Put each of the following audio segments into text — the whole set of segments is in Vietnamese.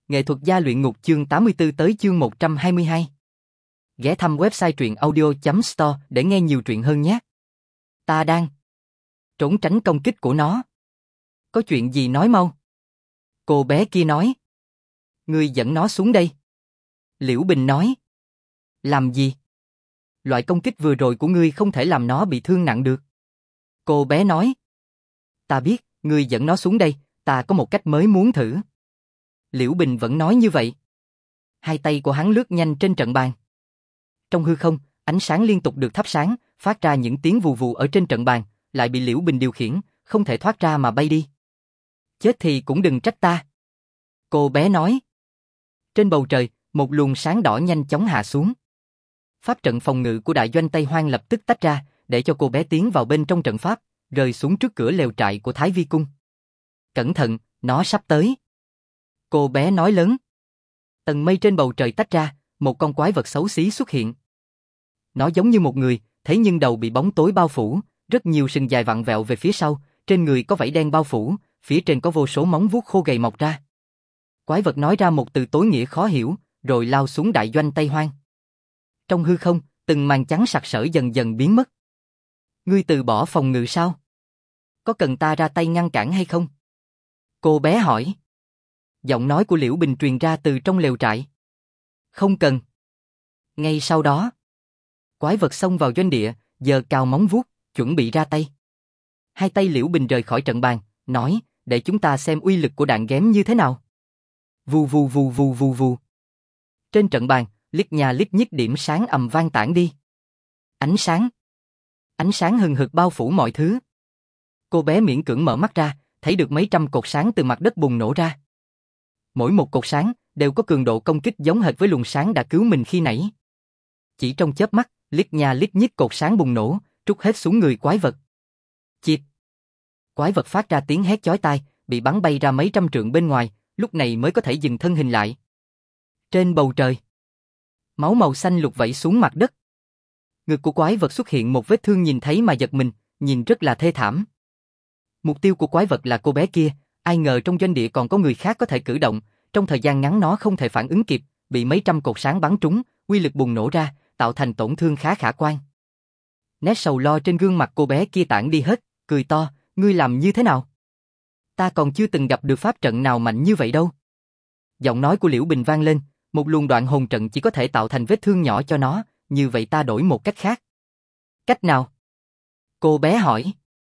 Nghệ thuật gia luyện ngục chương 84 tới chương 122. Ghé thăm website truyện audio.store để nghe nhiều truyện hơn nhé. Ta đang trốn tránh công kích của nó. Có chuyện gì nói mau. Cô bé kia nói. Ngươi dẫn nó xuống đây. Liễu Bình nói. Làm gì? Loại công kích vừa rồi của ngươi không thể làm nó bị thương nặng được. Cô bé nói. Ta biết, ngươi dẫn nó xuống đây, ta có một cách mới muốn thử. Liễu Bình vẫn nói như vậy. Hai tay của hắn lướt nhanh trên trận bàn. Trong hư không, ánh sáng liên tục được thắp sáng, phát ra những tiếng vù vù ở trên trận bàn, lại bị Liễu Bình điều khiển, không thể thoát ra mà bay đi. Chết thì cũng đừng trách ta. Cô bé nói. Trên bầu trời, một luồng sáng đỏ nhanh chóng hạ xuống. Pháp trận phòng ngự của đại doanh Tây Hoang lập tức tách ra, để cho cô bé tiến vào bên trong trận pháp, rơi xuống trước cửa lều trại của Thái Vi Cung. Cẩn thận, nó sắp tới. Cô bé nói lớn. Tầng mây trên bầu trời tách ra, một con quái vật xấu xí xuất hiện. Nó giống như một người, thế nhưng đầu bị bóng tối bao phủ, rất nhiều sừng dài vặn vẹo về phía sau, trên người có vảy đen bao phủ, phía trên có vô số móng vuốt khô gầy mọc ra. Quái vật nói ra một từ tối nghĩa khó hiểu, rồi lao xuống đại doanh Tây Hoang. Trong hư không, từng màn trắng sặc sỡ dần dần biến mất. Ngươi từ bỏ phòng ngự sao? Có cần ta ra tay ngăn cản hay không? Cô bé hỏi. Giọng nói của Liễu Bình truyền ra từ trong lều trại. Không cần. Ngay sau đó, quái vật xông vào doanh địa, giơ cao móng vuốt, chuẩn bị ra tay. Hai tay Liễu Bình rời khỏi trận bàn, nói, để chúng ta xem uy lực của đạn ghém như thế nào. Vù vù vù vù vù vù. Trên trận bàn, lít nhà lít nhít điểm sáng ầm vang tản đi. Ánh sáng hừng hực bao phủ mọi thứ. Cô bé miễn cưỡng mở mắt ra, thấy được mấy trăm cột sáng từ mặt đất bùng nổ ra. Mỗi một cột sáng đều có cường độ công kích giống hệt với luồng sáng đã cứu mình khi nãy. Chỉ trong chớp mắt, lít nhà lít nhít cột sáng bùng nổ, trút hết xuống người quái vật. Chịp! Quái vật phát ra tiếng hét chói tai, bị bắn bay ra mấy trăm trượng bên ngoài, lúc này mới có thể dừng thân hình lại. Trên bầu trời, máu màu xanh lục vẩy xuống mặt đất. Ngực của quái vật xuất hiện một vết thương nhìn thấy mà giật mình, nhìn rất là thê thảm. Mục tiêu của quái vật là cô bé kia, ai ngờ trong doanh địa còn có người khác có thể cử động, trong thời gian ngắn nó không thể phản ứng kịp, bị mấy trăm cột sáng bắn trúng, uy lực bùng nổ ra, tạo thành tổn thương khá khả quan. Nét sầu lo trên gương mặt cô bé kia tản đi hết, cười to, ngươi làm như thế nào? Ta còn chưa từng gặp được pháp trận nào mạnh như vậy đâu. Giọng nói của Liễu Bình vang lên, một luồng đoạn hồn trận chỉ có thể tạo thành vết thương nhỏ cho nó, như vậy ta đổi một cách khác. Cách nào? Cô bé hỏi.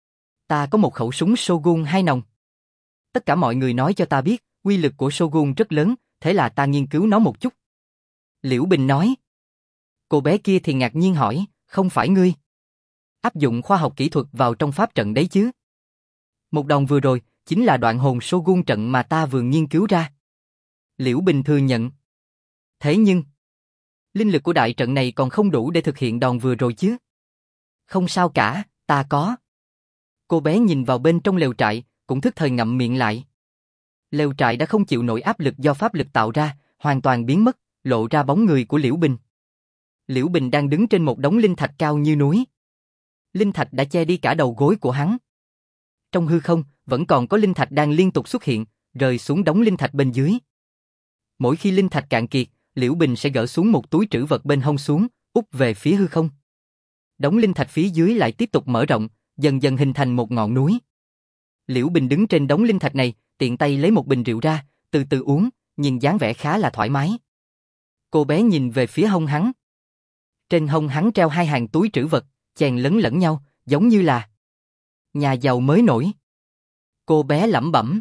Ta có một khẩu súng Shogun 2 nòng. Tất cả mọi người nói cho ta biết, uy lực của Shogun rất lớn, thế là ta nghiên cứu nó một chút. Liễu Bình nói. Cô bé kia thì ngạc nhiên hỏi, không phải ngươi áp dụng khoa học kỹ thuật vào trong pháp trận đấy chứ? Một đòn vừa rồi, chính là đoạn hồn Shogun trận mà ta vừa nghiên cứu ra. Liễu Bình thừa nhận. Thế nhưng, linh lực của đại trận này còn không đủ để thực hiện đòn vừa rồi chứ? Không sao cả, ta có. Cô bé nhìn vào bên trong lều trại, cũng thức thời ngậm miệng lại. Lều trại đã không chịu nổi áp lực do pháp lực tạo ra, hoàn toàn biến mất, lộ ra bóng người của Liễu Bình. Liễu Bình đang đứng trên một đống linh thạch cao như núi. Linh thạch đã che đi cả đầu gối của hắn. Trong hư không, vẫn còn có linh thạch đang liên tục xuất hiện, rơi xuống đống linh thạch bên dưới. Mỗi khi linh thạch cạn kiệt, Liễu Bình sẽ gỡ xuống một túi trữ vật bên hông xuống, úp về phía hư không. Đống linh thạch phía dưới lại tiếp tục mở rộng, dần dần hình thành một ngọn núi. Liễu Bình đứng trên đống linh thạch này, tiện tay lấy một bình rượu ra, từ từ uống, nhìn dáng vẻ khá là thoải mái. Cô bé nhìn về phía hông hắn. Trên hông hắn treo hai hàng túi trữ vật, chèn lấn lẫn nhau, giống như là nhà giàu mới nổi. Cô bé lẩm bẩm.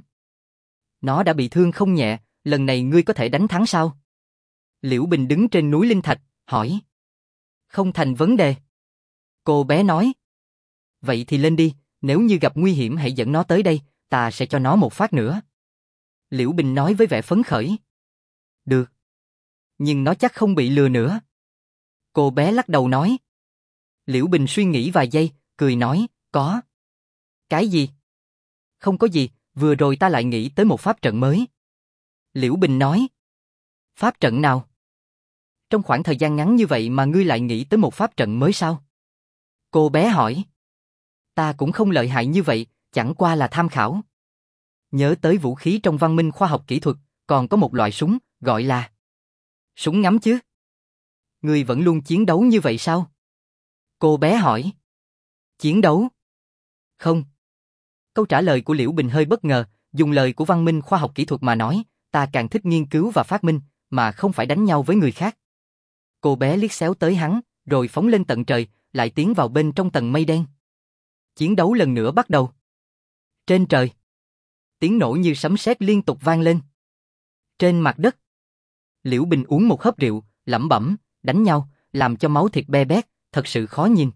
Nó đã bị thương không nhẹ, lần này ngươi có thể đánh thắng sao? Liễu Bình đứng trên núi linh thạch, hỏi. Không thành vấn đề. Cô bé nói. Vậy thì lên đi, nếu như gặp nguy hiểm hãy dẫn nó tới đây, ta sẽ cho nó một phát nữa. Liễu Bình nói với vẻ phấn khởi. Được. Nhưng nó chắc không bị lừa nữa. Cô bé lắc đầu nói. Liễu Bình suy nghĩ vài giây, cười nói, có. Cái gì? Không có gì, vừa rồi ta lại nghĩ tới một pháp trận mới. Liễu Bình nói. Pháp trận nào? Trong khoảng thời gian ngắn như vậy mà ngươi lại nghĩ tới một pháp trận mới sao? Cô bé hỏi. Ta cũng không lợi hại như vậy, chẳng qua là tham khảo. Nhớ tới vũ khí trong văn minh khoa học kỹ thuật, còn có một loại súng, gọi là súng ngắm chứ. Ngươi vẫn luôn chiến đấu như vậy sao? Cô bé hỏi. Chiến đấu? Không. Câu trả lời của Liễu Bình hơi bất ngờ, dùng lời của văn minh khoa học kỹ thuật mà nói, ta càng thích nghiên cứu và phát minh, mà không phải đánh nhau với người khác. Cô bé liếc xéo tới hắn, rồi phóng lên tận trời, lại tiến vào bên trong tầng mây đen. Chiến đấu lần nữa bắt đầu. Trên trời, tiếng nổ như sấm sét liên tục vang lên. Trên mặt đất, Liễu Bình uống một hớp rượu, lẩm bẩm, đánh nhau, làm cho máu thịt be bét, thật sự khó nhìn.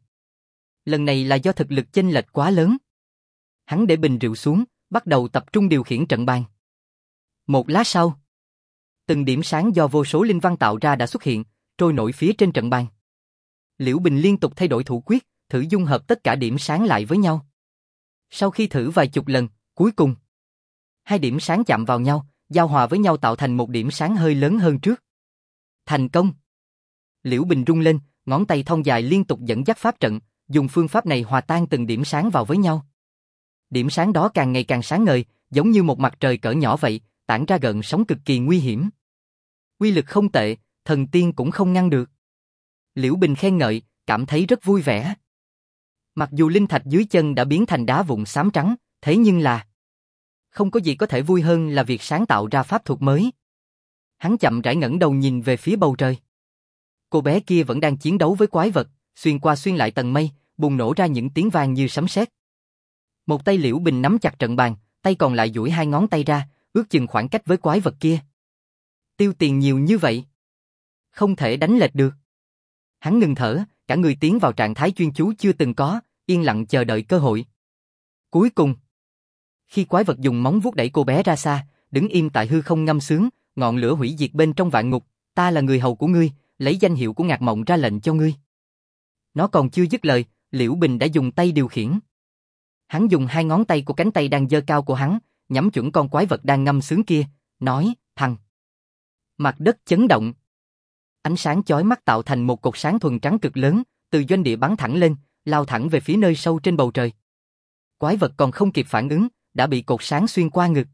Lần này là do thực lực chênh lệch quá lớn. Hắn để bình rượu xuống, bắt đầu tập trung điều khiển trận bàn. Một lát sau, từng điểm sáng do vô số linh văn tạo ra đã xuất hiện, trôi nổi phía trên trận bàn. Liễu Bình liên tục thay đổi thủ quyết, thử dung hợp tất cả điểm sáng lại với nhau. Sau khi thử vài chục lần, cuối cùng, hai điểm sáng chạm vào nhau, giao hòa với nhau tạo thành một điểm sáng hơi lớn hơn trước. Thành công! Liễu Bình rung lên, ngón tay thon dài liên tục dẫn dắt pháp trận, dùng phương pháp này hòa tan từng điểm sáng vào với nhau. Điểm sáng đó càng ngày càng sáng ngời, giống như một mặt trời cỡ nhỏ vậy, tản ra gợn sóng cực kỳ nguy hiểm. Uy lực không tệ, thần tiên cũng không ngăn được. Liễu Bình khen ngợi, cảm thấy rất vui vẻ. Mặc dù linh thạch dưới chân đã biến thành đá vụn xám trắng, thế nhưng là không có gì có thể vui hơn là việc sáng tạo ra pháp thuật mới. Hắn chậm rãi ngẩng đầu nhìn về phía bầu trời. Cô bé kia vẫn đang chiến đấu với quái vật, xuyên qua xuyên lại tầng mây, bùng nổ ra những tiếng vang như sấm sét. Một tay Liễu Bình nắm chặt trận bàn, tay còn lại duỗi hai ngón tay ra, ước chừng khoảng cách với quái vật kia. Tiêu tiền nhiều như vậy, không thể đánh lệch được. Hắn ngừng thở, cả người tiến vào trạng thái chuyên chú chưa từng có, yên lặng chờ đợi cơ hội. Cuối cùng, khi quái vật dùng móng vuốt đẩy cô bé ra xa, đứng im tại hư không ngâm sướng, ngọn lửa hủy diệt bên trong vạn ngục, ta là người hầu của ngươi, lấy danh hiệu của Ngạc Mộng ra lệnh cho ngươi. Nó còn chưa dứt lời, Liễu Bình đã dùng tay điều khiển. Hắn dùng hai ngón tay của cánh tay đang giơ cao của hắn, nhắm chuẩn con quái vật đang ngâm sướng kia, nói, thằng. Mặt đất chấn động. Ánh sáng chói mắt tạo thành một cột sáng thuần trắng cực lớn, từ doanh địa bắn thẳng lên, lao thẳng về phía nơi sâu trên bầu trời. Quái vật còn không kịp phản ứng, đã bị cột sáng xuyên qua ngực.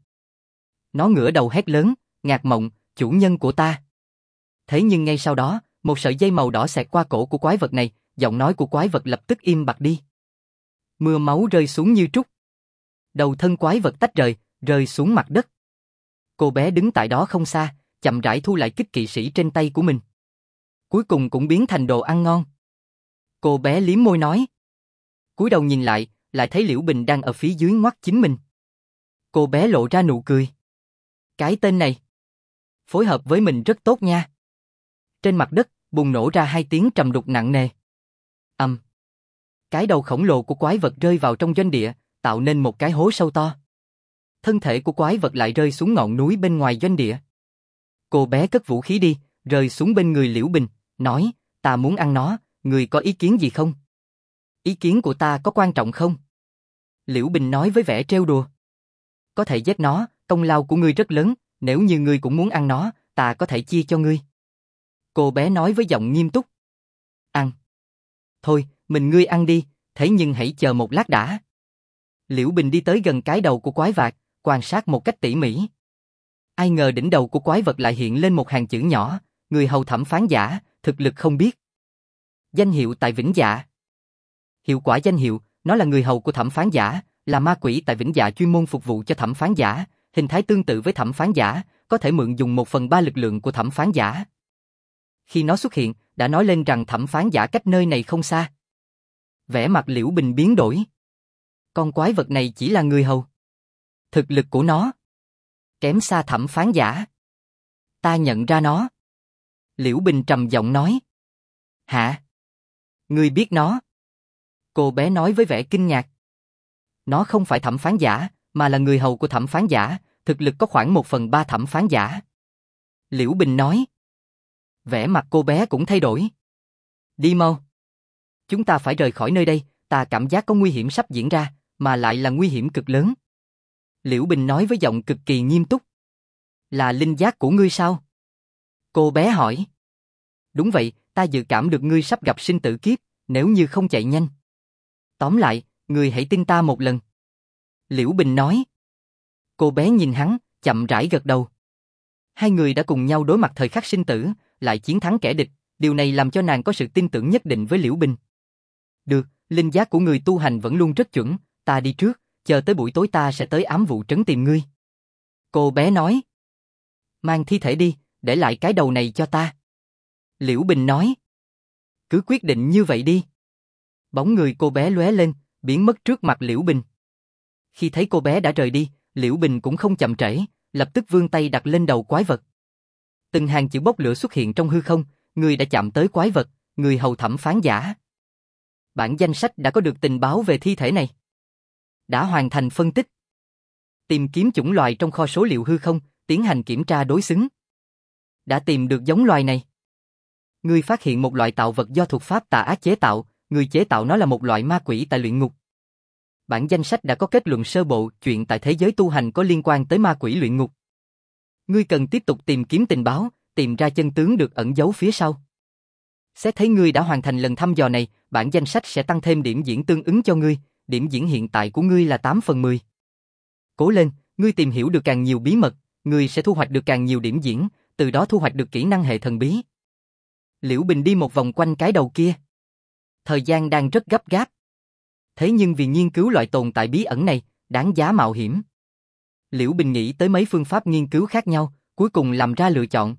Nó ngửa đầu hét lớn, Ngạc Mộng, chủ nhân của ta. Thế nhưng ngay sau đó, một sợi dây màu đỏ xẹt qua cổ của quái vật này, giọng nói của quái vật lập tức im bặt đi. Mưa máu rơi xuống như trút. Đầu thân quái vật tách rời, rơi xuống mặt đất. Cô bé đứng tại đó không xa, chậm rãi thu lại kích kỵ sĩ trên tay của mình. Cuối cùng cũng biến thành đồ ăn ngon. Cô bé liếm môi nói. Cúi đầu nhìn lại, lại thấy Liễu Bình đang ở phía dưới ngoắt chính mình. Cô bé lộ ra nụ cười. Cái tên này phối hợp với mình rất tốt nha. Trên mặt đất, bùng nổ ra hai tiếng trầm đục nặng nề. Cái đầu khổng lồ của quái vật rơi vào trong doanh địa, tạo nên một cái hố sâu to. Thân thể của quái vật lại rơi xuống ngọn núi bên ngoài doanh địa. Cô bé cất vũ khí đi, rơi xuống bên người Liễu Bình, nói, ta muốn ăn nó, người có ý kiến gì không? Ý kiến của ta có quan trọng không? Liễu Bình nói với vẻ trêu đùa. Có thể giết nó, công lao của ngươi rất lớn, nếu như ngươi cũng muốn ăn nó, ta có thể chia cho ngươi. Cô bé nói với giọng nghiêm túc. Ăn. Thôi, mình ngươi ăn đi, thế nhưng hãy chờ một lát đã. Liễu Bình đi tới gần cái đầu của quái vật, quan sát một cách tỉ mỉ. Ai ngờ đỉnh đầu của quái vật lại hiện lên một hàng chữ nhỏ, người hầu thẩm phán giả, thực lực không biết. Danh hiệu tại Vĩnh Dạ. Hiệu quả danh hiệu, nó là người hầu của thẩm phán giả, là ma quỷ tại Vĩnh Dạ chuyên môn phục vụ cho thẩm phán giả, hình thái tương tự với thẩm phán giả, có thể mượn dùng 1/3 lực lượng của thẩm phán giả. Khi nó xuất hiện, đã nói lên rằng thẩm phán giả cách nơi này không xa. Vẻ mặt Liễu Bình biến đổi. Con quái vật này chỉ là người hầu. Thực lực của nó kém xa thẩm phán giả. Ta nhận ra nó. Liễu Bình trầm giọng nói. Hả? Ngươi biết nó? Cô bé nói với vẻ kinh ngạc. Nó không phải thẩm phán giả, mà là người hầu của thẩm phán giả, thực lực có khoảng 1/3 thẩm phán giả. Liễu Bình nói. Vẻ mặt cô bé cũng thay đổi. Đi mau. Chúng ta phải rời khỏi nơi đây, ta cảm giác có nguy hiểm sắp diễn ra, mà lại là nguy hiểm cực lớn. Liễu Bình nói với giọng cực kỳ nghiêm túc. Là linh giác của ngươi sao? Cô bé hỏi. Đúng vậy, ta dự cảm được ngươi sắp gặp sinh tử kiếp, nếu như không chạy nhanh. Tóm lại, ngươi hãy tin ta một lần. Liễu Bình nói. Cô bé nhìn hắn, chậm rãi gật đầu. Hai người đã cùng nhau đối mặt thời khắc sinh tử, lại chiến thắng kẻ địch, điều này làm cho nàng có sự tin tưởng nhất định với Liễu Bình. Được, linh giác của người tu hành vẫn luôn rất chuẩn, ta đi trước, chờ tới buổi tối ta sẽ tới ám vụ trấn tìm ngươi. Cô bé nói. Mang thi thể đi, để lại cái đầu này cho ta. Liễu Bình nói. Cứ quyết định như vậy đi. Bóng người cô bé lóe lên, biến mất trước mặt Liễu Bình. Khi thấy cô bé đã rời đi, Liễu Bình cũng không chậm trễ, lập tức vươn tay đặt lên đầu quái vật. Từng hàng chữ bốc lửa xuất hiện trong hư không, người đã chạm tới quái vật, người hầu thẩm phán giả. Bản danh sách đã có được tình báo về thi thể này. Đã hoàn thành phân tích. Tìm kiếm chủng loài trong kho số liệu hư không, tiến hành kiểm tra đối xứng. Đã tìm được giống loài này. Người phát hiện một loại tạo vật do thuật pháp tà ác chế tạo, người chế tạo nó là một loại ma quỷ tại luyện ngục. Bản danh sách đã có kết luận sơ bộ chuyện tại thế giới tu hành có liên quan tới ma quỷ luyện ngục. Ngươi cần tiếp tục tìm kiếm tình báo, tìm ra chân tướng được ẩn giấu phía sau. Xét thấy ngươi đã hoàn thành lần thăm dò này, bản danh sách sẽ tăng thêm điểm diễn tương ứng cho ngươi, điểm diễn hiện tại của ngươi là 8/10. Cố lên, ngươi tìm hiểu được càng nhiều bí mật, ngươi sẽ thu hoạch được càng nhiều điểm diễn, từ đó thu hoạch được kỹ năng hệ thần bí. Liễu Bình đi một vòng quanh cái đầu kia. Thời gian đang rất gấp gáp. Thế nhưng vì nghiên cứu loại tồn tại bí ẩn này, đáng giá mạo hiểm. Liễu Bình nghĩ tới mấy phương pháp nghiên cứu khác nhau, cuối cùng làm ra lựa chọn.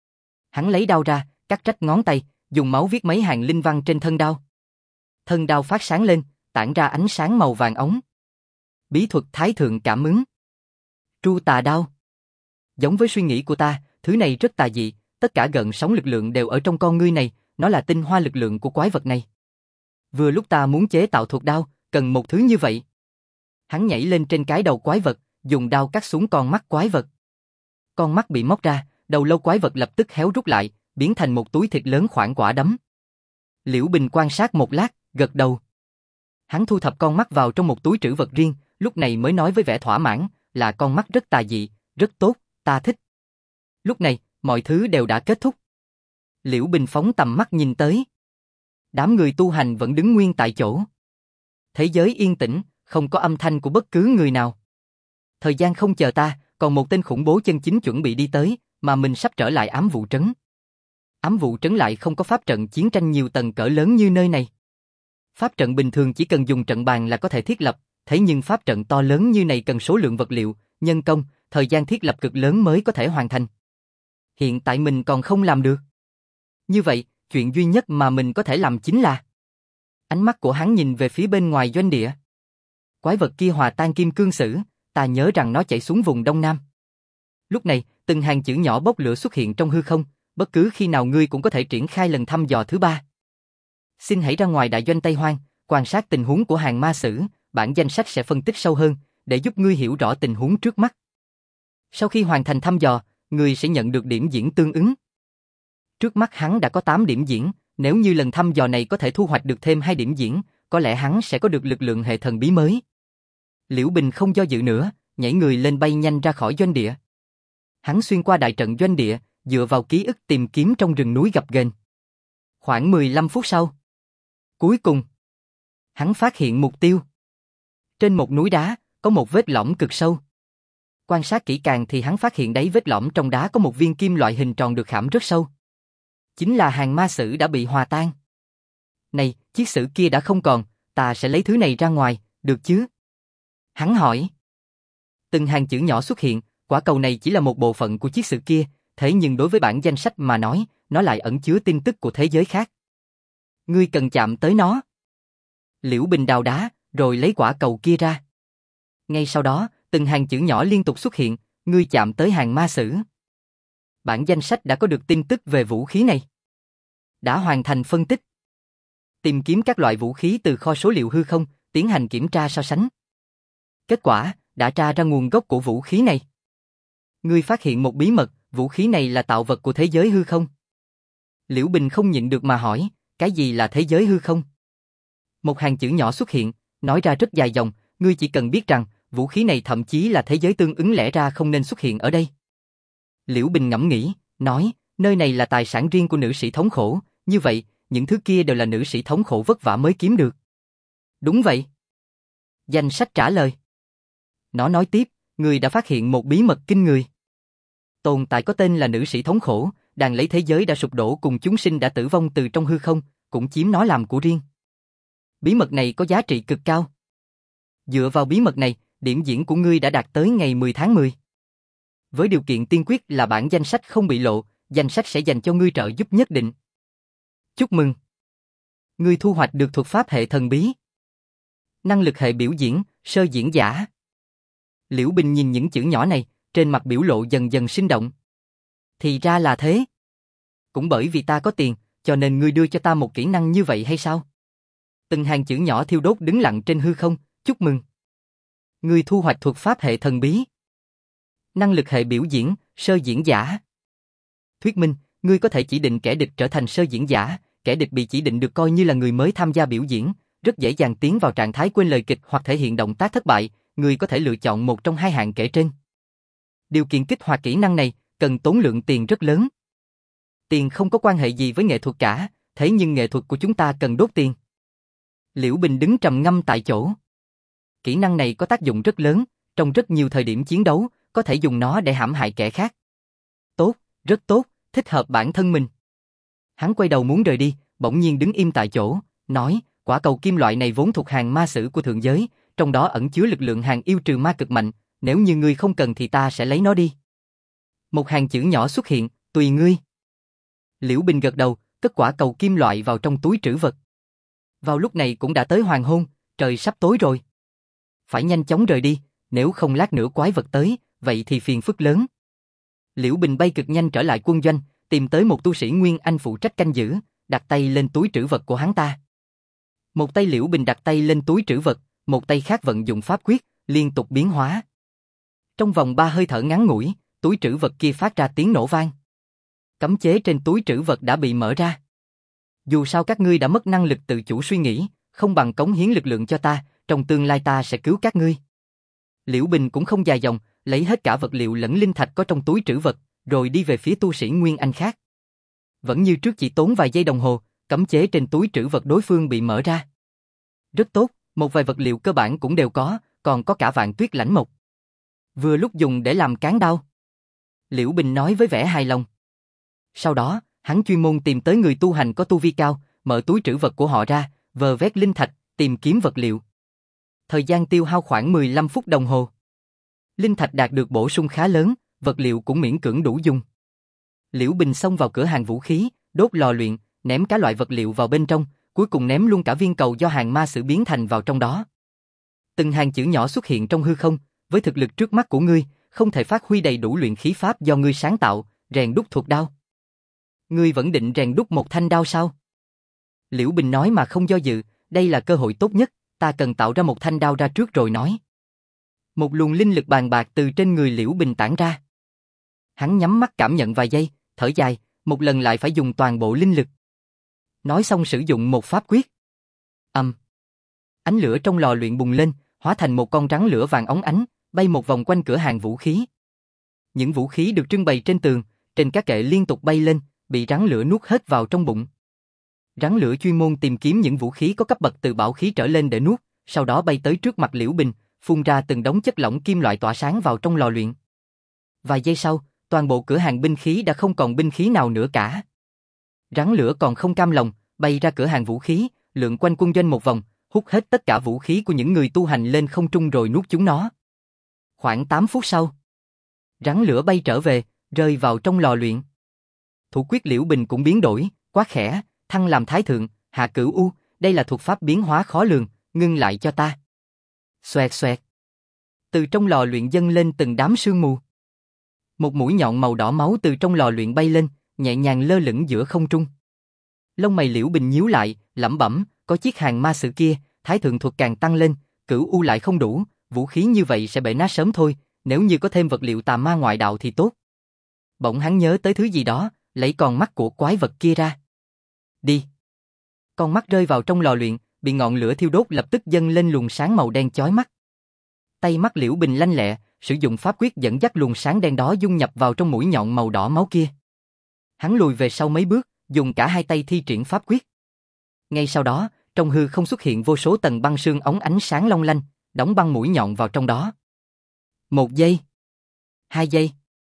Hắn lấy đao ra, cắt rách ngón tay, dùng máu viết mấy hàng linh văn trên thân đao. Thân đao phát sáng lên, tản ra ánh sáng màu vàng ống. Bí thuật Thái Thượng cảm ứng. Tru tà đao. Giống với suy nghĩ của ta, thứ này rất tà dị, tất cả gợn sóng lực lượng đều ở trong con ngươi này, nó là tinh hoa lực lượng của quái vật này. Vừa lúc ta muốn chế tạo thuật đao, cần một thứ như vậy. Hắn nhảy lên trên cái đầu quái vật, dùng đao cắt xuống con mắt quái vật. Con mắt bị móc ra, đầu lâu quái vật lập tức héo rút lại, biến thành một túi thịt lớn khoảng quả đấm. Liễu Bình quan sát một lát, gật đầu. Hắn thu thập con mắt vào trong một túi trữ vật riêng, lúc này mới nói với vẻ thỏa mãn, là con mắt rất tà dị, rất tốt, ta thích. Lúc này, mọi thứ đều đã kết thúc. Liễu Bình phóng tầm mắt nhìn tới. Đám người tu hành vẫn đứng nguyên tại chỗ. Thế giới yên tĩnh, không có âm thanh của bất cứ người nào. Thời gian không chờ ta, còn một tên khủng bố chân chính chuẩn bị đi tới, mà mình sắp trở lại ám vụ trấn. Ám vụ trấn lại không có pháp trận chiến tranh nhiều tầng cỡ lớn như nơi này. Pháp trận bình thường chỉ cần dùng trận bàn là có thể thiết lập, thế nhưng pháp trận to lớn như này cần số lượng vật liệu, nhân công, thời gian thiết lập cực lớn mới có thể hoàn thành. Hiện tại mình còn không làm được. Như vậy, chuyện duy nhất mà mình có thể làm chính là... Ánh mắt của hắn nhìn về phía bên ngoài doanh địa. Quái vật kia hòa tan kim cương sử, ta nhớ rằng nó chạy xuống vùng Đông Nam. Lúc này, từng hàng chữ nhỏ bốc lửa xuất hiện trong hư không, bất cứ khi nào ngươi cũng có thể triển khai lần thăm dò thứ 3. Xin hãy ra ngoài đại doanh Tây Hoang, quan sát tình huống của hàng ma sử, bản danh sách sẽ phân tích sâu hơn, để giúp ngươi hiểu rõ tình huống trước mắt. Sau khi hoàn thành thăm dò, ngươi sẽ nhận được điểm diễn tương ứng. Trước mắt hắn đã có 8 điểm diễn, nếu như lần thăm dò này có thể thu hoạch được thêm 2 điểm diễn, có lẽ hắn sẽ có được lực lượng hệ thần bí mới. Liễu Bình không do dự nữa, nhảy người lên bay nhanh ra khỏi doanh địa. Hắn xuyên qua đại trận doanh địa, dựa vào ký ức tìm kiếm trong rừng núi gập ghềnh. Khoảng 15 phút sau, cuối cùng, hắn phát hiện mục tiêu. Trên một núi đá, có một vết lõm cực sâu. Quan sát kỹ càng thì hắn phát hiện đáy vết lõm trong đá có một viên kim loại hình tròn được khảm rất sâu. Chính là hàng ma sử đã bị hòa tan. Này, chiếc sử kia đã không còn, ta sẽ lấy thứ này ra ngoài, được chứ? Hắn hỏi. Từng hàng chữ nhỏ xuất hiện, quả cầu này chỉ là một bộ phận của chiếc sử kia, thế nhưng đối với bản danh sách mà nói, nó lại ẩn chứa tin tức của thế giới khác. Ngươi cần chạm tới nó. Liễu Bình đào đá, rồi lấy quả cầu kia ra. Ngay sau đó, từng hàng chữ nhỏ liên tục xuất hiện, ngươi chạm tới hàng ma sử. Bản danh sách đã có được tin tức về vũ khí này. Đã hoàn thành phân tích. Tìm kiếm các loại vũ khí từ kho số liệu hư không, tiến hành kiểm tra so sánh. Kết quả, đã tra ra nguồn gốc của vũ khí này. Ngươi phát hiện một bí mật, vũ khí này là tạo vật của thế giới hư không. Liễu Bình không nhịn được mà hỏi, cái gì là thế giới hư không? Một hàng chữ nhỏ xuất hiện, nói ra rất dài dòng, ngươi chỉ cần biết rằng, vũ khí này thậm chí là thế giới tương ứng lẽ ra không nên xuất hiện ở đây. Liễu Bình ngẫm nghĩ, nói, nơi này là tài sản riêng của nữ sĩ thống khổ, như vậy, những thứ kia đều là nữ sĩ thống khổ vất vả mới kiếm được. Đúng vậy. Danh sách trả lời. Nó nói tiếp, người đã phát hiện một bí mật kinh người. Tồn tại có tên là nữ sĩ thống khổ, đàn lấy thế giới đã sụp đổ cùng chúng sinh đã tử vong từ trong hư không, cũng chiếm nó làm của riêng. Bí mật này có giá trị cực cao. Dựa vào bí mật này, điểm diễn của ngươi đã đạt tới ngày 10 tháng 10. Với điều kiện tiên quyết là bản danh sách không bị lộ, danh sách sẽ dành cho ngươi trợ giúp nhất định. Chúc mừng! Ngươi thu hoạch được thuật pháp hệ thần bí. Năng lực hệ biểu diễn, sơ diễn giả. Liễu Bình nhìn những chữ nhỏ này, trên mặt biểu lộ dần dần sinh động. Thì ra là thế. Cũng bởi vì ta có tiền, cho nên ngươi đưa cho ta một kỹ năng như vậy hay sao? Từng hàng chữ nhỏ thiêu đốt đứng lặng trên hư không, chúc mừng. Ngươi thu hoạch thuật pháp hệ thần bí. Năng lực hệ biểu diễn, sơ diễn giả. Thuyết minh, ngươi có thể chỉ định kẻ địch trở thành sơ diễn giả, kẻ địch bị chỉ định được coi như là người mới tham gia biểu diễn, rất dễ dàng tiến vào trạng thái quên lời kịch hoặc thể hiện động tác thất bại, ngươi có thể lựa chọn một trong hai hạng kể trên. Điều kiện kích hoạt kỹ năng này, cần tốn lượng tiền rất lớn. Tiền không có quan hệ gì với nghệ thuật cả, thế nhưng nghệ thuật của chúng ta cần đốt tiền. Liễu Bình đứng trầm ngâm tại chỗ. Kỹ năng này có tác dụng rất lớn, trong rất nhiều thời điểm chiến đấu, có thể dùng nó để hãm hại kẻ khác. Tốt, rất tốt, thích hợp bản thân mình. Hắn quay đầu muốn rời đi, bỗng nhiên đứng im tại chỗ, nói, quả cầu kim loại này vốn thuộc hàng ma sử của thượng giới, trong đó ẩn chứa lực lượng hàng yêu trừ ma cực mạnh, nếu như ngươi không cần thì ta sẽ lấy nó đi. Một hàng chữ nhỏ xuất hiện, tùy ngươi. Liễu Bình gật đầu, cất quả cầu kim loại vào trong túi trữ vật. Vào lúc này cũng đã tới hoàng hôn, trời sắp tối rồi. Phải nhanh chóng rời đi, nếu không lát nữa quái vật tới, vậy thì phiền phức lớn. Liễu Bình bay cực nhanh trở lại quân doanh, tìm tới một tu sĩ Nguyên Anh phụ trách canh giữ, đặt tay lên túi trữ vật của hắn ta. Một tay Liễu Bình đặt tay lên túi trữ vật, một tay khác vận dụng pháp quyết, liên tục biến hóa. Trong vòng 3 hơi thở ngắn ngủi, túi trữ vật kia phát ra tiếng nổ vang. Cấm chế trên túi trữ vật đã bị mở ra. Dù sao các ngươi đã mất năng lực tự chủ suy nghĩ, không bằng cống hiến lực lượng cho ta, trong tương lai ta sẽ cứu các ngươi. Liễu Bình cũng không dài dòng, lấy hết cả vật liệu lẫn linh thạch có trong túi trữ vật, rồi đi về phía tu sĩ Nguyên Anh khác. Vẫn như trước chỉ tốn vài giây đồng hồ, cấm chế trên túi trữ vật đối phương bị mở ra. Rất tốt, một vài vật liệu cơ bản cũng đều có, còn có cả vạn tuyết lãnh mộc. Vừa lúc dùng để làm cán đao. Liễu Bình nói với vẻ hài lòng. Sau đó, hắn chuyên môn tìm tới người tu hành có tu vi cao, mở túi trữ vật của họ ra, vơ vét linh thạch, tìm kiếm vật liệu. Thời gian tiêu hao khoảng 15 phút đồng hồ. Linh thạch đạt được bổ sung khá lớn, vật liệu cũng miễn cưỡng đủ dùng. Liễu Bình xông vào cửa hàng vũ khí, đốt lò luyện, ném cả loại vật liệu vào bên trong, cuối cùng ném luôn cả viên cầu do hàng ma sử biến thành vào trong đó. Từng hàng chữ nhỏ xuất hiện trong hư không, với thực lực trước mắt của ngươi, không thể phát huy đầy đủ luyện khí pháp do ngươi sáng tạo, rèn đúc thuộc đao. Ngươi vẫn định rèn đúc một thanh đao sao? Liễu Bình nói mà không do dự, đây là cơ hội tốt nhất, ta cần tạo ra một thanh đao ra trước rồi nói. Một luồng linh lực bàn bạc từ trên người Liễu Bình tản ra. Hắn nhắm mắt cảm nhận vài giây, thở dài, một lần lại phải dùng toàn bộ linh lực. Nói xong sử dụng một pháp quyết. Ánh lửa trong lò luyện bùng lên, hóa thành một con rắn lửa vàng óng ánh, bay một vòng quanh cửa hàng vũ khí. Những vũ khí được trưng bày trên tường, trên các kệ liên tục bay lên, bị rắn lửa nuốt hết vào trong bụng. Rắn lửa chuyên môn tìm kiếm những vũ khí có cấp bậc từ bảo khí trở lên để nuốt, sau đó bay tới trước mặt Liễu Bình, phun ra từng đống chất lỏng kim loại tỏa sáng vào trong lò luyện. Vài giây sau, toàn bộ cửa hàng binh khí đã không còn binh khí nào nữa cả. Rắn lửa còn không cam lòng, bay ra cửa hàng vũ khí, lượn quanh quân doanh một vòng, hút hết tất cả vũ khí của những người tu hành lên không trung rồi nuốt chúng nó. Khoảng 8 phút sau, rắn lửa bay trở về, rơi vào trong lò luyện. Thủ quyết Liễu Bình cũng biến đổi, quá khẽ, thăng làm thái thượng, hạ cửu u, đây là thuật pháp biến hóa khó lường, ngưng lại cho ta. Xoẹt xoẹt. Từ trong lò luyện dâng lên từng đám sương mù. Một mũi nhọn màu đỏ máu từ trong lò luyện bay lên, nhẹ nhàng lơ lửng giữa không trung. Lông mày Liễu Bình nhíu lại, lẩm bẩm, có chiếc hàng ma sử kia, thái thượng thuật càng tăng lên, cửu u lại không đủ, vũ khí như vậy sẽ bể nát sớm thôi, nếu như có thêm vật liệu tà ma ngoại đạo thì tốt. Bỗng hắn nhớ tới thứ gì đó, lấy con mắt của quái vật kia ra. Đi. Con mắt rơi vào trong lò luyện, bị ngọn lửa thiêu đốt lập tức dâng lên luồng sáng màu đen chói mắt. Tay mắt Liễu Bình lanh lẹ, sử dụng pháp quyết dẫn dắt luồng sáng đen đó dung nhập vào trong mũi nhọn màu đỏ máu kia. Hắn lùi về sau mấy bước, dùng cả hai tay thi triển pháp quyết. Ngay sau đó, trong hư không xuất hiện vô số tầng băng sương óng ánh sáng long lanh, đóng băng mũi nhọn vào trong đó. 1 giây, 2 giây,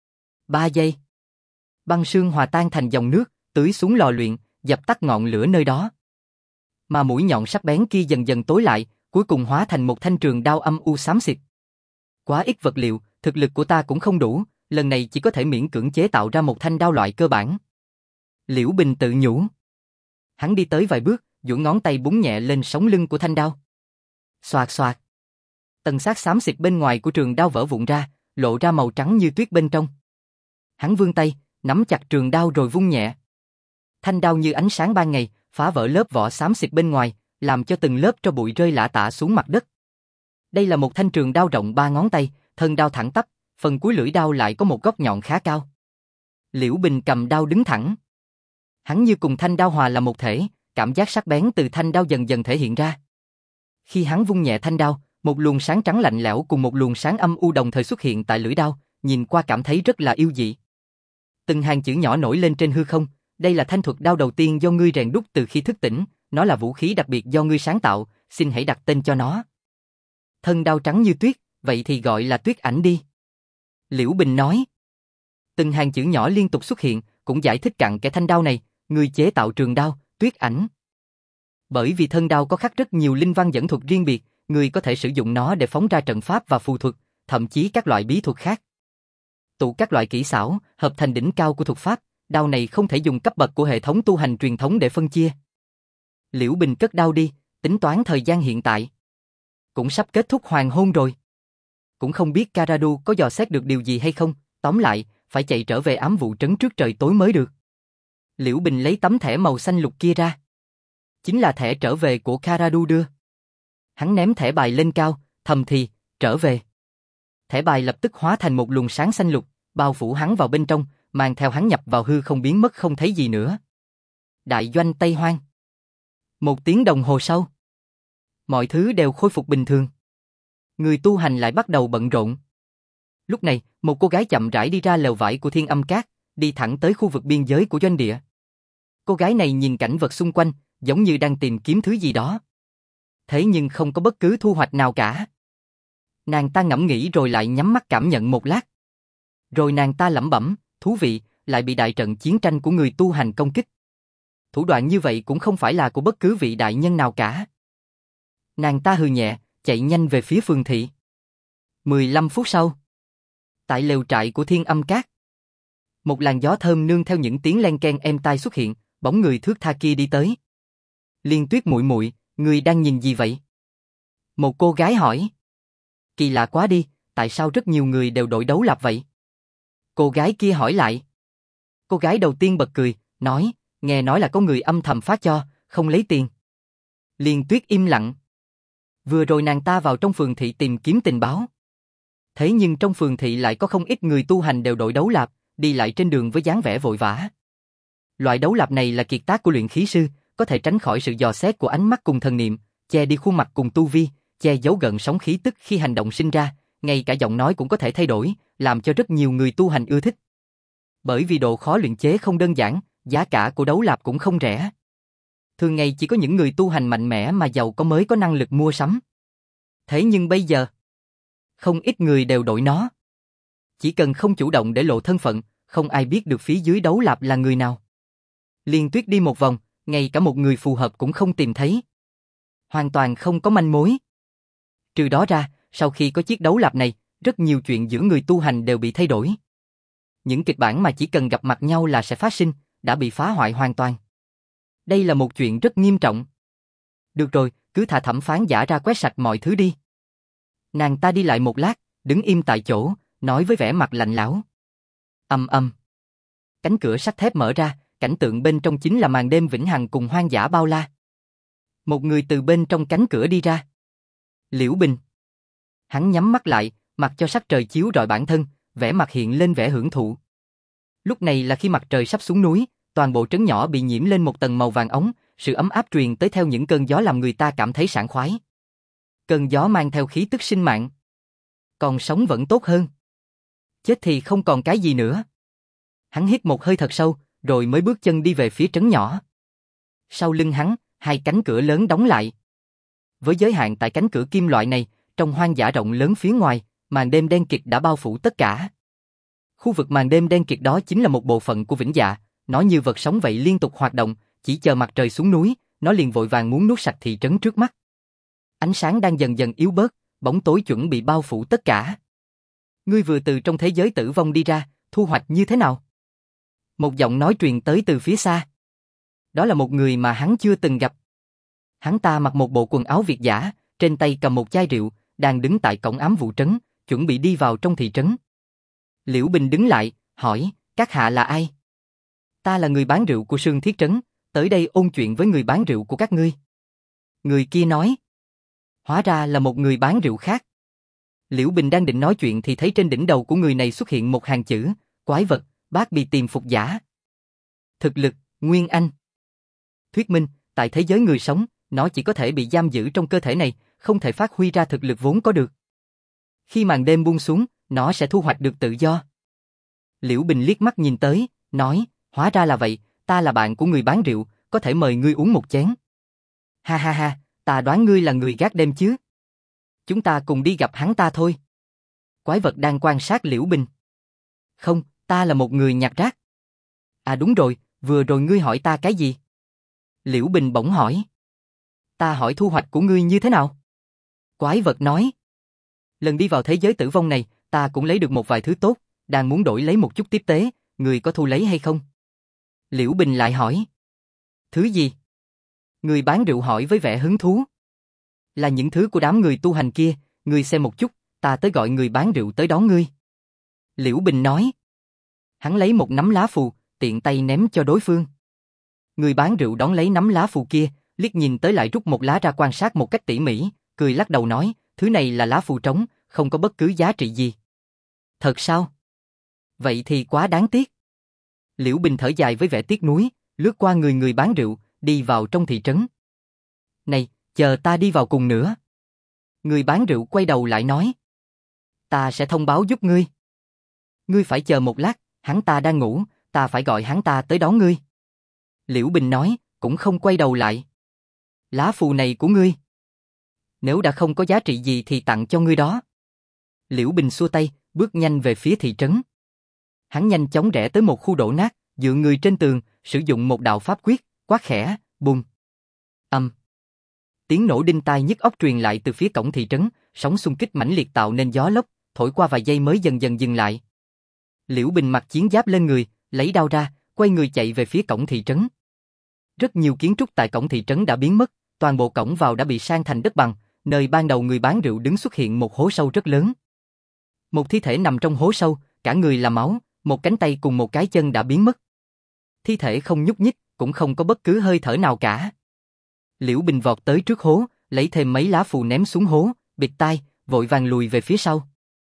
3 giây. Băng sương hòa tan thành dòng nước, tưới xuống lò luyện, dập tắt ngọn lửa nơi đó. Mà mũi nhọn sắc bén kia dần dần tối lại, cuối cùng hóa thành một thanh trường đao âm u xám xịt. Quá ít vật liệu, thực lực của ta cũng không đủ, lần này chỉ có thể miễn cưỡng chế tạo ra một thanh đao loại cơ bản. Liễu Bình tự nhủ. Hắn đi tới vài bước, duỗi ngón tay búng nhẹ lên sống lưng của thanh đao. Xoạt xoạt. Tầng xác xám xịt bên ngoài của trường đao vỡ vụn ra, lộ ra màu trắng như tuyết bên trong. Hắn vươn tay, nắm chặt trường đao rồi vung nhẹ. Thanh đao như ánh sáng ban ngày, phá vỡ lớp vỏ xám xịt bên ngoài, làm cho từng lớp tro bụi rơi lả tả xuống mặt đất. Đây là một thanh trường đao rộng 3 ngón tay, thân đao thẳng tắp, phần cuối lưỡi đao lại có một góc nhọn khá cao. Liễu Bình cầm đao đứng thẳng. Hắn như cùng thanh đao hòa là một thể, cảm giác sắc bén từ thanh đao dần dần thể hiện ra. Khi hắn vung nhẹ thanh đao, một luồng sáng trắng lạnh lẽo cùng một luồng sáng âm u đồng thời xuất hiện tại lưỡi đao, nhìn qua cảm thấy rất là yêu dị. Từng hàng chữ nhỏ nổi lên trên hư không, đây là thanh thuật đao đầu tiên do ngươi rèn đúc từ khi thức tỉnh, nó là vũ khí đặc biệt do ngươi sáng tạo, xin hãy đặt tên cho nó. Thân đao trắng như tuyết, vậy thì gọi là tuyết ảnh đi. Liễu Bình nói. Từng hàng chữ nhỏ liên tục xuất hiện, cũng giải thích cặn kẽ thanh đao này, ngươi chế tạo trường đao, tuyết ảnh. Bởi vì thân đao có khắc rất nhiều linh văn dẫn thuật riêng biệt, ngươi có thể sử dụng nó để phóng ra trận pháp và phù thuật, thậm chí các loại bí thuật khác. Tụ các loại kỹ xảo, hợp thành đỉnh cao của thuật pháp, đao này không thể dùng cấp bậc của hệ thống tu hành truyền thống để phân chia. Liễu Bình cất đao đi, tính toán thời gian hiện tại. Cũng sắp kết thúc hoàng hôn rồi. Cũng không biết Karadu có dò xét được điều gì hay không, tóm lại, phải chạy trở về ám vụ trấn trước trời tối mới được. Liễu Bình lấy tấm thẻ màu xanh lục kia ra. Chính là thẻ trở về của Karadu đưa. Hắn ném thẻ bài lên cao, thầm thì, trở về. Thẻ bài lập tức hóa thành một luồng sáng xanh lục, bao phủ hắn vào bên trong, mang theo hắn nhập vào hư không biến mất không thấy gì nữa. Đại doanh Tây Hoang. 1 tiếng đồng hồ sau, mọi thứ đều khôi phục bình thường. Người tu hành lại bắt đầu bận rộn. Lúc này, một cô gái chậm rãi đi ra lều vải của Thiên Âm Các, đi thẳng tới khu vực biên giới của doanh địa. Cô gái này nhìn cảnh vật xung quanh, giống như đang tìm kiếm thứ gì đó. Thế nhưng không có bất cứ thu hoạch nào cả. Nàng ta ngẫm nghĩ rồi lại nhắm mắt cảm nhận một lát. Rồi nàng ta lẩm bẩm, thú vị, lại bị đại trận chiến tranh của người tu hành công kích. Thủ đoạn như vậy cũng không phải là của bất cứ vị đại nhân nào cả. Nàng ta hừ nhẹ, chạy nhanh về phía phường thị. 15 phút sau, tại lều trại của Thiên Âm Các, một làn gió thơm nương theo những tiếng len keng êm tai xuất hiện, bóng người thướt tha kia đi tới. Liên Tuyết muội muội, ngươi đang nhìn gì vậy? Một cô gái hỏi. Kỳ lạ quá đi, tại sao rất nhiều người đều đội đấu lạp vậy? Cô gái kia hỏi lại. Cô gái đầu tiên bật cười, nói, nghe nói là có người âm thầm phát cho, không lấy tiền. Liên Tuyết im lặng. Vừa rồi nàng ta vào trong phường thị tìm kiếm tình báo. Thế nhưng trong phường thị lại có không ít người tu hành đều đội đấu lạp, đi lại trên đường với dáng vẻ vội vã. Loại đấu lạp này là kiệt tác của luyện khí sư, có thể tránh khỏi sự dò xét của ánh mắt cùng thần niệm, che đi khuôn mặt cùng tu vi, che giấu gần sóng khí tức khi hành động sinh ra, ngay cả giọng nói cũng có thể thay đổi, làm cho rất nhiều người tu hành ưa thích. Bởi vì độ khó luyện chế không đơn giản, giá cả của đấu lạp cũng không rẻ. Thường ngày chỉ có những người tu hành mạnh mẽ mà giàu có mới có năng lực mua sắm. Thế nhưng bây giờ, không ít người đều đội nó. Chỉ cần không chủ động để lộ thân phận, không ai biết được phía dưới đấu lạp là người nào. Liên Tuyết đi một vòng, ngay cả một người phù hợp cũng không tìm thấy. Hoàn toàn không có manh mối. Trừ đó ra, sau khi có chiếc đấu lạp này, rất nhiều chuyện giữa người tu hành đều bị thay đổi. Những kịch bản mà chỉ cần gặp mặt nhau là sẽ phát sinh, đã bị phá hoại hoàn toàn. Đây là một chuyện rất nghiêm trọng. Được rồi, cứ thả thẩm phán giả ra quét sạch mọi thứ đi. Nàng ta đi lại một lát, đứng im tại chỗ, nói với vẻ mặt lạnh lẽo. Ầm ầm. Cánh cửa sắt thép mở ra, cảnh tượng bên trong chính là màn đêm vĩnh hằng cùng hoang dã bao la. Một người từ bên trong cánh cửa đi ra. Liễu Bình. Hắn nhắm mắt lại, mặc cho sắc trời chiếu rọi bản thân, vẻ mặt hiện lên vẻ hưởng thụ. Lúc này là khi mặt trời sắp xuống núi, toàn bộ trấn nhỏ bị nhiễm lên một tầng màu vàng óng, sự ấm áp truyền tới theo những cơn gió làm người ta cảm thấy sảng khoái. Cơn gió mang theo khí tức sinh mạng. Còn sống vẫn tốt hơn. Chết thì không còn cái gì nữa. Hắn hít một hơi thật sâu, rồi mới bước chân đi về phía trấn nhỏ. Sau lưng hắn, 2 cánh cửa lớn đóng lại. Với giới hạn tại cánh cửa kim loại này, trong hoang dã rộng lớn phía ngoài, màn đêm đen kịt đã bao phủ tất cả. Khu vực màn đêm đen kịt đó chính là một bộ phận của Vĩnh Dạ, nó như vật sống vậy liên tục hoạt động, chỉ chờ mặt trời xuống núi, nó liền vội vàng muốn nuốt sạch thị trấn trước mắt. Ánh sáng đang dần dần yếu bớt, bóng tối chuẩn bị bao phủ tất cả. Ngươi vừa từ trong thế giới tử vong đi ra, thu hoạch như thế nào? Một giọng nói truyền tới từ phía xa. Đó là một người mà hắn chưa từng gặp. Hắn ta mặc một bộ quần áo Việt dã, trên tay cầm một chai rượu, đang đứng tại cổng ám vụ trấn, chuẩn bị đi vào trong thị trấn. Liễu Bình đứng lại, hỏi, các hạ là ai? Ta là người bán rượu của Sương Thiết Trấn, tới đây ôn chuyện với người bán rượu của các ngươi. Người kia nói. Hóa ra là một người bán rượu khác. Liễu Bình đang định nói chuyện thì thấy trên đỉnh đầu của người này xuất hiện một hàng chữ, quái vật, bát bì tìm phục giả. Thực lực, Nguyên Anh. Thuyết minh, tại thế giới người sống, nó chỉ có thể bị giam giữ trong cơ thể này, không thể phát huy ra thực lực vốn có được. Khi màn đêm buông xuống, nó sẽ thu hoạch được tự do. Liễu Bình liếc mắt nhìn tới, nói, hóa ra là vậy, ta là bạn của người bán rượu, có thể mời ngươi uống một chén. Ha ha ha, ta đoán ngươi là người gác đêm chứ. Chúng ta cùng đi gặp hắn ta thôi. Quái vật đang quan sát Liễu Bình. Không, ta là một người nhặt rác. À đúng rồi, vừa rồi ngươi hỏi ta cái gì? Liễu Bình bỗng hỏi. Ta hỏi thu hoạch của ngươi như thế nào? Quái vật nói. Lần đi vào thế giới tử vong này, ta cũng lấy được một vài thứ tốt, đang muốn đổi lấy một chút tiếp tế, ngươi có thu lấy hay không? Liễu Bình lại hỏi. Thứ gì? Người bán rượu hỏi với vẻ hứng thú. Là những thứ của đám người tu hành kia, ngươi xem một chút, ta tới gọi người bán rượu tới đón ngươi. Liễu Bình nói. Hắn lấy một nắm lá phù, tiện tay ném cho đối phương. Người bán rượu đón lấy nắm lá phù kia, liếc nhìn tới lại rút một lá ra quan sát một cách tỉ mỉ, cười lắc đầu nói, thứ này là lá phù trống, không có bất cứ giá trị gì. Thật sao? Vậy thì quá đáng tiếc. Liễu Bình thở dài với vẻ tiếc nuối, lướt qua người bán rượu, đi vào trong thị trấn. Này, chờ ta đi vào cùng nữa. Người bán rượu quay đầu lại nói. Ta sẽ thông báo giúp ngươi. Ngươi phải chờ một lát, hắn ta đang ngủ, ta phải gọi hắn ta tới đón ngươi. Liễu Bình nói, cũng không quay đầu lại. Lá phù này của ngươi. Nếu đã không có giá trị gì thì tặng cho ngươi đó. Liễu Bình xua tay, bước nhanh về phía thị trấn. Hắn nhanh chóng rẽ tới một khu đổ nát, dựa người trên tường, sử dụng một đạo pháp quyết, quát khẽ, bùng. Tiếng nổ đinh tai nhức óc truyền lại từ phía cổng thị trấn, sóng xung kích mãnh liệt tạo nên gió lốc, thổi qua vài giây mới dần dần dừng lại. Liễu Bình mặc chiến giáp lên người, lấy đao ra, quay người chạy về phía cổng thị trấn. Rất nhiều kiến trúc tại cổng thị trấn đã biến mất, toàn bộ cổng vào đã bị san thành đất bằng, nơi ban đầu người bán rượu đứng xuất hiện một hố sâu rất lớn. Một thi thể nằm trong hố sâu, cả người là máu, một cánh tay cùng một cái chân đã biến mất. Thi thể không nhúc nhích, cũng không có bất cứ hơi thở nào cả. Liễu Bình vọt tới trước hố, lấy thêm mấy lá phù ném xuống hố, bịt tai, vội vàng lùi về phía sau.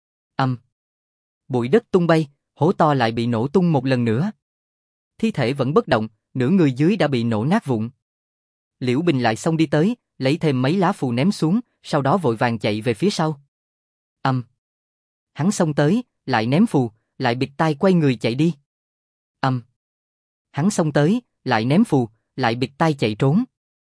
Bụi đất tung bay, hố to lại bị nổ tung một lần nữa. Thi thể vẫn bất động, nửa người dưới đã bị nổ nát vụn. Liễu Bình lại xông đi tới, lấy thêm mấy lá phù ném xuống, sau đó vội vàng chạy về phía sau. Hắn xông tới, lại ném phù, lại bịt tai quay người chạy đi. Hắn xông tới, lại ném phù, lại bịt tai chạy trốn.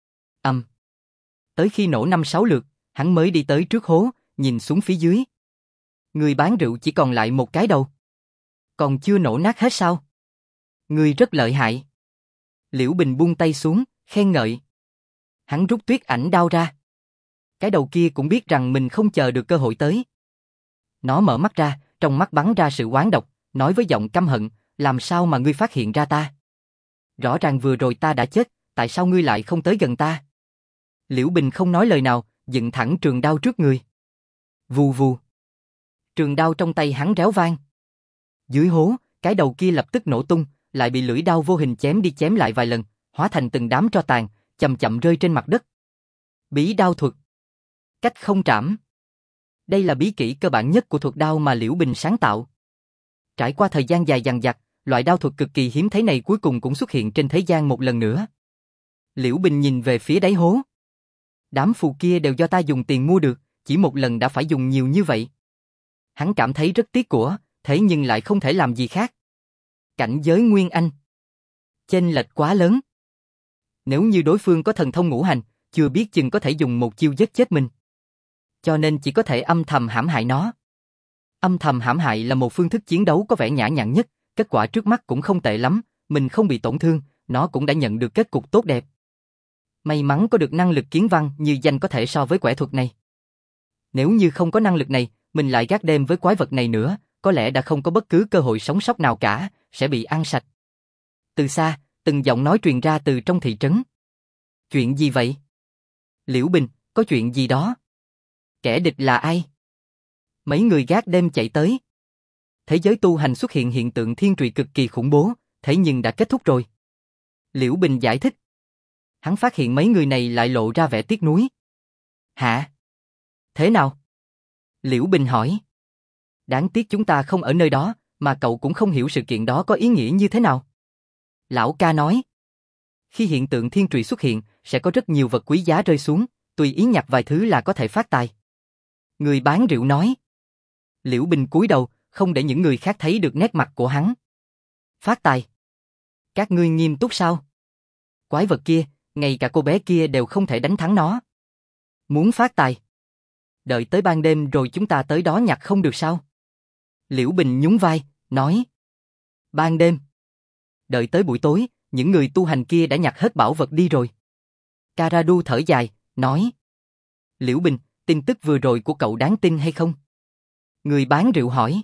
Tới khi nổ 5-6 lượt, hắn mới đi tới trước hố, nhìn xuống phía dưới. Người bán rượu chỉ còn lại một cái đầu. Còn chưa nổ nát hết sao? Ngươi rất lợi hại. Liễu Bình buông tay xuống, khen ngợi. Hắn rút tuyết ảnh đao ra. Cái đầu kia cũng biết rằng mình không chờ được cơ hội tới. Nó mở mắt ra, trong mắt bắn ra sự oán độc, nói với giọng căm hận, làm sao mà ngươi phát hiện ra ta? Rõ ràng vừa rồi ta đã chết, tại sao ngươi lại không tới gần ta? Liễu Bình không nói lời nào, dựng thẳng trường đao trước người. Vù vù. Trường đao trong tay hắn réo vang. Dưới hố, cái đầu kia lập tức nổ tung, lại bị lưỡi đao vô hình chém đi chém lại vài lần, hóa thành từng đám tro tàn, chậm chậm rơi trên mặt đất. Bí đao thuật. Cách không trảm. Đây là bí kỹ cơ bản nhất của thuật đao mà Liễu Bình sáng tạo. Trải qua thời gian dài dằng dặc, loại đao thuật cực kỳ hiếm thấy này cuối cùng cũng xuất hiện trên thế gian một lần nữa. Liễu Bình nhìn về phía đáy hố. Đám phù kia đều do ta dùng tiền mua được, chỉ một lần đã phải dùng nhiều như vậy. Hắn cảm thấy rất tiếc của, thế nhưng lại không thể làm gì khác. Cảnh giới Nguyên Anh. Chênh lệch quá lớn. Nếu như đối phương có thần thông ngũ hành, chưa biết chừng có thể dùng một chiêu giết chết mình. Cho nên chỉ có thể âm thầm hãm hại nó. Âm thầm hãm hại là một phương thức chiến đấu có vẻ nhã nhặn nhất, kết quả trước mắt cũng không tệ lắm, mình không bị tổn thương, nó cũng đã nhận được kết cục tốt đẹp. May mắn có được năng lực kiến văn như danh có thể so với quẻ thuật này. Nếu như không có năng lực này, mình lại gác đêm với quái vật này nữa, có lẽ đã không có bất cứ cơ hội sống sót nào cả, sẽ bị ăn sạch. Từ xa, từng giọng nói truyền ra từ trong thị trấn. Chuyện gì vậy? Liễu Bình, có chuyện gì đó? Kẻ địch là ai? Mấy người gác đêm chạy tới. Thế giới tu hành xuất hiện hiện tượng thiên trụy cực kỳ khủng bố, thế nhưng đã kết thúc rồi. Liễu Bình giải thích. Hắn phát hiện mấy người này lại lộ ra vẻ tiếc nuối. Hả? Thế nào? Liễu Bình hỏi. Đáng tiếc chúng ta không ở nơi đó, mà cậu cũng không hiểu sự kiện đó có ý nghĩa như thế nào. Lão ca nói. Khi hiện tượng thiên trụy xuất hiện, sẽ có rất nhiều vật quý giá rơi xuống, tùy ý nhặt vài thứ là có thể phát tài. Người bán rượu nói. Liễu Bình cúi đầu, không để những người khác thấy được nét mặt của hắn. Phát tài? Các ngươi nghiêm túc sao? Quái vật kia, ngay cả cô bé kia đều không thể đánh thắng nó. Muốn phát tài? Đợi tới ban đêm rồi chúng ta tới đó nhặt không được sao? Liễu Bình nhún vai, nói. Ban đêm? Đợi tới buổi tối, những người tu hành kia đã nhặt hết bảo vật đi rồi. Karadu thở dài, nói. Liễu Bình, tin tức vừa rồi của cậu đáng tin hay không? Người bán rượu hỏi.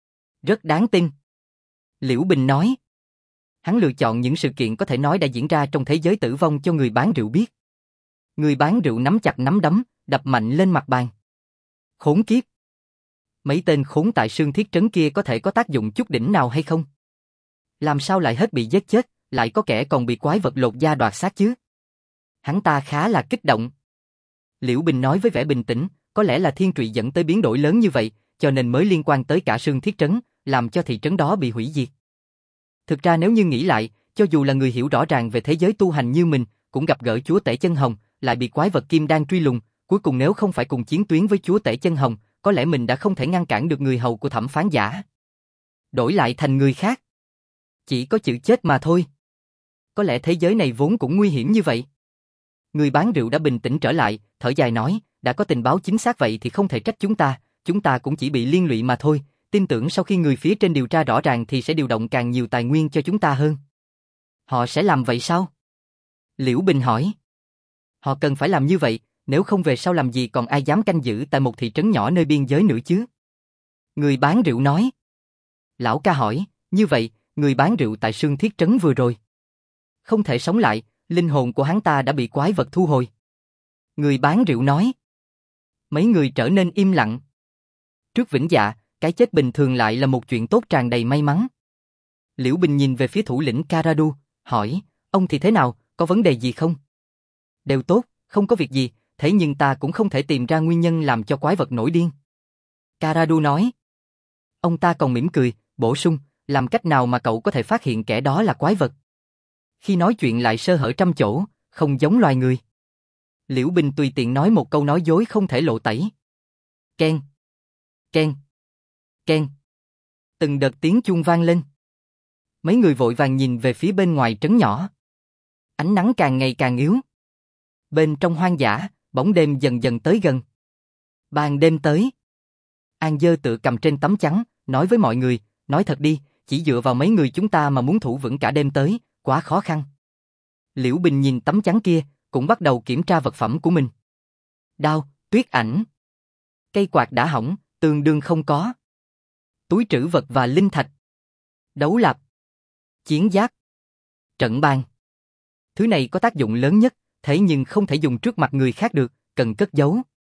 Rất đáng tin. Liễu Bình nói. Hắn lựa chọn những sự kiện có thể nói đã diễn ra trong thế giới tử vong cho người bán rượu biết. Người bán rượu nắm chặt nắm đấm, đập mạnh lên mặt bàn. Khốn kiếp. Mấy tên khốn tại Sương Thiết Trấn kia có thể có tác dụng chút đỉnh nào hay không? Làm sao lại hết bị giết chết, lại có kẻ còn bị quái vật lột da đoạt xác chứ? Hắn ta khá là kích động. Liễu Bình nói với vẻ bình tĩnh, có lẽ là thiên trụy dẫn tới biến đổi lớn như vậy, cho nên mới liên quan tới cả Sương Thiết Trấn, làm cho thị trấn đó bị hủy diệt. Thực ra nếu như nghĩ lại, cho dù là người hiểu rõ ràng về thế giới tu hành như mình, cũng gặp gỡ chúa tể chân hồng, lại bị quái vật kim đan truy lùng, cuối cùng nếu không phải cùng chiến tuyến với chúa tể chân hồng, có lẽ mình đã không thể ngăn cản được người hầu của thẩm phán giả. Đổi lại thành người khác. Chỉ có chữ chết mà thôi. Có lẽ thế giới này vốn cũng nguy hiểm như vậy. Người bán rượu đã bình tĩnh trở lại, thở dài nói, đã có tình báo chính xác vậy thì không thể trách chúng ta cũng chỉ bị liên lụy mà thôi, tin tưởng sau khi người phía trên điều tra rõ ràng thì sẽ điều động càng nhiều tài nguyên cho chúng ta hơn. Họ sẽ làm vậy sao? Liễu Bình hỏi. Họ cần phải làm như vậy, nếu không về sau làm gì còn ai dám canh giữ tại một thị trấn nhỏ nơi biên giới nữa chứ? Người bán rượu nói. Lão ca hỏi, như vậy, người bán rượu tại Sương Thiết Trấn vừa rồi không thể sống lại, linh hồn của hắn ta đã bị quái vật thu hồi. Người bán rượu nói. Mấy người trở nên im lặng. Trước Vĩnh Dạ, cái chết bình thường lại là một chuyện tốt tràn đầy may mắn. Liễu Bình nhìn về phía thủ lĩnh Karadu, hỏi, ông thì thế nào, có vấn đề gì không? Đều tốt, không có việc gì, thế nhưng ta cũng không thể tìm ra nguyên nhân làm cho quái vật nổi điên. Karadu nói. Ông ta còn mỉm cười, bổ sung, làm cách nào mà cậu có thể phát hiện kẻ đó là quái vật? Khi nói chuyện lại sơ hở trăm chỗ, không giống loài người. Liễu Bình tùy tiện nói một câu nói dối không thể lộ tẩy. Ken, ken, ken. Từng đợt tiếng chuông vang lên. Mấy người vội vàng nhìn về phía bên ngoài trấn nhỏ. Ánh nắng càng ngày càng yếu. Bên trong hoang dã, bóng đêm dần dần tới gần. Ban đêm tới. An Dơ tựa cầm trên tấm chắn, nói với mọi người, nói thật đi, chỉ dựa vào mấy người chúng ta mà muốn thủ vững cả đêm tới, quá khó khăn. Liễu Bình nhìn tấm chắn kia, cũng bắt đầu kiểm tra vật phẩm của mình. Đao, tuyết ảnh. Cây quạt đã hỏng, tường đường không có. Túi trữ vật và linh thạch. Đấu lạp. Chiến giáp. Trận bàn. Thứ này có tác dụng lớn nhất, thế nhưng không thể dùng trước mặt người khác được, cần cất giấu.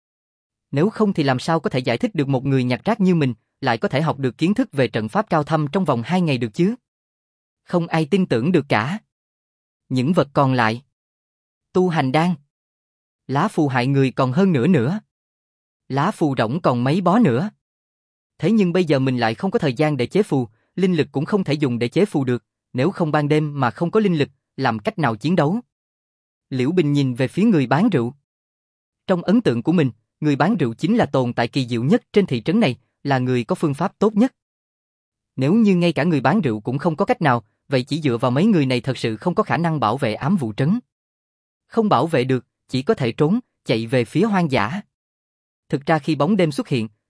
Nếu không thì làm sao có thể giải thích được một người nhặt rác như mình, lại có thể học được kiến thức về trận pháp cao thâm trong vòng 2 ngày được chứ? Không ai tin tưởng được cả. Những vật còn lại. Tu hành đan. Lá phù hại người còn hơn nữa. Lá phù rỗng còn mấy bó nữa. Thế nhưng bây giờ mình lại không có thời gian để chế phù, linh lực cũng không thể dùng để chế phù được, nếu không ban đêm mà không có linh lực, làm cách nào chiến đấu? Liễu Bình nhìn về phía người bán rượu. Trong ấn tượng của mình, người bán rượu chính là tồn tại kỳ diệu nhất trên thị trấn này, là người có phương pháp tốt nhất. Nếu như ngay cả người bán rượu cũng không có cách nào, vậy chỉ dựa vào mấy người này thật sự không có khả năng bảo vệ ám vụ trấn. Không bảo vệ được, chỉ có thể trốn, chạy về phía hoang dã. Thực ra khi bóng đêm xuất hiện,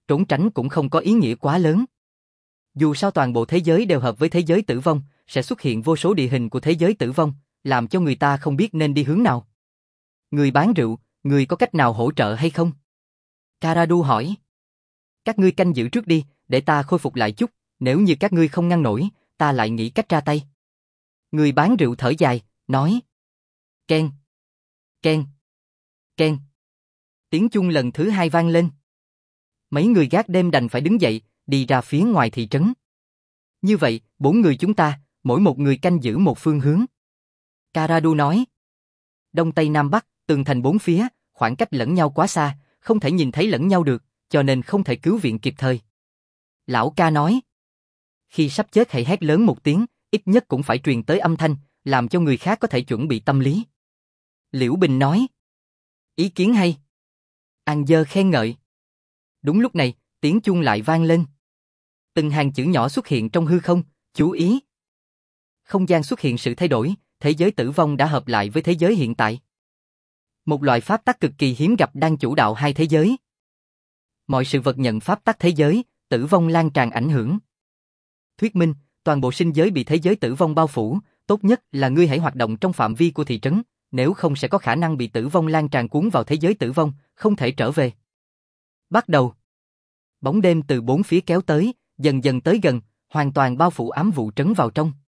trốn tránh cũng không có ý nghĩa quá lớn. Dù sao toàn bộ thế giới đều hợp với thế giới tử vong, sẽ xuất hiện vô số địa hình của thế giới tử vong, làm cho người ta không biết nên đi hướng nào. Người bán rượu, người có cách nào hỗ trợ hay không? Karadu hỏi. Các ngươi canh giữ trước đi, để ta khôi phục lại chút, nếu như các ngươi không ngăn nổi, ta lại nghĩ cách ra tay. Người bán rượu thở dài, nói. Ken, ken, ken. Tiếng chuông lần thứ 2 vang lên. Mấy người gác đêm đành phải đứng dậy, đi ra phía ngoài thị trấn. Như vậy, 4 người chúng ta, mỗi một người canh giữ một phương hướng. Karadu nói. Đông Tây Nam Bắc, tường thành 4 phía, khoảng cách lẫn nhau quá xa, không thể nhìn thấy lẫn nhau được, cho nên không thể cứu viện kịp thời. Lão ca nói. Khi sắp chết hãy hét lớn một tiếng, ít nhất cũng phải truyền tới âm thanh, làm cho người khác có thể chuẩn bị tâm lý. Liễu Bình nói. Ý kiến hay. An Dơ khen ngợi. Đúng lúc này, tiếng chuông lại vang lên. Từng hàng chữ nhỏ xuất hiện trong hư không, chú ý. Không gian xuất hiện sự thay đổi, thế giới tử vong đã hợp lại với thế giới hiện tại. Một loại pháp tắc cực kỳ hiếm gặp đang chủ đạo hai thế giới. Mọi sự vật nhận pháp tắc thế giới, tử vong lan tràn ảnh hưởng. Thuyết minh, toàn bộ sinh giới bị thế giới tử vong bao phủ, tốt nhất là ngươi hãy hoạt động trong phạm vi của thị trấn, nếu không sẽ có khả năng bị tử vong lan tràn cuốn vào thế giới tử vong, không thể trở về. Bắt đầu. Bóng đêm từ 4 phía kéo tới, dần dần tới gần, hoàn toàn bao phủ ám vụ trấn vào trong.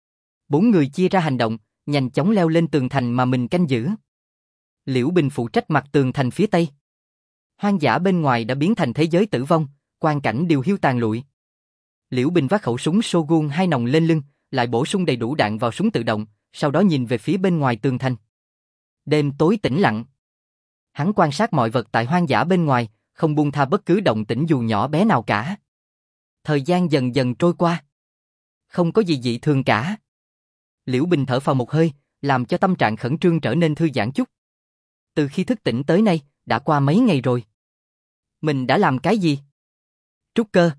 4 người chia ra hành động, nhanh chóng leo lên tường thành mà mình canh giữ. Liễu Bình phụ trách mặt tường thành phía tây. Hoang dã bên ngoài đã biến thành thế giới tử vong, quang cảnh điều hiu tàn lụi. Liễu Bình vác khẩu súng Shogun 2 nòng lên lưng, lại bổ sung đầy đủ đạn vào súng tự động, sau đó nhìn về phía bên ngoài tường thành. Đêm tối tĩnh lặng. Hắn quan sát mọi vật tại hoang dã bên ngoài, không buông tha bất cứ động tĩnh dù nhỏ bé nào cả. Thời gian dần dần trôi qua. Không có gì dị thường cả. Liễu Bình thở phào một hơi, làm cho tâm trạng khẩn trương trở nên thư giãn chút. Từ khi thức tỉnh tới nay, đã qua mấy ngày rồi. Mình đã làm cái gì? Trúc cơ.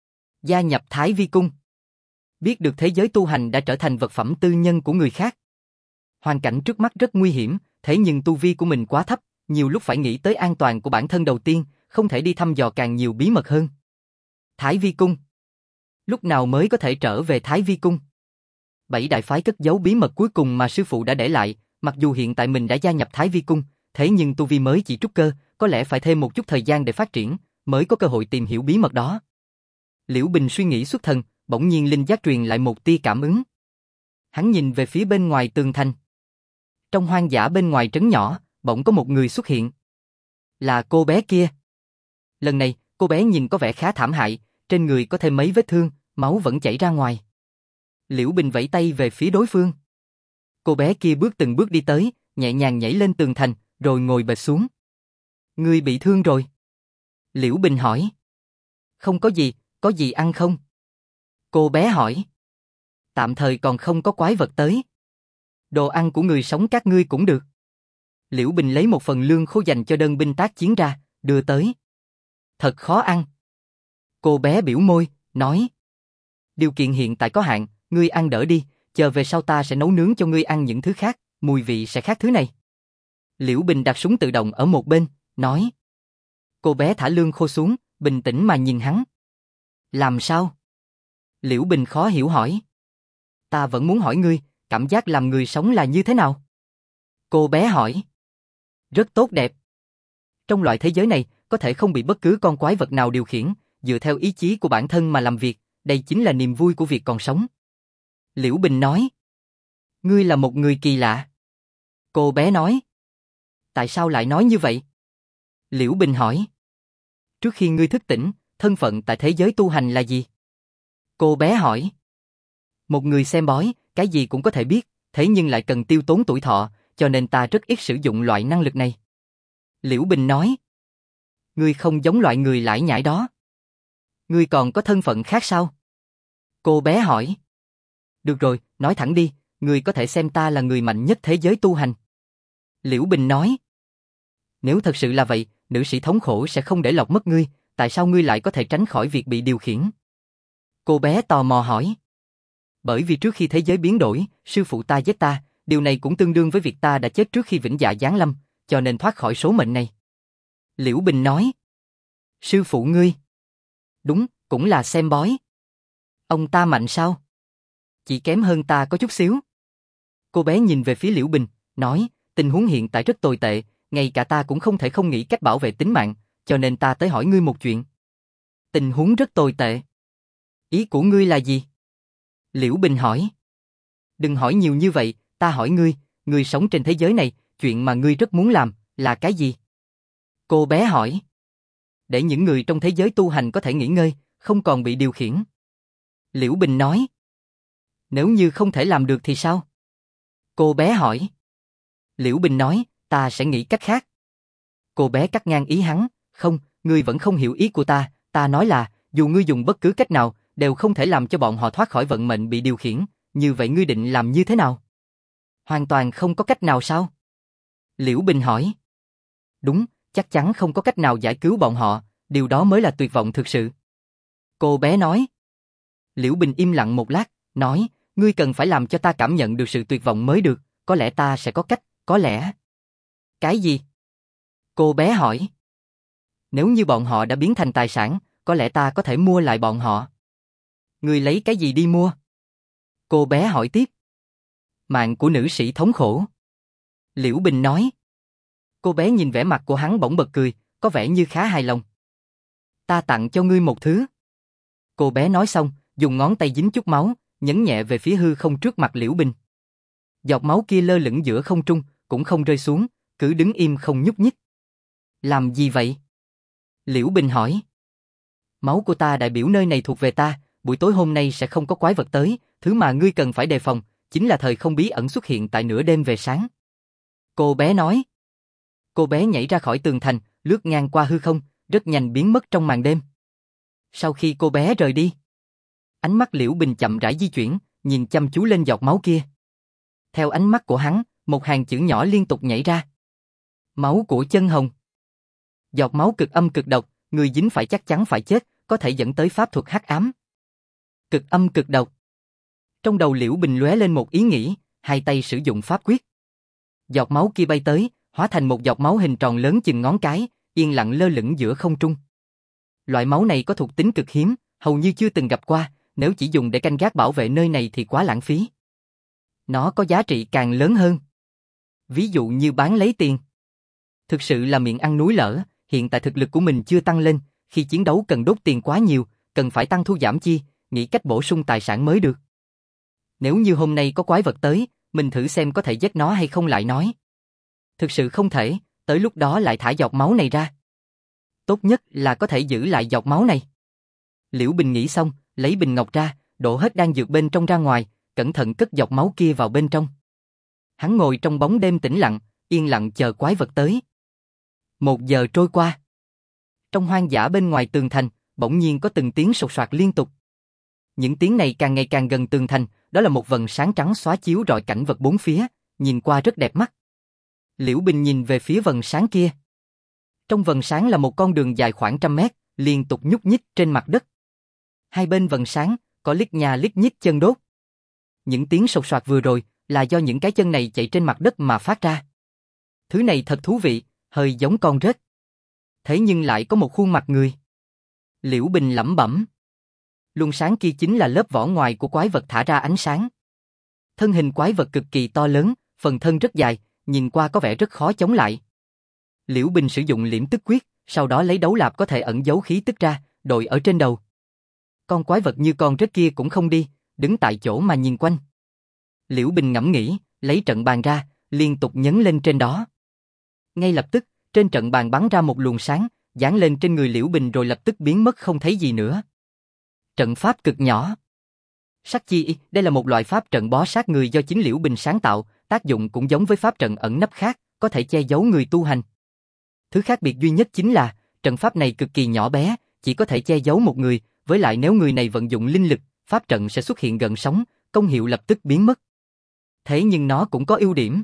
Gia nhập Thái Vi Cung. Biết được thế giới tu hành đã trở thành vật phẩm tư nhân của người khác. Hoàn cảnh trước mắt rất nguy hiểm, thế nhưng tu vi của mình quá thấp, nhiều lúc phải nghĩ tới an toàn của bản thân đầu tiên, không thể đi thăm dò càng nhiều bí mật hơn. Thái Vi Cung. Lúc nào mới có thể trở về Thái Vi Cung? 7 đại phái cất giấu bí mật cuối cùng mà sư phụ đã để lại, mặc dù hiện tại mình đã gia nhập Thái Vi Cung, thế nhưng tu vi mới chỉ trúc cơ, có lẽ phải thêm một chút thời gian để phát triển, mới có cơ hội tìm hiểu bí mật đó. Liễu Bình suy nghĩ xuất thần, bỗng nhiên linh giác truyền lại một tia cảm ứng. Hắn nhìn về phía bên ngoài tường thành. Trong hoang dã bên ngoài trấn nhỏ, bỗng có một người xuất hiện. Là cô bé kia. Lần này, cô bé nhìn có vẻ khá thảm hại, trên người có thêm mấy vết thương, máu vẫn chảy ra ngoài. Liễu Bình vẫy tay về phía đối phương. Cô bé kia bước từng bước đi tới, nhẹ nhàng nhảy lên tường thành, rồi ngồi bệt xuống. Ngươi bị thương rồi? Liễu Bình hỏi. Không có gì ăn không? Cô bé hỏi. Tạm thời còn không có quái vật tới. Đồ ăn của người sống các ngươi cũng được. Liễu Bình lấy một phần lương khô dành cho đơn binh tác chiến ra, đưa tới. Thật khó ăn. Cô bé biểu môi, nói. Điều kiện hiện tại có hạn, ngươi ăn đỡ đi, chờ về sau ta sẽ nấu nướng cho ngươi ăn những thứ khác, mùi vị sẽ khác thứ này. Liễu Bình đặt súng tự động ở một bên, nói. Cô bé thả lương khô xuống, bình tĩnh mà nhìn hắn. Làm sao? Liễu Bình khó hiểu hỏi. Ta vẫn muốn hỏi ngươi, cảm giác làm người sống là như thế nào? Cô bé hỏi. Rất tốt đẹp. Trong loại thế giới này, có thể không bị bất cứ con quái vật nào điều khiển, dựa theo ý chí của bản thân mà làm việc, đây chính là niềm vui của việc còn sống. Liễu Bình nói. Ngươi là một người kỳ lạ. Cô bé nói. Tại sao lại nói như vậy? Liễu Bình hỏi. Trước khi ngươi thức tỉnh, thân phận tại thế giới tu hành là gì? Cô bé hỏi. Một người xem bói, cái gì cũng có thể biết, thế nhưng lại cần tiêu tốn tuổi thọ, cho nên ta rất ít sử dụng loại năng lực này. Liễu Bình nói. Ngươi không giống loại người lải nhải đó. Ngươi còn có thân phận khác sao? Cô bé hỏi. Được rồi, nói thẳng đi, ngươi có thể xem ta là người mạnh nhất thế giới tu hành. Liễu Bình nói. Nếu thật sự là vậy, nữ sĩ thống khổ sẽ không để lọt mất ngươi, tại sao ngươi lại có thể tránh khỏi việc bị điều khiển? Cô bé tò mò hỏi. Bởi vì trước khi thế giới biến đổi, sư phụ ta giết ta, điều này cũng tương đương với việc ta đã chết trước khi vĩnh dạ giáng lâm, cho nên thoát khỏi số mệnh này. Liễu Bình nói. Sư phụ ngươi? Đúng, cũng là xem bói. Ông ta mạnh sao? Chỉ kém hơn ta có chút xíu. Cô bé nhìn về phía Liễu Bình, nói, tình huống hiện tại rất tồi tệ, ngay cả ta cũng không thể không nghĩ cách bảo vệ tính mạng, cho nên ta tới hỏi ngươi một chuyện. Tình huống rất tồi tệ. Ý của ngươi là gì? Liễu Bình hỏi. Đừng hỏi nhiều như vậy, ta hỏi ngươi sống trên thế giới này, chuyện mà ngươi rất muốn làm, là cái gì? Cô bé hỏi. Để những người trong thế giới tu hành có thể nghỉ ngơi, không còn bị điều khiển. Liễu Bình nói. Nếu như không thể làm được thì sao? Cô bé hỏi. Liễu Bình nói, ta sẽ nghĩ cách khác. Cô bé cắt ngang ý hắn, không, ngươi vẫn không hiểu ý của ta nói là, dù ngươi dùng bất cứ cách nào, đều không thể làm cho bọn họ thoát khỏi vận mệnh bị điều khiển, như vậy ngươi định làm như thế nào? Hoàn toàn không có cách nào sao? Liễu Bình hỏi. Đúng, chắc chắn không có cách nào giải cứu bọn họ, điều đó mới là tuyệt vọng thực sự. Cô bé nói. Liễu Bình im lặng một lát, nói, ngươi cần phải làm cho ta cảm nhận được sự tuyệt vọng mới được, có lẽ ta sẽ có cách, có lẽ. Cái gì? Cô bé hỏi. Nếu như bọn họ đã biến thành tài sản, có lẽ ta có thể mua lại bọn họ. Ngươi lấy cái gì đi mua? Cô bé hỏi tiếp. Mạng của nữ sĩ thống khổ. Liễu Bình nói. Cô bé nhìn vẻ mặt của hắn bỗng bật cười, có vẻ như khá hài lòng. Ta tặng cho ngươi một thứ. Cô bé nói xong, dùng ngón tay dính chút máu, nhấn nhẹ về phía hư không trước mặt Liễu Bình. Giọt máu kia lơ lửng giữa không trung, cũng không rơi xuống, cứ đứng im không nhúc nhích. Làm gì vậy? Liễu Bình hỏi. Máu của ta đại biểu nơi này thuộc về ta, buổi tối hôm nay sẽ không có quái vật tới, thứ mà ngươi cần phải đề phòng, chính là thời không bí ẩn xuất hiện tại nửa đêm về sáng. Cô bé nói. Cô bé nhảy ra khỏi tường thành, lướt ngang qua hư không, rất nhanh biến mất trong màn đêm. Sau khi cô bé rời đi, ánh mắt Liễu Bình chậm rãi di chuyển, nhìn chăm chú lên giọt máu kia. Theo ánh mắt của hắn, một hàng chữ nhỏ liên tục nhảy ra. Máu của chân hồng. Giọt máu cực âm cực độc, người dính phải chắc chắn phải chết, có thể dẫn tới pháp thuật hắc ám. Cực âm cực độc. Trong đầu Liễu Bình lóe lên một ý nghĩ, hai tay sử dụng pháp quyết. Giọt máu kia bay tới, hóa thành một giọt máu hình tròn lớn chừng ngón cái, yên lặng lơ lửng giữa không trung. Loại máu này có thuộc tính cực hiếm, hầu như chưa từng gặp qua, nếu chỉ dùng để canh gác bảo vệ nơi này thì quá lãng phí. Nó có giá trị càng lớn hơn. Ví dụ như bán lấy tiền. Thực sự là miệng ăn núi lở, hiện tại thực lực của mình chưa tăng lên, khi chiến đấu cần đốt tiền quá nhiều, cần phải tăng thu giảm chi, nghĩ cách bổ sung tài sản mới được. Nếu như hôm nay có quái vật tới, mình thử xem có thể giết nó hay không lại nói. Thực sự không thể, tới lúc đó lại thả giọt máu này ra. Tốt nhất là có thể giữ lại giọt máu này. Liễu Bình nghĩ xong, lấy bình ngọc ra, đổ hết đan dược bên trong ra ngoài, cẩn thận cất giọt máu kia vào bên trong. Hắn ngồi trong bóng đêm tĩnh lặng, yên lặng chờ quái vật tới. 1 giờ trôi qua. Trong hoang dã bên ngoài tường thành, bỗng nhiên có từng tiếng sột soạt liên tục. Những tiếng này càng ngày càng gần tường thành, đó là một vầng sáng trắng xóa chiếu rọi cảnh vật bốn phía, nhìn qua rất đẹp mắt. Liễu Bình nhìn về phía vầng sáng kia. Trong vầng sáng là một con đường dài khoảng 100 mét, liên tục nhúc nhích trên mặt đất. Hai bên vầng sáng, có lít nha lít nhít chân đốt. Những tiếng sột soạt vừa rồi, là do những cái chân này chạy trên mặt đất mà phát ra. Thứ này thật thú vị, hơi giống con rết. Thế nhưng lại có một khuôn mặt người. Liễu Bình lẩm bẩm. Luồng sáng kia chính là lớp vỏ ngoài của quái vật thả ra ánh sáng. Thân hình quái vật cực kỳ to lớn, phần thân rất dài, nhìn qua có vẻ rất khó chống lại. Liễu Bình sử dụng liễm tức quyết, sau đó lấy đấu lạp có thể ẩn giấu khí tức ra, đội ở trên đầu. Con quái vật như con rết kia cũng không đi, đứng tại chỗ mà nhìn quanh. Liễu Bình ngẫm nghĩ, lấy trận bàn ra, liên tục nhấn lên trên đó. Ngay lập tức, trên trận bàn bắn ra một luồng sáng, giáng lên trên người Liễu Bình rồi lập tức biến mất không thấy gì nữa. Trận pháp cực nhỏ. Sát chi, đây là một loại pháp trận bó sát người do chính Liễu Bình sáng tạo, tác dụng cũng giống với pháp trận ẩn nấp khác, có thể che giấu người tu hành. Thứ khác biệt duy nhất chính là, trận pháp này cực kỳ nhỏ bé, chỉ có thể che giấu một người, với lại nếu người này vận dụng linh lực, pháp trận sẽ xuất hiện gần sóng, công hiệu lập tức biến mất. Thế nhưng nó cũng có ưu điểm.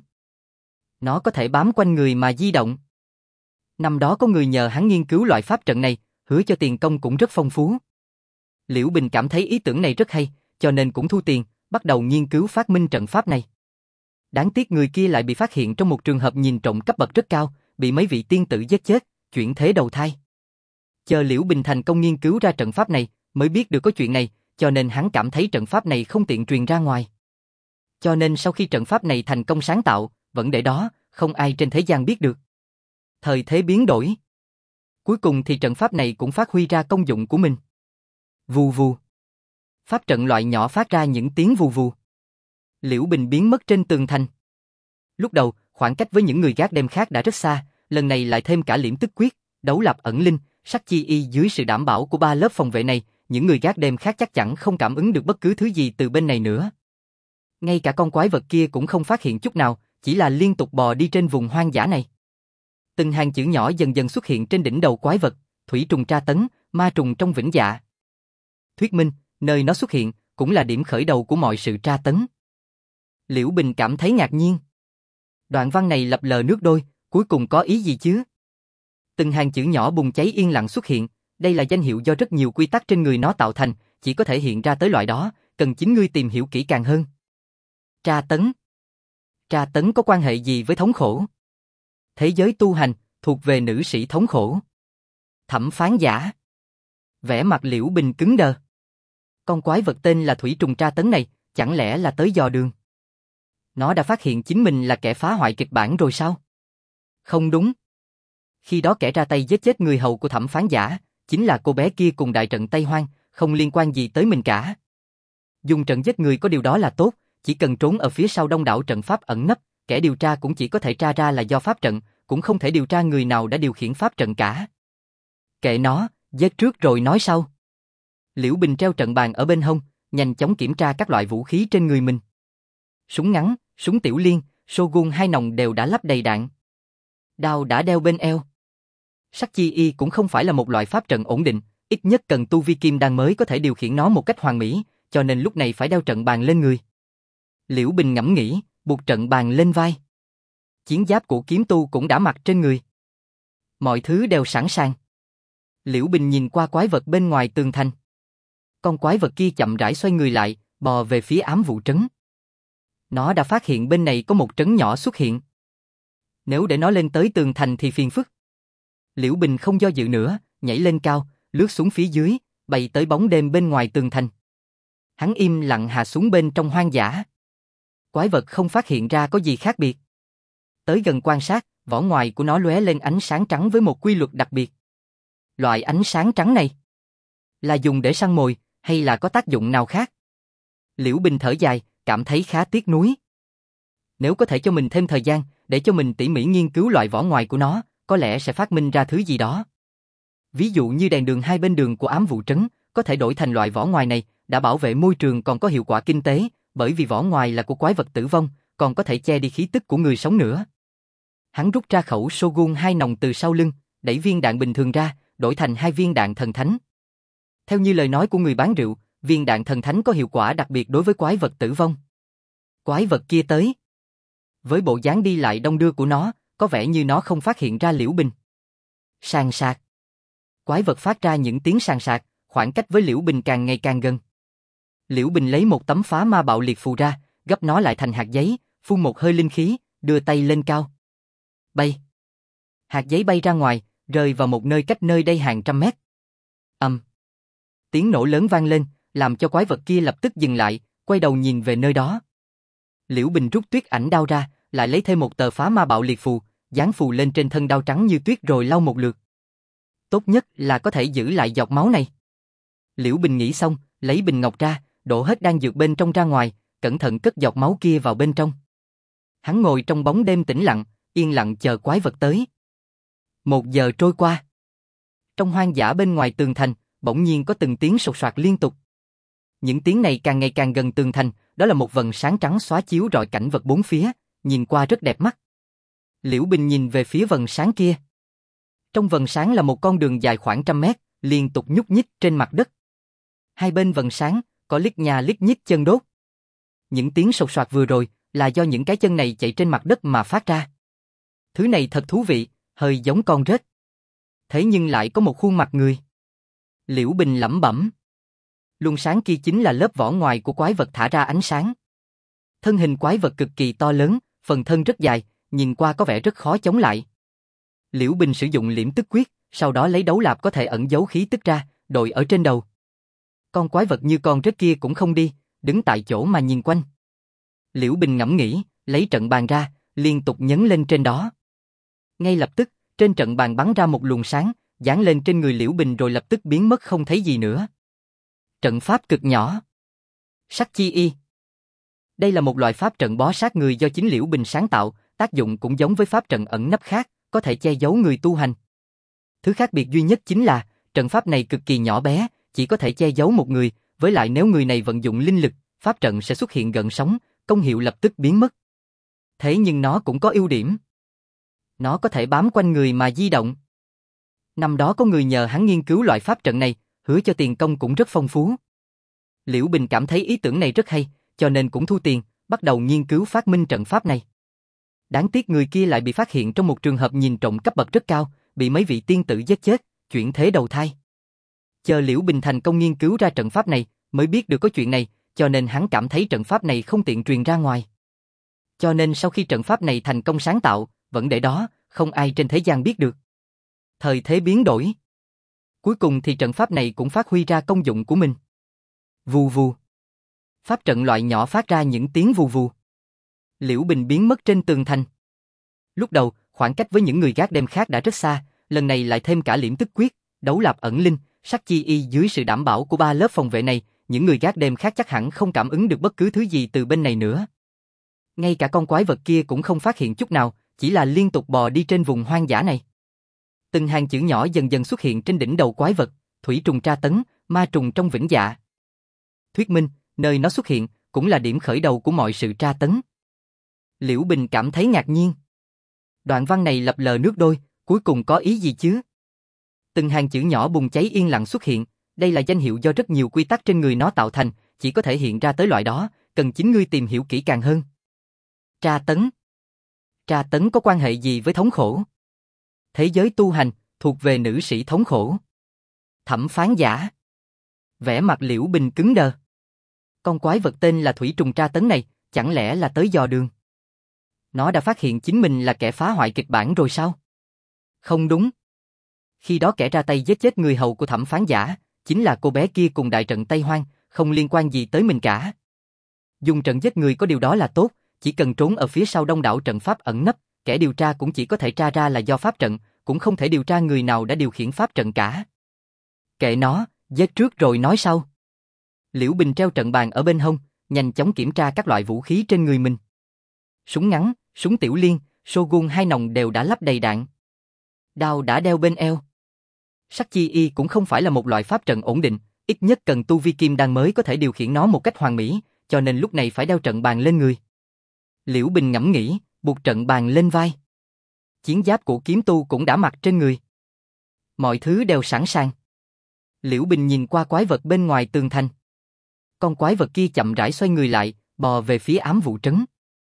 Nó có thể bám quanh người mà di động. Năm đó có người nhờ hắn nghiên cứu loại pháp trận này, hứa cho tiền công cũng rất phong phú. Liễu Bình cảm thấy ý tưởng này rất hay, cho nên cũng thu tiền, bắt đầu nghiên cứu phát minh trận pháp này. Đáng tiếc người kia lại bị phát hiện trong một trường hợp nhìn trộm cấp bậc rất cao, bị mấy vị tiên tử giết chết, chuyển thế đầu thai. Chờ Liễu Bình thành công nghiên cứu ra trận pháp này, mới biết được có chuyện này, cho nên hắn cảm thấy trận pháp này không tiện truyền ra ngoài. Cho nên sau khi trận pháp này thành công sáng tạo, vẫn để đó, không ai trên thế gian biết được. Thời thế biến đổi. Cuối cùng thì trận pháp này cũng phát huy ra công dụng của mình. Vù vù. Pháp trận loại nhỏ phát ra những tiếng vù vù. Liễu Bình biến mất trên tường thành. Lúc đầu, khoảng cách với những người gác đêm khác đã rất xa, lần này lại thêm cả Liễm Tức Quyết, Đấu Lạp Ẩn Linh, Sắc Chi Y dưới sự đảm bảo của 3 lớp phòng vệ này, những người gác đêm khác chắc chắn không cảm ứng được bất cứ thứ gì từ bên này nữa. Ngay cả con quái vật kia cũng không phát hiện chút nào, chỉ là liên tục bò đi trên vùng hoang dã này. Từng hàng chữ nhỏ dần dần xuất hiện trên đỉnh đầu quái vật, thủy trùng tra tấn, ma trùng trong vĩnh dạ. Thuyết minh, nơi nó xuất hiện, cũng là điểm khởi đầu của mọi sự tra tấn. Liễu Bình cảm thấy ngạc nhiên. Đoạn văn này lập lờ nước đôi, cuối cùng có ý gì chứ? Từng hàng chữ nhỏ bùng cháy yên lặng xuất hiện, đây là danh hiệu do rất nhiều quy tắc trên người nó tạo thành, chỉ có thể hiện ra tới loại đó, cần chính ngươi tìm hiểu kỹ càng hơn. Tra tấn. Tra tấn có quan hệ gì với thống khổ? Thế giới tu hành, thuộc về nữ sĩ thống khổ. Thẩm phán giả. Vẻ mặt Liễu Bình cứng đờ. Con quái vật tên là thủy trùng tra tấn này, chẳng lẽ là tới dò đường? Nó đã phát hiện chính mình là kẻ phá hoại kịch bản rồi sao? Không đúng. Khi đó kẻ ra tay giết chết người hầu của thẩm phán giả, chính là cô bé kia cùng đại trận Tây Hoang, không liên quan gì tới mình cả. Dùng trận giết người có điều đó là tốt, chỉ cần trốn ở phía sau đông đảo trận pháp ẩn nấp, kẻ điều tra cũng chỉ có thể tra ra là do pháp trận, cũng không thể điều tra người nào đã điều khiển pháp trận cả. Kệ nó, giết trước rồi nói sau. Liễu Bình treo trận bàn ở bên hông, nhanh chóng kiểm tra các loại vũ khí trên người mình. Súng ngắn, súng tiểu liên, Shogun 2 nòng đều đã lắp đầy đạn. Đao đã đeo bên eo. Sắc Chi Y cũng không phải là một loại pháp trận ổn định, ít nhất cần tu vi kim đan mới có thể điều khiển nó một cách hoàn mỹ, cho nên lúc này phải đeo trận bàn lên người. Liễu Bình ngẫm nghĩ, buộc trận bàn lên vai. Chiến giáp của kiếm tu cũng đã mặc trên người. Mọi thứ đều sẵn sàng. Liễu Bình nhìn qua quái vật bên ngoài tường thành. Con quái vật kia chậm rãi xoay người lại, bò về phía ám vụ trấn. Nó đã phát hiện bên này có một trấn nhỏ xuất hiện. Nếu để nó lên tới tường thành thì phiền phức. Liễu Bình không do dự nữa, nhảy lên cao, lướt xuống phía dưới, bay tới bóng đêm bên ngoài tường thành. Hắn im lặng hạ xuống bên trong hoang dã. Quái vật không phát hiện ra có gì khác biệt. Tới gần quan sát, vỏ ngoài của nó lóe lên ánh sáng trắng với một quy luật đặc biệt. Loại ánh sáng trắng này là dùng để săn mồi hay là có tác dụng nào khác? Liễu Bình thở dài, cảm thấy khá tiếc nuối. Nếu có thể cho mình thêm thời gian, để cho mình tỉ mỉ nghiên cứu loại vỏ ngoài của nó, có lẽ sẽ phát minh ra thứ gì đó. Ví dụ như đèn đường hai bên đường của ám vụ trấn, có thể đổi thành loại vỏ ngoài này, đã bảo vệ môi trường còn có hiệu quả kinh tế, bởi vì vỏ ngoài là của quái vật tử vong, còn có thể che đi khí tức của người sống nữa. Hắn rút ra khẩu Shogun 2 nòng từ sau lưng, đẩy viên đạn bình thường ra, đổi thành 2 viên đạn thần thánh. Theo như lời nói của người bán rượu, viên đạn thần thánh có hiệu quả đặc biệt đối với quái vật tử vong. Quái vật kia tới. Với bộ dáng đi lại đông đưa của nó, có vẻ như nó không phát hiện ra Liễu Bình. Sàn sạc. Quái vật phát ra những tiếng sàn sạc, khoảng cách với Liễu Bình càng ngày càng gần. Liễu Bình lấy một tấm phá ma bạo liệt phù ra, gấp nó lại thành hạt giấy, phun một hơi linh khí, đưa tay lên cao. Bay. Hạt giấy bay ra ngoài, rơi vào một nơi cách nơi đây hàng trăm mét. Tiếng nổ lớn vang lên, làm cho quái vật kia lập tức dừng lại, quay đầu nhìn về nơi đó. Liễu Bình rút tuyết ảnh đao ra, lại lấy thêm một tờ phá ma bạo liệt phù, dán phù lên trên thân đao trắng như tuyết rồi lau một lượt. Tốt nhất là có thể giữ lại giọt máu này. Liễu Bình nghĩ xong, lấy bình ngọc ra, đổ hết đan dược bên trong ra ngoài, cẩn thận cất giọt máu kia vào bên trong. Hắn ngồi trong bóng đêm tĩnh lặng, yên lặng chờ quái vật tới. 1 giờ trôi qua. Trong hoang dã bên ngoài tường thành, bỗng nhiên có từng tiếng sột soạt liên tục. Những tiếng này càng ngày càng gần tường thành, đó là một vầng sáng trắng xóa chiếu rọi cảnh vật bốn phía, nhìn qua rất đẹp mắt. Liễu Bình nhìn về phía vầng sáng kia. Trong vầng sáng là một con đường dài khoảng 100 mét, liên tục nhúc nhích trên mặt đất. Hai bên vầng sáng, có lít nha lít nhít chân đốt. Những tiếng sột soạt vừa rồi, là do những cái chân này chạy trên mặt đất mà phát ra. Thứ này thật thú vị, hơi giống con rết. Thế nhưng lại có một khuôn mặt người. Liễu Bình lẩm bẩm. Luồng sáng kia chính là lớp vỏ ngoài của quái vật thả ra ánh sáng. Thân hình quái vật cực kỳ to lớn, phần thân rất dài, nhìn qua có vẻ rất khó chống lại. Liễu Bình sử dụng liễm tức quyết, sau đó lấy đấu lạp có thể ẩn giấu khí tức ra, đội ở trên đầu. Con quái vật như con rết kia cũng không đi, đứng tại chỗ mà nhìn quanh. Liễu Bình ngẫm nghĩ, lấy trận bàn ra, liên tục nhấn lên trên đó. Ngay lập tức, trên trận bàn bắn ra một luồng sáng, giáng lên trên người Liễu Bình rồi lập tức biến mất không thấy gì nữa. Trận pháp cực nhỏ. Sắc chi y. Đây là một loại pháp trận bó sát người do chính Liễu Bình sáng tạo, tác dụng cũng giống với pháp trận ẩn nấp khác, có thể che giấu người tu hành. Thứ khác biệt duy nhất chính là, trận pháp này cực kỳ nhỏ bé, chỉ có thể che giấu một người, với lại nếu người này vận dụng linh lực, pháp trận sẽ xuất hiện gợn sóng, công hiệu lập tức biến mất. Thế nhưng nó cũng có ưu điểm. Nó có thể bám quanh người mà di động. Năm đó có người nhờ hắn nghiên cứu loại pháp trận này, hứa cho tiền công cũng rất phong phú. Liễu Bình cảm thấy ý tưởng này rất hay, cho nên cũng thu tiền, bắt đầu nghiên cứu phát minh trận pháp này. Đáng tiếc người kia lại bị phát hiện trong một trường hợp nhìn trộm cấp bậc rất cao, bị mấy vị tiên tử giết chết, chuyển thế đầu thai. Chờ Liễu Bình thành công nghiên cứu ra trận pháp này, mới biết được có chuyện này, cho nên hắn cảm thấy trận pháp này không tiện truyền ra ngoài. Cho nên sau khi trận pháp này thành công sáng tạo, vẫn để đó, không ai trên thế gian biết được. Thời thế biến đổi. Cuối cùng thì trận pháp này cũng phát huy ra công dụng của mình. Vù vù. Pháp trận loại nhỏ phát ra những tiếng vù vù. Liễu Bình biến mất trên tường thành. Lúc đầu, khoảng cách với những người gác đêm khác đã rất xa, lần này lại thêm cả liễm tức quyết, đấu lạp ẩn linh, sắc chi y dưới sự đảm bảo của 3 lớp phòng vệ này, những người gác đêm khác chắc hẳn không cảm ứng được bất cứ thứ gì từ bên này nữa. Ngay cả con quái vật kia cũng không phát hiện chút nào, chỉ là liên tục bò đi trên vùng hoang dã này. Từng hàng chữ nhỏ dần dần xuất hiện trên đỉnh đầu quái vật, thủy trùng tra tấn, ma trùng trong vĩnh dạ. Thuyết minh, nơi nó xuất hiện, cũng là điểm khởi đầu của mọi sự tra tấn. Liễu Bình cảm thấy ngạc nhiên. Đoạn văn này lập lờ nước đôi, cuối cùng có ý gì chứ? Từng hàng chữ nhỏ bùng cháy yên lặng xuất hiện, đây là danh hiệu do rất nhiều quy tắc trên người nó tạo thành, chỉ có thể hiện ra tới loại đó, cần chính ngươi tìm hiểu kỹ càng hơn. Tra tấn. Tra tấn có quan hệ gì với thống khổ? Thế giới tu hành, thuộc về nữ sĩ thống khổ. Thẩm phán giả. Vẻ mặt Liễu Bình cứng đờ. Con quái vật tên là thủy trùng tra tấn này, chẳng lẽ là tới dò đường? Nó đã phát hiện chính mình là kẻ phá hoại kịch bản rồi sao? Không đúng. Khi đó kẻ ra tay giết chết người hầu của thẩm phán giả, chính là cô bé kia cùng đại trận Tây Hoang, không liên quan gì tới mình cả. Dùng trận giết người có điều đó là tốt, chỉ cần trốn ở phía sau đông đảo trận pháp ẩn nấp, kẻ điều tra cũng chỉ có thể tra ra là do pháp trận, cũng không thể điều tra người nào đã điều khiển pháp trận cả. Kệ nó, giết trước rồi nói sau. Liễu Bình treo trận bàn ở bên hông, nhanh chóng kiểm tra các loại vũ khí trên người mình. Súng ngắn, súng tiểu liên, Shogun 2 nòng đều đã lắp đầy đạn. Đao đã đeo bên eo. Sắc chi y cũng không phải là một loại pháp trận ổn định, ít nhất cần tu vi kim đan mới có thể điều khiển nó một cách hoàn mỹ, cho nên lúc này phải đeo trận bàn lên người. Liễu Bình ngẫm nghĩ, buộc trận bàn lên vai. Chiến giáp của kiếm tu cũng đã mặc trên người. Mọi thứ đều sẵn sàng. Liễu Bình nhìn qua quái vật bên ngoài tường thành. Con quái vật kia chậm rãi xoay người lại, bò về phía ám vụ trấn.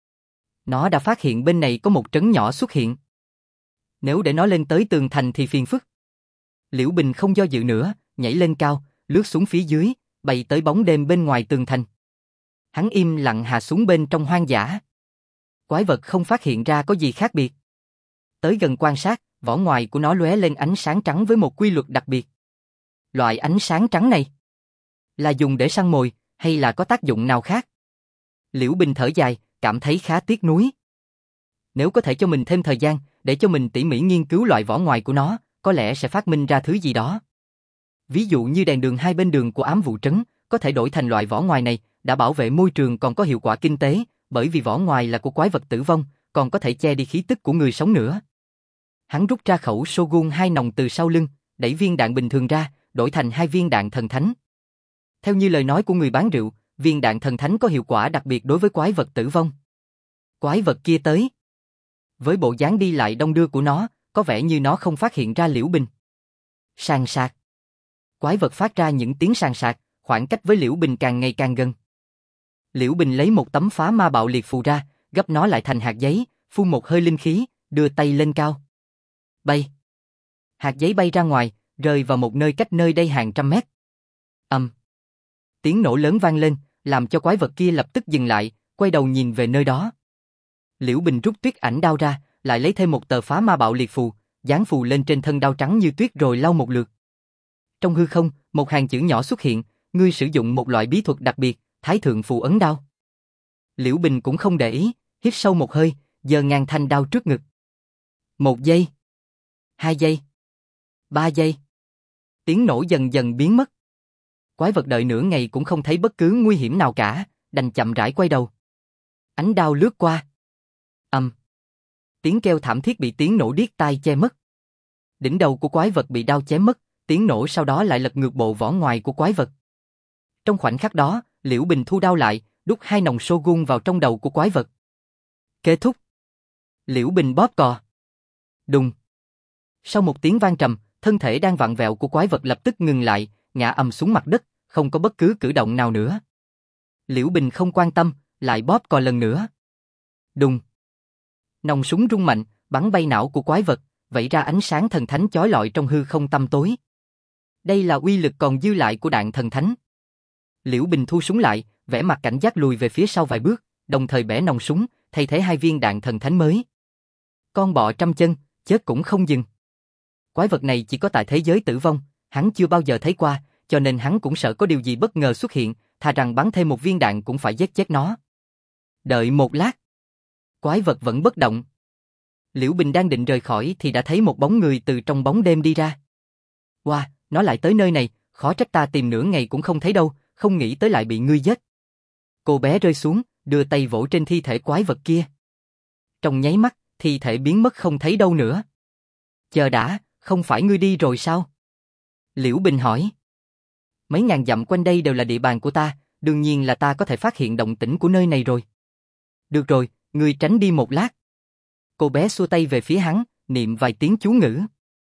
Nó đã phát hiện bên này có một trấn nhỏ xuất hiện. Nếu để nó lên tới tường thành thì phiền phức. Liễu Bình không do dự nữa, nhảy lên cao, lướt xuống phía dưới, bay tới bóng đêm bên ngoài tường thành. Hắn im lặng hạ xuống bên trong hoang dã. Quái vật không phát hiện ra có gì khác biệt. Tới gần quan sát, vỏ ngoài của nó lóe lên ánh sáng trắng với một quy luật đặc biệt. Loại ánh sáng trắng này là dùng để săn mồi hay là có tác dụng nào khác? Liễu Bình thở dài, cảm thấy khá tiếc nuối. Nếu có thể cho mình thêm thời gian, để cho mình tỉ mỉ nghiên cứu loại vỏ ngoài của nó, có lẽ sẽ phát minh ra thứ gì đó. Ví dụ như đèn đường hai bên đường của ám vụ trấn, có thể đổi thành loại vỏ ngoài này, đã bảo vệ môi trường còn có hiệu quả kinh tế, bởi vì vỏ ngoài là của quái vật tử vong, còn có thể che đi khí tức của người sống nữa. Hắn rút ra khẩu Shogun 2 nòng từ sau lưng, đẩy viên đạn bình thường ra, đổi thành 2 viên đạn thần thánh. Theo như lời nói của người bán rượu, viên đạn thần thánh có hiệu quả đặc biệt đối với quái vật tử vong. Quái vật kia tới. Với bộ dáng đi lại đông đưa của nó, có vẻ như nó không phát hiện ra Liễu Bình. Sàn sạc. Quái vật phát ra những tiếng sàn sạc, khoảng cách với Liễu Bình càng ngày càng gần. Liễu Bình lấy một tấm phá ma bạo liệt phù ra, gấp nó lại thành hạt giấy, phun một hơi linh khí, đưa tay lên cao. Bay. Hạt giấy bay ra ngoài, rơi vào một nơi cách nơi đây hàng trăm mét. Tiếng nổ lớn vang lên, làm cho quái vật kia lập tức dừng lại, quay đầu nhìn về nơi đó. Liễu Bình rút tuyết ảnh đao ra, lại lấy thêm một tờ phá ma bạo liệt phù, dán phù lên trên thân đao trắng như tuyết rồi lau một lượt. Trong hư không, một hàng chữ nhỏ xuất hiện, ngươi sử dụng một loại bí thuật đặc biệt, Thái thượng phù ấn đao. Liễu Bình cũng không để ý, hít sâu một hơi, giơ ngang thanh đao trước ngực. 1 giây, 2 giây, 3 giây. Tiếng nổ dần dần biến mất. Quái vật đợi nửa ngày cũng không thấy bất cứ nguy hiểm nào cả, đành chậm rãi quay đầu. Ánh đao lướt qua. Tiếng kêu thảm thiết bị tiếng nổ điếc tai che mất. Đỉnh đầu của quái vật bị đao chém mất, tiếng nổ sau đó lại lật ngược bộ vỏ ngoài của quái vật. Trong khoảnh khắc đó, Liễu Bình thu đao lại, đút 2 nòng Shogun vào trong đầu của quái vật. Kết thúc. Liễu Bình bóp cò. Đùng. Sau một tiếng vang trầm, thân thể đang vặn vẹo của quái vật lập tức ngừng lại, ngã ầm xuống mặt đất, không có bất cứ cử động nào nữa. Liễu Bình không quan tâm, lại bóp cò lần nữa. Đùng. Nòng súng rung mạnh, bắn bay não của quái vật, vẩy ra ánh sáng thần thánh chói lọi trong hư không tăm tối. Đây là uy lực còn dư lại của đạn thần thánh. Liễu Bình thu súng lại, vẻ mặt cảnh giác lùi về phía sau vài bước, đồng thời bẻ nòng súng, thay thế 2 viên đạn thần thánh mới. Con bọ trăm chân, chết cũng không dừng. Quái vật này chỉ có tại thế giới tử vong, hắn chưa bao giờ thấy qua, cho nên hắn cũng sợ có điều gì bất ngờ xuất hiện, thà rằng bắn thêm một viên đạn cũng phải giết chết nó. Đợi một lát. Quái vật vẫn bất động. Liễu Bình đang định rời khỏi thì đã thấy một bóng người từ trong bóng đêm đi ra. Wow, nó lại tới nơi này, khó trách ta tìm nửa ngày cũng không thấy đâu, không nghĩ tới lại bị ngươi giết. Cô bé rơi xuống, đưa tay vỗ trên thi thể quái vật kia. Trong nháy mắt, thi thể biến mất không thấy đâu nữa. Chờ đã, không phải ngươi đi rồi sao? Liễu Bình hỏi. Mấy ngàn dặm quanh đây đều là địa bàn của ta, đương nhiên là ta có thể phát hiện động tĩnh của nơi này rồi. Được rồi, ngươi tránh đi một lát. Cô bé xua tay về phía hắn, niệm vài tiếng chú ngữ.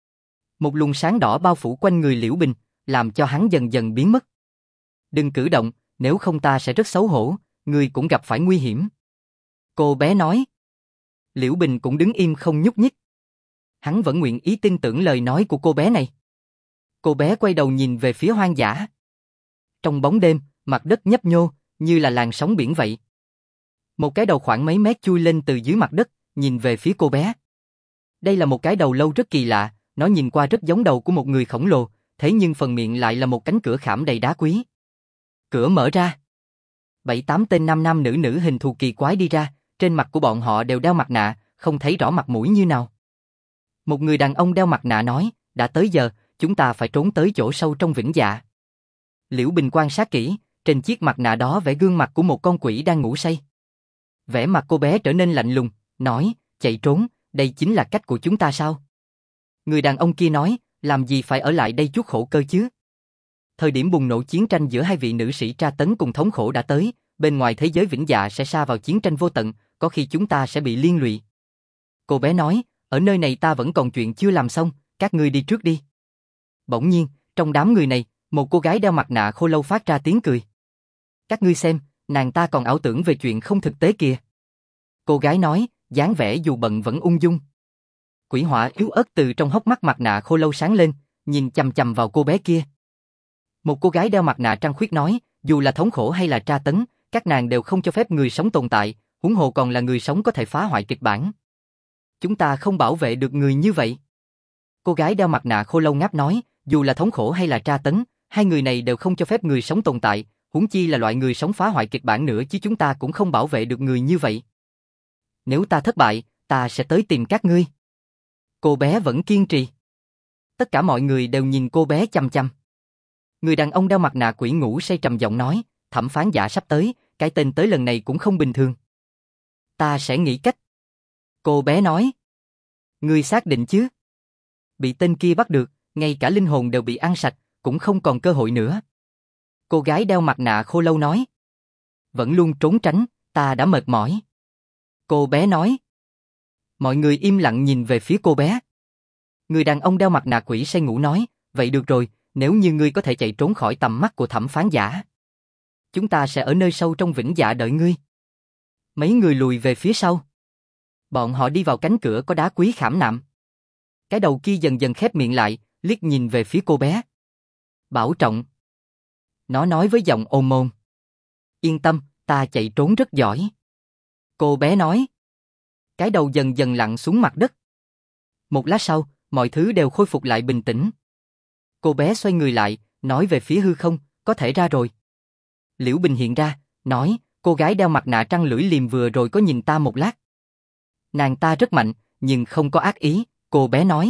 Một luồng sáng đỏ bao phủ quanh người Liễu Bình, làm cho hắn dần dần biến mất. Đừng cử động, nếu không ta sẽ rất xấu hổ, ngươi cũng gặp phải nguy hiểm. Cô bé nói. Liễu Bình cũng đứng im không nhúc nhích. Hắn vẫn nguyện ý tin tưởng lời nói của cô bé này. Cô bé quay đầu nhìn về phía hoang dã. Trong bóng đêm, mặt đất nhấp nhô, như là làn sóng biển vậy. Một cái đầu khoảng mấy mét chui lên từ dưới mặt đất, nhìn về phía cô bé. Đây là một cái đầu lâu rất kỳ lạ, nó nhìn qua rất giống đầu của một người khổng lồ, thế nhưng phần miệng lại là một cánh cửa khảm đầy đá quý. Cửa mở ra. 7-8 tên nam nam nữ nữ hình thù kỳ quái đi ra, trên mặt của bọn họ đều đeo mặt nạ, không thấy rõ mặt mũi như nào. Một người đàn ông đeo mặt nạ nói, đã tới giờ, chúng ta phải trốn tới chỗ sâu trong vĩnh dạ. Liễu Bình quan sát kỹ, trên chiếc mặt nạ đó vẽ gương mặt của một con quỷ đang ngủ say. Vẻ mặt cô bé trở nên lạnh lùng, nói, chạy trốn, đây chính là cách của chúng ta sao? Người đàn ông kia nói, làm gì phải ở lại đây chuốc khổ cơ chứ? Thời điểm bùng nổ chiến tranh giữa 2 vị nữ sĩ tra tấn cùng thống khổ đã tới, bên ngoài thế giới vĩnh dạ sẽ sa vào chiến tranh vô tận, có khi chúng ta sẽ bị liên lụy. Cô bé nói, ở nơi này ta vẫn còn chuyện chưa làm xong, các ngươi đi trước đi. Bỗng nhiên, trong đám người này, một cô gái đeo mặt nạ khô lâu phát ra tiếng cười. Các ngươi xem, nàng ta còn ảo tưởng về chuyện không thực tế kìa. Cô gái nói, dáng vẻ dù bận vẫn ung dung. Quỷ hỏa yếu ớt từ trong hốc mắt mặt nạ khô lâu sáng lên, nhìn chằm chằm vào cô bé kia. Một cô gái đeo mặt nạ trăng khuyết nói, dù là thống khổ hay là tra tấn, các nàng đều không cho phép người sống tồn tại, huống hồ còn là người sống có thể phá hoại kịch bản. Chúng ta không bảo vệ được người như vậy. Cô gái đeo mặt nạ khô lâu ngáp nói, dù là thống khổ hay là tra tấn, 2 người này đều không cho phép người sống tồn tại, huống chi là loại người sống phá hoại kịch bản nữa chứ chúng ta cũng không bảo vệ được người như vậy. Nếu ta thất bại, ta sẽ tới tìm các ngươi. Cô bé vẫn kiên trì. Tất cả mọi người đều nhìn cô bé chăm chăm. Người đàn ông đeo mặt nạ quỷ ngủ say trầm giọng nói, thẩm phán giả sắp tới, cái tên tới lần này cũng không bình thường. Ta sẽ nghĩ cách. Cô bé nói. Ngươi xác định chứ? Bị tên kia bắt được, ngay cả linh hồn đều bị ăn sạch, cũng không còn cơ hội nữa. Cô gái đeo mặt nạ khô lâu nói. Vẫn luôn trốn tránh, ta đã mệt mỏi. Cô bé nói. Mọi người im lặng nhìn về phía cô bé. Người đàn ông đeo mặt nạ quỷ say ngủ nói, vậy được rồi, nếu như ngươi có thể chạy trốn khỏi tầm mắt của thẩm phán giả, chúng ta sẽ ở nơi sâu trong vĩnh dạ đợi ngươi. Mấy người lùi về phía sau. Bọn họ đi vào cánh cửa có đá quý khảm nạm. Cái đầu kia dần dần khép miệng lại, liếc nhìn về phía cô bé. Bảo trọng. Nó nói với giọng ôm ôm. Yên tâm, ta chạy trốn rất giỏi. Cô bé nói. Cái đầu dần dần lặn xuống mặt đất. Một lát sau, mọi thứ đều khôi phục lại bình tĩnh. Cô bé xoay người lại, nói về phía hư không, có thể ra rồi. Liễu Bình hiện ra, nói, cô gái đeo mặt nạ trăng lưỡi liềm vừa rồi có nhìn ta một lát. Nàng ta rất mạnh, nhưng không có ác ý, cô bé nói.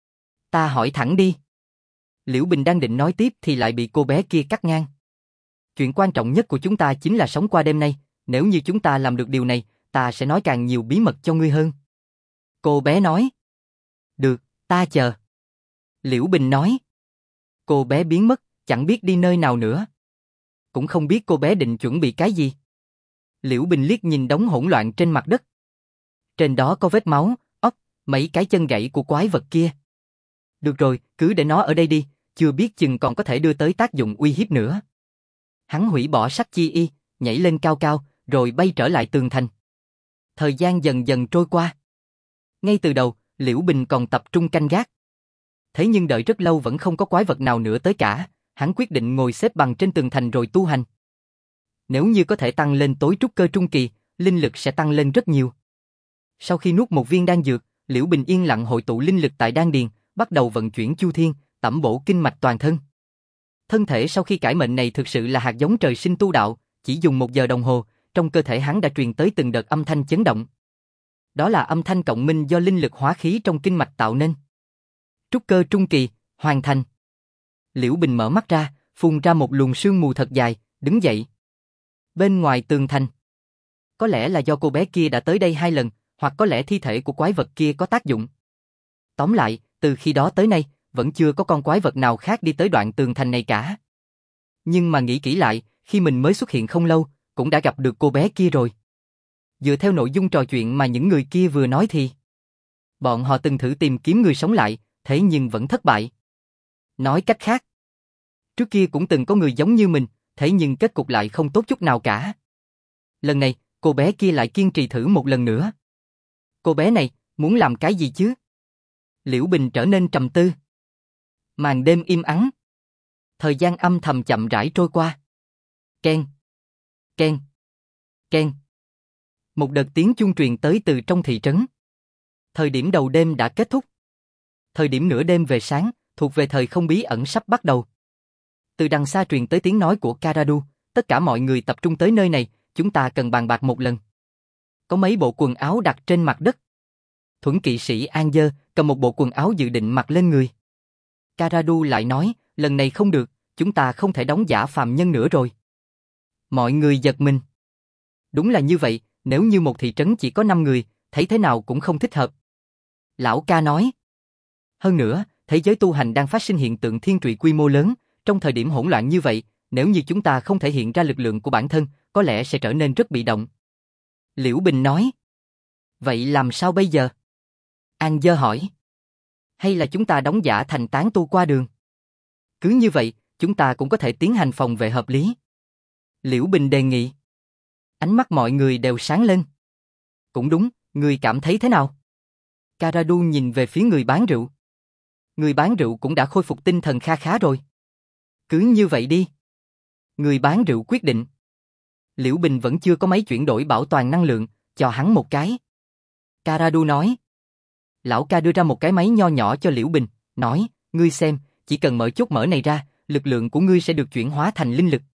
Ta hỏi thẳng đi. Liễu Bình đang định nói tiếp thì lại bị cô bé kia cắt ngang. Chuyện quan trọng nhất của chúng ta chính là sống qua đêm nay, nếu như chúng ta làm được điều này, ta sẽ nói càng nhiều bí mật cho ngươi hơn. Cô bé nói. Được, ta chờ. Liễu Bình nói. Cô bé biến mất, chẳng biết đi nơi nào nữa. Cũng không biết cô bé định chuẩn bị cái gì. Liễu Bình liếc nhìn đống hỗn loạn trên mặt đất. Trên đó có vết máu, ốc, mấy cái chân gãy của quái vật kia. Được rồi, cứ để nó ở đây đi, chưa biết chừng còn có thể đưa tới tác dụng uy hiếp nữa. Hắn hủy bỏ sắc chi y, nhảy lên cao cao, rồi bay trở lại tường thành. Thời gian dần dần trôi qua. Ngay từ đầu, Liễu Bình còn tập trung canh gác. Thế nhưng đợi rất lâu vẫn không có quái vật nào nữa tới cả, hắn quyết định ngồi xếp bằng trên tường thành rồi tu hành. Nếu như có thể tăng lên tối trúc cơ trung kỳ, linh lực sẽ tăng lên rất nhiều. Sau khi nuốt một viên đan dược, Liễu Bình yên lặng hội tụ linh lực tại đan điền, bắt đầu vận chuyển chu thiên, tẩm bổ kinh mạch toàn thân. Thân thể sau khi cải mệnh này thực sự là hạt giống trời sinh tu đạo, chỉ dùng 1 giờ đồng hồ, trong cơ thể hắn đã truyền tới từng đợt âm thanh chấn động. Đó là âm thanh cộng minh do linh lực hóa khí trong kinh mạch tạo nên. Trúc cơ trung kỳ, hoàn thành. Liễu Bình mở mắt ra, phun ra một luồng sương mù thật dài, đứng dậy. Bên ngoài tường thành. Có lẽ là do cô bé kia đã tới đây 2 lần, hoặc có lẽ thi thể của quái vật kia có tác dụng. Tóm lại, từ khi đó tới nay, vẫn chưa có con quái vật nào khác đi tới đoạn tường thành này cả. Nhưng mà nghĩ kỹ lại, khi mình mới xuất hiện không lâu, cũng đã gặp được cô bé kia rồi. Dựa theo nội dung trò chuyện mà những người kia vừa nói thì bọn họ từng thử tìm kiếm người sống lại, thế nhưng vẫn thất bại. Nói cách khác, trước kia cũng từng có người giống như mình, thế nhưng kết cục lại không tốt chút nào cả. Lần này, cô bé kia lại kiên trì thử một lần nữa. Cô bé này, muốn làm cái gì chứ? Liễu Bình trở nên trầm tư. Màn đêm im ắng. Thời gian âm thầm chậm rãi trôi qua. Keng, keng, keng. Một đợt tiếng chuông truyền tới từ trong thị trấn. Thời điểm đầu đêm đã kết thúc. Thời điểm nửa đêm về sáng, thuộc về thời không bí ẩn sắp bắt đầu. Từ đằng xa truyền tới tiếng nói của Karadu, tất cả mọi người tập trung tới nơi này, chúng ta cần bàn bạc một lần. Có mấy bộ quần áo đặt trên mặt đất. Thuẫn kỵ sĩ An Dơ cầm một bộ quần áo dự định mặc lên người. Karadu lại nói, lần này không được, chúng ta không thể đóng giả phàm nhân nữa rồi. Mọi người giật mình. Đúng là như vậy, nếu như một thị trấn chỉ có 5 người, thấy thế nào cũng không thích hợp. Lão ca nói. Hơn nữa, thế giới tu hành đang phát sinh hiện tượng thiên trụy quy mô lớn, trong thời điểm hỗn loạn như vậy, nếu như chúng ta không thể hiện ra lực lượng của bản thân, có lẽ sẽ trở nên rất bị động. Liễu Bình nói. Vậy làm sao bây giờ? An Dơ hỏi. Hay là chúng ta đóng giả thành tán tu qua đường? Cứ như vậy, chúng ta cũng có thể tiến hành phòng vệ hợp lý. Liễu Bình đề nghị. Ánh mắt mọi người đều sáng lên. Cũng đúng, người cảm thấy thế nào? Karadu nhìn về phía người bán rượu. Người bán rượu cũng đã khôi phục tinh thần kha khá rồi. Cứ như vậy đi. Người bán rượu quyết định. Liễu Bình vẫn chưa có máy chuyển đổi bảo toàn năng lượng, cho hắn một cái. Karadu nói. Lão ca đưa ra một cái máy nho nhỏ cho Liễu Bình, nói, ngươi xem, chỉ cần mở chốt mở này ra, lực lượng của ngươi sẽ được chuyển hóa thành linh lực.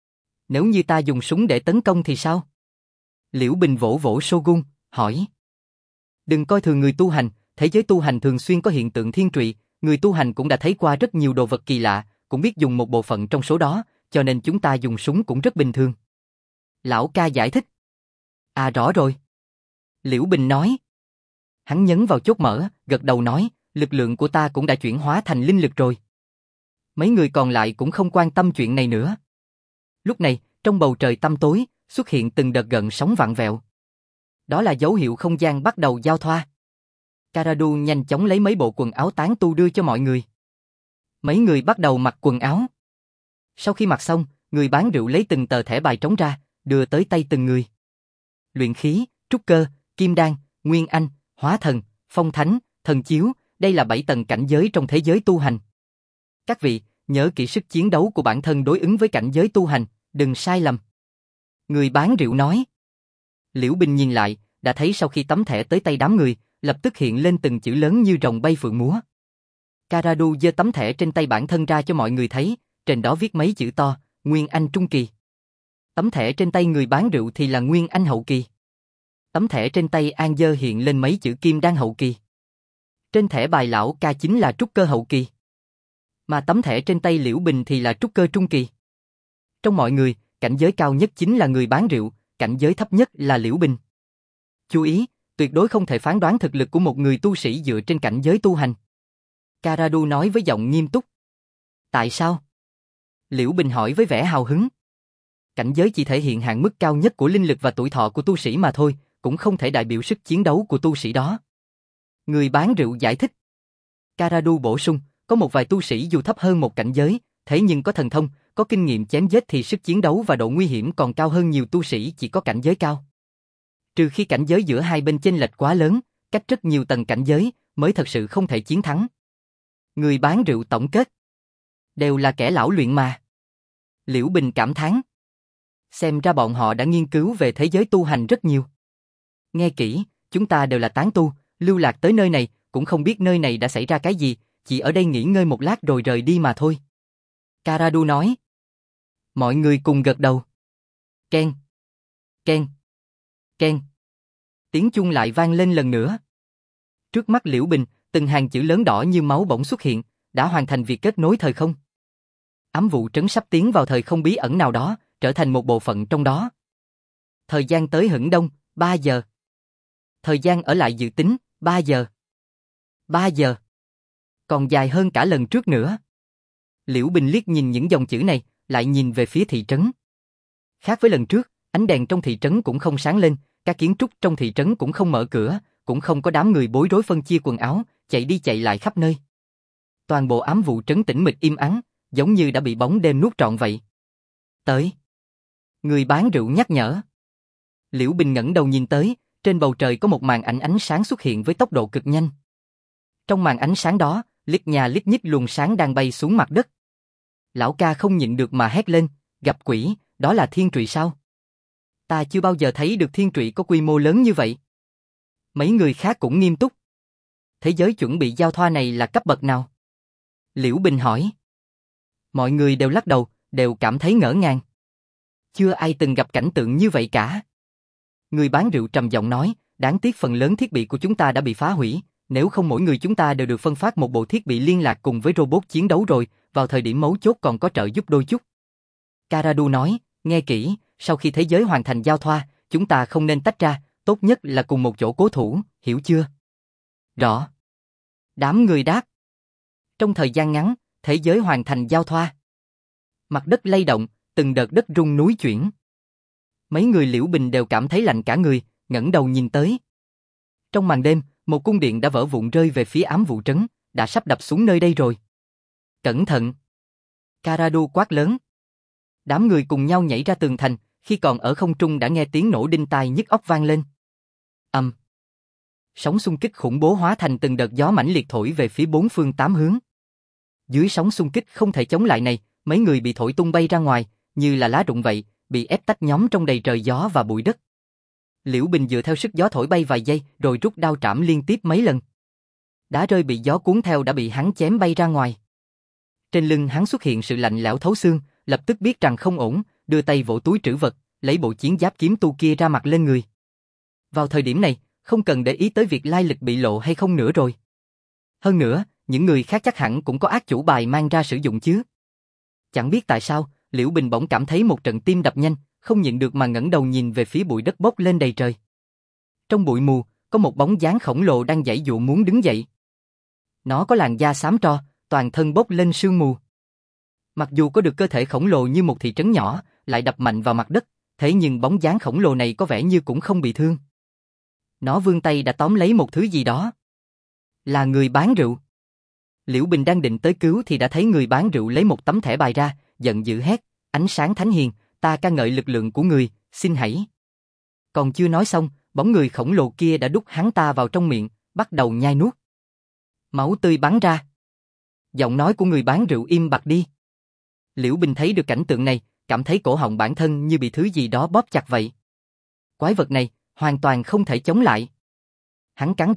Nếu như ta dùng súng để tấn công thì sao? Liễu Bình vỗ vỗ Shogun, hỏi. Đừng coi thường người tu hành, thế giới tu hành thường xuyên có hiện tượng thiên trụy, người tu hành cũng đã thấy qua rất nhiều đồ vật kỳ lạ, cũng biết dùng một bộ phận trong số đó, cho nên chúng ta dùng súng cũng rất bình thường. Lão ca giải thích. À rõ rồi. Liễu Bình nói. Hắn nhấn vào chốt mở, gật đầu nói, lực lượng của ta cũng đã chuyển hóa thành linh lực rồi. Mấy người còn lại cũng không quan tâm chuyện này nữa. Lúc này, trong bầu trời tăm tối, xuất hiện từng đợt gợn sóng vặn vẹo. Đó là dấu hiệu không gian bắt đầu giao thoa. Karadu nhanh chóng lấy mấy bộ quần áo tán tu đưa cho mọi người. Mấy người bắt đầu mặc quần áo. Sau khi mặc xong, người bán rượu lấy từng tờ thẻ bài trống ra, đưa tới tay từng người. Luyện khí, trúc cơ, kim đan, nguyên anh, hóa thần, phong thánh, thần chiếu, đây là 7 tầng cảnh giới trong thế giới tu hành. Các vị, nhớ kỹ sức chiến đấu của bản thân đối ứng với cảnh giới tu hành, đừng sai lầm. Người bán rượu nói. Liễu Bình nhìn lại, đã thấy sau khi tấm thẻ tới tay đám người, lập tức hiện lên từng chữ lớn như rồng bay phượng múa. Caradu giơ tấm thẻ trên tay bản thân ra cho mọi người thấy, trên đó viết mấy chữ to, Nguyên Anh Trung Kỳ. Tấm thẻ trên tay người bán rượu thì là Nguyên Anh Hậu Kỳ. Tấm thẻ trên tay An Dơ hiện lên mấy chữ Kim Đan Hậu Kỳ. Trên thẻ bài lão ca chính là Trúc Cơ Hậu Kỳ. Mà tấm thẻ trên tay Liễu Bình thì là Trúc Cơ Trung Kỳ. Trong mọi người, cảnh giới cao nhất chính là người bán rượu, cảnh giới thấp nhất là Liễu Bình. Chú ý, tuyệt đối không thể phán đoán thực lực của một người tu sĩ dựa trên cảnh giới tu hành. Caradu nói với giọng nghiêm túc. Tại sao? Liễu Bình hỏi với vẻ hào hứng. Cảnh giới chỉ thể hiện hạn mức cao nhất của linh lực và tuổi thọ của tu sĩ mà thôi, cũng không thể đại biểu sức chiến đấu của tu sĩ đó. Người bán rượu giải thích. Caradu bổ sung, có một vài tu sĩ dù thấp hơn một cảnh giới, thế nhưng có thần thông, có kinh nghiệm chém giết thì sức chiến đấu và độ nguy hiểm còn cao hơn nhiều tu sĩ chỉ có cảnh giới cao. Trừ khi cảnh giới giữa hai bên chênh lệch quá lớn, cách rất nhiều tầng cảnh giới, mới thật sự không thể chiến thắng. Người bán rượu tổng kết. Đều là kẻ lão luyện mà. Liễu Bình cảm thán. Xem ra bọn họ đã nghiên cứu về thế giới tu hành rất nhiều. Nghe kỹ, chúng ta đều là tán tu, lưu lạc tới nơi này, cũng không biết nơi này đã xảy ra cái gì, chỉ ở đây nghỉ ngơi một lát rồi rời đi mà thôi. Caradu nói. Mọi người cùng gật đầu. Ken, ken, ken. Tiếng chuông lại vang lên lần nữa. Trước mắt Liễu Bình, từng hàng chữ lớn đỏ như máu bỗng xuất hiện, đã hoàn thành việc kết nối thời không. Ám vụ trấn sắp tiến vào thời không bí ẩn nào đó, trở thành một bộ phận trong đó. Thời gian tới hửng đông, 3 giờ. Thời gian ở lại dự tính, 3 giờ. 3 giờ. Còn dài hơn cả lần trước nữa. Liễu Bình liếc nhìn những dòng chữ này, lại nhìn về phía thị trấn. Khác với lần trước, ánh đèn trong thị trấn cũng không sáng lên, các kiến trúc trong thị trấn cũng không mở cửa, cũng không có đám người bối rối phân chia quần áo, chạy đi chạy lại khắp nơi. Toàn bộ ám vụ trấn tĩnh mịch im ắng, giống như đã bị bóng đêm nuốt trọn vậy. Tới. Người bán rượu nhắc nhở. Liễu Bình ngẩng đầu nhìn tới, trên bầu trời có một màn ảnh ánh sáng xuất hiện với tốc độ cực nhanh. Trong màn ánh sáng đó, lít nhà lít nhít luồng sáng đang bay xuống mặt đất. Lão ca không nhịn được mà hét lên, gặp quỷ, đó là thiên trụy sao? Ta chưa bao giờ thấy được thiên trụy có quy mô lớn như vậy. Mấy người khác cũng nghiêm túc. Thế giới chuẩn bị giao thoa này là cấp bậc nào? Liễu Bình hỏi. Mọi người đều lắc đầu, đều cảm thấy ngỡ ngàng. Chưa ai từng gặp cảnh tượng như vậy cả. Người bán rượu trầm giọng nói, đáng tiếc phần lớn thiết bị của chúng ta đã bị phá hủy, nếu không mỗi người chúng ta đều được phân phát một bộ thiết bị liên lạc cùng với robot chiến đấu rồi, vào thời điểm mấu chốt còn có trợ giúp đôi chút. Caradu nói, nghe kỹ, sau khi thế giới hoàn thành giao thoa, chúng ta không nên tách ra, tốt nhất là cùng một chỗ cố thủ, hiểu chưa? Rõ. Đám người đáp. Trong thời gian ngắn, thế giới hoàn thành giao thoa. Mặt đất lay động, từng đợt đất rung núi chuyển. Mấy người Liễu Bình đều cảm thấy lạnh cả người, ngẩng đầu nhìn tới. Trong màn đêm, một cung điện đã vỡ vụn rơi về phía ám vụ trấn, đã sắp đập xuống nơi đây rồi. Cẩn thận! Caradu quát lớn. Đám người cùng nhau nhảy ra tường thành, khi còn ở không trung đã nghe tiếng nổ đinh tai nhức óc vang lên. Sóng xung kích khủng bố hóa thành từng đợt gió mãnh liệt thổi về phía bốn phương tám hướng. Dưới sóng xung kích không thể chống lại này, mấy người bị thổi tung bay ra ngoài, như là lá rụng vậy, bị ép tách nhóm trong đầy trời gió và bụi đất. Liễu Bình dựa theo sức gió thổi bay vài giây, rồi rút đao trảm liên tiếp mấy lần. Đá rơi bị gió cuốn theo đã bị hắn chém bay ra ngoài. Trên lưng hắn xuất hiện sự lạnh lẽo thấu xương, lập tức biết rằng không ổn, đưa tay vỗ túi trữ vật, lấy bộ chiến giáp kiếm tu kia ra mặc lên người. Vào thời điểm này, không cần để ý tới việc lai lịch bị lộ hay không nữa rồi. Hơn nữa, những người khác chắc hẳn cũng có ác chủ bài mang ra sử dụng chứ. Chẳng biết tại sao, Liễu Bình bỗng cảm thấy một trận tim đập nhanh, không nhịn được mà ngẩng đầu nhìn về phía bụi đất bốc lên đầy trời. Trong bụi mù, có một bóng dáng khổng lồ đang giãy giụa muốn đứng dậy. Nó có làn da xám tro, toàn thân bốc lên sương mù. Mặc dù có được cơ thể khổng lồ như một thị trấn nhỏ, lại đập mạnh vào mặt đất, thế nhưng bóng dáng khổng lồ này có vẻ như cũng không bị thương. Nó vươn tay đã tóm lấy một thứ gì đó. Là người bán rượu. Liễu Bình đang định tới cứu thì đã thấy người bán rượu lấy một tấm thẻ bài ra, giận dữ hét, ánh sáng thánh hiền, ta ca ngợi lực lượng của người, xin hãy. Còn chưa nói xong, bóng người khổng lồ kia đã đút hắn ta vào trong miệng, bắt đầu nhai nuốt. Máu tươi bắn ra. Giọng nói của người bán rượu im bặt đi. Liễu Bình thấy được cảnh tượng này, cảm thấy cổ họng bản thân như bị thứ gì đó bóp chặt vậy. Quái vật này, hoàn toàn không thể chống lại. Hắn cắn răng,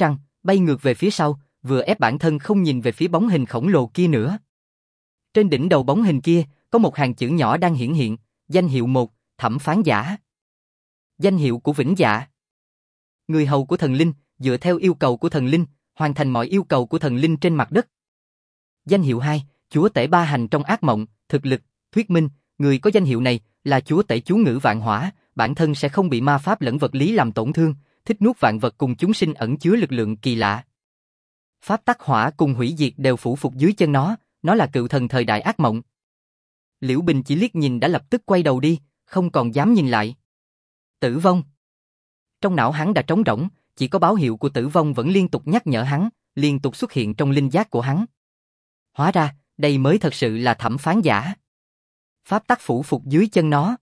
bay ngược về phía sau, vừa ép bản thân không nhìn về phía bóng hình khổng lồ kia nữa. Trên đỉnh đầu bóng hình kia, có một hàng chữ nhỏ đang hiển hiện, danh hiệu 1, thẩm phán giả. Danh hiệu của Vĩnh Dạ. Người hầu của thần linh, dựa theo yêu cầu của thần linh, hoàn thành mọi yêu cầu của thần linh trên mặt đất. Danh hiệu 2, chúa tể ba hành trong ác mộng, thực lực, thuyết minh, người có danh hiệu này là chúa tể chú ngữ vạn hỏa, bản thân sẽ không bị ma pháp lẫn vật lý làm tổn thương, thích nuốt vạn vật cùng chúng sinh ẩn chứa lực lượng kỳ lạ. Pháp tắc hỏa cùng hủy diệt đều phủ phục dưới chân nó là cựu thần thời đại ác mộng. Liễu Bình chỉ liếc nhìn đã lập tức quay đầu đi, không còn dám nhìn lại. Tử vong. Trong não hắn đã trống rỗng, chỉ có báo hiệu của tử vong vẫn liên tục nhắc nhở hắn, liên tục xuất hiện trong linh giác của hắn. Hóa ra, đây mới thật sự là thẩm phán giả. Pháp tắc phủ phục dưới chân nó.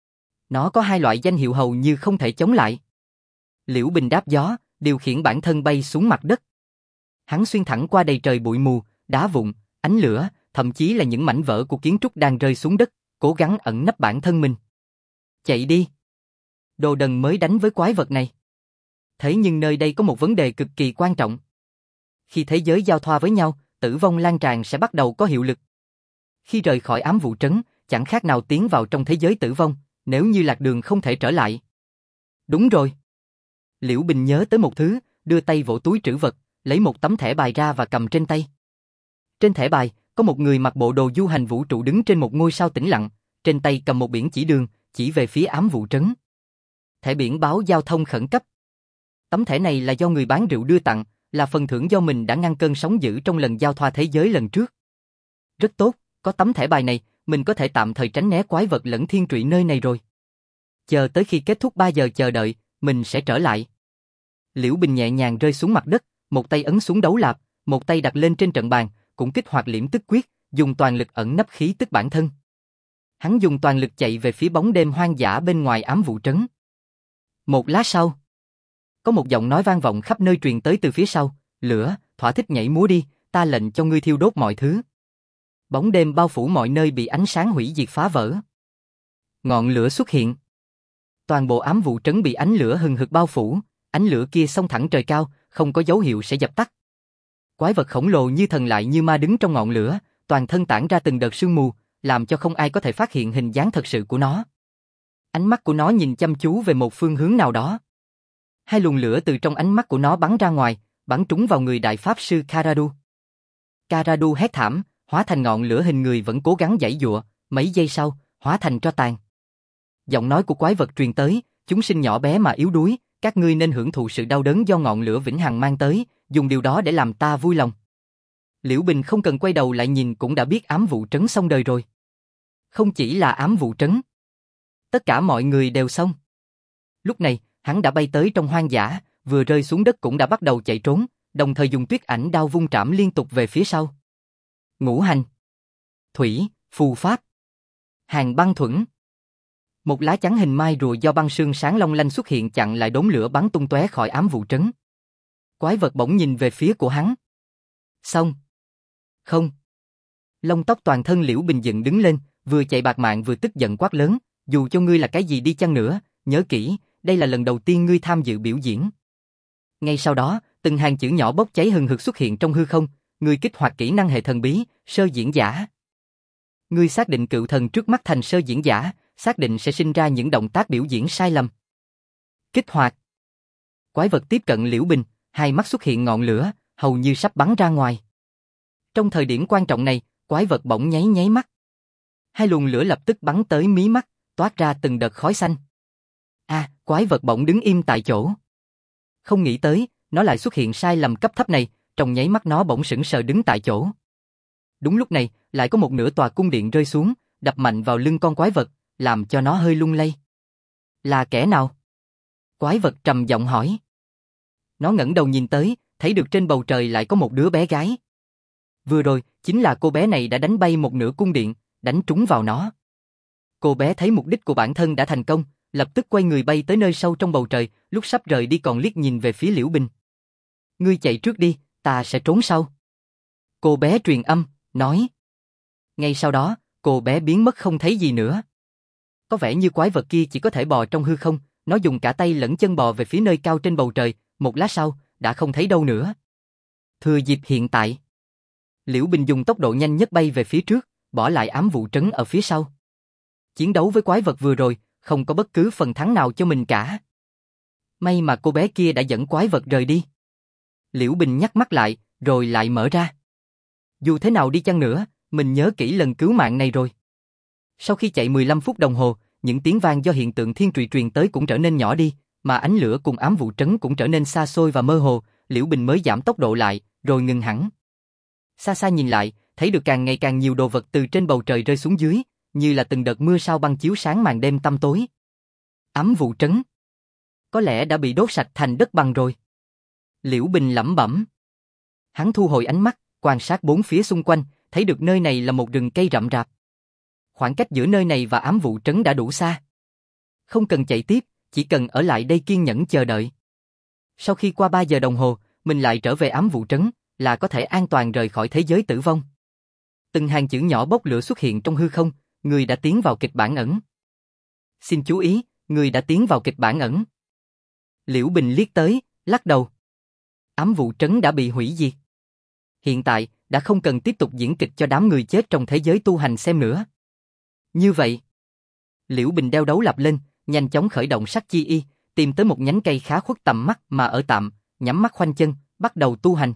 Nó có hai loại danh hiệu hầu như không thể chống lại. Liễu Bình đáp gió, điều khiển bản thân bay xuống mặt đất. Hắn xuyên thẳng qua đầy trời bụi mù, đá vụn, ánh lửa, thậm chí là những mảnh vỡ của kiến trúc đang rơi xuống đất, cố gắng ẩn nấp bản thân mình. Chạy đi. Đồ đần mới đánh với quái vật này. Thế nhưng nơi đây có một vấn đề cực kỳ quan trọng. Khi thế giới giao thoa với nhau, tử vong lan tràn sẽ bắt đầu có hiệu lực. Khi rời khỏi ám vụ trấn, chẳng khác nào tiến vào trong thế giới tử vong, nếu như lạc đường không thể trở lại. Đúng rồi. Liễu Bình nhớ tới một thứ, đưa tay vỗ túi trữ vật, lấy một tấm thẻ bài ra và cầm trên tay. Trên thẻ bài, có một người mặc bộ đồ du hành vũ trụ đứng trên một ngôi sao tĩnh lặng, trên tay cầm một biển chỉ đường, chỉ về phía ám vụ trấn. Thẻ biển báo giao thông khẩn cấp. Tấm thẻ này là do người bán rượu đưa tặng, là phần thưởng do mình đã ngăn cơn sóng dữ trong lần giao thoa thế giới lần trước. Rất tốt, có tấm thẻ bài này, mình có thể tạm thời tránh né quái vật lẫn thiên trụy nơi này rồi. Chờ tới khi kết thúc 3 giờ chờ đợi, mình sẽ trở lại. Liễu Bình nhẹ nhàng rơi xuống mặt đất, một tay ấn xuống đấu lạp, một tay đặt lên trên trận bàn, cũng kích hoạt liễm tức quyết, dùng toàn lực ẩn nấp khí tức bản thân. Hắn dùng toàn lực chạy về phía bóng đêm hoang dã bên ngoài ám vụ trấn. Một lát sau, có một giọng nói vang vọng khắp nơi truyền tới từ phía sau, lửa, thỏa thích nhảy múa đi, ta lệnh cho ngươi thiêu đốt mọi thứ. Bóng đêm bao phủ mọi nơi bị ánh sáng hủy diệt phá vỡ. Ngọn lửa xuất hiện. Toàn bộ ám vụ trấn bị ánh lửa hừng hực bao phủ, ánh lửa kia xông thẳng trời cao, không có dấu hiệu sẽ dập tắt. Quái vật khổng lồ như thần lại như ma đứng trong ngọn lửa, toàn thân tản ra từng đợt sương mù, làm cho không ai có thể phát hiện hình dáng thật sự của nó. Ánh mắt của nó nhìn chăm chú về một phương hướng nào đó. Hai luồng lửa từ trong ánh mắt của nó bắn ra ngoài, bắn trúng vào người đại pháp sư Karadu. Karadu hét thảm, hóa thành ngọn lửa hình người vẫn cố gắng giãy giụa, mấy giây sau, hóa thành tro tàn. Giọng nói của quái vật truyền tới, chúng sinh nhỏ bé mà yếu đuối, các ngươi nên hưởng thụ sự đau đớn do ngọn lửa vĩnh hằng mang tới, dùng điều đó để làm ta vui lòng. Liễu Bình không cần quay đầu lại nhìn cũng đã biết ám vụ trấn xong đời rồi. Không chỉ là ám vụ trấn, tất cả mọi người đều xong. Lúc này, hắn đã bay tới trong hoang dã, vừa rơi xuống đất cũng đã bắt đầu chạy trốn, đồng thời dùng tuyết ảnh đao vung trảm liên tục về phía sau. Ngũ hành, thủy, phù pháp, hàng băng thuẫn. Một lá chắn hình mai rùa do băng sương sáng long lanh xuất hiện chặn lại đốm lửa bắn tung tóe khỏi ám vụ trấn. Quái vật bỗng nhìn về phía của hắn. Xong. Không. Lông tóc toàn thân Liễu Bình dựng đứng lên, vừa chạy bạt mạng vừa tức giận quát lớn, dù cho ngươi là cái gì đi chăng nữa, nhớ kỹ, đây là lần đầu tiên ngươi tham dự biểu diễn. Ngay sau đó, từng hàng chữ nhỏ bốc cháy hừng hực xuất hiện trong hư không, ngươi kích hoạt kỹ năng hệ thần bí, sơ diễn giả. Ngươi xác định cựu thần trước mắt thành sơ diễn giả, xác định sẽ sinh ra những động tác biểu diễn sai lầm. Kích hoạt. Quái vật tiếp cận Liễu Bình, hai mắt xuất hiện ngọn lửa, hầu như sắp bắn ra ngoài. Trong thời điểm quan trọng này, quái vật bỗng nháy nháy mắt. Hai luồng lửa lập tức bắn tới mí mắt, toát ra từng đợt khói xanh. Quái vật bỗng đứng im tại chỗ. Không nghĩ tới, nó lại xuất hiện sai lầm cấp thấp này, trong nháy mắt nó bỗng sững sờ đứng tại chỗ. Đúng lúc này, lại có một nửa tòa cung điện rơi xuống, đập mạnh vào lưng con quái vật, làm cho nó hơi lung lay. Là kẻ nào? Quái vật trầm giọng hỏi. Nó ngẩng đầu nhìn tới, thấy được trên bầu trời lại có một đứa bé gái. Vừa rồi, chính là cô bé này đã đánh bay một nửa cung điện, đánh trúng vào nó. Cô bé thấy mục đích của bản thân đã thành công, lập tức quay người bay tới nơi sâu trong bầu trời, lúc sắp rời đi còn liếc nhìn về phía Liễu Bình. Ngươi chạy trước đi, ta sẽ trốn sau. Cô bé truyền âm, nói. Ngay sau đó, cô bé biến mất không thấy gì nữa. Có vẻ như quái vật kia chỉ có thể bò trong hư không, nó dùng cả tay lẫn chân bò về phía nơi cao trên bầu trời, một lát sau, đã không thấy đâu nữa. Thừa dịp hiện tại, Liễu Bình dùng tốc độ nhanh nhất bay về phía trước, bỏ lại ám vụ trấn ở phía sau. Chiến đấu với quái vật vừa rồi, không có bất cứ phần thắng nào cho mình cả. May mà cô bé kia đã dẫn quái vật rời đi. Liễu Bình nhắm mắt lại, rồi lại mở ra. Dù thế nào đi chăng nữa, mình nhớ kỹ lần cứu mạng này rồi. Sau khi chạy 15 phút đồng hồ, những tiếng vang do hiện tượng thiên trụy truyền tới cũng trở nên nhỏ đi, mà ánh lửa cùng ám vụ trấn cũng trở nên xa xôi và mơ hồ, Liễu Bình mới giảm tốc độ lại, rồi ngừng hẳn. Xa xa nhìn lại, thấy được càng ngày càng nhiều đồ vật từ trên bầu trời rơi xuống dưới, như là từng đợt mưa sao băng chiếu sáng màn đêm tăm tối. Ám vụ trấn có lẽ đã bị đốt sạch thành đất bằng rồi. Liễu Bình lẩm bẩm. Hắn thu hồi ánh mắt, quan sát bốn phía xung quanh, thấy được nơi này là một rừng cây rậm rạp. Khoảng cách giữa nơi này và ám vụ trấn đã đủ xa. Không cần chạy tiếp, chỉ cần ở lại đây kiên nhẫn chờ đợi. Sau khi qua 3 giờ đồng hồ, mình lại trở về ám vụ trấn, là có thể an toàn rời khỏi thế giới tử vong. Từng hàng chữ nhỏ bốc lửa xuất hiện trong hư không, người đã tiến vào kịch bản ẩn. Xin chú ý, người đã tiến vào kịch bản ẩn. Liễu Bình liếc tới, lắc đầu. Ám vụ trấn đã bị hủy diệt. Hiện tại, đã không cần tiếp tục diễn kịch cho đám người chết trong thế giới tu hành xem nữa. Như vậy, Liễu Bình đeo đấu lạp lên, nhanh chóng khởi động sắc chi y, tìm tới một nhánh cây khá khuất tầm mắt mà ở tạm, nhắm mắt khoanh chân, bắt đầu tu hành.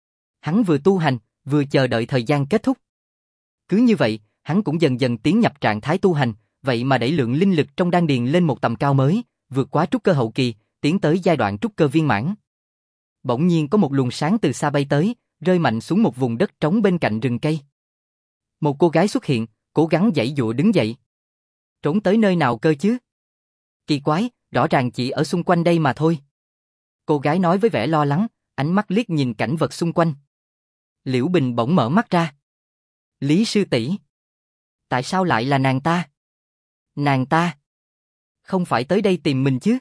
Hắn vừa tu hành, vừa chờ đợi thời gian kết thúc. Cứ như vậy, hắn cũng dần dần tiến nhập trạng thái tu hành, vậy mà đẩy lượng linh lực trong đan điền lên một tầm cao mới, vượt quá trúc cơ hậu kỳ, tiến tới giai đoạn trúc cơ viên mãn. Bỗng nhiên có một luồng sáng từ xa bay tới, rơi mạnh xuống một vùng đất trống bên cạnh rừng cây. Một cô gái xuất hiện, cố gắng giãy giụa đứng dậy. Trốn tới nơi nào cơ chứ? Kỳ quái, rõ ràng chỉ ở xung quanh đây mà thôi. Cô gái nói với vẻ lo lắng, ánh mắt liếc nhìn cảnh vật xung quanh. Liễu Bình bỗng mở mắt ra. Lý sư tỷ. Tại sao lại là nàng ta? Nàng ta không phải tới đây tìm mình chứ?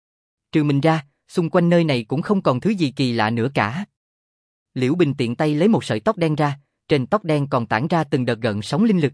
Trừ mình ra, xung quanh nơi này cũng không còn thứ gì kỳ lạ nữa cả. Liễu Bình tiện tay lấy một sợi tóc đen ra, trên tóc đen còn tản ra từng đợt gợn sóng linh lực.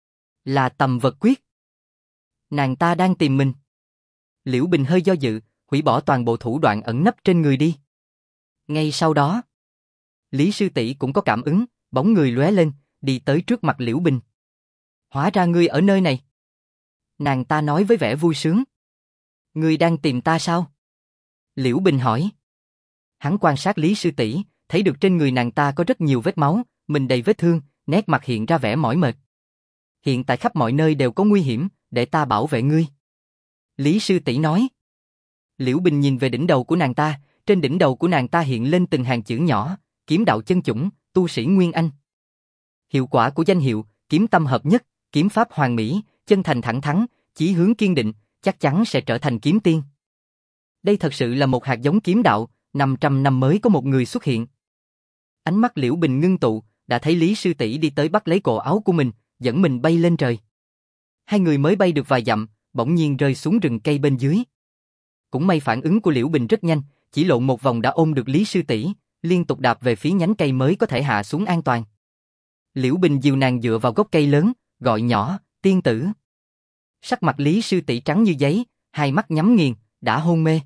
Là tầm vật quyết. Nàng ta đang tìm mình. Liễu Bình hơi do dự, hủy bỏ toàn bộ thủ đoạn ẩn nấp trên người đi. Ngay sau đó, Lý sư tỷ cũng có cảm ứng, bóng người lóe lên, đi tới trước mặt Liễu Bình. Hóa ra ngươi ở nơi này. Nàng ta nói với vẻ vui sướng. Ngươi đang tìm ta sao? Liễu Bình hỏi. Hắn quan sát Lý sư tỷ, thấy được trên người nàng ta có rất nhiều vết máu, mình đầy vết thương, nét mặt hiện ra vẻ mỏi mệt. Hiện tại khắp mọi nơi đều có nguy hiểm, để ta bảo vệ ngươi. Lý sư tỷ nói. Liễu Bình nhìn về đỉnh đầu của nàng ta, trên đỉnh đầu của nàng ta hiện lên từng hàng chữ nhỏ, kiếm đạo chân chủng, tu sĩ Nguyên Anh. Hiệu quả của danh hiệu, kiếm tâm hợp nhất, kiếm pháp hoàn mỹ, chân thành thẳng thắn, chí hướng kiên định, chắc chắn sẽ trở thành kiếm tiên. Đây thật sự là một hạt giống kiếm đạo, 500 năm mới có một người xuất hiện. Ánh mắt Liễu Bình ngưng tụ, đã thấy Lý sư tỷ đi tới bắt lấy cổ áo của mình, dẫn mình bay lên trời. Hai người mới bay được vài dặm, bỗng nhiên rơi xuống rừng cây bên dưới. Cũng may phản ứng của Liễu Bình rất nhanh, chỉ lộn một vòng đã ôm được Lý sư tỷ, liên tục đạp về phía nhánh cây mới có thể hạ xuống an toàn. Liễu Bình dìu nàng dựa vào gốc cây lớn, gọi nhỏ, tiên tử. Sắc mặt Lý sư tỷ trắng như giấy, hai mắt nhắm nghiền, đã hôn mê.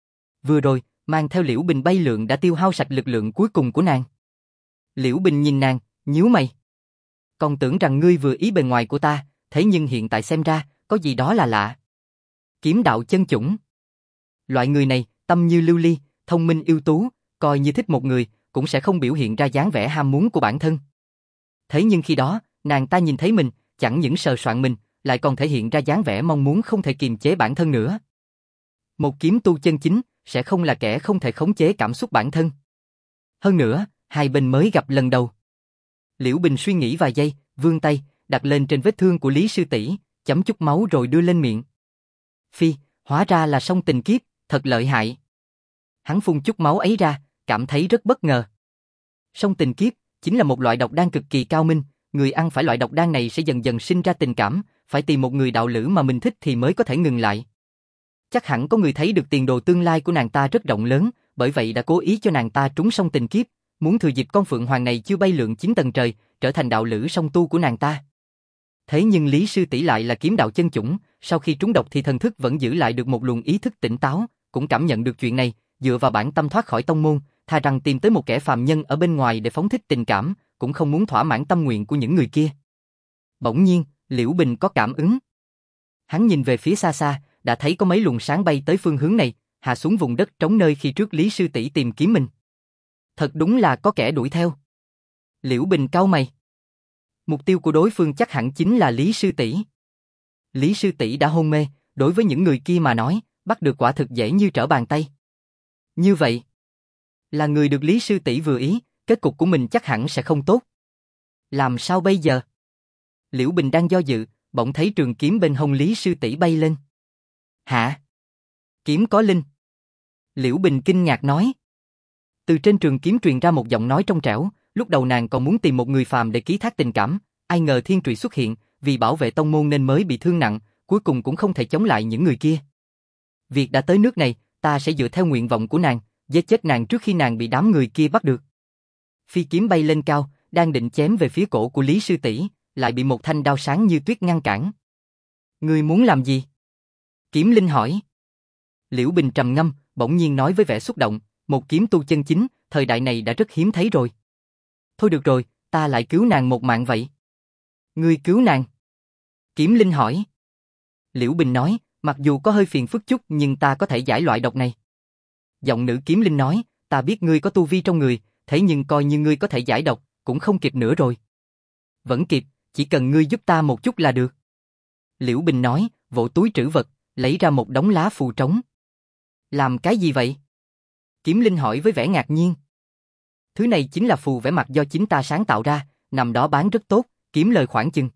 Vừa rồi, mang theo Liễu Bình bay lượn đã tiêu hao sạch lực lượng cuối cùng của nàng. Liễu Bình nhìn nàng, nhíu mày. Còn tưởng rằng ngươi vừa ý bề ngoài của ta, thế nhưng hiện tại xem ra, có gì đó là lạ. Kiếm đạo chân chủng. Loại người này, tâm như lưu ly, thông minh ưu tú, coi như thích một người, cũng sẽ không biểu hiện ra dáng vẻ ham muốn của bản thân. Thế nhưng khi đó, nàng ta nhìn thấy mình, chẳng những sờ soạng mình, lại còn thể hiện ra dáng vẻ mong muốn không thể kiềm chế bản thân nữa. Một kiếm tu chân chính, sẽ không là kẻ không thể khống chế cảm xúc bản thân. Hơn nữa, hai bên mới gặp lần đầu. Liễu Bình suy nghĩ vài giây, vươn tay, đặt lên trên vết thương của Lý sư tỷ, chấm chút máu rồi đưa lên miệng. Phi, hóa ra là song tình kiếp, thật lợi hại. Hắn phun chút máu ấy ra, cảm thấy rất bất ngờ. Song tình kiếp chính là một loại độc đan cực kỳ cao minh, người ăn phải loại độc đan này sẽ dần dần sinh ra tình cảm, phải tìm một người đạo lữ mà mình thích thì mới có thể ngừng lại. Chắc hẳn có người thấy được tiền đồ tương lai của nàng ta rất rộng lớn, bởi vậy đã cố ý cho nàng ta trúng song tình kiếp, muốn thừa dịp con phượng hoàng này chưa bay lượn 9 tầng trời, trở thành đạo lữ song tu của nàng ta. Thế nhưng Lý sư tỷ lại là kiếm đạo chân chủng, sau khi trúng độc thì thần thức vẫn giữ lại được một luồng ý thức tỉnh táo, cũng cảm nhận được chuyện này, dựa vào bản tâm thoát khỏi tông môn, thà rằng tìm tới một kẻ phàm nhân ở bên ngoài để phóng thích tình cảm, cũng không muốn thỏa mãn tâm nguyện của những người kia. Bỗng nhiên, Liễu Bình có cảm ứng. Hắn nhìn về phía xa xa, đã thấy có mấy luồng sáng bay tới phương hướng này, hạ xuống vùng đất trống nơi khi trước Lý sư tỷ tìm kiếm mình. Thật đúng là có kẻ đuổi theo. Liễu Bình cau mày. Mục tiêu của đối phương chắc hẳn chính là Lý sư tỷ. Lý sư tỷ đã hôn mê, đối với những người kia mà nói, bắt được quả thực dễ như trở bàn tay. Như vậy, là người được Lý sư tỷ vừa ý, kết cục của mình chắc hẳn sẽ không tốt. Làm sao bây giờ? Liễu Bình đang do dự, bỗng thấy trường kiếm bên hông Lý sư tỷ bay lên. Hả? Kiếm có linh. Liễu Bình kinh ngạc nói. Từ trên trường kiếm truyền ra một giọng nói trong trẻo, lúc đầu nàng còn muốn tìm một người phàm để ký thác tình cảm, ai ngờ Thiên Trụy xuất hiện, vì bảo vệ tông môn nên mới bị thương nặng, cuối cùng cũng không thể chống lại những người kia. Việc đã tới nước này, ta sẽ dựa theo nguyện vọng của nàng, giết chết nàng trước khi nàng bị đám người kia bắt được. Phi kiếm bay lên cao, đang định chém về phía cổ của Lý sư tỷ, lại bị một thanh đao sáng như tuyết ngăn cản. Ngươi muốn làm gì? Kiếm Linh hỏi. Liễu Bình trầm ngâm, bỗng nhiên nói với vẻ xúc động, một kiếm tu chân chính, thời đại này đã rất hiếm thấy rồi. Thôi được rồi, ta lại cứu nàng một mạng vậy. Ngươi cứu nàng? Kiếm Linh hỏi. Liễu Bình nói, mặc dù có hơi phiền phức chút nhưng ta có thể giải loại độc này. Giọng nữ Kiếm Linh nói, ta biết ngươi có tu vi trong người, thế nhưng coi như ngươi có thể giải độc, cũng không kịp nữa rồi. Vẫn kịp, chỉ cần ngươi giúp ta một chút là được. Liễu Bình nói, vỗ túi trữ vật, lấy ra một đống lá phù trống. Làm cái gì vậy? Kiếm Linh hỏi với vẻ ngạc nhiên. Thứ này chính là phù vẽ mặt do chính ta sáng tạo ra, nằm đó bán rất tốt, kiếm lời khoảng chừng.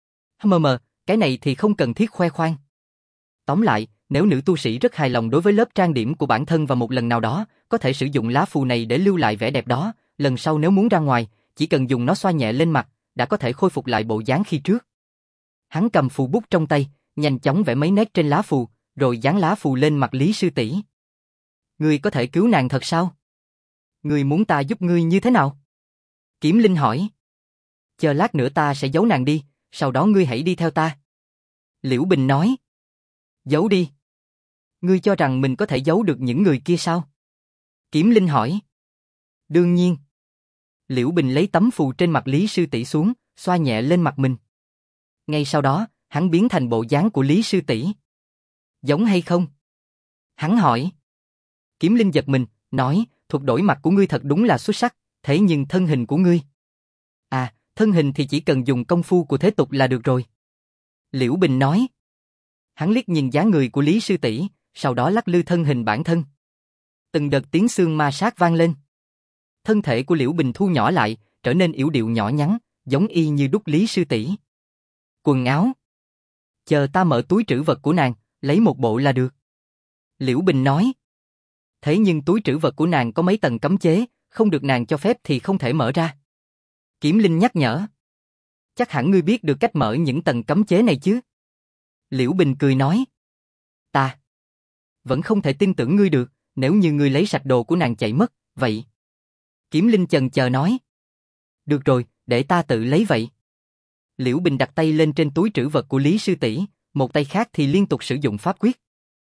Cái này thì không cần thiết khoe khoang. Tóm lại, nếu nữ tu sĩ rất hài lòng đối với lớp trang điểm của bản thân và một lần nào đó, có thể sử dụng lá phù này để lưu lại vẻ đẹp đó, lần sau nếu muốn ra ngoài, chỉ cần dùng nó xoa nhẹ lên mặt, đã có thể khôi phục lại bộ dáng khi trước. Hắn cầm phù bút trong tay, nhanh chóng vẽ mấy nét trên lá phù, rồi dán lá phù lên mặt Lý sư tỷ. Ngươi có thể cứu nàng thật sao? Ngươi muốn ta giúp ngươi như thế nào? Kiếm Linh hỏi. Chờ lát nữa ta sẽ giấu nàng đi, sau đó ngươi hãy đi theo ta. Liễu Bình nói. Giấu đi? Ngươi cho rằng mình có thể giấu được những người kia sao? Kiếm Linh hỏi. Đương nhiên. Liễu Bình lấy tấm phù trên mặt Lý sư tỷ xuống, xoa nhẹ lên mặt mình. Ngay sau đó, hắn biến thành bộ dáng của Lý sư tỷ. Giống hay không? Hắn hỏi. Kiếm Linh giật mình, nói, thuật đổi mặt của ngươi thật đúng là xuất sắc, thế nhưng thân hình của ngươi. À, thân hình thì chỉ cần dùng công phu của thế tục là được rồi. Liễu Bình nói. Hắn liếc nhìn dáng người của Lý sư tỷ, sau đó lắc lư thân hình bản thân. Từng đợt tiếng xương ma sát vang lên. Thân thể của Liễu Bình thu nhỏ lại, trở nên yểu điệu nhỏ nhắn, giống y như đúc Lý sư tỷ. Quần áo. Chờ ta mở túi trữ vật của nàng, lấy một bộ là được. Liễu Bình nói. Thế nhưng túi trữ vật của nàng có mấy tầng cấm chế, không được nàng cho phép thì không thể mở ra. Kiếm Linh nhắc nhở. Chắc hẳn ngươi biết được cách mở những tầng cấm chế này chứ? Liễu Bình cười nói. Ta vẫn không thể tin tưởng ngươi được, nếu như ngươi lấy sạch đồ của nàng chạy mất, vậy. Kiếm Linh chần chờ nói. Được rồi, để ta tự lấy vậy. Liễu Bình đặt tay lên trên túi trữ vật của Lý sư tỷ, một tay khác thì liên tục sử dụng pháp quyết.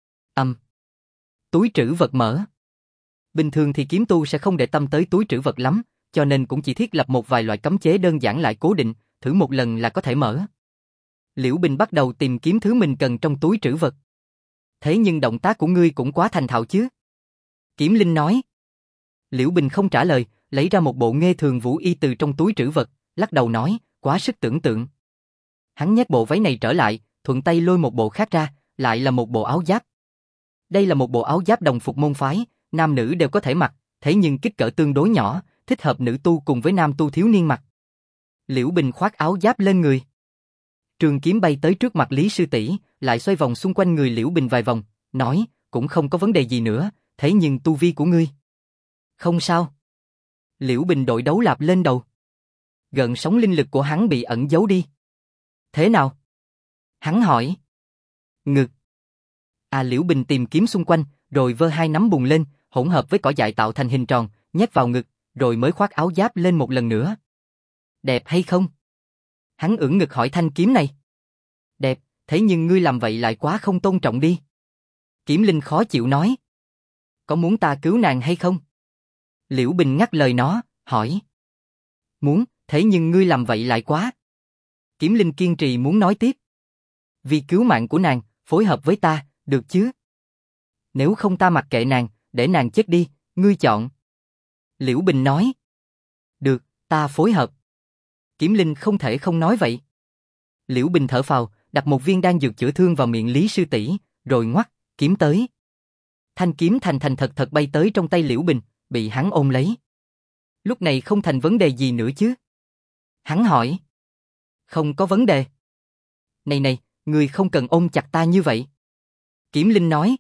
Túi trữ vật mở. Bình thường thì kiếm tu sẽ không để tâm tới túi trữ vật lắm, cho nên cũng chỉ thiết lập một vài loại cấm chế đơn giản lại cố định, thử một lần là có thể mở. Liễu Bình bắt đầu tìm kiếm thứ mình cần trong túi trữ vật. Thế nhưng động tác của ngươi cũng quá thành thạo chứ? Kiếm Linh nói. Liễu Bình không trả lời, lấy ra một bộ nghê thường vũ y từ trong túi trữ vật, lắc đầu nói, quá sức tưởng tượng. Hắn nhét bộ váy này trở lại, thuận tay lôi một bộ khác ra, lại là một bộ áo giáp. Đây là một bộ áo giáp đồng phục môn phái, nam nữ đều có thể mặc, thế nhưng kích cỡ tương đối nhỏ, thích hợp nữ tu cùng với nam tu thiếu niên mặc. Liễu Bình khoác áo giáp lên người. Trường kiếm bay tới trước mặt Lý sư tỷ, lại xoay vòng xung quanh người Liễu Bình vài vòng, nói, cũng không có vấn đề gì nữa, thế nhưng tu vi của ngươi. Không sao. Liễu Bình đội đấu lạp lên đầu. Gợn sóng linh lực của hắn bị ẩn giấu đi. Thế nào? Hắn hỏi. Ngực. Liễu Bình tìm kiếm xung quanh, rồi vơ hai nắm bùn lên, hỗn hợp với cỏ dại tạo thành hình tròn, nhét vào ngực, rồi mới khoác áo giáp lên một lần nữa. Đẹp hay không? Hắn ưỡn ngực hỏi thanh kiếm này. Đẹp, thế nhưng ngươi làm vậy lại quá không tôn trọng đi. Kiếm Linh khó chịu nói. Có muốn ta cứu nàng hay không? Liễu Bình ngắt lời nó, hỏi. Muốn, thế nhưng ngươi làm vậy lại quá. Kiếm Linh kiên trì muốn nói tiếp. Vì cứu mạng của nàng, phối hợp với ta, được chứ? Nếu không ta mặc kệ nàng, để nàng chết đi, ngươi chọn. Liễu Bình nói. Được, ta phối hợp. Kiếm Linh không thể không nói vậy. Liễu Bình thở phào, đặt một viên đan dược chữa thương vào miệng Lý sư tỷ, rồi ngoắt, kiếm tới. Thanh kiếm thành thành thật thật bay tới trong tay Liễu Bình, bị hắn ôm lấy. Lúc này không thành vấn đề gì nữa chứ? Hắn hỏi. Không có vấn đề. Này này, ngươi không cần ôm chặt ta như vậy. Kiếm Linh nói.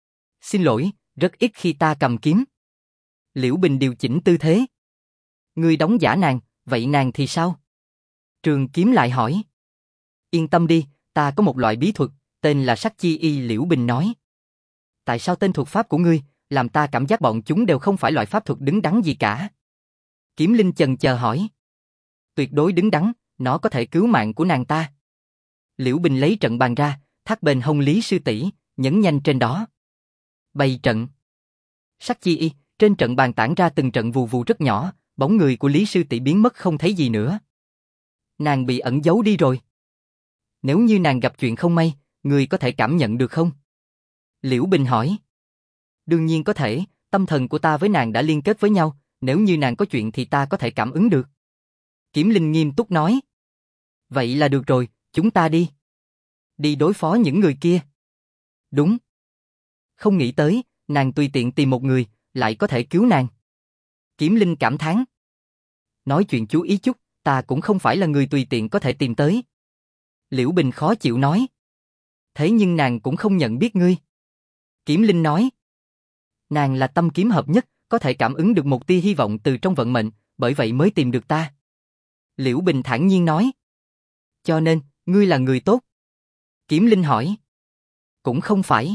Xin lỗi, rất ít khi ta cầm kiếm. Liễu Bình điều chỉnh tư thế. Ngươi đóng giả nàng, vậy nàng thì sao? Trường Kiếm lại hỏi. Yên tâm đi, ta có một loại bí thuật, tên là Sắc Chi Y. Liễu Bình nói. Tại sao tên thuật pháp của ngươi, làm ta cảm giác bọn chúng đều không phải loại pháp thuật đứng đắn gì cả? Kiếm Linh chần chờ hỏi. Tuyệt đối đứng đắn, nó có thể cứu mạng của nàng ta. Liễu Bình lấy trận bàn ra, thắt bên hông Lý sư tỷ, nhấn nhanh trên đó. Bày trận. Sắc Chi Y, trên trận bàn tản ra từng trận vù vù rất nhỏ, bóng người của Lý sư tỷ biến mất không thấy gì nữa. Nàng bị ẩn giấu đi rồi. Nếu như nàng gặp chuyện không may, ngươi có thể cảm nhận được không? Liễu Bình hỏi. Đương nhiên có thể, tâm thần của ta với nàng đã liên kết với nhau, nếu như nàng có chuyện thì ta có thể cảm ứng được. Kiếm Linh nghiêm túc nói. Vậy là được rồi, chúng ta đi. Đi đối phó những người kia. Đúng. Không nghĩ tới, nàng tùy tiện tìm một người, lại có thể cứu nàng. Kiếm Linh cảm thán. Nói chuyện chú ý chút, ta cũng không phải là người tùy tiện có thể tìm tới. Liễu Bình khó chịu nói. Thế nhưng nàng cũng không nhận biết ngươi. Kiếm Linh nói. Nàng là tâm kiếm hợp nhất, có thể cảm ứng được một tia hy vọng từ trong vận mệnh, bởi vậy mới tìm được ta. Liễu Bình thản nhiên nói. Cho nên, ngươi là người tốt. Kiếm Linh hỏi. Cũng không phải.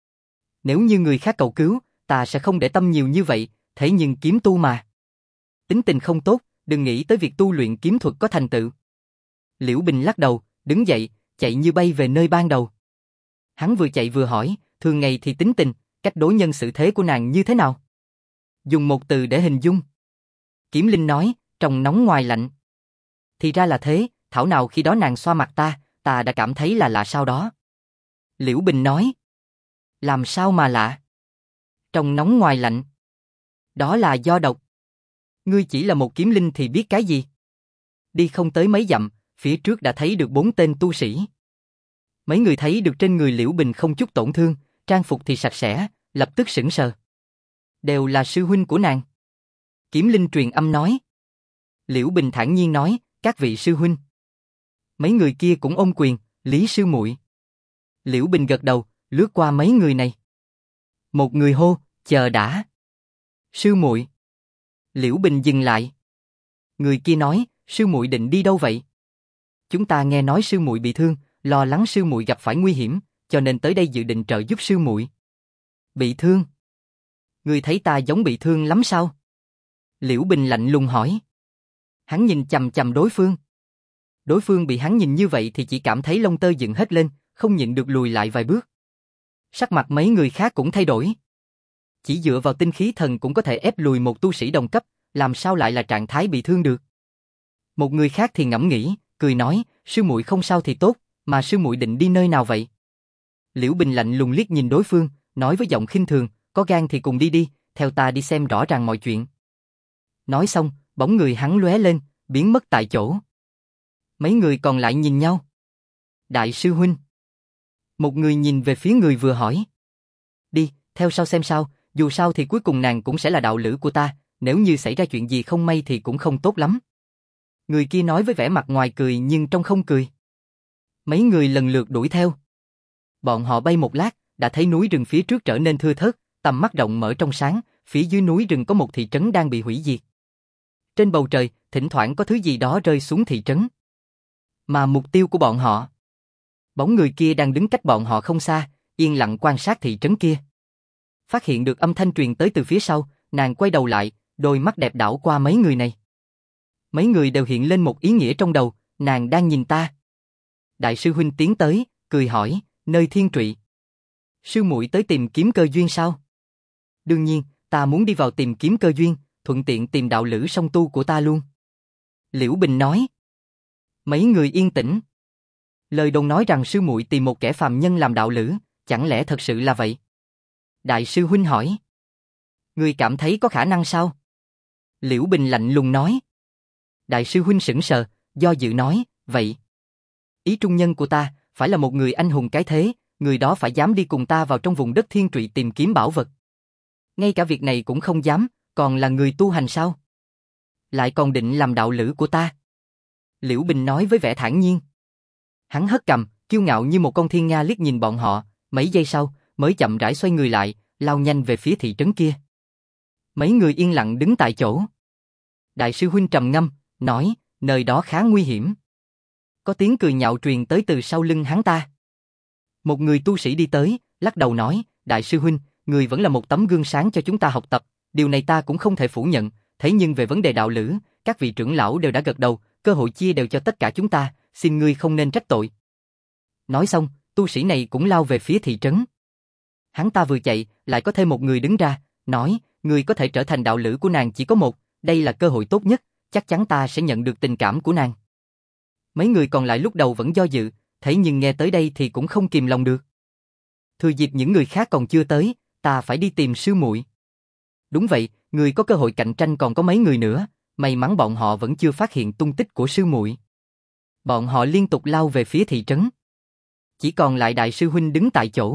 Nếu như người khác cầu cứu, ta sẽ không để tâm nhiều như vậy, thế nhưng kiếm tu mà. Tính tình không tốt, đừng nghĩ tới việc tu luyện kiếm thuật có thành tựu. Liễu Bình lắc đầu, đứng dậy, chạy như bay về nơi ban đầu. Hắn vừa chạy vừa hỏi, thường ngày thì tính tình, cách đối nhân xử thế của nàng như thế nào? Dùng một từ để hình dung. Kiếm Linh nói, trong nóng ngoài lạnh. Thì ra là thế, thảo nào khi đó nàng xoa mặt ta đã cảm thấy là lạ sao đó. Liễu Bình nói. Làm sao mà lạ? Trong nóng ngoài lạnh. Đó là do độc. Ngươi chỉ là một kiếm linh thì biết cái gì? Đi không tới mấy dặm, phía trước đã thấy được 4 tên tu sĩ. Mấy người thấy được trên người Liễu Bình không chút tổn thương, trang phục thì sạch sẽ, lập tức sững sờ. Đều là sư huynh của nàng. Kiếm Linh truyền âm nói. Liễu Bình thản nhiên nói, các vị sư huynh. Mấy người kia cũng ôm quyền, Lý sư muội. Liễu Bình gật đầu, lướt qua mấy người này. Một người hô, chờ đã. Sư muội. Liễu Bình dừng lại. Người kia nói, sư muội định đi đâu vậy? Chúng ta nghe nói sư muội bị thương, lo lắng sư muội gặp phải nguy hiểm, cho nên tới đây dự định trợ giúp sư muội. Bị thương? Ngươi thấy ta giống bị thương lắm sao? Liễu Bình lạnh lùng hỏi. Hắn nhìn chằm chằm đối phương. Đối phương bị hắn nhìn như vậy thì chỉ cảm thấy lông tơ dựng hết lên, không nhịn được lùi lại vài bước. Sắc mặt mấy người khác cũng thay đổi. Chỉ dựa vào tinh khí thần cũng có thể ép lùi một tu sĩ đồng cấp, làm sao lại là trạng thái bị thương được? Một người khác thì ngẫm nghĩ, cười nói, sư muội không sao thì tốt, mà sư muội định đi nơi nào vậy? Liễu Bình lạnh lùng liếc nhìn đối phương, nói với giọng khinh thường, có gan thì cùng đi đi, theo ta đi xem rõ ràng mọi chuyện. Nói xong, bóng người hắn lóe lên, biến mất tại chỗ. Mấy người còn lại nhìn nhau. Đại sư huynh. Một người nhìn về phía người vừa hỏi. Đi, theo sau xem sao, dù sao thì cuối cùng nàng cũng sẽ là đạo lữ của ta, nếu như xảy ra chuyện gì không may thì cũng không tốt lắm. Người kia nói với vẻ mặt ngoài cười nhưng trong không cười. Mấy người lần lượt đuổi theo. Bọn họ bay một lát, đã thấy núi rừng phía trước trở nên thưa thớt, tầm mắt rộng mở trong sáng, phía dưới núi rừng có một thị trấn đang bị hủy diệt. Trên bầu trời, thỉnh thoảng có thứ gì đó rơi xuống thị trấn. Mà mục tiêu của bọn họ. Bóng người kia đang đứng cách bọn họ không xa, yên lặng quan sát thị trấn kia. Phát hiện được âm thanh truyền tới từ phía sau, nàng quay đầu lại, đôi mắt đẹp đảo qua mấy người này. Mấy người đều hiện lên một ý nghĩa trong đầu, nàng đang nhìn ta. Đại sư huynh tiến tới, cười hỏi, nơi thiên trụy. Sư muội tới tìm kiếm cơ duyên sao? đương nhiên, ta muốn đi vào tìm kiếm cơ duyên, thuận tiện tìm đạo lữ song tu của ta luôn. Liễu Bình nói. Mấy người yên tĩnh. Lời đồn nói rằng sư muội tìm một kẻ phàm nhân làm đạo lữ, chẳng lẽ thật sự là vậy? Đại sư huynh hỏi. Ngươi cảm thấy có khả năng sao? Liễu Bình lạnh lùng nói. Đại sư huynh sững sờ, do dự nói, vậy. Ý trung nhân của ta, phải là một người anh hùng cái thế, người đó phải dám đi cùng ta vào trong vùng đất thiên trụy tìm kiếm bảo vật. Ngay cả việc này cũng không dám, còn là người tu hành sao? Lại còn định làm đạo lữ của ta. Liễu Bình nói với vẻ thản nhiên. Hắn hất cằm, kiêu ngạo như một con thiên nga liếc nhìn bọn họ, mấy giây sau, mới chậm rãi xoay người lại, lao nhanh về phía thị trấn kia. Mấy người yên lặng đứng tại chỗ. Đại sư huynh trầm ngâm, nói, nơi đó khá nguy hiểm. Có tiếng cười nhạo truyền tới từ sau lưng hắn ta. Một người tu sĩ đi tới, lắc đầu nói, đại sư huynh, người vẫn là một tấm gương sáng cho chúng ta học tập, điều này ta cũng không thể phủ nhận, thế nhưng về vấn đề đạo lữ, các vị trưởng lão đều đã gật đầu, cơ hội chia đều cho tất cả chúng ta, xin ngươi không nên trách tội. Nói xong, tu sĩ này cũng lao về phía thị trấn. Hắn ta vừa chạy, lại có thêm một người đứng ra, nói, người có thể trở thành đạo lữ của nàng chỉ có một, đây là cơ hội tốt nhất, chắc chắn ta sẽ nhận được tình cảm của nàng. Mấy người còn lại lúc đầu vẫn do dự, thế nhưng nghe tới đây thì cũng không kìm lòng được. Thừa dịp những người khác còn chưa tới, ta phải đi tìm sư muội. Đúng vậy, người có cơ hội cạnh tranh còn có mấy người nữa, may mắn bọn họ vẫn chưa phát hiện tung tích của sư muội. Bọn họ liên tục lao về phía thị trấn. Chỉ còn lại đại sư huynh đứng tại chỗ.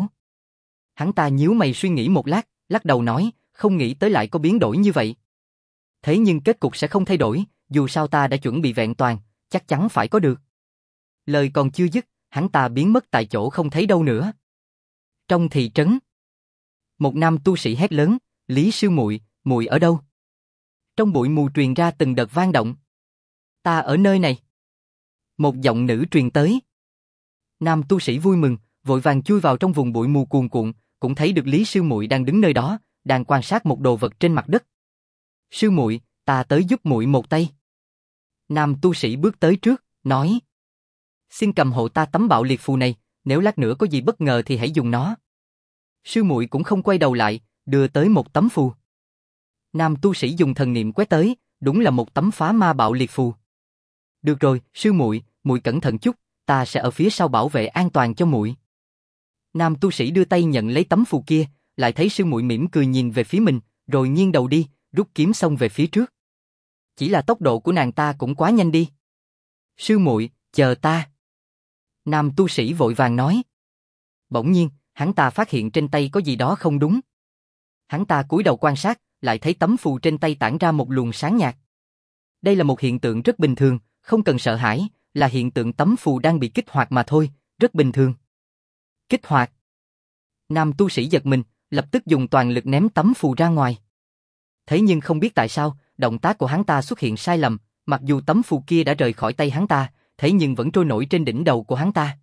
Hắn ta nhíu mày suy nghĩ một lát, lắc đầu nói, không nghĩ tới lại có biến đổi như vậy. Thế nhưng kết cục sẽ không thay đổi, dù sao ta đã chuẩn bị vẹn toàn, chắc chắn phải có được. Lời còn chưa dứt, hắn ta biến mất tại chỗ không thấy đâu nữa. Trong thị trấn, một nam tu sĩ hét lớn, Lý sư muội, muội ở đâu? Trong bụi mù truyền ra từng đợt vang động. Ta ở nơi này. Một giọng nữ truyền tới. Nam tu sĩ vui mừng, vội vàng chui vào trong vùng bụi mù cuồn cuộn, cũng thấy được Lý sư muội đang đứng nơi đó, đang quan sát một đồ vật trên mặt đất. Sư muội, ta tới giúp muội một tay. Nam tu sĩ bước tới trước, nói. Xin cầm hộ ta tấm bạo liệt phù này, nếu lát nữa có gì bất ngờ thì hãy dùng nó. Sư muội cũng không quay đầu lại, đưa tới một tấm phù. Nam tu sĩ dùng thần niệm quét tới, đúng là một tấm phá ma bạo liệt phù. Được rồi, sư muội, muội cẩn thận chút, ta sẽ ở phía sau bảo vệ an toàn cho muội. Nam tu sĩ đưa tay nhận lấy tấm phù kia, lại thấy sư muội mỉm cười nhìn về phía mình, rồi nghiêng đầu đi, rút kiếm xông về phía trước. Chỉ là tốc độ của nàng ta cũng quá nhanh đi. Sư muội, chờ ta. Nam tu sĩ vội vàng nói. Bỗng nhiên, hắn ta phát hiện trên tay có gì đó không đúng. Hắn ta cúi đầu quan sát, lại thấy tấm phù trên tay tản ra một luồng sáng nhạt. Đây là một hiện tượng rất bình thường, không cần sợ hãi, là hiện tượng tấm phù đang bị kích hoạt mà thôi, rất bình thường. Kích hoạt. Nam tu sĩ giật mình, lập tức dùng toàn lực ném tấm phù ra ngoài. Thế nhưng không biết tại sao, động tác của hắn ta xuất hiện sai lầm, mặc dù tấm phù kia đã rời khỏi tay hắn ta, thế nhưng vẫn trôi nổi trên đỉnh đầu của hắn ta.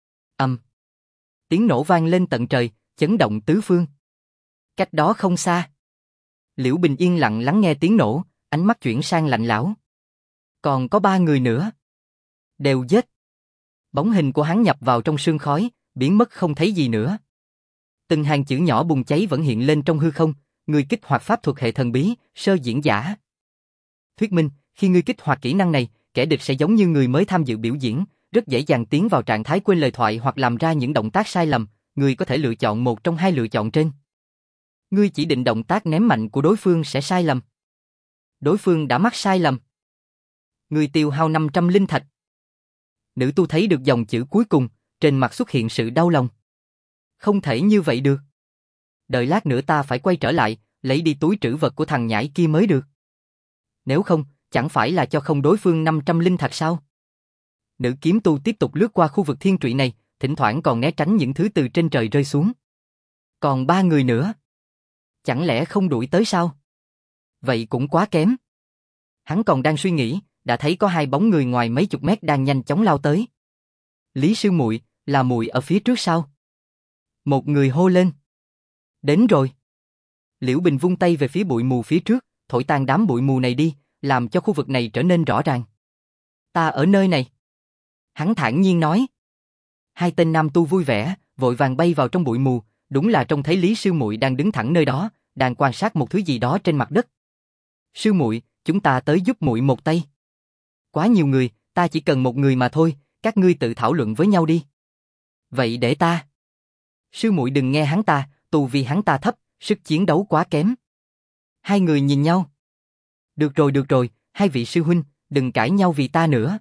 Tiếng nổ vang lên tận trời, chấn động tứ phương. Cách đó không xa, Liễu Bình yên lặng lắng nghe tiếng nổ, ánh mắt chuyển sang lạnh lẽo. Còn có 3 người nữa. Đều giết. Bóng hình của hắn nhập vào trong sương khói, biến mất không thấy gì nữa. Từng hàng chữ nhỏ bùng cháy vẫn hiện lên trong hư không, người kích hoạt pháp thuật hệ thần bí, sơ diễn giả. Thuyết minh, khi ngươi kích hoạt kỹ năng này, kẻ địch sẽ giống như người mới tham dự biểu diễn, rất dễ dàng tiến vào trạng thái quên lời thoại hoặc làm ra những động tác sai lầm, ngươi có thể lựa chọn một trong hai lựa chọn trên. Ngươi chỉ định động tác ném mạnh của đối phương sẽ sai lầm. Đối phương đã mắc sai lầm. Ngươi tiêu hao 500 linh thạch. Nữ tu thấy được dòng chữ cuối cùng, trên mặt xuất hiện sự đau lòng. Không thể như vậy được. Đợi lát nữa ta phải quay trở lại, lấy đi túi trữ vật của thằng nhãi kia mới được. Nếu không, chẳng phải là cho không đối phương 500 linh thạch sao? Nữ kiếm tu tiếp tục lướt qua khu vực thiên trụy này, thỉnh thoảng còn né tránh những thứ từ trên trời rơi xuống. Còn 3 người nữa. Chẳng lẽ không đuổi tới sao? Vậy cũng quá kém. Hắn còn đang suy nghĩ, đã thấy có 2 bóng người ngoài mấy chục mét đang nhanh chóng lao tới. Lý sư muội, là muội ở phía trước sao? Một người hô lên. Đến rồi. Liễu Bình vung tay về phía bụi mù phía trước, thổi tan đám bụi mù này đi, làm cho khu vực này trở nên rõ ràng. Ta ở nơi này. Hắn thản nhiên nói. 2 tên nam tu vui vẻ, vội vàng bay vào trong bụi mù, đúng là trông thấy Lý sư muội đang đứng thẳng nơi đó, đang quan sát một thứ gì đó trên mặt đất. Sư muội, chúng ta tới giúp muội một tay. Quá nhiều người, ta chỉ cần một người mà thôi, các ngươi tự thảo luận với nhau đi. Vậy để ta. Sư muội đừng nghe hắn ta, tu vi hắn ta thấp, sức chiến đấu quá kém. Hai người nhìn nhau. Được rồi, hai vị sư huynh, đừng cãi nhau vì ta nữa.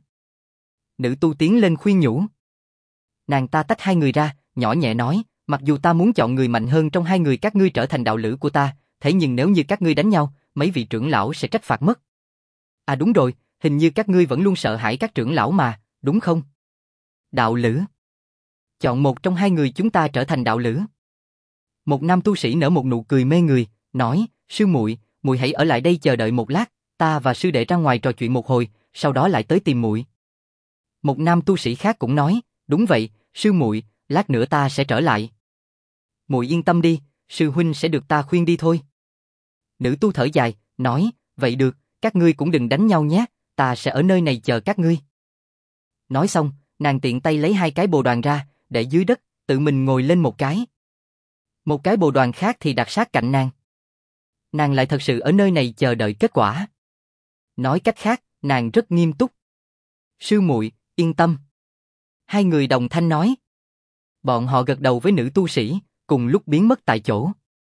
Nữ tu tiến lên khuyên nhủ. Nàng ta tách hai người ra, nhỏ nhẹ nói, mặc dù ta muốn chọn người mạnh hơn trong hai người các ngươi trở thành đạo lữ của ta, thế nhưng nếu như các ngươi đánh nhau, mấy vị trưởng lão sẽ trách phạt mất. À đúng rồi, hình như các ngươi vẫn luôn sợ hãi các trưởng lão mà, đúng không? Đạo lữ. Chọn một trong hai người chúng ta trở thành đạo lữ. Một nam tu sĩ nở một nụ cười mê người, nói, sư muội, muội hãy ở lại đây chờ đợi một lát, ta và sư đệ ra ngoài trò chuyện một hồi, sau đó lại tới tìm muội. Một nam tu sĩ khác cũng nói, đúng vậy, sư muội, lát nữa ta sẽ trở lại. Muội yên tâm đi, sư huynh sẽ được ta khuyên đi thôi. Nữ tu thở dài, nói, vậy được, các ngươi cũng đừng đánh nhau nhé, ta sẽ ở nơi này chờ các ngươi. Nói xong, nàng tiện tay lấy hai cái bồ đoàn ra, để dưới đất, tự mình ngồi lên một cái. Một cái bồ đoàn khác thì đặt sát cạnh nàng. Nàng lại thật sự ở nơi này chờ đợi kết quả. Nói cách khác, nàng rất nghiêm túc. Sư muội, yên tâm. Hai người đồng thanh nói. Bọn họ gật đầu với nữ tu sĩ, cùng lúc biến mất tại chỗ.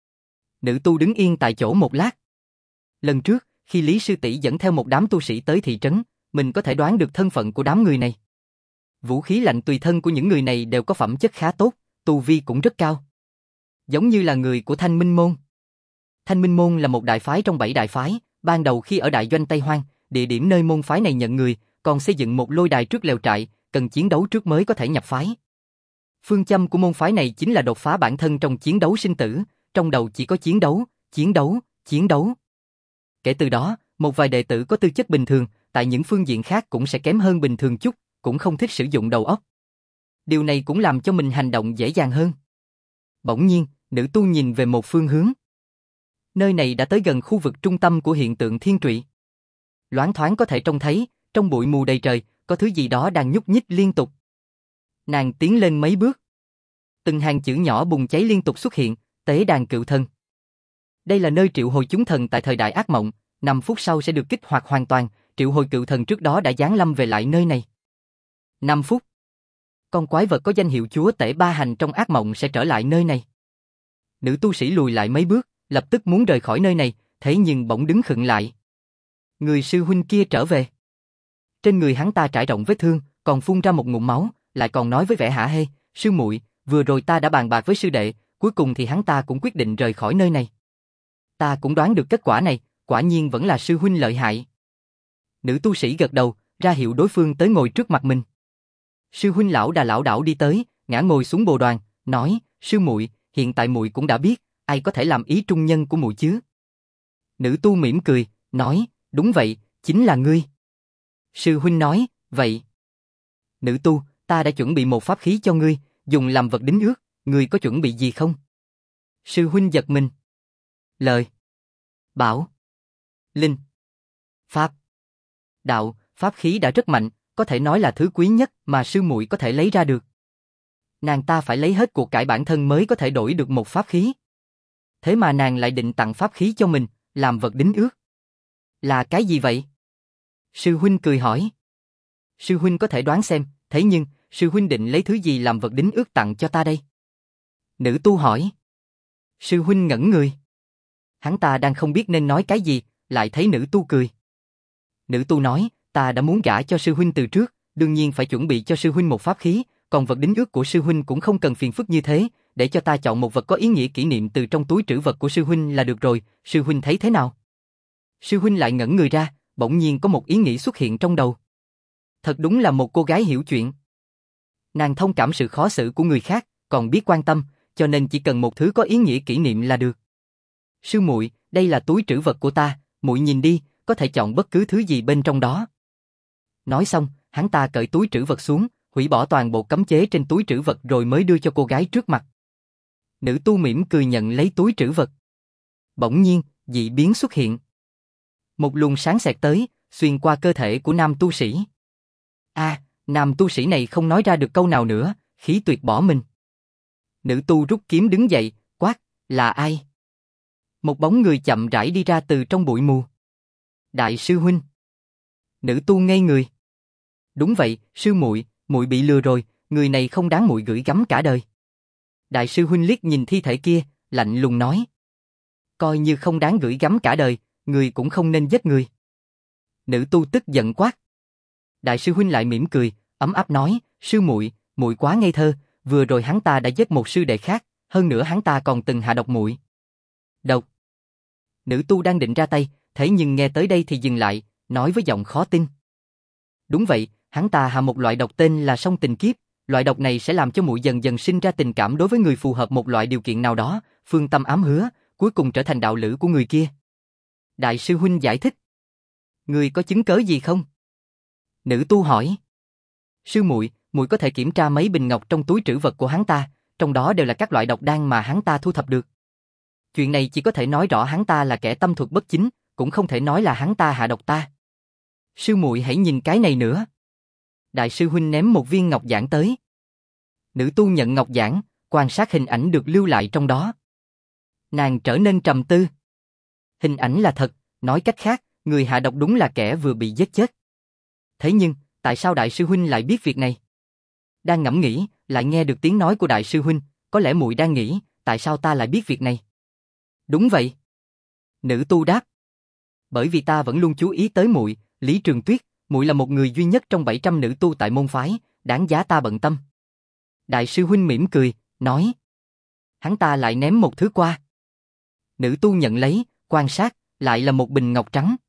Nữ tu đứng yên tại chỗ một lát. Lần trước, khi Lý sư tỷ dẫn theo một đám tu sĩ tới thị trấn, mình có thể đoán được thân phận của đám người này. Vũ khí lạnh tùy thân của những người này đều có phẩm chất khá tốt, tu vi cũng rất cao. Giống như là người của Thanh Minh Môn. Thanh Minh Môn là một đại phái trong 7 đại phái, ban đầu khi ở đại doanh Tây Hoang, địa điểm nơi môn phái này nhận người, còn xây dựng một lôi đài trước lều trại, cần chiến đấu trước mới có thể nhập phái. Phương châm của môn phái này chính là đột phá bản thân trong chiến đấu sinh tử, trong đầu chỉ có chiến đấu, chiến đấu, chiến đấu. Kể từ đó, một vài đệ tử có tư chất bình thường, tại những phương diện khác cũng sẽ kém hơn bình thường chút, cũng không thích sử dụng đầu óc. Điều này cũng làm cho mình hành động dễ dàng hơn. Bỗng nhiên, nữ tu nhìn về một phương hướng. Nơi này đã tới gần khu vực trung tâm của hiện tượng thiên trụy. Loáng thoáng có thể trông thấy, trong bụi mù đầy trời, có thứ gì đó đang nhúc nhích liên tục. Nàng tiến lên mấy bước. Từng hàng chữ nhỏ bùng cháy liên tục xuất hiện, tế đàn cựu thần. Đây là nơi triệu hồi chúng thần tại thời đại ác mộng, 5 phút sau sẽ được kích hoạt hoàn toàn, triệu hồi cựu thần trước đó đã giáng lâm về lại nơi này. 5 phút. Con quái vật có danh hiệu chúa tể ba hành trong ác mộng sẽ trở lại nơi này. Nữ tu sĩ lùi lại mấy bước, lập tức muốn rời khỏi nơi này, thế nhưng bỗng đứng khựng lại. Người sư huynh kia trở về. Trên người hắn ta trải rộng vết thương, còn phun ra một ngụm máu, lại còn nói với vẻ hả hê, sư muội, vừa rồi ta đã bàn bạc với sư đệ, cuối cùng thì hắn ta cũng quyết định rời khỏi nơi này. Ta cũng đoán được kết quả này, quả nhiên vẫn là sư huynh lợi hại. Nữ tu sĩ gật đầu, ra hiệu đối phương tới ngồi trước mặt mình. Sư huynh lão đảo đi tới, ngã ngồi xuống bồ đoàn, nói, sư muội, hiện tại muội cũng đã biết, ai có thể làm ý trung nhân của muội chứ? Nữ tu mỉm cười, nói, đúng vậy, chính là ngươi. Sư huynh nói, vậy. Nữ tu, ta đã chuẩn bị một pháp khí cho ngươi, dùng làm vật đính ước, ngươi có chuẩn bị gì không? Sư huynh giật mình. Lời, bảo, linh, pháp, đạo, pháp khí đã rất mạnh, có thể nói là thứ quý nhất mà sư muội có thể lấy ra được. Nàng ta phải lấy hết cuộc cải bản thân mới có thể đổi được một pháp khí. Thế mà nàng lại định tặng pháp khí cho mình, làm vật đính ước. Là cái gì vậy? Sư huynh cười hỏi. Sư huynh có thể đoán xem, thế nhưng, sư huynh định lấy thứ gì làm vật đính ước tặng cho ta đây? Nữ tu hỏi. Sư huynh ngẩn người. Hắn ta đang không biết nên nói cái gì, lại thấy nữ tu cười. Nữ tu nói, ta đã muốn gả cho sư huynh từ trước, đương nhiên phải chuẩn bị cho sư huynh một pháp khí, còn vật đính ước của sư huynh cũng không cần phiền phức như thế, để cho ta chọn một vật có ý nghĩa kỷ niệm từ trong túi trữ vật của sư huynh là được rồi, sư huynh thấy thế nào? Sư huynh lại ngẩn người ra, bỗng nhiên có một ý nghĩ xuất hiện trong đầu. Thật đúng là một cô gái hiểu chuyện. Nàng thông cảm sự khó xử của người khác, còn biết quan tâm, cho nên chỉ cần một thứ có ý nghĩa kỷ niệm là được. Sư muội, đây là túi trữ vật của ta, muội nhìn đi, có thể chọn bất cứ thứ gì bên trong đó. Nói xong, hắn ta cởi túi trữ vật xuống, hủy bỏ toàn bộ cấm chế trên túi trữ vật rồi mới đưa cho cô gái trước mặt. Nữ tu mỉm cười nhận lấy túi trữ vật. Bỗng nhiên, dị biến xuất hiện. Một luồng sáng xẹt tới, xuyên qua cơ thể của nam tu sĩ. Nam tu sĩ này không nói ra được câu nào nữa, khí tuyệt bỏ mình. Nữ tu rút kiếm đứng dậy, quát, là ai? Một bóng người chậm rãi đi ra từ trong bụi mù. Đại sư huynh. Nữ tu ngây người. Đúng vậy, sư muội, muội bị lừa rồi, người này không đáng muội gửi gắm cả đời. Đại sư huynh liếc nhìn thi thể kia, lạnh lùng nói. Coi như không đáng gửi gắm cả đời, người cũng không nên giết người. Nữ tu tức giận quát. Đại sư huynh lại mỉm cười, ấm áp nói, sư muội, muội quá ngây thơ, vừa rồi hắn ta đã giết một sư đệ khác, hơn nữa hắn ta còn từng hạ độc muội. Độc. Nữ tu đang định ra tay, thế nhưng nghe tới đây thì dừng lại, nói với giọng khó tin. Đúng vậy, hắn ta hạ một loại độc tên là song tình kiếp, loại độc này sẽ làm cho muội dần dần sinh ra tình cảm đối với người phù hợp một loại điều kiện nào đó, phương tâm ám hứa, cuối cùng trở thành đạo lữ của người kia. Đại sư huynh giải thích. Người có chứng cớ gì không? Nữ tu hỏi. Sư muội, muội có thể kiểm tra mấy bình ngọc trong túi trữ vật của hắn ta, trong đó đều là các loại độc đan mà hắn ta thu thập được. Chuyện này chỉ có thể nói rõ hắn ta là kẻ tâm thuật bất chính, cũng không thể nói là hắn ta hạ độc ta. Sư muội hãy nhìn cái này nữa. Đại sư huynh ném một viên ngọc giản tới. Nữ tu nhận ngọc giản, quan sát hình ảnh được lưu lại trong đó. Nàng trở nên trầm tư. Hình ảnh là thật, nói cách khác, người hạ độc đúng là kẻ vừa bị giết chết. Thế nhưng, tại sao đại sư huynh lại biết việc này? Đang ngẫm nghĩ, lại nghe được tiếng nói của đại sư huynh, có lẽ muội đang nghĩ, tại sao ta lại biết việc này? Đúng vậy. Nữ tu đáp. Bởi vì ta vẫn luôn chú ý tới muội, Lý Trường Tuyết, muội là một người duy nhất trong 700 nữ tu tại môn phái, đáng giá ta bận tâm. Đại sư huynh mỉm cười, nói. Hắn ta lại ném một thứ qua. Nữ tu nhận lấy, quan sát, lại là một bình ngọc trắng.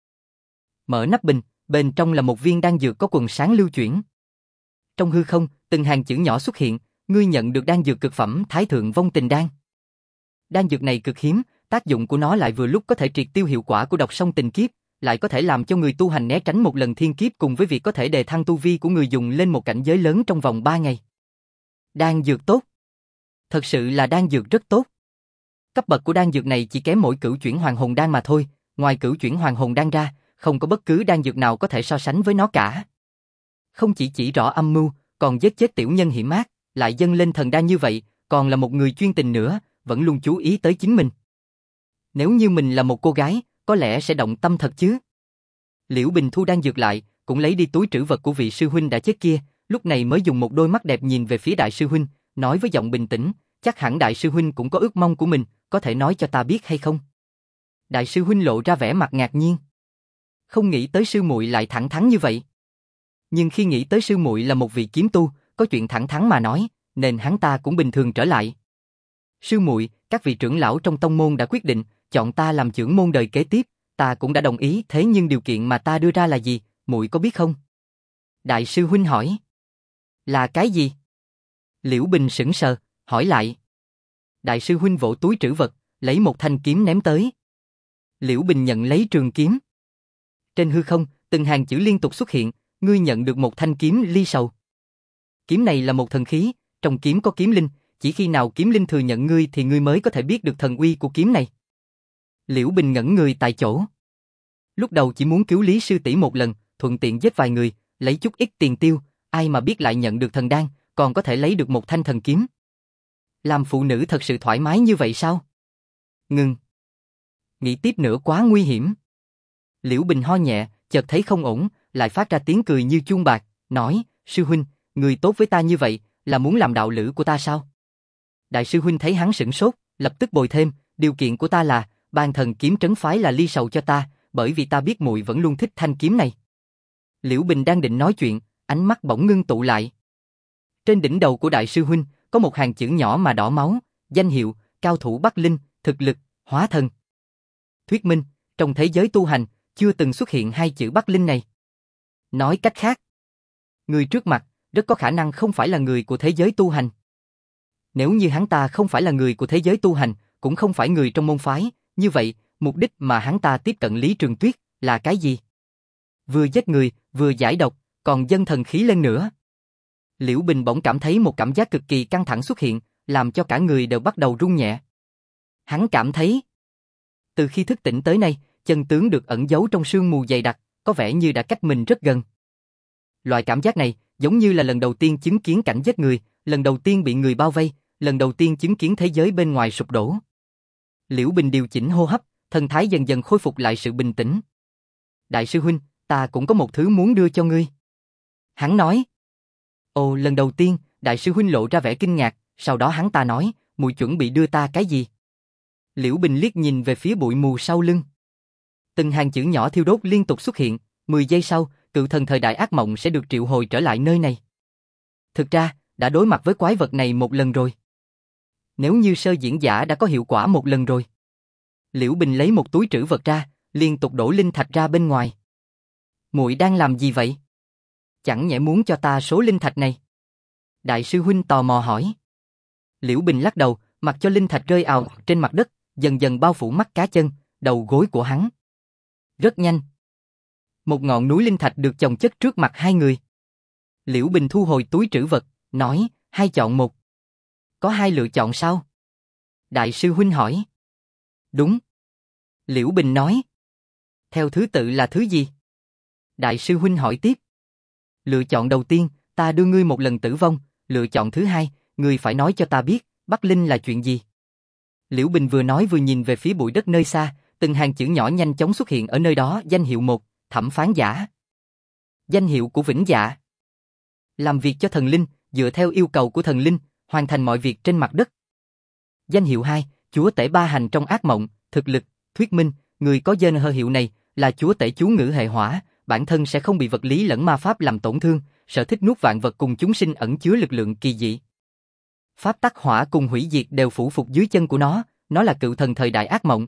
Mở nắp bình, bên trong là một viên đan dược có quầng sáng lưu chuyển. Trong hư không, từng hàng chữ nhỏ xuất hiện, ngươi nhận được đan dược cực phẩm Thái Thượng Vong Tình Đan. Đan dược này cực hiếm, tác dụng của nó lại vừa lúc có thể triệt tiêu hiệu quả của độc song tình kiếp, lại có thể làm cho người tu hành né tránh một lần thiên kiếp cùng với việc có thể đề thăng tu vi của người dùng lên một cảnh giới lớn trong vòng 3 ngày. Đan dược tốt. Thật sự là đan dược rất tốt. Cấp bậc của đan dược này chỉ kém mỗi cửu chuyển hoàng hồn đan mà thôi, ngoài cửu chuyển hoàng hồn đan ra, không có bất cứ đan dược nào có thể so sánh với nó cả. Không chỉ rõ âm mưu, còn giết chết tiểu nhân hiểm ác, lại dâng lên thần đan như vậy, còn là một người chuyên tình nữa, vẫn luôn chú ý tới chính mình. Nếu như mình là một cô gái, có lẽ sẽ động tâm thật chứ. Liễu Bình thu đan dược lại, cũng lấy đi túi trữ vật của vị sư huynh đã chết kia, lúc này mới dùng một đôi mắt đẹp nhìn về phía đại sư huynh, nói với giọng bình tĩnh, chắc hẳn đại sư huynh cũng có ước mong của mình, có thể nói cho ta biết hay không? Đại sư huynh lộ ra vẻ mặt ngạc nhiên. Không nghĩ tới sư muội lại thẳng thắn như vậy. Nhưng khi nghĩ tới sư muội là một vị kiếm tu, có chuyện thẳng thắn mà nói, nên hắn ta cũng bình thường trở lại. Sư muội, các vị trưởng lão trong tông môn đã quyết định, chọn ta làm trưởng môn đời kế tiếp, ta cũng đã đồng ý, thế nhưng điều kiện mà ta đưa ra là gì, muội có biết không? Đại sư huynh hỏi. Là cái gì? Liễu Bình sững sờ, hỏi lại. Đại sư huynh vỗ túi trữ vật, lấy một thanh kiếm ném tới. Liễu Bình nhận lấy trường kiếm. Trên hư không, từng hàng chữ liên tục xuất hiện, ngươi nhận được một thanh kiếm ly sầu. Kiếm này là một thần khí, trong kiếm có kiếm linh, chỉ khi nào kiếm linh thừa nhận ngươi thì ngươi mới có thể biết được thần uy của kiếm này. Liễu Bình ngẩn người tại chỗ. Lúc đầu chỉ muốn cứu Lý sư tỷ một lần, thuận tiện giết vài người, lấy chút ít tiền tiêu, ai mà biết lại nhận được thần đan, còn có thể lấy được một thanh thần kiếm. Làm phụ nữ thật sự thoải mái như vậy sao? Ngừng. Nghĩ tiếp nữa quá nguy hiểm. Liễu Bình ho nhẹ, chợt thấy không ổn, lại phát ra tiếng cười như chuông bạc, nói, sư huynh, người tốt với ta như vậy, là muốn làm đạo lữ của ta sao? Đại sư huynh thấy hắn sửng sốt, lập tức bồi thêm, điều kiện của ta là, ban thần kiếm trấn phái là ly sầu cho ta, bởi vì ta biết muội vẫn luôn thích thanh kiếm này. Liễu Bình đang định nói chuyện, ánh mắt bỗng ngưng tụ lại. Trên đỉnh đầu của đại sư huynh, có một hàng chữ nhỏ mà đỏ máu, danh hiệu, cao thủ Bắc Linh, thực lực, hóa thần. Thuyết minh, trong thế giới tu hành, chưa từng xuất hiện hai chữ Bắc Linh này. Nói cách khác, người trước mặt, rất có khả năng không phải là người của thế giới tu hành. Nếu như hắn ta không phải là người của thế giới tu hành, cũng không phải người trong môn phái, như vậy, mục đích mà hắn ta tiếp cận Lý Trường Tuyết là cái gì? Vừa giết người, vừa giải độc, còn dâng thần khí lên nữa. Liễu Bình bỗng cảm thấy một cảm giác cực kỳ căng thẳng xuất hiện, làm cho cả người đều bắt đầu run nhẹ. Hắn cảm thấy, từ khi thức tỉnh tới nay, chân tướng được ẩn giấu trong sương mù dày đặc, có vẻ như đã cách mình rất gần. Loại cảm giác này, giống như là lần đầu tiên chứng kiến cảnh giết người, lần đầu tiên bị người bao vây, lần đầu tiên chứng kiến thế giới bên ngoài sụp đổ. Liễu Bình điều chỉnh hô hấp, thần thái dần dần khôi phục lại sự bình tĩnh. Đại sư huynh, ta cũng có một thứ muốn đưa cho ngươi. Hắn nói. Ồ, lần đầu tiên, đại sư huynh lộ ra vẻ kinh ngạc, sau đó hắn ta nói, muội chuẩn bị đưa ta cái gì? Liễu Bình liếc nhìn về phía bụi mù sau lưng. Từng hàng chữ nhỏ thiêu đốt liên tục xuất hiện, 10 giây sau, cự thần thời đại ác mộng sẽ được triệu hồi trở lại nơi này. Thực ra, đã đối mặt với quái vật này một lần rồi. Nếu như sơ diễn giả đã có hiệu quả một lần rồi. Liễu Bình lấy một túi trữ vật ra, liên tục đổ linh thạch ra bên ngoài. Muội đang làm gì vậy? Chẳng nhẽ muốn cho ta số linh thạch này? Đại sư huynh tò mò hỏi. Liễu Bình lắc đầu, mặc cho linh thạch rơi ào trên mặt đất, dần dần bao phủ mắt cá chân, đầu gối của hắn. Rất nhanh. Một ngọn núi linh thạch được chồng chất trước mặt hai người. Liễu Bình thu hồi túi trữ vật, nói, hai chọn một. Có hai lựa chọn sao? Đại sư huynh hỏi. Đúng. Liễu Bình nói. Theo thứ tự là thứ gì? Đại sư huynh hỏi tiếp. Lựa chọn đầu tiên, ta đưa ngươi một lần tử vong, lựa chọn thứ hai, ngươi phải nói cho ta biết, Bắc Linh là chuyện gì? Liễu Bình vừa nói vừa nhìn về phía bụi đất nơi xa, từng hàng chữ nhỏ nhanh chóng xuất hiện ở nơi đó, danh hiệu 1, thẩm phán giả. Danh hiệu của Vĩnh Dạ. Làm việc cho thần linh, dựa theo yêu cầu của thần linh, hoàn thành mọi việc trên mặt đất. Danh hiệu 2, chúa tể ba hành trong ác mộng, thực lực, thuyết minh, người có danh hiệu này là chúa tể chú ngữ hệ hỏa, bản thân sẽ không bị vật lý lẫn ma pháp làm tổn thương, sở thích nuốt vạn vật cùng chúng sinh ẩn chứa lực lượng kỳ dị. Pháp tắc hỏa cùng hủy diệt đều phủ phục dưới chân của nó là cự thần thời đại ác mộng.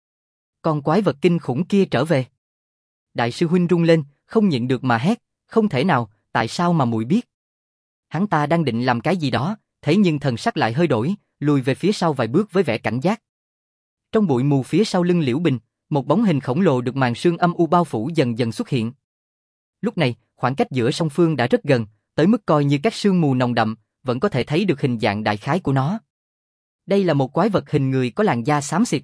Con quái vật kinh khủng kia trở về. Đại sư huynh rung lên, không nhịn được mà hét, không thể nào, tại sao mà muội biết? Hắn ta đang định làm cái gì đó, thế nhưng thần sắc lại hơi đổi, lùi về phía sau vài bước với vẻ cảnh giác. Trong bụi mù phía sau lưng Liễu Bình, một bóng hình khổng lồ được màn sương âm u bao phủ dần dần xuất hiện. Lúc này, khoảng cách giữa song phương đã rất gần, tới mức coi như các sương mù nồng đậm, vẫn có thể thấy được hình dạng đại khái của nó. Đây là một quái vật hình người có làn da xám xịt.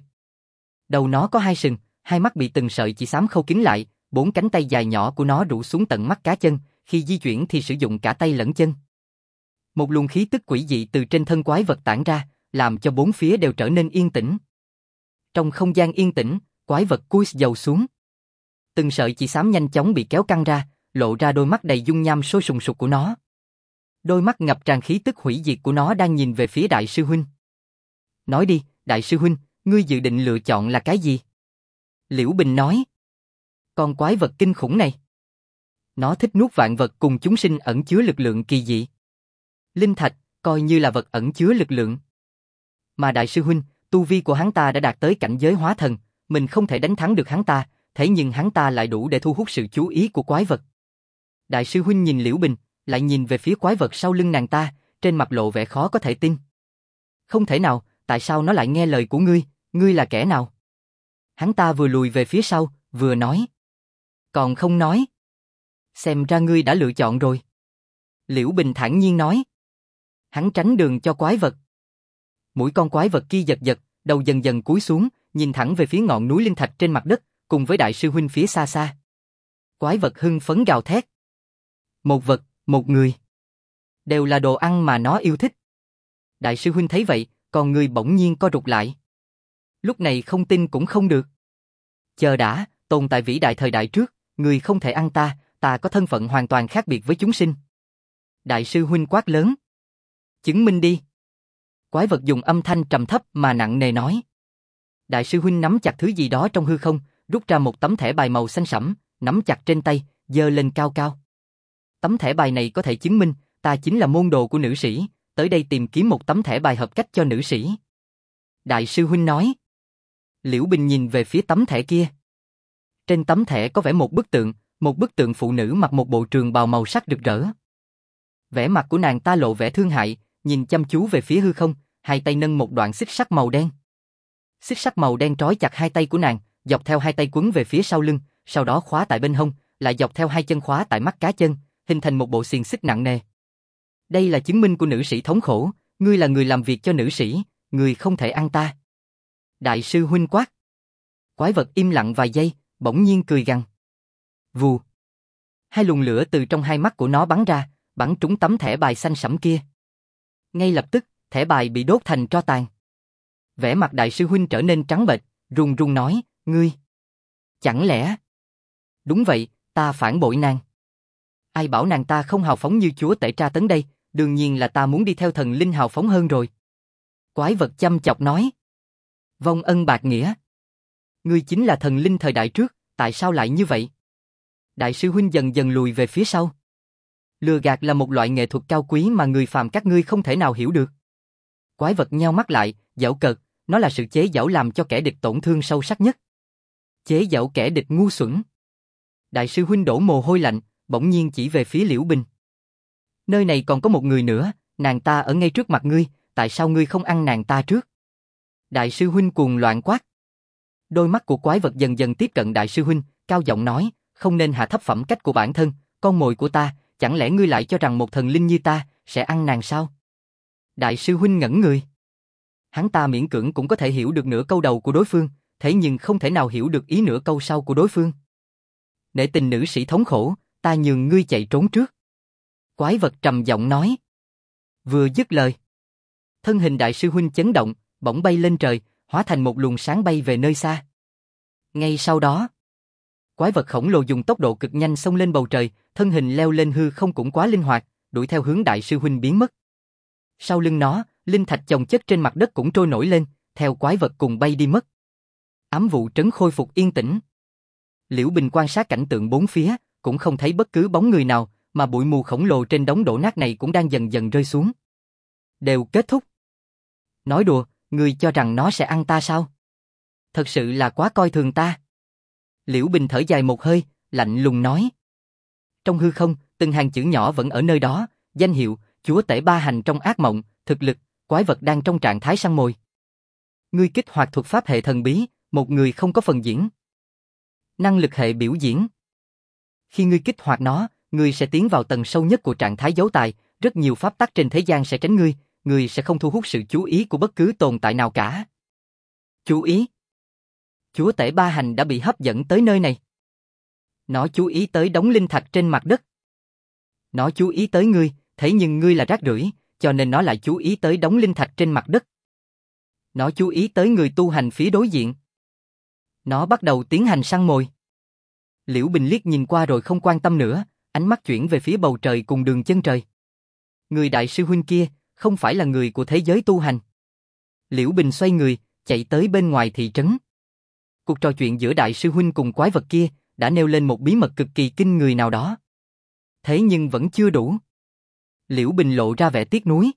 Đầu nó có hai sừng, hai mắt bị từng sợi chỉ xám khâu kín lại, bốn cánh tay dài nhỏ của nó rũ xuống tận mắt cá chân, khi di chuyển thì sử dụng cả tay lẫn chân. Một luồng khí tức quỷ dị từ trên thân quái vật tản ra, làm cho bốn phía đều trở nên yên tĩnh. Trong không gian yên tĩnh, quái vật cúi đầu xuống. Từng sợi chỉ xám nhanh chóng bị kéo căng ra, lộ ra đôi mắt đầy dung nham sôi sùng sục của nó. Đôi mắt ngập tràn khí tức hủy diệt của nó đang nhìn về phía đại sư huynh. Nói đi, đại sư huynh, ngươi dự định lựa chọn là cái gì? Liễu Bình nói. Con quái vật kinh khủng này. Nó thích nuốt vạn vật cùng chúng sinh ẩn chứa lực lượng kỳ dị. Linh thạch, coi như là vật ẩn chứa lực lượng. Mà đại sư huynh, tu vi của hắn ta đã đạt tới cảnh giới hóa thần, mình không thể đánh thắng được hắn ta, thế nhưng hắn ta lại đủ để thu hút sự chú ý của quái vật. Đại sư huynh nhìn Liễu Bình, lại nhìn về phía quái vật sau lưng nàng ta, trên mặt lộ vẻ khó có thể tin. Không thể nào, tại sao nó lại nghe lời của ngươi, ngươi là kẻ nào? Hắn ta vừa lùi về phía sau, vừa nói. Còn không nói. Xem ra ngươi đã lựa chọn rồi. Liễu Bình thản nhiên nói. Hắn tránh đường cho quái vật. Mũi con quái vật kia giật giật, đầu dần dần cúi xuống, nhìn thẳng về phía ngọn núi linh thạch trên mặt đất, cùng với đại sư huynh phía xa xa. Quái vật hưng phấn gào thét. Một vật, một người. Đều là đồ ăn mà nó yêu thích. Đại sư huynh thấy vậy, còn người bỗng nhiên co rụt lại. Lúc này không tin cũng không được. Chờ đã, tồn tại vĩ đại thời đại trước, người không thể ăn ta, ta có thân phận hoàn toàn khác biệt với chúng sinh. Đại sư huynh quát lớn. Chứng minh đi. Quái vật dùng âm thanh trầm thấp mà nặng nề nói. Đại sư huynh nắm chặt thứ gì đó trong hư không, rút ra một tấm thẻ bài màu xanh sẫm, nắm chặt trên tay, giơ lên cao cao. Tấm thẻ bài này có thể chứng minh, ta chính là môn đồ của nữ sĩ, tới đây tìm kiếm một tấm thẻ bài hợp cách cho nữ sĩ. Đại sư huynh nói. Liễu Bình nhìn về phía tấm thẻ kia. Trên tấm thẻ có vẽ một bức tượng phụ nữ mặc một bộ trường bào màu sắc rực rỡ. Vẻ mặt của nàng ta lộ vẻ thương hại, nhìn chăm chú về phía hư không, hai tay nâng một đoạn xích sắt màu đen. Xích sắt màu đen trói chặt hai tay của nàng, dọc theo hai tay quấn về phía sau lưng, sau đó khóa tại bên hông, lại dọc theo hai chân khóa tại mắt cá chân, hình thành một bộ xiềng xích nặng nề. Đây là chứng minh của nữ sĩ thống khổ, ngươi là người làm việc cho nữ sĩ, ngươi không thể ăn ta. Đại sư huynh quát. Quái vật im lặng vài giây, bỗng nhiên cười gằn. Vù. Hai luồng lửa từ trong hai mắt của nó bắn ra, bắn trúng tấm thẻ bài xanh sẫm kia. Ngay lập tức, thẻ bài bị đốt thành tro tàn. Vẻ mặt đại sư huynh trở nên trắng bệch, run run nói, ngươi. Chẳng lẽ? Đúng vậy, ta phản bội nàng. Ai bảo nàng ta không hào phóng như chúa tể tra tấn đây, đương nhiên là ta muốn đi theo thần linh hào phóng hơn rồi. Quái vật chăm chọc nói. Vong ân bạc nghĩa. Ngươi chính là thần linh thời đại trước, tại sao lại như vậy? Đại sư huynh dần dần lùi về phía sau. Lừa gạt là một loại nghệ thuật cao quý mà người phàm các ngươi không thể nào hiểu được. Quái vật nheo mắt lại, giễu cợt, nó là sự chế giễu làm cho kẻ địch tổn thương sâu sắc nhất. Chế giễu kẻ địch ngu xuẩn. Đại sư huynh đổ mồ hôi lạnh, bỗng nhiên chỉ về phía Liễu Bình. Nơi này còn có một người nữa, nàng ta ở ngay trước mặt ngươi, tại sao ngươi không ăn nàng ta trước? Đại sư huynh cuồng loạn quát. Đôi mắt của quái vật dần dần tiếp cận đại sư huynh, cao giọng nói, không nên hạ thấp phẩm cách của bản thân, con mồi của ta, chẳng lẽ ngươi lại cho rằng một thần linh như ta sẽ ăn nàng sao? Đại sư huynh ngẩn người. Hắn ta miễn cưỡng cũng có thể hiểu được nửa câu đầu của đối phương, thế nhưng không thể nào hiểu được ý nửa câu sau của đối phương. Nể tình nữ sĩ thống khổ, ta nhường ngươi chạy trốn trước. Quái vật trầm giọng nói. Vừa dứt lời, thân hình đại sư huynh chấn động, bỗng bay lên trời, hóa thành một luồng sáng bay về nơi xa. Ngay sau đó, quái vật khổng lồ dùng tốc độ cực nhanh xông lên bầu trời, thân hình leo lên hư không cũng quá linh hoạt, đuổi theo hướng đại sư huynh biến mất. Sau lưng nó, linh thạch chồng chất trên mặt đất cũng trôi nổi lên, theo quái vật cùng bay đi mất. Ám vụ trấn khôi phục yên tĩnh. Liễu Bình quan sát cảnh tượng bốn phía, cũng không thấy bất cứ bóng người nào, mà bụi mù khổng lồ trên đống đổ nát này cũng đang dần dần rơi xuống. Đều kết thúc. Nói đùa, ngươi cho rằng nó sẽ ăn ta sao? Thật sự là quá coi thường ta. Liễu Bình thở dài một hơi, lạnh lùng nói. Trong hư không, từng hàng chữ nhỏ vẫn ở nơi đó, danh hiệu, chúa tể ba hành trong ác mộng, thực lực, quái vật đang trong trạng thái săn mồi. Ngươi kích hoạt thuật pháp hệ thần bí, một người không có phần diễn. Năng lực hệ biểu diễn. Khi ngươi kích hoạt nó, ngươi sẽ tiến vào tầng sâu nhất của trạng thái giấu tài, rất nhiều pháp tắc trên thế gian sẽ tránh ngươi sẽ không thu hút sự chú ý của bất cứ tồn tại nào cả. Chú ý. Chúa tể ba hành đã bị hấp dẫn tới nơi này. Nó chú ý tới đống linh thạch trên mặt đất. Nó chú ý tới ngươi, thế nhưng ngươi là rác rưởi, cho nên nó lại chú ý tới đống linh thạch trên mặt đất. Nó chú ý tới người tu hành phía đối diện. Nó bắt đầu tiến hành săn mồi. Liễu Bình liếc nhìn qua rồi không quan tâm nữa, ánh mắt chuyển về phía bầu trời cùng đường chân trời. Người đại sư huynh kia, không phải là người của thế giới tu hành. Liễu Bình xoay người, chạy tới bên ngoài thị trấn. Cuộc trò chuyện giữa đại sư huynh cùng quái vật kia đã nêu lên một bí mật cực kỳ kinh người nào đó. Thế nhưng vẫn chưa đủ. Liễu Bình lộ ra vẻ tiếc nuối.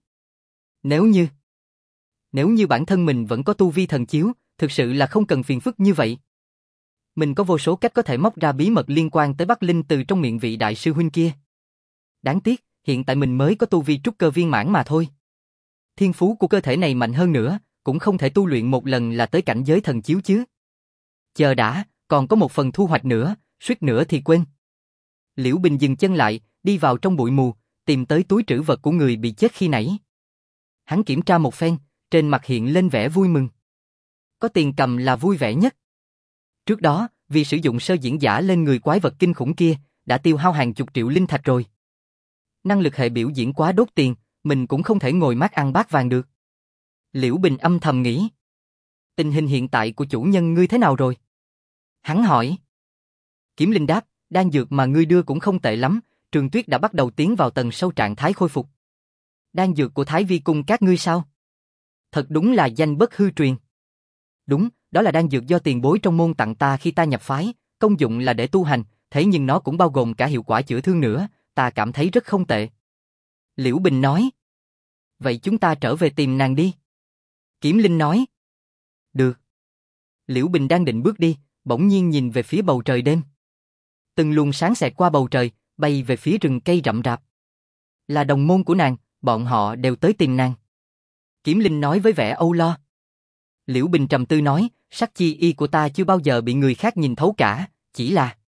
Nếu như bản thân mình vẫn có tu vi thần chiếu, thực sự là không cần phiền phức như vậy. Mình có vô số cách có thể móc ra bí mật liên quan tới Bắc Linh từ trong miệng vị đại sư huynh kia. Đáng tiếc, hiện tại mình mới có tu vi trúc cơ viên mãn mà thôi. Thiên phú của cơ thể này mạnh hơn nữa, cũng không thể tu luyện một lần là tới cảnh giới thần chiếu chứ. Chờ đã, còn có một phần thu hoạch nữa, suýt nữa thì quên. Liễu Bình dừng chân lại, đi vào trong bụi mù, tìm tới túi trữ vật của người bị chết khi nãy. Hắn kiểm tra một phen, trên mặt hiện lên vẻ vui mừng. Có tiền cầm là vui vẻ nhất. Trước đó, vì sử dụng sơ diễn giả lên người quái vật kinh khủng kia, đã tiêu hao hàng chục triệu linh thạch rồi. Năng lực hệ biểu diễn quá đốt tiền, mình cũng không thể ngồi mát ăn bát vàng được. Liễu Bình âm thầm nghĩ. Tình hình hiện tại của chủ nhân ngươi thế nào rồi? Hắn hỏi. Kiếm Linh đáp, đan dược mà ngươi đưa cũng không tệ lắm, Trường Tuyết đã bắt đầu tiến vào tầng sâu trạng thái khôi phục. Đan dược của Thái Vi cung các ngươi sao? Thật đúng là danh bất hư truyền. Đúng, đó là đan dược do tiền bối trong môn tặng ta khi ta nhập phái, công dụng là để tu hành, thế nhưng nó cũng bao gồm cả hiệu quả chữa thương nữa, ta cảm thấy rất không tệ. Liễu Bình nói. Vậy chúng ta trở về tìm nàng đi. Kiếm Linh nói. Được. Liễu Bình đang định bước đi, bỗng nhiên nhìn về phía bầu trời đêm. Từng luồng sáng xẹt qua bầu trời, bay về phía rừng cây rậm rạp. Là đồng môn của nàng, bọn họ đều tới tìm nàng. Kiếm Linh nói với vẻ âu lo. Liễu Bình trầm tư nói, sắc chi y của ta chưa bao giờ bị người khác nhìn thấu cả, chỉ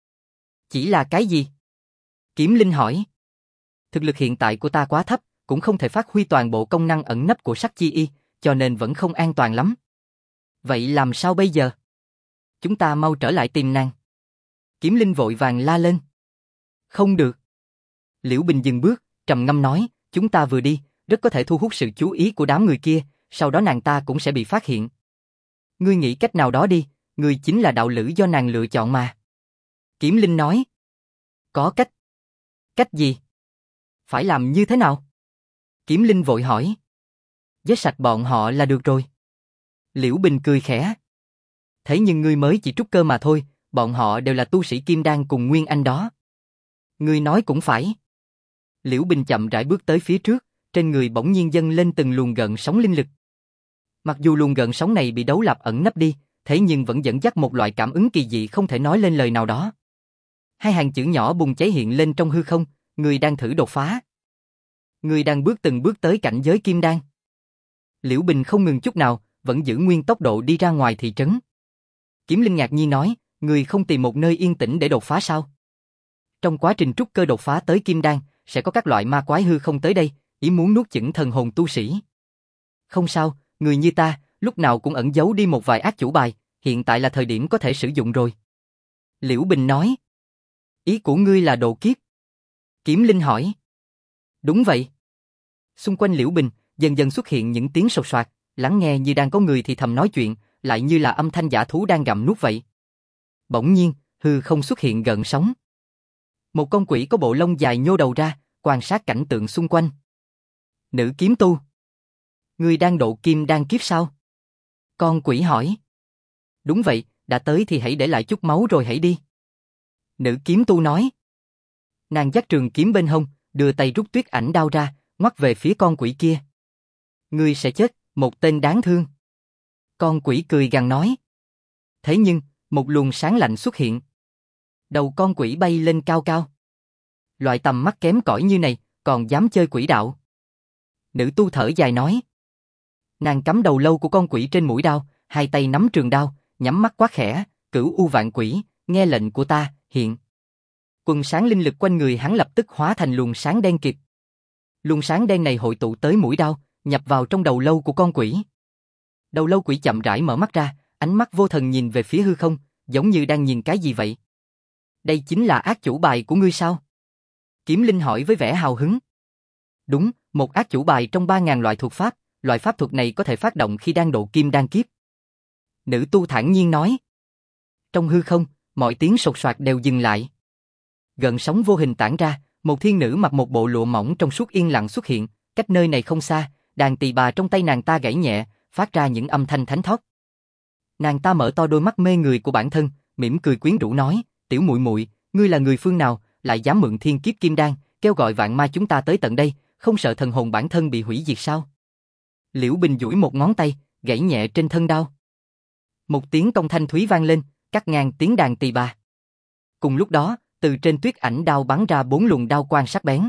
là cái gì? Kiếm Linh hỏi. Thực lực hiện tại của ta quá thấp, cũng không thể phát huy toàn bộ công năng ẩn nấp của sắc chi y, cho nên vẫn không an toàn lắm. Vậy làm sao bây giờ? Chúng ta mau trở lại tìm nàng. Kiếm Linh vội vàng la lên. Không được. Liễu Bình dừng bước, trầm ngâm nói, chúng ta vừa đi, rất có thể thu hút sự chú ý của đám người kia, sau đó nàng ta cũng sẽ bị phát hiện. Ngươi nghĩ cách nào đó đi, ngươi chính là đạo lữ do nàng lựa chọn mà. Kiếm Linh nói. Có cách. Cách gì? Phải làm như thế nào? Kiếm Linh vội hỏi. Giết sạch bọn họ là được rồi. Liễu Bình cười khẽ. Thế nhưng ngươi mới chỉ trúc cơ mà thôi, bọn họ đều là tu sĩ kim đan cùng Nguyên Anh đó. Ngươi nói cũng phải. Liễu Bình chậm rãi bước tới phía trước, trên người bỗng nhiên dâng lên từng luồng gợn sóng linh lực. Mặc dù luồng gợn sóng này bị đấu lập ẩn nấp đi, thế nhưng vẫn dẫn dắt một loại cảm ứng kỳ dị không thể nói lên lời nào đó. Hai hàng chữ nhỏ bùng cháy hiện lên trong hư không, người đang thử đột phá. Người đang từng bước tới cảnh giới kim đan. Liễu Bình không ngừng chút nào, vẫn giữ nguyên tốc độ đi ra ngoài thị trấn. Kiếm Linh ngạc nhiên nói, người không tìm một nơi yên tĩnh để đột phá sao? Trong quá trình trúc cơ đột phá tới kim đan, sẽ có các loại ma quái hư không tới đây, ý muốn nuốt chửng thần hồn tu sĩ. Không sao, người như ta, lúc nào cũng ẩn giấu đi một vài ác chủ bài, hiện tại là thời điểm có thể sử dụng rồi. Liễu Bình nói. Ý của ngươi là độ kiếp? Kiếm Linh hỏi. Đúng vậy. Xung quanh Liễu Bình, dần dần xuất hiện những tiếng sột soạt, lắng nghe như đang có người thì thầm nói chuyện, lại như là âm thanh dã thú đang gặm nuốt vậy. Bỗng nhiên, hư không xuất hiện gợn sóng. Một con quỷ có bộ lông dài nhô đầu ra, quan sát cảnh tượng xung quanh. Nữ kiếm tu. Ngươi đang độ kim đan kiếp sao? Con quỷ hỏi. Đúng vậy, đã tới thì hãy để lại chút máu rồi hãy đi. Nữ kiếm tu nói. Nàng dắt trường kiếm bên hông, đưa tay rút tuyết ảnh đao ra, ngoắt về phía con quỷ kia. Ngươi sẽ chết, một tên đáng thương. Con quỷ cười gằn nói. Thế nhưng, một luồng sáng lạnh xuất hiện. Đầu con quỷ bay lên cao cao. Loại tầm mắt kém cỏi như này, còn dám chơi quỷ đạo. Nữ tu thở dài nói. Nàng cắm đầu lâu của con quỷ trên mũi đao, hai tay nắm trường đao, nhắm mắt quát khẽ, Cửu U Vạn Quỷ, nghe lệnh của ta, hiện. Quần sáng linh lực quanh người hắn lập tức hóa thành luồng sáng đen kịt. Luồng sáng đen này hội tụ tới mũi đao, nhập vào trong đầu lâu của con quỷ. Đầu lâu quỷ chậm rãi mở mắt ra, ánh mắt vô thần nhìn về phía hư không, giống như đang nhìn cái gì vậy. Đây chính là ác chủ bài của ngươi sao? Kiếm Linh hỏi với vẻ hào hứng. Đúng, một ác chủ bài trong 3.000 loại thuật pháp, loại pháp thuật này có thể phát động khi đang độ kim đan kiếp. Nữ tu thản nhiên nói. Trong hư không, mọi tiếng sột soạt đều dừng lại. Gợn sóng vô hình tản ra, một thiên nữ mặc một bộ lụa mỏng trong suốt yên lặng xuất hiện, cách nơi này không xa, đàn tỳ bà trong tay nàng ta gảy nhẹ, phát ra những âm thanh thánh thót. Nàng ta mở to đôi mắt mê người của bản thân, mỉm cười quyến rũ nói, tiểu muội muội, ngươi là người phương nào, lại dám mượn thiên kiếp kim đan, kêu gọi vạn ma chúng ta tới tận đây, không sợ thần hồn bản thân bị hủy diệt sao? Liễu Bình duỗi một ngón tay, gảy nhẹ trên thân đao. Một tiếng công thanh thúy vang lên, cắt ngang tiếng đàn tỳ bà. Cùng lúc đó, từ trên tuyết ảnh đao bắn ra 4 luồng đao quang sắc bén.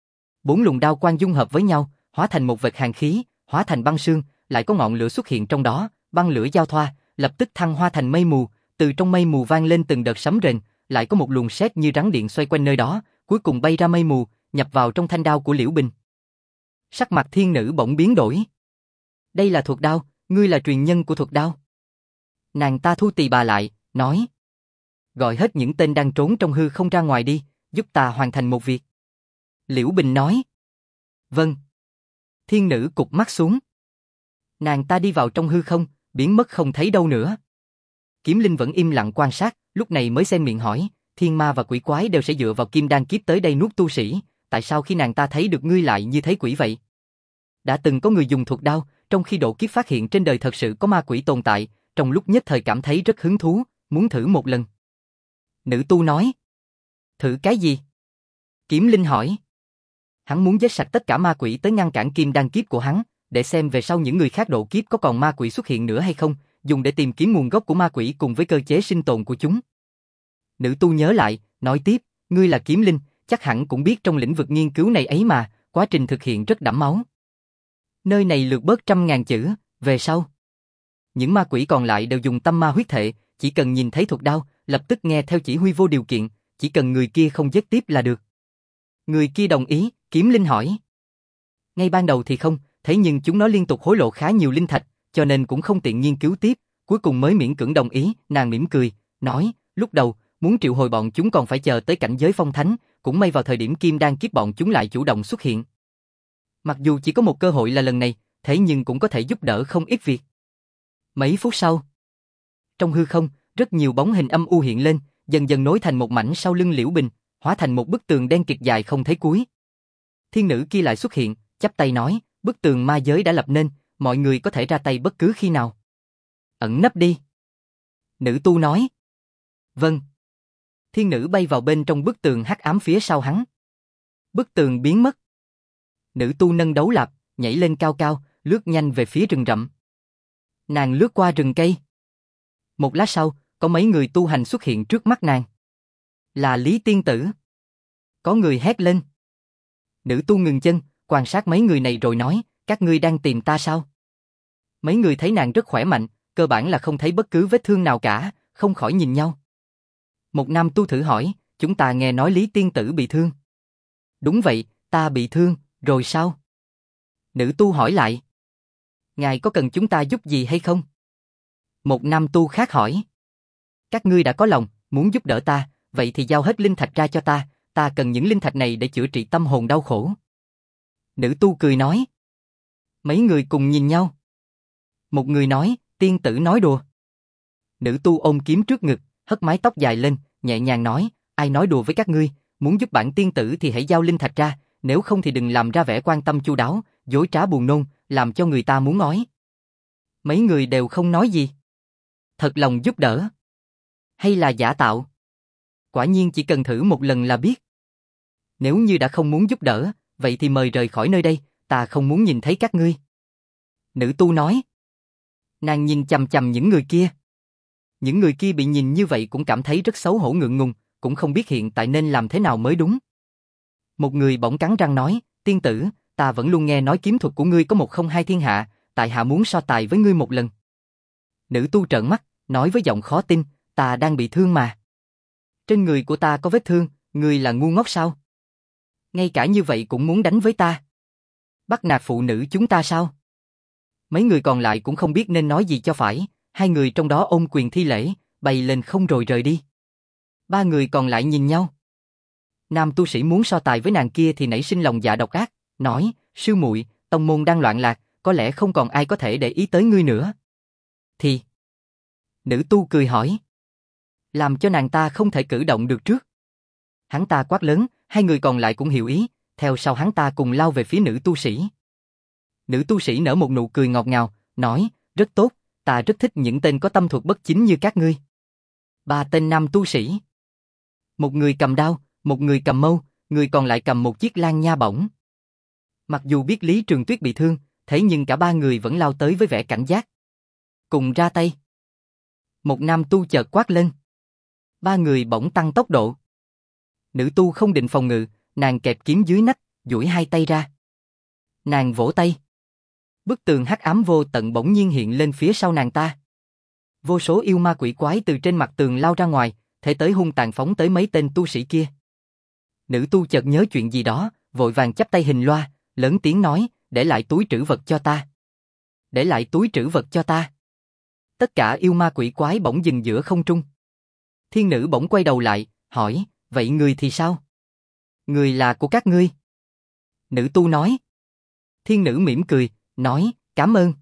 4 luồng đao quang dung hợp với nhau, hóa thành một vệt hàn khí, hóa thành băng sương, lại có ngọn lửa xuất hiện trong đó, băng lửa giao thoa, lập tức thăng hoa thành mây mù, từ trong mây mù vang lên từng đợt sấm rền, lại có một luồng sét như rắn điện xoay quanh nơi đó, cuối cùng bay ra mây mù, nhập vào trong thanh đao của Liễu Bình. Sắc mặt thiên nữ bỗng biến đổi. Đây là thuật đao, ngươi là truyền nhân của thuật đao. Nàng ta thu tỳ bà lại, nói. Gọi hết những tên đang trốn trong hư không ra ngoài đi, giúp ta hoàn thành một việc. Liễu Bình nói. Vâng. Thiên nữ cụp mắt xuống. Nàng ta đi vào trong hư không, biến mất không thấy đâu nữa. Kiếm Linh vẫn im lặng quan sát, lúc này mới xen miệng hỏi, thiên ma và quỷ quái đều sẽ dựa vào kim đan kiếp tới đây nuốt tu sĩ, tại sao khi nàng ta thấy được ngươi lại như thấy quỷ vậy? Đã từng có người dùng thuật đao, trong khi độ kiếp phát hiện trên đời thật sự có ma quỷ tồn tại, trong lúc nhất thời cảm thấy rất hứng thú, muốn thử một lần. Nữ tu nói. Thử cái gì? Kiếm Linh hỏi. Hắn muốn giết sạch tất cả ma quỷ tới ngăn cản kim đan kiếp của hắn, để xem về sau những người khác độ kiếp có còn ma quỷ xuất hiện nữa hay không, dùng để tìm kiếm nguồn gốc của ma quỷ cùng với cơ chế sinh tồn của chúng. Nữ tu nhớ lại, nói tiếp, ngươi là Kiếm Linh, chắc hẳn cũng biết trong lĩnh vực nghiên cứu này ấy mà, quá trình thực hiện rất đẫm máu. Nơi này lược bớt 100.000 chữ, về sau. Những ma quỷ còn lại đều dùng tâm ma huyết thệ, chỉ cần nhìn thấy thuật đao, lập tức nghe theo chỉ huy vô điều kiện, chỉ cần người kia không giết tiếp là được. Người kia đồng ý, Kiếm Linh hỏi. Ngay ban đầu thì không, thế nhưng chúng nó liên tục hối lộ khá nhiều linh thạch, cho nên cũng không tiện nghiên cứu tiếp, cuối cùng mới miễn cưỡng đồng ý, nàng mỉm cười, nói, lúc đầu, muốn triệu hồi bọn chúng còn phải chờ tới cảnh giới phong thánh, cũng may vào thời điểm kim đan kiếp bọn chúng lại chủ động xuất hiện. Mặc dù chỉ có một cơ hội là lần này, thế nhưng cũng có thể giúp đỡ không ít việc. Mấy phút sau, trong hư không, rất nhiều bóng hình âm u hiện lên, dần dần nối thành một mảnh sau lưng Liễu Bình, hóa thành một bức tường đen kịt dài không thấy cuối. Thiên nữ kia lại xuất hiện, chắp tay nói, bức tường ma giới đã lập nên, mọi người có thể ra tay bất cứ khi nào. Ẩn nấp đi. Nữ tu nói. Vâng. Thiên nữ bay vào bên trong bức tường hắc ám phía sau hắn. Bức tường biến mất. Nữ tu nâng đấu lạp, nhảy lên cao cao, lướt nhanh về phía rừng rậm. Nàng lướt qua rừng cây. Một lát sau, có mấy người tu hành xuất hiện trước mắt nàng. Là Lý Tiên Tử. Có người hét lên. Nữ tu ngừng chân, quan sát mấy người này rồi nói, các ngươi đang tìm ta sao? Mấy người thấy nàng rất khỏe mạnh, cơ bản là không thấy bất cứ vết thương nào cả, không khỏi nhìn nhau. Một nam tu thử hỏi, chúng ta nghe nói Lý Tiên Tử bị thương. Đúng vậy, ta bị thương, rồi sao? Nữ tu hỏi lại. Ngài có cần chúng ta giúp gì hay không? Một nam tu khác hỏi. Các ngươi đã có lòng, muốn giúp đỡ ta, vậy thì giao hết linh thạch ra cho ta cần những linh thạch này để chữa trị tâm hồn đau khổ. Nữ tu cười nói. Mấy người cùng nhìn nhau. Một người nói, tiên tử nói đùa. Nữ tu ôm kiếm trước ngực, hất mái tóc dài lên, nhẹ nhàng nói, ai nói đùa với các ngươi, muốn giúp bản tiên tử thì hãy giao linh thạch ra, nếu không thì đừng làm ra vẻ quan tâm chu đáo, dối trá buồn nôn, làm cho người ta muốn ói. Mấy người đều không nói gì. Thật lòng giúp đỡ. Hay là giả tạo? Quả nhiên chỉ cần thử một lần là biết. Nếu như đã không muốn giúp đỡ, vậy thì mời rời khỏi nơi đây, ta không muốn nhìn thấy các ngươi. Nữ tu nói. Nàng nhìn chằm chằm những người kia. Những người kia bị nhìn như vậy cũng cảm thấy rất xấu hổ ngượng ngùng, cũng không biết hiện tại nên làm thế nào mới đúng. Một người bỗng cắn răng nói, tiên tử, ta vẫn luôn nghe nói kiếm thuật của ngươi có một không hai thiên hạ, tại hạ muốn so tài với ngươi một lần. Nữ tu trợn mắt, nói với giọng khó tin, ta đang bị thương mà. Trên người của ta có vết thương, ngươi là ngu ngốc sao? Ngay cả như vậy cũng muốn đánh với ta. Bắt nạt phụ nữ chúng ta sao? Mấy người còn lại cũng không biết nên nói gì cho phải, hai người trong đó ôm quyền thi lễ, bay lên không rồi rời đi. Ba người còn lại nhìn nhau. Nam tu sĩ muốn so tài với nàng kia thì nảy sinh lòng dạ độc ác, nói, sư muội, tông môn đang loạn lạc, có lẽ không còn ai có thể để ý tới ngươi nữa. Thì... Nữ tu cười hỏi. Làm cho nàng ta không thể cử động được trước. Hắn ta quát lớn, hai người còn lại cũng hiểu ý, theo sau hắn ta cùng lao về phía nữ tu sĩ. Nữ tu sĩ nở một nụ cười ngọt ngào, nói, rất tốt, ta rất thích những tên có tâm thuật bất chính như các ngươi. Ba tên nam tu sĩ. Một người cầm đao, một người cầm mâu, người còn lại cầm một chiếc lan nha bổng. Mặc dù biết Lý Trường Tuyết bị thương, thế nhưng cả ba người vẫn lao tới với vẻ cảnh giác. Cùng ra tay. Một nam tu chợt quát lên. Ba người bỗng tăng tốc độ. Nữ tu không định phòng ngự, nàng kẹp kiếm dưới nách, duỗi hai tay ra. Nàng vỗ tay. Bức tường hắc ám vô tận bỗng nhiên hiện lên phía sau nàng ta. Vô số yêu ma quỷ quái từ trên mặt tường lao ra ngoài, thể tới hung tàn phóng tới mấy tên tu sĩ kia. Nữ tu chợt nhớ chuyện gì đó, vội vàng chắp tay hình loa, lớn tiếng nói, để lại túi trữ vật cho ta. Để lại túi trữ vật cho ta. Tất cả yêu ma quỷ quái bỗng dừng giữa không trung. Thiên nữ bỗng quay đầu lại, hỏi, vậy người thì sao? Người là của các ngươi. Nữ tu nói. Thiên nữ mỉm cười, nói, cảm ơn.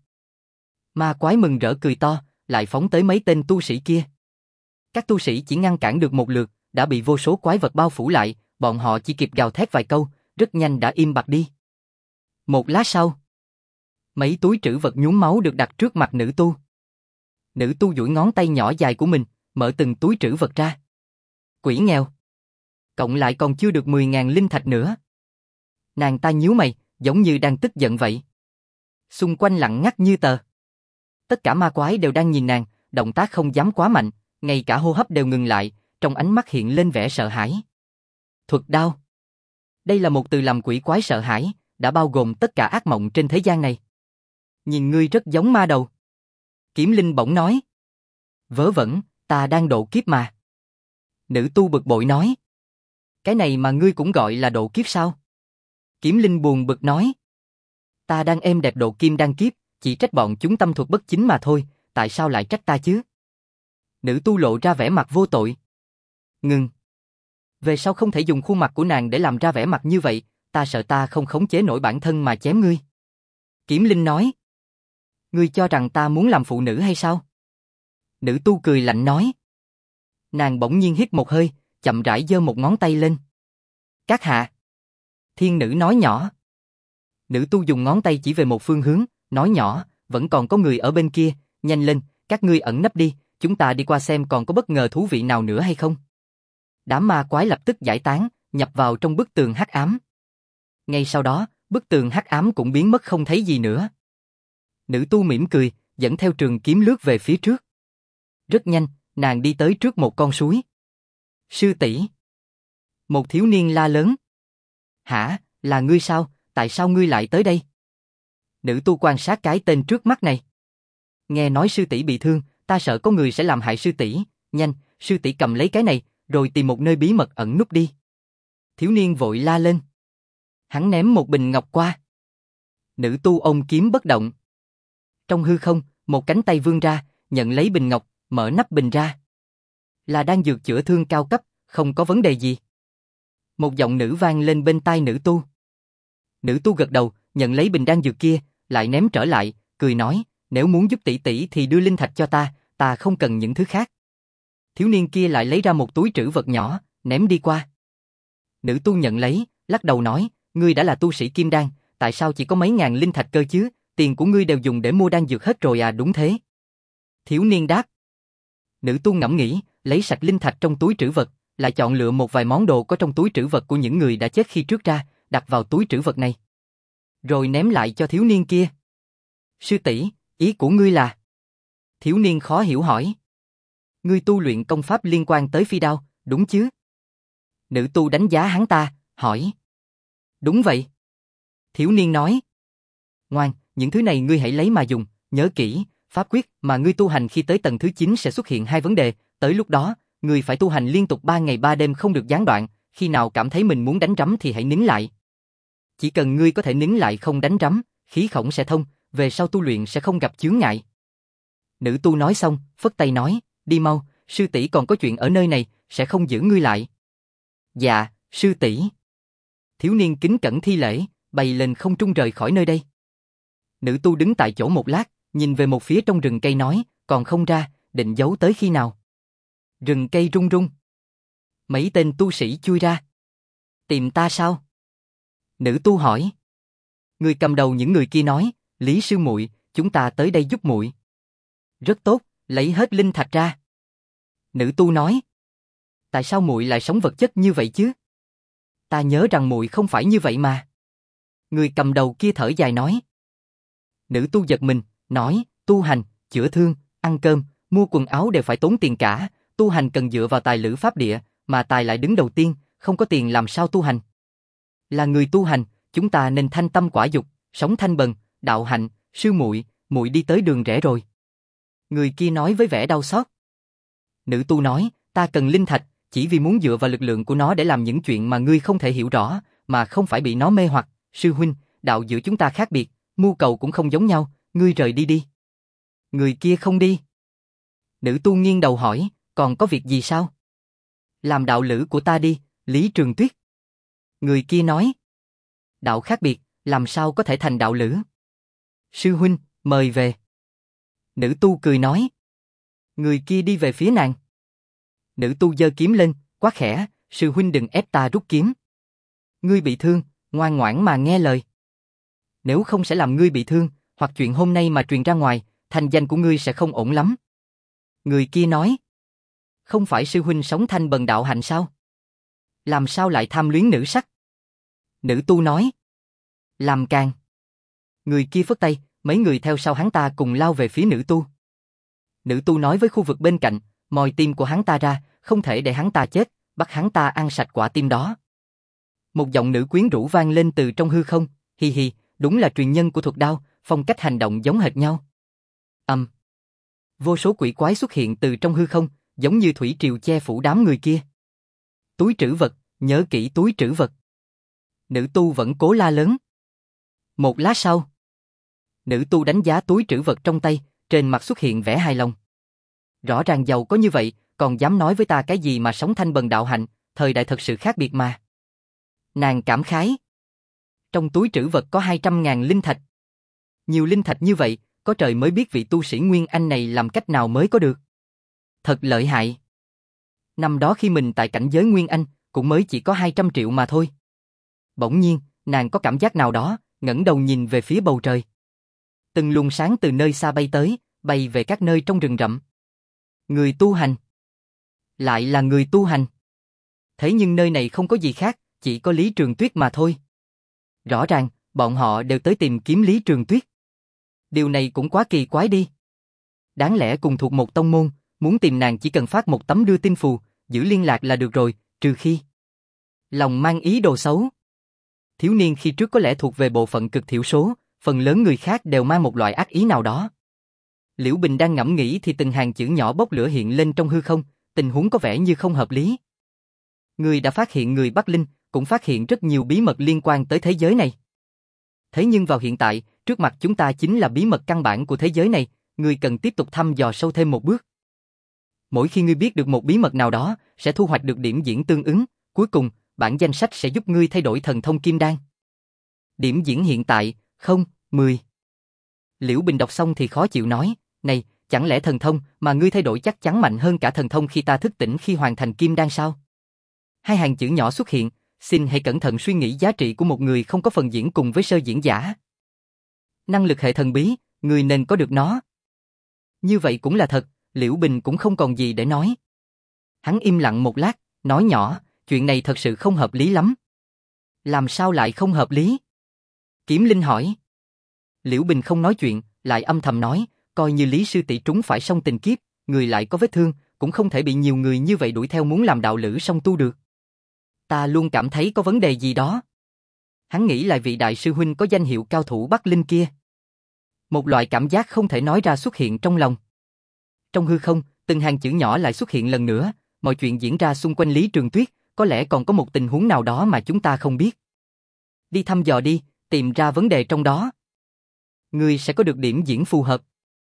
Ma quái mừng rỡ cười to, lại phóng tới mấy tên tu sĩ kia. Các tu sĩ chỉ ngăn cản được một lượt, đã bị vô số quái vật bao phủ lại, bọn họ chỉ kịp gào thét vài câu, rất nhanh đã im bặt đi. Một lát sau, mấy túi trữ vật nhuốm máu được đặt trước mặt nữ tu. Nữ tu duỗi ngón tay nhỏ dài của mình, mở từng túi trữ vật ra. Quỷ nghèo. Cộng lại còn chưa được 10.000 linh thạch nữa. Nàng ta nhíu mày, giống như đang tức giận vậy. Xung quanh lặng ngắt như tờ. Tất cả ma quái đều đang nhìn nàng, động tác không dám quá mạnh, ngay cả hô hấp đều ngừng lại, trong ánh mắt hiện lên vẻ sợ hãi. Thuật đao. Đây là một từ làm quỷ quái sợ hãi, đã bao gồm tất cả ác mộng trên thế gian này. Nhìn ngươi rất giống ma đầu. Kiếm Linh bỗng nói. Vớ vẩn, ta đang độ kiếp mà. Nữ tu bực bội nói. Cái này mà ngươi cũng gọi là độ kiếp sao? Kiếm Linh buồn bực nói. Ta đang êm đẹp độ kim đan kiếp, chỉ trách bọn chúng tâm thuật bất chính mà thôi, tại sao lại trách ta chứ? Nữ tu lộ ra vẻ mặt vô tội. Ngừng. Về sau không thể dùng khuôn mặt của nàng để làm ra vẻ mặt như vậy, ta sợ ta không khống chế nổi bản thân mà chém ngươi. Kiếm linh nói. Ngươi cho rằng ta muốn làm phụ nữ hay sao? Nữ tu cười lạnh nói. Nàng bỗng nhiên hít một hơi, chậm rãi giơ một ngón tay lên. Các hạ. Thiên nữ nói nhỏ. Nữ tu dùng ngón tay chỉ về một phương hướng, nói nhỏ, vẫn còn có người ở bên kia, nhanh lên, các ngươi ẩn nấp đi, chúng ta đi qua xem còn có bất ngờ thú vị nào nữa hay không. Đám ma quái lập tức giải tán, nhập vào trong bức tường hắc ám. Ngay sau đó, bức tường hắc ám cũng biến mất không thấy gì nữa. Nữ tu mỉm cười, dẫn theo trường kiếm lướt về phía trước. Rất nhanh, nàng đi tới trước một con suối. Sư tỷ. Một thiếu niên la lớn. Hả, là ngươi sao, tại sao ngươi lại tới đây? Nữ tu quan sát cái tên trước mắt này. Nghe nói sư tỷ bị thương, ta sợ có người sẽ làm hại sư tỷ, nhanh, sư tỷ cầm lấy cái này, rồi tìm một nơi bí mật ẩn núp đi. Thiếu niên vội la lên. Hắn ném một bình ngọc qua. Nữ tu ôm kiếm bất động. Trong hư không, một cánh tay vươn ra, nhận lấy bình ngọc, mở nắp bình ra. Là đan dược chữa thương cao cấp, không có vấn đề gì. Một giọng nữ vang lên bên tai nữ tu. Nữ tu gật đầu, nhận lấy bình đan dược kia, lại ném trở lại, cười nói, nếu muốn giúp tỷ tỷ thì đưa linh thạch cho ta không cần những thứ khác. Thiếu niên kia lại lấy ra một túi trữ vật nhỏ, ném đi qua. Nữ tu nhận lấy, lắc đầu nói, ngươi đã là tu sĩ kim đan, tại sao chỉ có mấy ngàn linh thạch cơ chứ, tiền của ngươi đều dùng để mua đan dược hết rồi à? Đúng thế. Thiếu niên đáp. Nữ tu ngẫm nghĩ, lấy sạch linh thạch trong túi trữ vật, lại chọn lựa một vài món đồ có trong túi trữ vật của những người đã chết khi trước ra, đặt vào túi trữ vật này. Rồi ném lại cho thiếu niên kia. Sư tỷ, ý của ngươi là? Thiếu niên khó hiểu hỏi. Ngươi tu luyện công pháp liên quan tới phi đao, đúng chứ? Nữ tu đánh giá hắn ta, hỏi. Đúng vậy. Thiếu niên nói. Ngoan, những thứ này ngươi hãy lấy mà dùng, nhớ kỹ, pháp quyết mà ngươi tu hành khi tới tầng thứ 9 sẽ xuất hiện hai vấn đề, tới lúc đó, ngươi phải tu hành liên tục 3 ngày 3 đêm không được gián đoạn, khi nào cảm thấy mình muốn đánh rắm thì hãy nín lại. Chỉ cần ngươi có thể nín lại không đánh rắm, khí khổng sẽ thông, về sau tu luyện sẽ không gặp chướng ngại. Nữ tu nói xong, phất tay nói, đi mau, sư tỷ còn có chuyện ở nơi này, sẽ không giữ ngươi lại. Dạ, sư tỷ. Thiếu niên kính cẩn thi lễ, bay lên không trung rời khỏi nơi đây. Nữ tu đứng tại chỗ một lát, nhìn về một phía trong rừng cây nói, còn không ra, định giấu tới khi nào? Rừng cây rung rung. Mấy tên tu sĩ chui ra. Tìm ta sao? Nữ tu hỏi. Người cầm đầu những người kia nói, Lý sư muội, chúng ta tới đây giúp muội. Rất tốt, lấy hết linh thạch ra. Nữ tu nói. Tại sao muội lại sống vật chất như vậy chứ? Ta nhớ rằng muội không phải như vậy mà. Người cầm đầu kia thở dài nói. Nữ tu giật mình, nói, tu hành, chữa thương, ăn cơm, mua quần áo đều phải tốn tiền cả, tu hành cần dựa vào tài lữ pháp địa, mà tài lại đứng đầu tiên, không có tiền làm sao tu hành. Là người tu hành, chúng ta nên thanh tâm quả dục, sống thanh bần, đạo hạnh, sư muội, muội đi tới đường rẽ rồi. Người kia nói với vẻ đau xót. Nữ tu nói, ta cần linh thạch, chỉ vì muốn dựa vào lực lượng của nó để làm những chuyện mà ngươi không thể hiểu rõ, mà không phải bị nó mê hoặc. Sư huynh, đạo giữa chúng ta khác biệt, mưu cầu cũng không giống nhau, ngươi rời đi đi. Người kia không đi. Nữ tu nghiêng đầu hỏi, còn có việc gì sao? Làm đạo lữ của ta đi, Lý Trường Tuyết. Người kia nói. Đạo khác biệt, làm sao có thể thành đạo lữ? Sư huynh, mời về. Nữ tu cười nói. Người kia đi về phía nàng. Nữ tu giơ kiếm lên, quát khẽ, sư huynh đừng ép ta rút kiếm. Ngươi bị thương, ngoan ngoãn mà nghe lời. Nếu không sẽ làm ngươi bị thương, hoặc chuyện hôm nay mà truyền ra ngoài, thành danh của ngươi sẽ không ổn lắm. Người kia nói. Không phải sư huynh sống thanh bần đạo hạnh sao? Làm sao lại tham luyến nữ sắc? Nữ tu nói. Làm càng. Người kia phất tay, mấy người theo sau hắn ta cùng lao về phía nữ tu. Nữ tu nói với khu vực bên cạnh, moi tim của hắn ta ra, không thể để hắn ta chết, bắt hắn ta ăn sạch quả tim đó. Một giọng nữ quyến rũ vang lên từ trong hư không, hi hi, đúng là truyền nhân của thuật đao, phong cách hành động giống hệt nhau. Vô số quỷ quái xuất hiện từ trong hư không, giống như thủy triều che phủ đám người kia. Túi trữ vật, nhớ kỹ túi trữ vật. Nữ tu vẫn cố la lớn. Một lát sau, nữ tu đánh giá túi trữ vật trong tay, trên mặt xuất hiện vẻ hài lòng. Rõ ràng giàu có như vậy, còn dám nói với ta cái gì mà sống thanh bần đạo hạnh, thời đại thật sự khác biệt mà. Nàng cảm khái. Trong túi trữ vật có 200.000 linh thạch. Nhiều linh thạch như vậy, có trời mới biết vị tu sĩ Nguyên Anh này làm cách nào mới có được. Thật lợi hại. Năm đó khi mình tại cảnh giới Nguyên Anh, cũng mới chỉ có 200 triệu mà thôi. Bỗng nhiên, nàng có cảm giác nào đó, ngẩng đầu nhìn về phía bầu trời. Từng luồng sáng từ nơi xa bay tới, bay về các nơi trong rừng rậm. Người tu hành. Lại là người tu hành. Thế nhưng nơi này không có gì khác, chỉ có Lý Trường Tuyết mà thôi. Rõ ràng, bọn họ đều tới tìm kiếm Lý Trường Tuyết. Điều này cũng quá kỳ quái đi. Đáng lẽ cùng thuộc một tông môn, muốn tìm nàng chỉ cần phát một tấm đưa tin phù, giữ liên lạc là được rồi, trừ khi lòng mang ý đồ xấu. Thiếu niên khi trước có lẽ thuộc về bộ phận cực thiểu số, phần lớn người khác đều mang một loại ác ý nào đó. Liễu Bình đang ngẫm nghĩ thì từng hàng chữ nhỏ bốc lửa hiện lên trong hư không, tình huống có vẻ như không hợp lý. Người đã phát hiện người Bắc Linh, cũng phát hiện rất nhiều bí mật liên quan tới thế giới này. Thế nhưng vào hiện tại, trước mặt chúng ta chính là bí mật căn bản của thế giới này, người cần tiếp tục thăm dò sâu thêm một bước. Mỗi khi ngươi biết được một bí mật nào đó, sẽ thu hoạch được điểm diễn tương ứng, cuối cùng, bản danh sách sẽ giúp ngươi thay đổi thần thông kim đan. Điểm diễn hiện tại, 10. Liễu Bình đọc xong thì khó chịu nói, này, chẳng lẽ thần thông mà ngươi thay đổi chắc chắn mạnh hơn cả thần thông khi ta thức tỉnh khi hoàn thành kim đan sao? Hai hàng chữ nhỏ xuất hiện, xin hãy cẩn thận suy nghĩ giá trị của một người không có phần diễn cùng với sơ diễn giả. Năng lực hệ thần bí, người nên có được nó. Như vậy cũng là thật, Liễu Bình cũng không còn gì để nói. Hắn im lặng một lát, nói nhỏ, chuyện này thật sự không hợp lý lắm. Làm sao lại không hợp lý? Kiếm Linh hỏi. Liễu Bình không nói chuyện, lại âm thầm nói, coi như Lý sư tỷ trúng phải song tình kiếp, người lại có vết thương, cũng không thể bị nhiều người như vậy đuổi theo muốn làm đạo lữ song tu được. Ta luôn cảm thấy có vấn đề gì đó. Hắn nghĩ lại vị đại sư huynh có danh hiệu cao thủ Bắc Linh kia. Một loại cảm giác không thể nói ra xuất hiện trong lòng. Trong hư không, từng hàng chữ nhỏ lại xuất hiện lần nữa, mọi chuyện diễn ra xung quanh Lý Trường Tuyết, có lẽ còn có một tình huống nào đó mà chúng ta không biết. Đi thăm dò đi, tìm ra vấn đề trong đó. Ngươi sẽ có được điểm diễn phù hợp.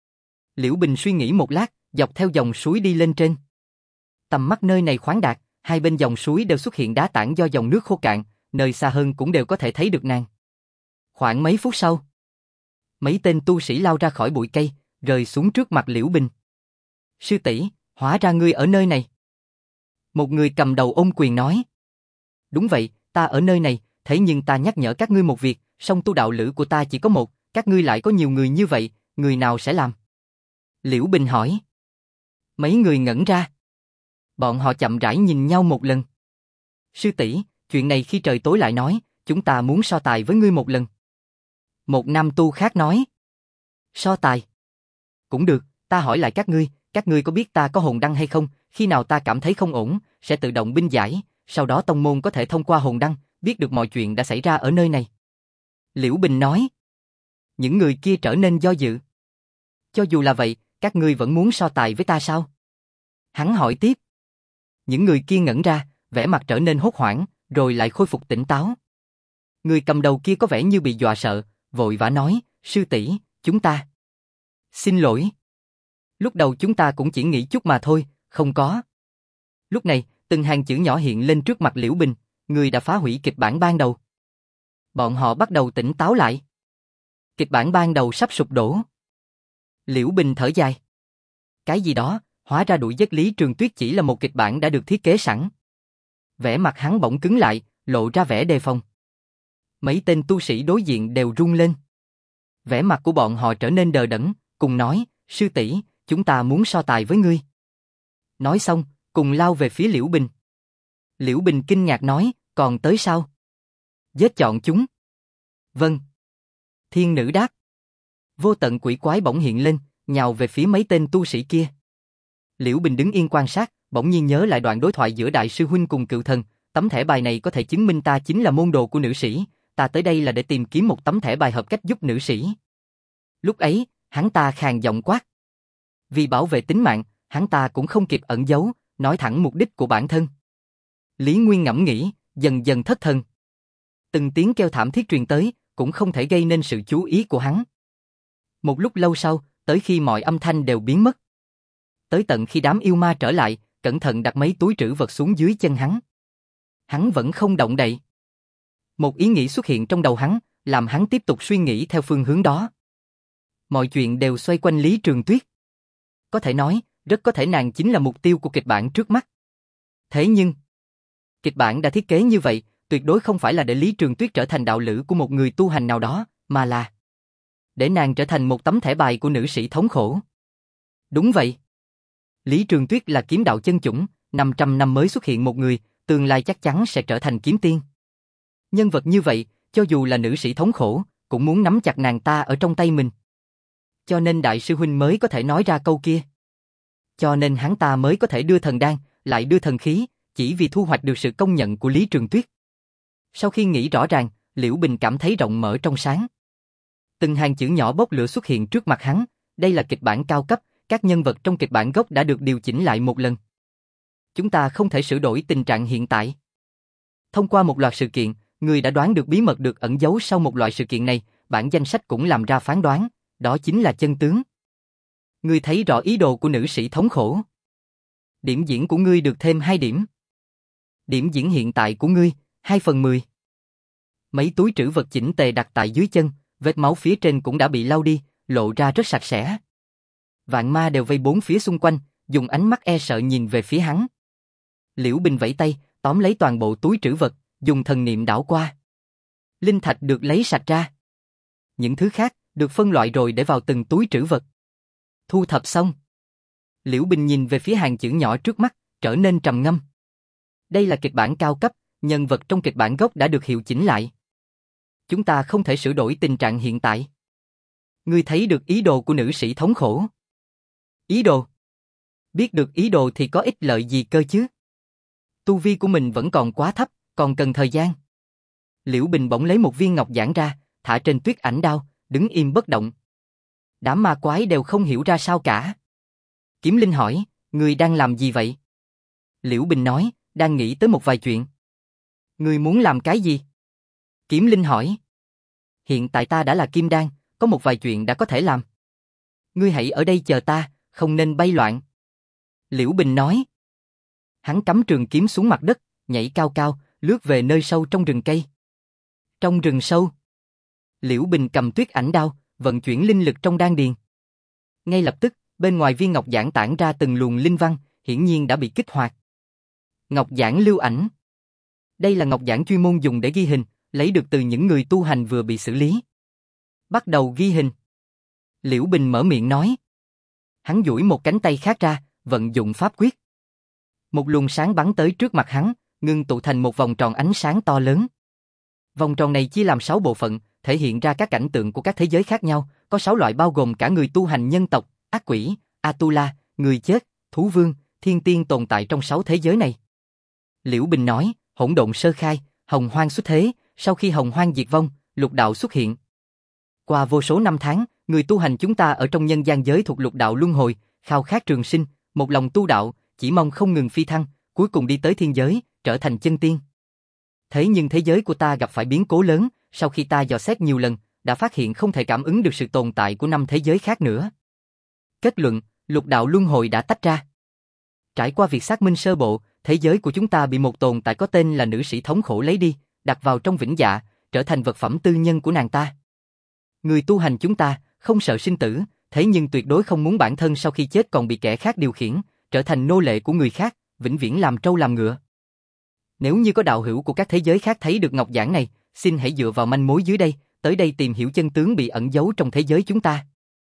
Liễu Bình suy nghĩ một lát, dọc theo dòng suối đi lên trên. Tầm mắt nơi này khoáng đạt, hai bên dòng suối đều xuất hiện đá tảng do dòng nước khô cạn, nơi xa hơn cũng đều có thể thấy được nàng. Khoảng mấy phút sau, mấy tên tu sĩ lao ra khỏi bụi cây, rơi xuống trước mặt Liễu Bình. Sư tỷ, hóa ra ngươi ở nơi này. Một người cầm đầu ôm quyền nói. Đúng vậy, ta ở nơi này, thế nhưng ta nhắc nhở các ngươi một việc, song tu đạo lữ của ta chỉ có một, các ngươi lại có nhiều người như vậy, người nào sẽ làm? Liễu Bình hỏi. Mấy người ngẩn ra. Bọn họ chậm rãi nhìn nhau một lần. Sư tỷ, chuyện này khi trời tối lại nói, chúng ta muốn so tài với ngươi một lần. Một nam tu khác nói. So tài? Cũng được, ta hỏi lại các ngươi có biết ta có hồn đăng hay không, khi nào ta cảm thấy không ổn, sẽ tự động binh giải, sau đó tông môn có thể thông qua hồn đăng, biết được mọi chuyện đã xảy ra ở nơi này. Liễu Bình nói. Những người kia trở nên do dự. Cho dù là vậy, các ngươi vẫn muốn so tài với ta sao? Hắn hỏi tiếp. Những người kia ngẩn ra, vẻ mặt trở nên hốt hoảng, rồi lại khôi phục tỉnh táo. Người cầm đầu kia có vẻ như bị dọa sợ, vội vã nói, sư tỷ, chúng ta. Xin lỗi. Lúc đầu chúng ta cũng chỉ nghĩ chút mà thôi, không có. Lúc này, từng hàng chữ nhỏ hiện lên trước mặt Liễu Bình, người đã phá hủy kịch bản ban đầu. Bọn họ bắt đầu tỉnh táo lại. Kịch bản ban đầu sắp sụp đổ. Liễu Bình thở dài. Cái gì đó, hóa ra đuổi giết Lý Trường Tuyết chỉ là một kịch bản đã được thiết kế sẵn. Vẻ mặt hắn bỗng cứng lại, lộ ra vẻ đề phòng. Mấy tên tu sĩ đối diện đều run lên. Vẻ mặt của bọn họ trở nên đờ đẫn, cùng nói, sư tỷ, chúng ta muốn so tài với ngươi. Nói xong, cùng lao về phía Liễu Bình. Liễu Bình kinh ngạc nói, còn tới sao? Giết chọn chúng. Vâng. Thiên nữ đáp. Vô tận quỷ quái bỗng hiện lên, nhào về phía mấy tên tu sĩ kia. Liễu Bình đứng yên quan sát, bỗng nhiên nhớ lại đoạn đối thoại giữa đại sư huynh cùng cựu thần, tấm thẻ bài này có thể chứng minh ta chính là môn đồ của nữ sĩ, ta tới đây là để tìm kiếm một tấm thẻ bài hợp cách giúp nữ sĩ. Lúc ấy, hắn ta khàn giọng quát. Vì bảo vệ tính mạng, hắn ta cũng không kịp ẩn giấu, nói thẳng mục đích của bản thân. Lý Nguyên ngẫm nghĩ, dần dần thất thần. Từng tiếng kêu thảm thiết truyền tới, cũng không thể gây nên sự chú ý của hắn. Một lúc lâu sau, tới khi mọi âm thanh đều biến mất. Tới tận khi đám yêu ma trở lại, cẩn thận đặt mấy túi trữ vật xuống dưới chân hắn. Hắn vẫn không động đậy. Một ý nghĩ xuất hiện trong đầu hắn, làm hắn tiếp tục suy nghĩ theo phương hướng đó. Mọi chuyện đều xoay quanh Lý Trường Tuyết. Có thể nói, rất có thể nàng chính là mục tiêu của kịch bản trước mắt. Thế nhưng, kịch bản đã thiết kế như vậy, tuyệt đối không phải là để Lý Trường Tuyết trở thành đạo lữ của một người tu hành nào đó, mà là để nàng trở thành một tấm thẻ bài của nữ sĩ thống khổ. Đúng vậy. Lý Trường Tuyết là kiếm đạo chân chủng, 500 năm mới xuất hiện một người, tương lai chắc chắn sẽ trở thành kiếm tiên. Nhân vật như vậy, cho dù là nữ sĩ thống khổ, cũng muốn nắm chặt nàng ta ở trong tay mình. Cho nên đại sư huynh mới có thể nói ra câu kia. Cho nên hắn ta mới có thể đưa thần đan, lại đưa thần khí, chỉ vì thu hoạch được sự công nhận của Lý Trường Tuyết. Sau khi nghĩ rõ ràng, Liễu Bình cảm thấy rộng mở trong sáng. Từng hàng chữ nhỏ bốc lửa xuất hiện trước mặt hắn, đây là kịch bản cao cấp, các nhân vật trong kịch bản gốc đã được điều chỉnh lại một lần. Chúng ta không thể sửa đổi tình trạng hiện tại. Thông qua một loạt sự kiện, người đã đoán được bí mật được ẩn giấu sau một loại sự kiện này, bản danh sách cũng làm ra phán đoán, đó chính là chân tướng. Ngươi thấy rõ ý đồ của nữ sĩ thống khổ. Điểm diễn của ngươi được thêm 2 điểm. Điểm diễn hiện tại của ngươi, 2/10. Mấy túi trữ vật chỉnh tề đặt tại dưới chân, vết máu phía trên cũng đã bị lau đi, lộ ra rất sạch sẽ. Vạn ma đều vây bốn phía xung quanh, dùng ánh mắt e sợ nhìn về phía hắn. Liễu Bình vẫy tay, tóm lấy toàn bộ túi trữ vật, dùng thần niệm đảo qua. Linh thạch được lấy sạch ra. Những thứ khác được phân loại rồi để vào từng túi trữ vật. Thu thập xong. Liễu Bình nhìn về phía hàng chữ nhỏ trước mắt, trở nên trầm ngâm. Đây là kịch bản cao cấp, nhân vật trong kịch bản gốc đã được hiệu chỉnh lại. Chúng ta không thể sửa đổi tình trạng hiện tại. Ngươi thấy được ý đồ của nữ sĩ thống khổ. Ý đồ? Biết được ý đồ thì có ích lợi gì cơ chứ? Tu vi của mình vẫn còn quá thấp, còn cần thời gian. Liễu Bình bỗng lấy một viên ngọc giản ra, thả trên tuyết ảnh đao, đứng im bất động. Đám ma quái đều không hiểu ra sao cả. Kiếm Linh hỏi, ngươi đang làm gì vậy? Liễu Bình nói, đang nghĩ tới một vài chuyện. Ngươi muốn làm cái gì? Kiếm Linh hỏi. Hiện tại ta đã là kim đan, có một vài chuyện đã có thể làm. Ngươi hãy ở đây chờ ta, không nên bay loạn. Liễu Bình nói. Hắn cắm trường kiếm xuống mặt đất, nhảy cao cao, lướt về nơi sâu trong rừng cây. Trong rừng sâu, Liễu Bình cầm tuyết ảnh đao, vận chuyển linh lực trong đan điền. Ngay lập tức, bên ngoài viên ngọc giản tản ra từng luồng linh văn, hiển nhiên đã bị kích hoạt. Ngọc giản lưu ảnh. Đây là ngọc giản chuyên môn dùng để ghi hình, lấy được từ những người tu hành vừa bị xử lý. Bắt đầu ghi hình. Liễu Bình mở miệng nói. Hắn duỗi một cánh tay khác ra, vận dụng pháp quyết. Một luồng sáng bắn tới trước mặt hắn, ngưng tụ thành một vòng tròn ánh sáng to lớn. Vòng tròn này chia làm 6 bộ phận, thể hiện ra các cảnh tượng của các thế giới khác nhau, có 6 loại bao gồm cả người tu hành nhân tộc, ác quỷ, Atula, người chết, thú vương, thiên tiên tồn tại trong 6 thế giới này. Liễu Bình nói, hỗn độn sơ khai, hồng hoang xuất thế, sau khi hồng hoang diệt vong, lục đạo xuất hiện. Qua vô số năm tháng, người tu hành chúng ta ở trong nhân gian giới thuộc lục đạo luân hồi, khao khát trường sinh, một lòng tu đạo, chỉ mong không ngừng phi thăng, cuối cùng đi tới thiên giới, trở thành chân tiên. Thế nhưng thế giới của ta gặp phải biến cố lớn, sau khi ta dò xét nhiều lần, đã phát hiện không thể cảm ứng được sự tồn tại của 5 thế giới khác nữa. Kết luận, lục đạo luân hồi đã tách ra. Trải qua việc xác minh sơ bộ, thế giới của chúng ta bị một tồn tại có tên là nữ sĩ thống khổ lấy đi, đặt vào trong vĩnh dạ, trở thành vật phẩm tư nhân của nàng ta. Người tu hành chúng ta không sợ sinh tử, thế nhưng tuyệt đối không muốn bản thân sau khi chết còn bị kẻ khác điều khiển, trở thành nô lệ của người khác, vĩnh viễn làm trâu làm ngựa. Nếu như có đạo hữu của các thế giới khác thấy được ngọc giản này, xin hãy dựa vào manh mối dưới đây, tới đây tìm hiểu chân tướng bị ẩn giấu trong thế giới chúng ta.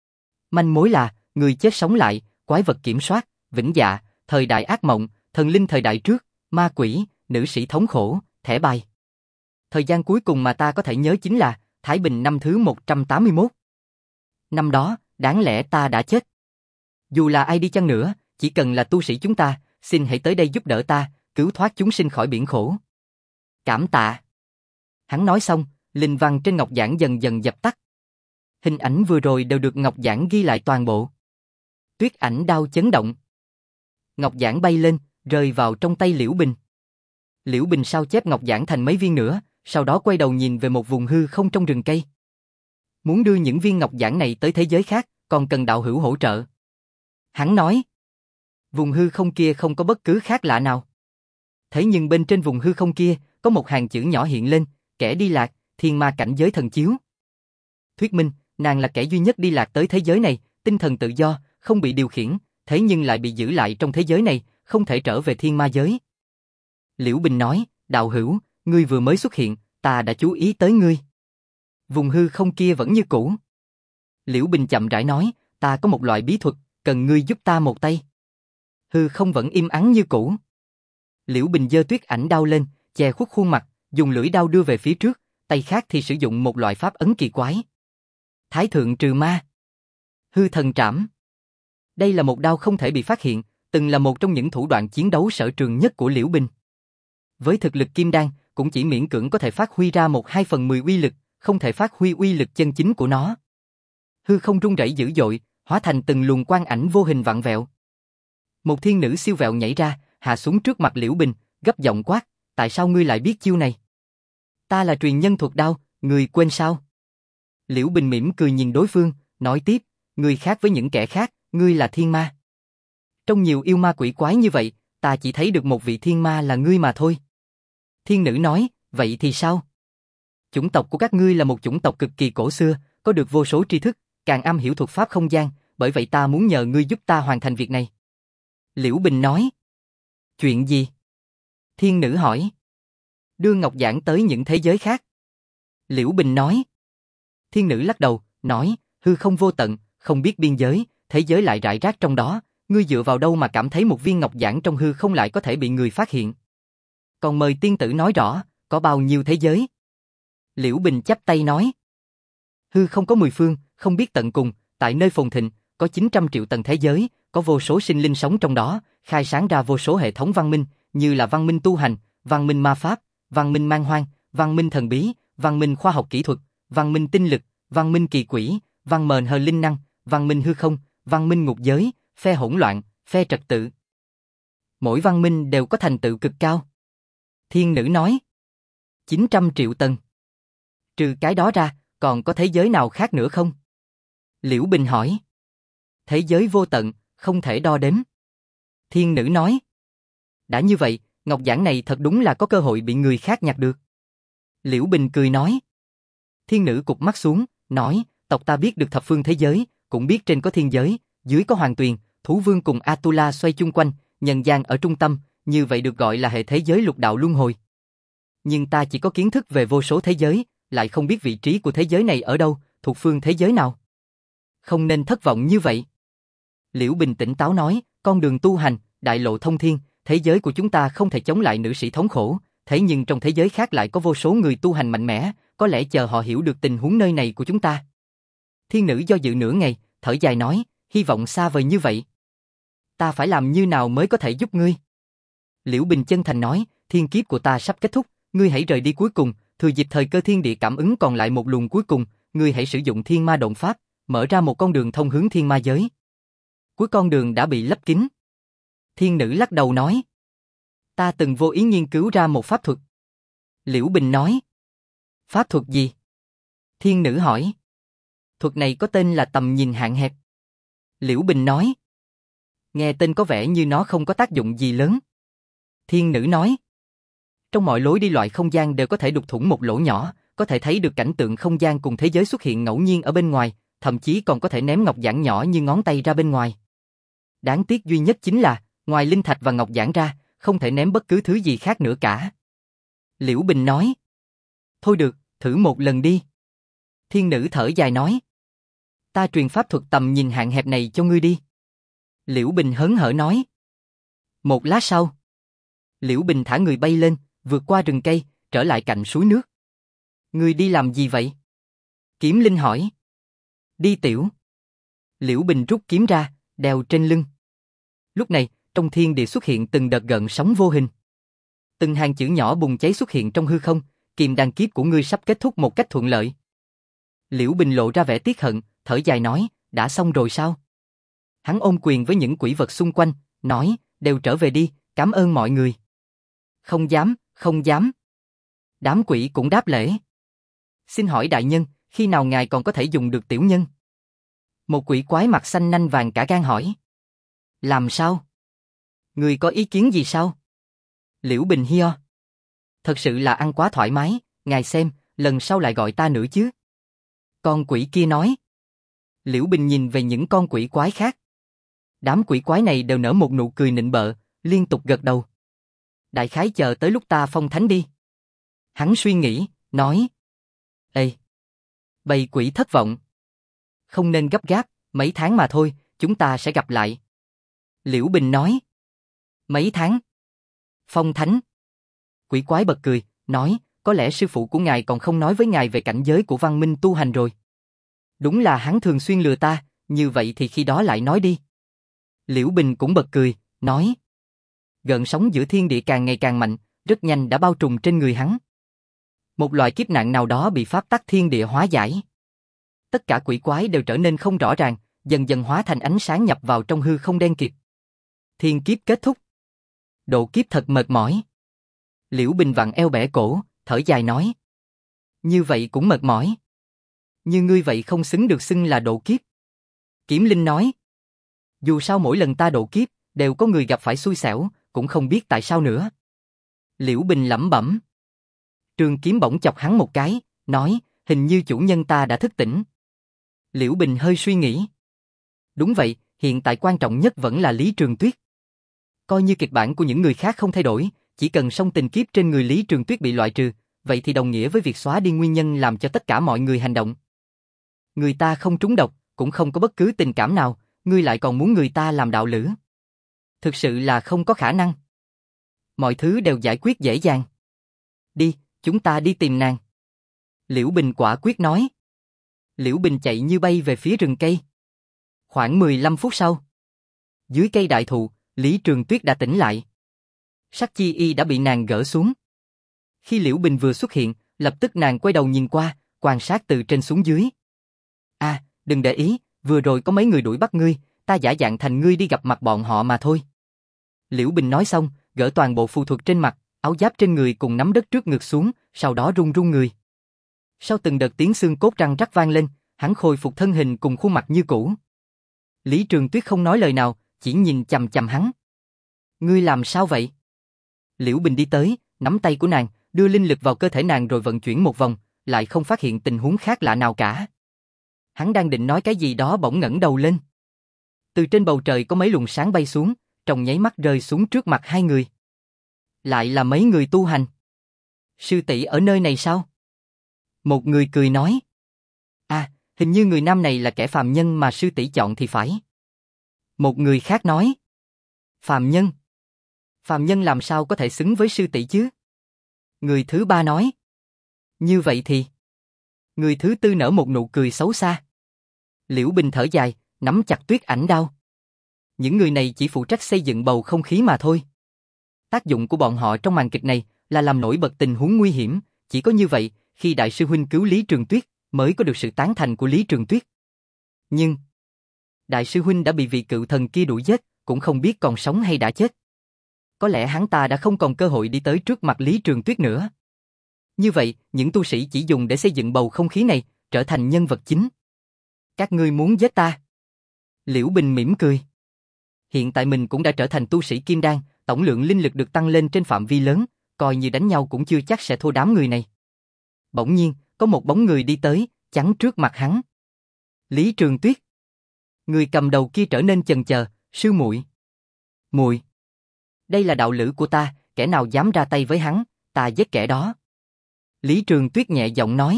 Manh mối là, người chết sống lại, quái vật kiểm soát, vĩnh dạ, thời đại ác mộng, thần linh thời đại trước, ma quỷ, nữ sĩ thống khổ, thẻ bài. Thời gian cuối cùng mà ta có thể nhớ chính là Thái Bình năm thứ 181. Năm đó, đáng lẽ ta đã chết. Dù là ai đi chăng nữa, chỉ cần là tu sĩ chúng ta, xin hãy tới đây giúp đỡ ta, cứu thoát chúng sinh khỏi biển khổ. Cảm tạ. Hắn nói xong, linh văn trên ngọc giản dần dần dập tắt. Hình ảnh vừa rồi đều được ngọc giản ghi lại toàn bộ. Tuyết ảnh đao chấn động. Ngọc giản bay lên, rơi vào trong tay Liễu Bình. Liễu Bình sao chép ngọc giản thành mấy viên nữa, sau đó quay đầu nhìn về một vùng hư không trong rừng cây. Muốn đưa những viên ngọc giản này tới thế giới khác, còn cần đạo hữu hỗ trợ. Hắn nói. Vùng hư không kia không có bất cứ khác lạ nào. Thế nhưng bên trên vùng hư không kia, có một hàng chữ nhỏ hiện lên, kẻ đi lạc, thiên ma cảnh giới thần chiếu. Thuyết minh, nàng là kẻ duy nhất đi lạc tới thế giới này, tinh thần tự do, không bị điều khiển, thế nhưng lại bị giữ lại trong thế giới này, không thể trở về thiên ma giới. Liễu Bình nói, đạo hữu, ngươi vừa mới xuất hiện, ta đã chú ý tới ngươi. Vùng hư không kia vẫn như cũ. Liễu Bình chậm rãi nói, ta có một loại bí thuật, cần ngươi giúp ta một tay. Hư không vẫn im ắng như cũ. Liễu Bình giơ tuyết ảnh đao lên, che khuất khuôn mặt, dùng lưỡi đao đưa về phía trước, tay khác thì sử dụng một loại pháp ấn kỳ quái. Thái thượng trừ ma. Hư thần trảm. Đây là một đao không thể bị phát hiện, từng là một trong những thủ đoạn chiến đấu sở trường nhất của Liễu Bình. Với thực lực kim đan, cũng chỉ miễn cưỡng có thể phát huy ra 1/2/10 uy lực, không thể phát huy uy lực chân chính của nó. Hư không rung rẩy dữ dội, hóa thành từng luồng quang ảnh vô hình vặn vẹo. Một thiên nữ siêu vẹo nhảy ra, hạ xuống trước mặt Liễu Bình, gấp giọng quát, tại sao ngươi lại biết chiêu này? Ta là truyền nhân thuật đao, ngươi quên sao? Liễu Bình mỉm cười nhìn đối phương, nói tiếp, ngươi khác với những kẻ khác, ngươi là thiên ma. Trong nhiều yêu ma quỷ quái như vậy, ta chỉ thấy được một vị thiên ma là ngươi mà thôi. Thiên nữ nói, vậy thì sao? Chủng tộc của các ngươi là một chủng tộc cực kỳ cổ xưa, có được vô số tri thức, càng am hiểu thuật pháp không gian, bởi vậy ta muốn nhờ ngươi giúp ta hoàn thành việc này. Liễu Bình nói. Chuyện gì? Thiên nữ hỏi. Đưa Ngọc Giản tới những thế giới khác. Liễu Bình nói. Thiên nữ lắc đầu, nói, hư không vô tận, không biết biên giới, thế giới lại rải rác trong đó, ngươi dựa vào đâu mà cảm thấy một viên Ngọc Giản trong hư không lại có thể bị người phát hiện? Còn mời tiên tử nói rõ, có bao nhiêu thế giới? Liễu Bình chắp tay nói. Hư không có 10 phương, không biết tận cùng, tại nơi phồn thịnh, có 900 triệu tầng thế giới, có vô số sinh linh sống trong đó, khai sáng ra vô số hệ thống văn minh, như là văn minh tu hành, văn minh ma pháp, văn minh man hoang, văn minh thần bí, văn minh khoa học kỹ thuật, văn minh tinh lực, văn minh kỳ quỷ, văn mền hờ linh năng, văn minh hư không, văn minh ngục giới, phe hỗn loạn, phe trật tự. Mỗi văn minh đều có thành tựu cực cao. Thiên nữ nói. 900 triệu tầng. Trừ cái đó ra, còn có thế giới nào khác nữa không? Liễu Bình hỏi. Thế giới vô tận, không thể đo đếm. Thiên nữ nói. Đã như vậy, Ngọc Giản này thật đúng là có cơ hội bị người khác nhặt được. Liễu Bình cười nói. Thiên nữ cụp mắt xuống, nói, tộc ta biết được thập phương thế giới, cũng biết trên có thiên giới, dưới có hoàng tuyền, thú vương cùng Atula xoay chung quanh, nhân gian ở trung tâm, như vậy được gọi là hệ thế giới lục đạo luân hồi. Nhưng ta chỉ có kiến thức về vô số thế giới, lại không biết vị trí của thế giới này ở đâu, thuộc phương thế giới nào. Không nên thất vọng như vậy. Liễu Bình tỉnh táo nói, con đường tu hành, đại lộ thông thiên, thế giới của chúng ta không thể chống lại nữ sĩ thống khổ, thế nhưng trong thế giới khác lại có vô số người tu hành mạnh mẽ, có lẽ chờ họ hiểu được tình huống nơi này của chúng ta. Thiên nữ do dự nửa ngày, thở dài nói, hy vọng xa vời như vậy. Ta phải làm như nào mới có thể giúp ngươi? Liễu Bình chân thành nói, thiên kiếp của ta sắp kết thúc, ngươi hãy rời đi cuối cùng, thừa dịp thời cơ thiên địa cảm ứng còn lại một luồng cuối cùng, ngươi hãy sử dụng thiên ma độn pháp, mở ra một con đường thông hướng thiên ma giới. Cuối con đường đã bị lấp kín. Thiên nữ lắc đầu nói, ta từng vô ý nghiên cứu ra một pháp thuật. Liễu Bình nói, pháp thuật gì? Thiên nữ hỏi. Thuật này có tên là tầm nhìn hạn hẹp. Liễu Bình nói, nghe tên có vẻ như nó không có tác dụng gì lớn. Thiên nữ nói, trong mọi lối đi loại không gian đều có thể đục thủng một lỗ nhỏ, có thể thấy được cảnh tượng không gian cùng thế giới xuất hiện ngẫu nhiên ở bên ngoài, thậm chí còn có thể ném ngọc giản nhỏ như ngón tay ra bên ngoài. Đáng tiếc duy nhất chính là, ngoài linh thạch và ngọc giản ra, không thể ném bất cứ thứ gì khác nữa cả. Liễu Bình nói, thôi được, thử một lần đi. Thiên nữ thở dài nói, ta truyền pháp thuật tầm nhìn hạn hẹp này cho ngươi đi. Liễu Bình hớn hở nói. Một lát sau, Liễu Bình thả người bay lên, vượt qua rừng cây, trở lại cạnh suối nước. Ngươi đi làm gì vậy? Kiếm Linh hỏi. Đi tiểu. Liễu Bình rút kiếm ra, đeo trên lưng. Lúc này, trong thiên địa xuất hiện từng đợt gợn sóng vô hình. Từng hàng chữ nhỏ bùng cháy xuất hiện trong hư không, kiềm đan kiếp của ngươi sắp kết thúc một cách thuận lợi. Liễu Bình lộ ra vẻ tiếc hận, thở dài nói, đã xong rồi sao? Hắn ôm quyền với những quỷ vật xung quanh, nói, đều trở về đi, cảm ơn mọi người. Không dám, không dám. Đám quỷ cũng đáp lễ. Xin hỏi đại nhân, khi nào ngài còn có thể dùng được tiểu nhân? Một quỷ quái mặt xanh nanh vàng cả gan hỏi. Làm sao? Người có ý kiến gì sao? Liễu Bình hio. Thật sự là ăn quá thoải mái, ngài xem, lần sau lại gọi ta nữa chứ. Con quỷ kia nói. Liễu Bình nhìn về những con quỷ quái khác. Đám quỷ quái này đều nở một nụ cười nịnh bợ, liên tục gật đầu. Đại khái chờ tới lúc ta phong thánh đi. Hắn suy nghĩ, nói. Ê! Bầy quỷ thất vọng. Không nên gấp gáp, mấy tháng mà thôi, chúng ta sẽ gặp lại. Liễu Bình nói. Mấy tháng? Phong thánh. Quỷ quái bật cười, nói, có lẽ sư phụ của ngài còn không nói với ngài về cảnh giới của văn minh tu hành rồi. Đúng là hắn thường xuyên lừa ta, như vậy thì khi đó lại nói đi. Liễu Bình cũng bật cười, nói. Gợn sóng giữa thiên địa càng ngày càng mạnh, rất nhanh đã bao trùm trên người hắn. Một loại kiếp nạn nào đó bị pháp tắc thiên địa hóa giải. Tất cả quỷ quái đều trở nên không rõ ràng, dần dần hóa thành ánh sáng nhập vào trong hư không đen kịt. Thiên kiếp kết thúc. Độ kiếp thật mệt mỏi. Liễu Bình vặn eo bẻ cổ, thở dài nói. Như vậy cũng mệt mỏi. Như ngươi vậy không xứng được xưng là độ kiếp. Kiếm Linh nói. Dù sao mỗi lần ta độ kiếp, đều có người gặp phải xui xẻo, cũng không biết tại sao nữa. Liễu Bình lẩm bẩm. Trường Kiếm bỗng chọc hắn một cái, nói, hình như chủ nhân ta đã thức tỉnh. Liễu Bình hơi suy nghĩ. Đúng vậy, hiện tại quan trọng nhất vẫn là Lý Trường Tuyết. Coi như kịch bản của những người khác không thay đổi, chỉ cần song tình kiếp trên người Lý Trường Tuyết bị loại trừ, vậy thì đồng nghĩa với việc xóa đi nguyên nhân làm cho tất cả mọi người hành động. Người ta không trúng độc, cũng không có bất cứ tình cảm nào, ngươi lại còn muốn người ta làm đạo lữ. Thực sự là không có khả năng. Mọi thứ đều giải quyết dễ dàng. Đi, chúng ta đi tìm nàng. Liễu Bình quả quyết nói. Liễu Bình chạy như bay về phía rừng cây. Khoảng 15 phút sau, dưới cây đại thụ, Lý Trường Tuyết đã tỉnh lại. Sắc chi y đã bị nàng gỡ xuống. Khi Liễu Bình vừa xuất hiện, lập tức nàng quay đầu nhìn qua, quan sát từ trên xuống dưới. À, đừng để ý, vừa rồi có mấy người đuổi bắt ngươi, ta giả dạng thành ngươi đi gặp mặt bọn họ mà thôi. Liễu Bình nói xong, gỡ toàn bộ phù thuật trên mặt, áo giáp trên người cùng nắm đất trước ngực xuống, sau đó run run người. Sau từng đợt tiếng xương cốt răng rắc vang lên, hắn khôi phục thân hình cùng khuôn mặt như cũ. Lý Trường Tuyết không nói lời nào, chỉ nhìn chằm chằm hắn. Ngươi làm sao vậy? Liễu Bình đi tới, nắm tay của nàng, đưa linh lực vào cơ thể nàng rồi vận chuyển một vòng, lại không phát hiện tình huống khác lạ nào cả. Hắn đang định nói cái gì đó bỗng ngẩng đầu lên. Từ trên bầu trời có mấy luồng sáng bay xuống, trong nháy mắt rơi xuống trước mặt hai người. Lại là mấy người tu hành. Sư tỷ ở nơi này sao? Một người cười nói. À, hình như người nam này là kẻ phàm nhân mà sư tỷ chọn thì phải. Một người khác nói. Phàm nhân? Phàm nhân làm sao có thể xứng với sư tỷ chứ? Người thứ ba nói. Như vậy thì... Người thứ tư nở một nụ cười xấu xa. Liễu Bình thở dài, nắm chặt tuyết ảnh đao. Những người này chỉ phụ trách xây dựng bầu không khí mà thôi. Tác dụng của bọn họ trong màn kịch này là làm nổi bật tình huống nguy hiểm, chỉ có như vậy, khi đại sư huynh cứu Lý Trường Tuyết, mới có được sự tán thành của Lý Trường Tuyết. Nhưng, đại sư huynh đã bị vị cựu thần kia đuổi giết, cũng không biết còn sống hay đã chết. Có lẽ hắn ta đã không còn cơ hội đi tới trước mặt Lý Trường Tuyết nữa. Như vậy, những tu sĩ chỉ dùng để xây dựng bầu không khí này, trở thành nhân vật chính. Các ngươi muốn giết ta? Liễu Bình mỉm cười. Hiện tại mình cũng đã trở thành tu sĩ kim đan, tổng lượng linh lực được tăng lên trên phạm vi lớn, coi như đánh nhau cũng chưa chắc sẽ thua đám người này. Bỗng nhiên, có một bóng người đi tới, chắn trước mặt hắn. Lý Trường Tuyết. Người cầm đầu kia trở nên chần chờ, sư muội. Muội. Đây là đạo lữ của ta, kẻ nào dám ra tay với hắn, ta giết kẻ đó. Lý Trường Tuyết nhẹ giọng nói.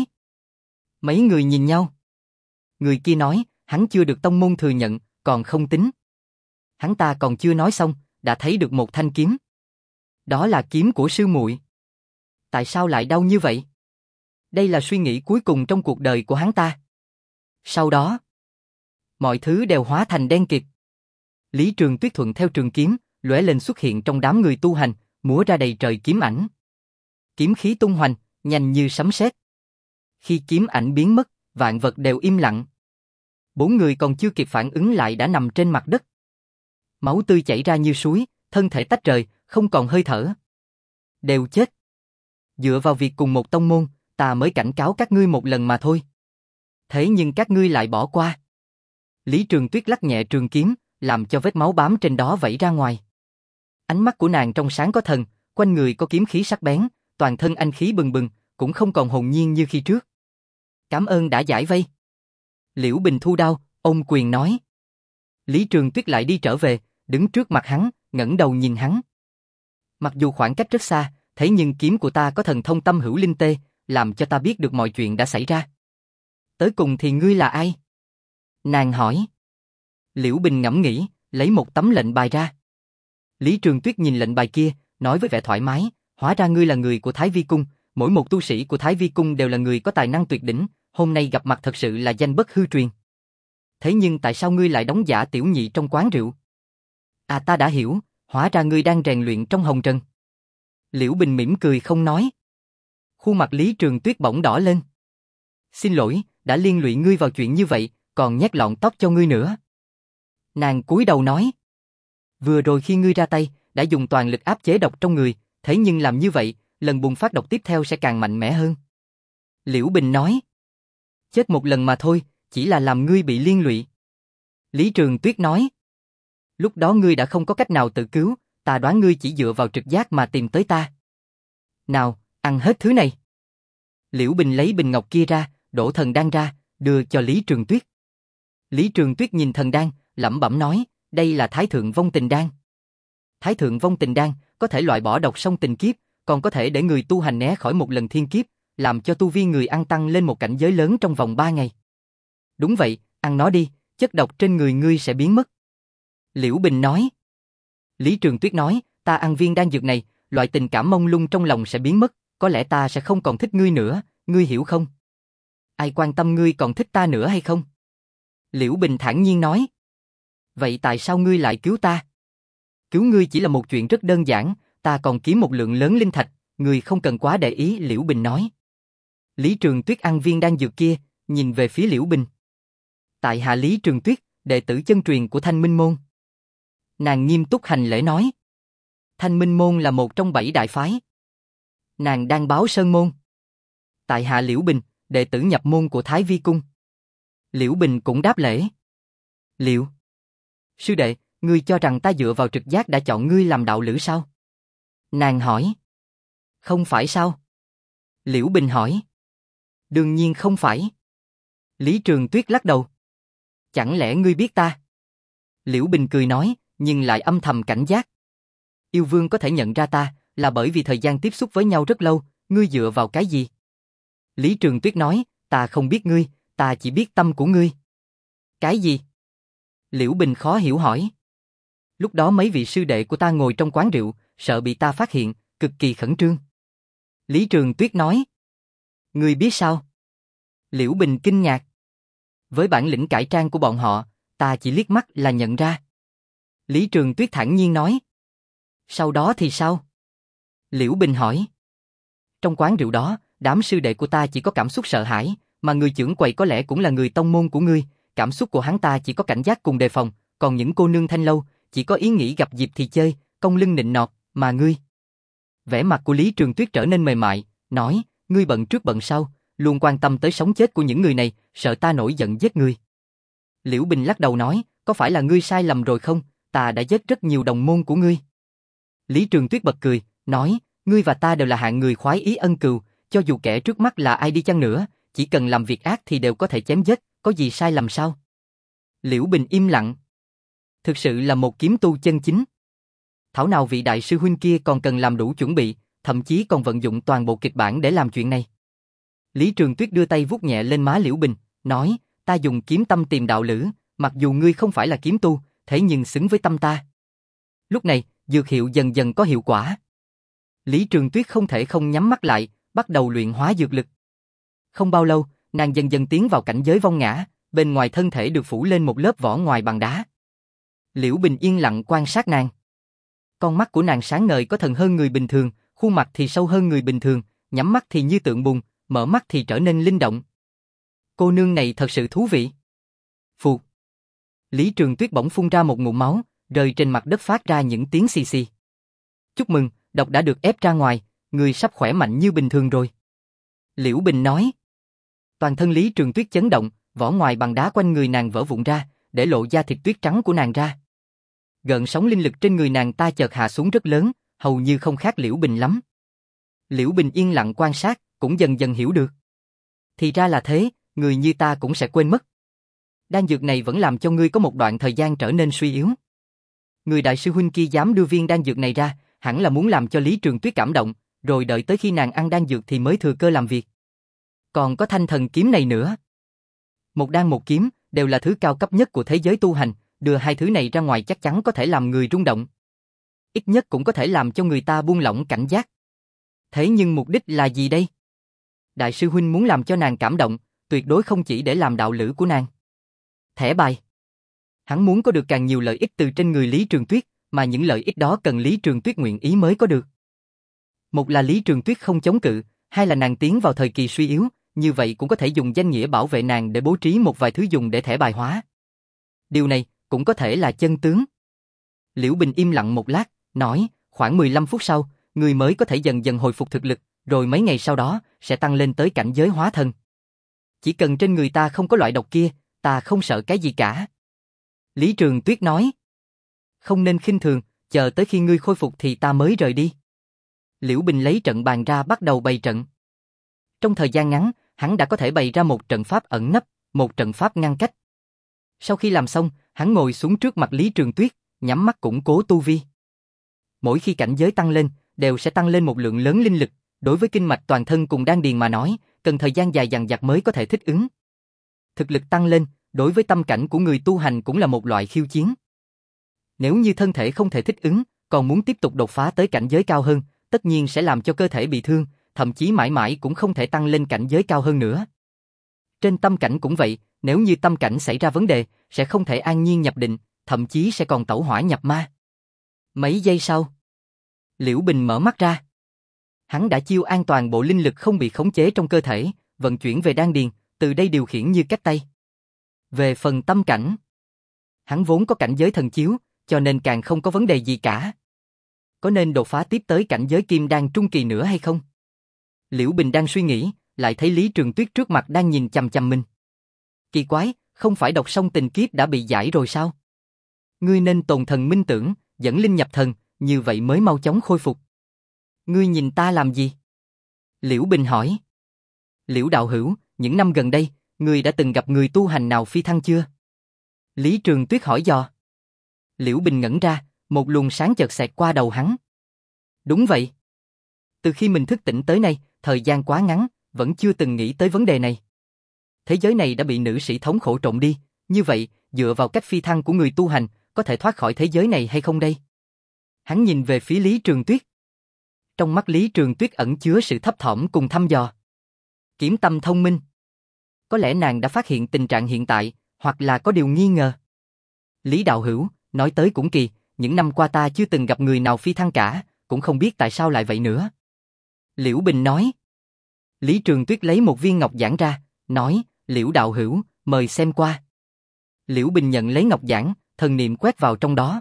Mấy người nhìn nhau. Người kia nói, hắn chưa được tông môn thừa nhận, còn không tính. Hắn ta còn chưa nói xong, đã thấy được một thanh kiếm. Đó là kiếm của sư muội. Tại sao lại đau như vậy? Đây là suy nghĩ cuối cùng trong cuộc đời của hắn ta. Sau đó, mọi thứ đều hóa thành đen kịt. Lý Trường Tuyết thuận theo trường kiếm, lóe lên xuất hiện trong đám người tu hành, múa ra đầy trời kiếm ảnh. Kiếm khí tung hoành, nhanh như sấm sét. Khi kiếm ảnh biến mất, vạn vật đều im lặng. Bốn người còn chưa kịp phản ứng lại đã nằm trên mặt đất. Máu tươi chảy ra như suối, thân thể tách rời, không còn hơi thở. Đều chết. Dựa vào việc cùng một tông môn, ta mới cảnh cáo các ngươi một lần mà thôi. Thế nhưng các ngươi lại bỏ qua. Lý Trường Tuyết lắc nhẹ trường kiếm, làm cho vết máu bám trên đó vẩy ra ngoài. Ánh mắt của nàng trong sáng có thần, quanh người có kiếm khí sắc bén, toàn thân anh khí bừng bừng, cũng không còn hồn nhiên như khi trước. Cảm ơn đã giải vây. Liễu Bình thu đao, ôm quyền nói. Lý Trường Tuyết lại đi trở về, đứng trước mặt hắn, ngẩng đầu nhìn hắn. Mặc dù khoảng cách rất xa, thế nhưng kiếm của ta có thần thông tâm hữu linh tê, làm cho ta biết được mọi chuyện đã xảy ra. Tới cùng thì ngươi là ai? Nàng hỏi. Liễu Bình ngẫm nghĩ, lấy một tấm lệnh bài ra. Lý Trường Tuyết nhìn lệnh bài kia, nói với vẻ thoải mái, hóa ra ngươi là người của Thái Vi Cung, mỗi một tu sĩ của Thái Vi Cung đều là người có tài năng tuyệt đỉnh, hôm nay gặp mặt thật sự là danh bất hư truyền. Thế nhưng tại sao ngươi lại đóng giả tiểu nhị trong quán rượu? À, ta đã hiểu, hóa ra ngươi đang rèn luyện trong hồng trần. Liễu Bình mỉm cười không nói. Khuôn mặt Lý Trường Tuyết bỗng đỏ lên. Xin lỗi, đã liên lụy ngươi vào chuyện như vậy, còn nhét lọn tóc cho ngươi nữa. Nàng cúi đầu nói. Vừa rồi khi ngươi ra tay, đã dùng toàn lực áp chế độc trong người, thế nhưng làm như vậy, lần bùng phát độc tiếp theo sẽ càng mạnh mẽ hơn. Liễu Bình nói. Chết một lần mà thôi, chỉ là làm ngươi bị liên lụy. Lý Trường Tuyết nói. Lúc đó ngươi đã không có cách nào tự cứu, ta đoán ngươi chỉ dựa vào trực giác mà tìm tới ta. Nào, ăn hết thứ này. Liễu Bình lấy bình ngọc kia ra, đổ thần đan ra, đưa cho Lý Trường Tuyết. Lý Trường Tuyết nhìn thần đan, lẩm bẩm nói, đây là Thái Thượng Vong Tình Đan. Thái Thượng Vong Tình Đan có thể loại bỏ độc song tình kiếp, còn có thể để người tu hành né khỏi một lần thiên kiếp, làm cho tu vi người ăn tăng lên một cảnh giới lớn trong vòng 3 ngày. Đúng vậy, ăn nó đi, chất độc trên người ngươi sẽ biến mất. Liễu Bình nói. Lý Trường Tuyết nói, ta ăn viên đan dược này, loại tình cảm mông lung trong lòng sẽ biến mất, có lẽ ta sẽ không còn thích ngươi nữa, ngươi hiểu không? Ai quan tâm ngươi còn thích ta nữa hay không? Liễu Bình thản nhiên nói. Vậy tại sao ngươi lại cứu ta? Cứu ngươi chỉ là một chuyện rất đơn giản, ta còn kiếm một lượng lớn linh thạch, ngươi không cần quá để ý, Liễu Bình nói. Lý Trường Tuyết ăn viên đan dược kia, nhìn về phía Liễu Bình. Tại hạ Lý Trường Tuyết, đệ tử chân truyền của Thanh Minh Môn. Nàng nghiêm túc hành lễ nói. Thanh Minh Môn là một trong 7 đại phái. Nàng đang báo Sơn Môn. Tại hạ Liễu Bình, đệ tử nhập môn của Thái Vi Cung. Liễu Bình cũng đáp lễ. Liệu sư đệ, ngươi cho rằng ta dựa vào trực giác đã chọn ngươi làm đạo lữ sao? Nàng hỏi. Không phải sao? Liễu Bình hỏi. Đương nhiên không phải. Lý Trường Tuyết lắc đầu. Chẳng lẽ ngươi biết ta? Liễu Bình cười nói, nhưng lại âm thầm cảnh giác. Yêu Vương có thể nhận ra ta, là bởi vì thời gian tiếp xúc với nhau rất lâu, ngươi dựa vào cái gì? Lý Trường Tuyết nói, ta không biết ngươi, ta chỉ biết tâm của ngươi. Cái gì? Liễu Bình khó hiểu hỏi. Lúc đó mấy vị sư đệ của ta ngồi trong quán rượu, sợ bị ta phát hiện, cực kỳ khẩn trương. Lý Trường Tuyết nói. Ngươi biết sao? Liễu Bình kinh ngạc. Với bản lĩnh cải trang của bọn họ, ta chỉ liếc mắt là nhận ra. Lý Trường Tuyết thản nhiên nói. Sau đó thì sao? Liễu Bình hỏi. Trong quán rượu đó, đám sư đệ của ta chỉ có cảm xúc sợ hãi, mà người trưởng quầy có lẽ cũng là người tông môn của ngươi, cảm xúc của hắn ta chỉ có cảnh giác cùng đề phòng, còn những cô nương thanh lâu chỉ có ý nghĩ gặp dịp thì chơi, cong lưng nịnh nọt, mà ngươi. Vẻ mặt của Lý Trường Tuyết trở nên mềm mại, nói, ngươi bận trước bận sau, luôn quan tâm tới sống chết của những người này, sợ ta nổi giận giết ngươi. Liễu Bình lắc đầu nói, có phải là ngươi sai lầm rồi không, ta đã giết rất nhiều đồng môn của ngươi. Lý Trường Tuyết bật cười, nói, ngươi và ta đều là hạng người khoái ý ân cừu, cho dù kẻ trước mắt là ai đi chăng nữa, chỉ cần làm việc ác thì đều có thể chém giết, có gì sai lầm sao? Liễu Bình im lặng. Thực sự là một kiếm tu chân chính. Thảo nào vị đại sư huynh kia còn cần làm đủ chuẩn bị, thậm chí còn vận dụng toàn bộ kịch bản để làm chuyện này. Lý Trường Tuyết đưa tay vuốt nhẹ lên má Liễu Bình, nói, ta dùng kiếm tâm tìm đạo lữ, mặc dù ngươi không phải là kiếm tu, thế nhưng xứng với tâm ta. Lúc này, dược hiệu dần dần có hiệu quả. Lý Trường Tuyết không thể không nhắm mắt lại, bắt đầu luyện hóa dược lực. Không bao lâu, nàng dần dần tiến vào cảnh giới vong ngã, bên ngoài thân thể được phủ lên một lớp vỏ ngoài bằng đá. Liễu Bình yên lặng quan sát nàng. Con mắt của nàng sáng ngời có thần hơn người bình thường, khuôn mặt thì sâu hơn người bình thường, nhắm mắt thì như tượng bùn, mở mắt thì trở nên linh động. Cô nương này thật sự thú vị. Phụt. Lý Trường Tuyết bỗng phun ra một ngụm máu, rơi trên mặt đất phát ra những tiếng xì xì. Chúc mừng, độc đã được ép ra ngoài, người sắp khỏe mạnh như bình thường rồi. Liễu Bình nói. Toàn thân Lý Trường Tuyết chấn động, vỏ ngoài bằng đá quanh người nàng vỡ vụn ra, để lộ da thịt tuyết trắng của nàng ra. Gợn sóng linh lực trên người nàng ta chợt hạ xuống rất lớn, hầu như không khác Liễu Bình lắm. Liễu Bình yên lặng quan sát, cũng dần dần hiểu được. Thì ra là thế, người như ta cũng sẽ quên mất. Đan dược này vẫn làm cho ngươi có một đoạn thời gian trở nên suy yếu. Người đại sư huynh kia dám đưa viên đan dược này ra, hẳn là muốn làm cho Lý Trường Tuyết cảm động, rồi đợi tới khi nàng ăn đan dược thì mới thừa cơ làm việc. Còn có thanh thần kiếm này nữa. Một đan một kiếm, đều là thứ cao cấp nhất của thế giới tu hành, đưa hai thứ này ra ngoài chắc chắn có thể làm người rung động. Ít nhất cũng có thể làm cho người ta buông lỏng cảnh giác. Thế nhưng mục đích là gì đây? Đại sư huynh muốn làm cho nàng cảm động, tuyệt đối không chỉ để làm đạo lữ của nàng. Thẻ bài. Hắn muốn có được càng nhiều lợi ích từ trên người Lý Trường Tuyết, mà những lợi ích đó cần Lý Trường Tuyết nguyện ý mới có được. Một là Lý Trường Tuyết không chống cự, hai là nàng tiến vào thời kỳ suy yếu, như vậy cũng có thể dùng danh nghĩa bảo vệ nàng để bố trí một vài thứ dùng để thẻ bài hóa. Điều này cũng có thể là chân tướng. Liễu Bình im lặng một lát, nói, khoảng 15 phút sau, người mới có thể dần dần hồi phục thực lực, rồi mấy ngày sau đó sẽ tăng lên tới cảnh giới hóa thần. Chỉ cần trên người ta không có loại độc kia, ta không sợ cái gì cả. Lý Trường Tuyết nói, không nên khinh thường, chờ tới khi ngươi khôi phục thì ta mới rời đi. Liễu Bình lấy trận bàn ra bắt đầu bày trận. Trong thời gian ngắn, hắn đã có thể bày ra một trận pháp ẩn nấp, một trận pháp ngăn cách. Sau khi làm xong, hắn ngồi xuống trước mặt Lý Trường Tuyết, nhắm mắt củng cố tu vi. Mỗi khi cảnh giới tăng lên, đều sẽ tăng lên một lượng lớn linh lực, đối với kinh mạch toàn thân cùng đan điền mà nói, cần thời gian dài dằng dặc mới có thể thích ứng. Thực lực tăng lên, đối với tâm cảnh của người tu hành cũng là một loại khiêu chiến. Nếu như thân thể không thể thích ứng, còn muốn tiếp tục đột phá tới cảnh giới cao hơn, tất nhiên sẽ làm cho cơ thể bị thương, thậm chí mãi mãi cũng không thể tăng lên cảnh giới cao hơn nữa. Trên tâm cảnh cũng vậy, nếu như tâm cảnh xảy ra vấn đề, sẽ không thể an nhiên nhập định, thậm chí sẽ còn tẩu hỏa nhập ma. Mấy giây sau, Liễu Bình mở mắt ra. Hắn đã chiêu an toàn bộ linh lực không bị khống chế trong cơ thể, vận chuyển về đan điền, từ đây điều khiển như cách tay. Về phần tâm cảnh, hắn vốn có cảnh giới thần chiếu, cho nên càng không có vấn đề gì cả. Có nên đột phá tiếp tới cảnh giới kim đan trung kỳ nữa hay không? Liễu Bình đang suy nghĩ, lại thấy Lý Trường Tuyết trước mặt đang nhìn chằm chằm mình. Kỳ quái, không phải đọc xong tình kiếp đã bị giải rồi sao? Ngươi nên tồn thần minh tưởng, dẫn linh nhập thần, như vậy mới mau chóng khôi phục. Ngươi nhìn ta làm gì? Liễu Bình hỏi. Liễu đạo hữu, những năm gần đây, ngươi đã từng gặp người tu hành nào phi thăng chưa? Lý Trường Tuyết hỏi dò. Liễu Bình ngẩn ra, một luồng sáng chợt xẹt qua đầu hắn. Đúng vậy. Từ khi mình thức tỉnh tới nay, thời gian quá ngắn, vẫn chưa từng nghĩ tới vấn đề này. Thế giới này đã bị nữ sĩ thống khổ trộn đi, như vậy, dựa vào cách phi thăng của người tu hành, có thể thoát khỏi thế giới này hay không đây? Hắn nhìn về phía Lý Trường Tuyết. Trong mắt Lý Trường Tuyết ẩn chứa sự thấp thỏm cùng thăm dò. Kiếm tâm thông minh. Có lẽ nàng đã phát hiện tình trạng hiện tại, hoặc là có điều nghi ngờ. Lý đạo hữu, nói tới cũng kỳ, những năm qua ta chưa từng gặp người nào phi thăng cả, cũng không biết tại sao lại vậy nữa. Liễu Bình nói. Lý Trường Tuyết lấy một viên ngọc giản ra, nói, Liễu đạo hữu, mời xem qua. Liễu Bình nhận lấy ngọc giản, thần niệm quét vào trong đó.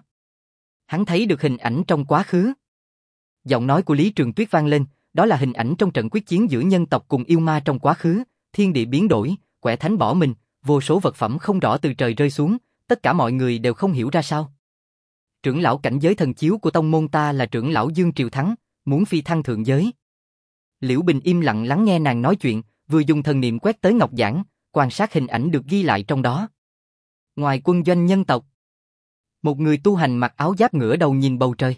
Hắn thấy được hình ảnh trong quá khứ. Giọng nói của Lý Trường Tuyết vang lên, đó là hình ảnh trong trận quyết chiến giữa nhân tộc cùng yêu ma trong quá khứ, thiên địa biến đổi, quẻ thánh bỏ mình, vô số vật phẩm không rõ từ trời rơi xuống, tất cả mọi người đều không hiểu ra sao. Trưởng lão cảnh giới thần chiếu của tông môn ta là trưởng lão Dương Triều Thắng, muốn phi thăng thượng giới. Liễu Bình im lặng lắng nghe nàng nói chuyện, vừa dùng thần niệm quét tới ngọc giản, quan sát hình ảnh được ghi lại trong đó. Ngoài quân doanh nhân tộc, một người tu hành mặc áo giáp ngửa đầu nhìn bầu trời.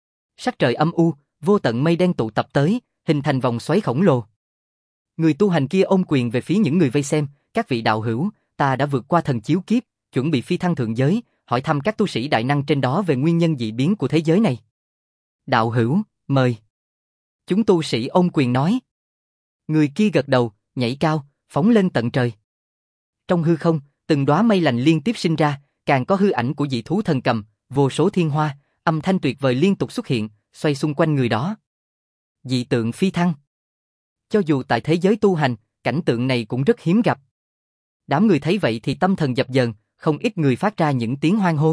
Sắc trời âm u, vô tận mây đen tụ tập tới, hình thành vòng xoáy khổng lồ. Người tu hành kia ôm quyền về phía những người vây xem, các vị đạo hữu, ta đã vượt qua thần chiếu kiếp, chuẩn bị phi thăng thượng giới, hỏi thăm các tu sĩ đại năng trên đó về nguyên nhân dị biến của thế giới này. Đạo hữu, mời. Chúng tu sĩ ôm quyền nói. Người kia gật đầu, nhảy cao, phóng lên tận trời. Trong hư không, từng đóa mây lành liên tiếp sinh ra, càng có hư ảnh của dị thú thần cầm, vô số thiên hoa, âm thanh tuyệt vời liên tục xuất hiện, xoay xung quanh người đó. Dị tượng phi thăng. Cho dù tại thế giới tu hành, cảnh tượng này cũng rất hiếm gặp. Đám người thấy vậy thì tâm thần dập dờn, không ít người phát ra những tiếng hoan hô.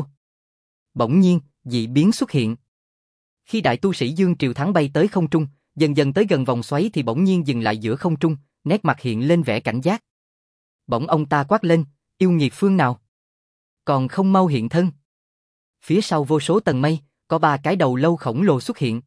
Bỗng nhiên, dị biến xuất hiện. Khi đại tu sĩ Dương Triều Thắng bay tới không trung, dần dần tới gần vòng xoáy thì bỗng nhiên dừng lại giữa không trung, nét mặt hiện lên vẻ cảnh giác. Bỗng ông ta quát lên, yêu nghiệt phương nào? Còn không mau hiện thân. Phía sau vô số tầng mây, có 3 cái đầu lâu khổng lồ xuất hiện.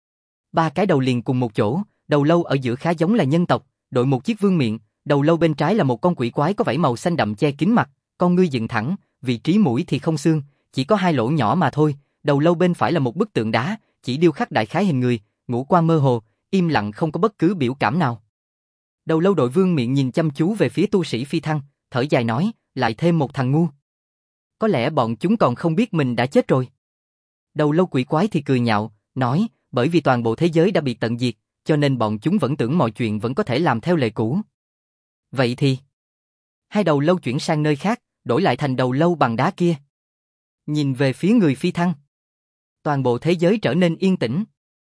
3 cái đầu liền cùng một chỗ, đầu lâu ở giữa khá giống là nhân tộc, đội một chiếc vương miện, đầu lâu bên trái là một con quỷ quái có vảy màu xanh đậm che kín mặt, con ngươi dựng thẳng, vị trí mũi thì không xương, chỉ có 2 lỗ nhỏ mà thôi, đầu lâu bên phải là một bức tượng đá, chỉ điêu khắc đại khái hình người, ngũ quan mơ hồ, im lặng không có bất cứ biểu cảm nào. Đầu lâu đội vương miệng nhìn chăm chú về phía tu sĩ phi thăng, thở dài nói, lại thêm một thằng ngu. Có lẽ bọn chúng còn không biết mình đã chết rồi. Đầu lâu quỷ quái thì cười nhạo, nói, bởi vì toàn bộ thế giới đã bị tận diệt, cho nên bọn chúng vẫn tưởng mọi chuyện vẫn có thể làm theo lệ cũ. Vậy thì, 2 đầu lâu chuyển sang nơi khác, đổi lại thành đầu lâu bằng đá kia. Nhìn về phía người phi thăng. Toàn bộ thế giới trở nên yên tĩnh.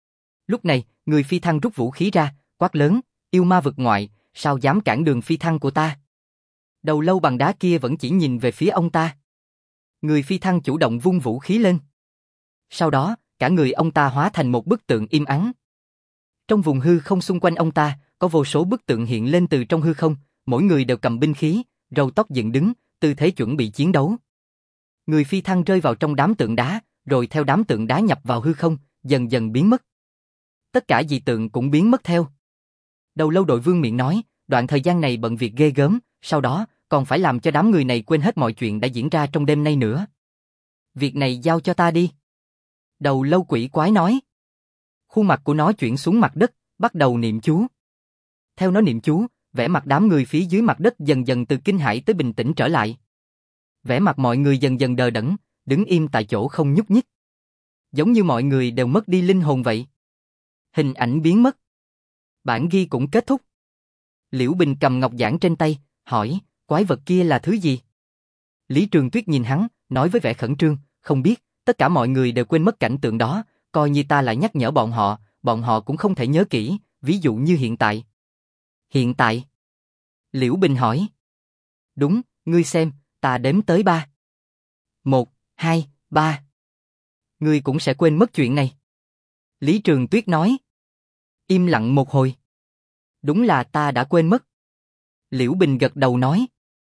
Lúc này, người phi thăng rút vũ khí ra, quát lớn, yêu ma vực ngoại, sao dám cản đường phi thăng của ta? Đầu lâu bằng đá kia vẫn chỉ nhìn về phía ông ta. Người phi thăng chủ động vung vũ khí lên. Sau đó, cả người ông ta hóa thành một bức tượng im ắng. Trong vùng hư không xung quanh ông ta, có vô số bức tượng hiện lên từ trong hư không, mỗi người đều cầm binh khí, râu tóc dựng đứng, tư thế chuẩn bị chiến đấu. Người phi thăng rơi vào trong đám tượng đá, rồi theo đám tượng đá nhập vào hư không, dần dần biến mất. Tất cả dị tượng cũng biến mất theo. Đầu lâu đội vương miệng nói, đoạn thời gian này bận việc ghê gớm, sau đó còn phải làm cho đám người này quên hết mọi chuyện đã diễn ra trong đêm nay nữa. Việc này giao cho ta đi. Đầu lâu quỷ quái nói. Khuôn mặt của nó chuyển xuống mặt đất, bắt đầu niệm chú. Theo nó niệm chú, vẻ mặt đám người phía dưới mặt đất dần dần từ kinh hãi tới bình tĩnh trở lại. Vẻ mặt mọi người dần dần đờ đẫn, đứng im tại chỗ không nhúc nhích. Giống như mọi người đều mất đi linh hồn vậy. Hình ảnh biến mất. Bản ghi cũng kết thúc. Liễu Bình cầm ngọc giản trên tay, hỏi, quái vật kia là thứ gì? Lý Trường Tuyết nhìn hắn, nói với vẻ khẩn trương, không biết, tất cả mọi người đều quên mất cảnh tượng đó, coi như ta lại nhắc nhở bọn họ cũng không thể nhớ kỹ, ví dụ như hiện tại. Hiện tại? Liễu Bình hỏi. Đúng, ngươi xem, ta đếm tới 3. 1, 2, 3. Ngươi cũng sẽ quên mất chuyện này. Lý Trường Tuyết nói. Im lặng một hồi. Đúng là ta đã quên mất. Liễu Bình gật đầu nói.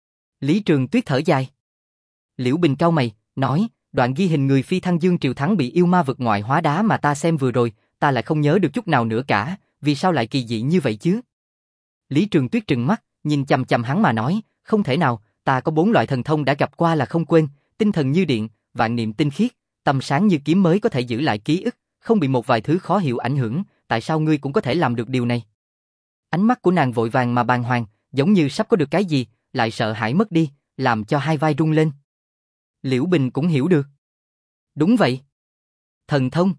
Lý Trường Tuyết thở dài. Liễu Bình cau mày, nói, đoạn ghi hình người phi thăng Dương Triều Thắng bị yêu ma vực ngoại hóa đá mà ta xem vừa rồi, ta lại không nhớ được chút nào nữa cả, vì sao lại kỳ dị như vậy chứ? Lý Trường Tuyết trừng mắt, nhìn chằm chằm hắn mà nói, không thể nào, ta có 4 loại thần thông đã gặp qua là không quên, tinh thần như điện, vạn niệm tinh khiết, tâm sáng như kiếm mới có thể giữ lại ký ức, không bị một vài thứ khó hiểu ảnh hưởng, tại sao ngươi cũng có thể làm được điều này? Ánh mắt của nàng vội vàng mà bàng hoàng, giống như sắp có được cái gì, lại sợ hãi mất đi, làm cho hai vai rung lên. Liễu Bình cũng hiểu được. Đúng vậy. Thần thông.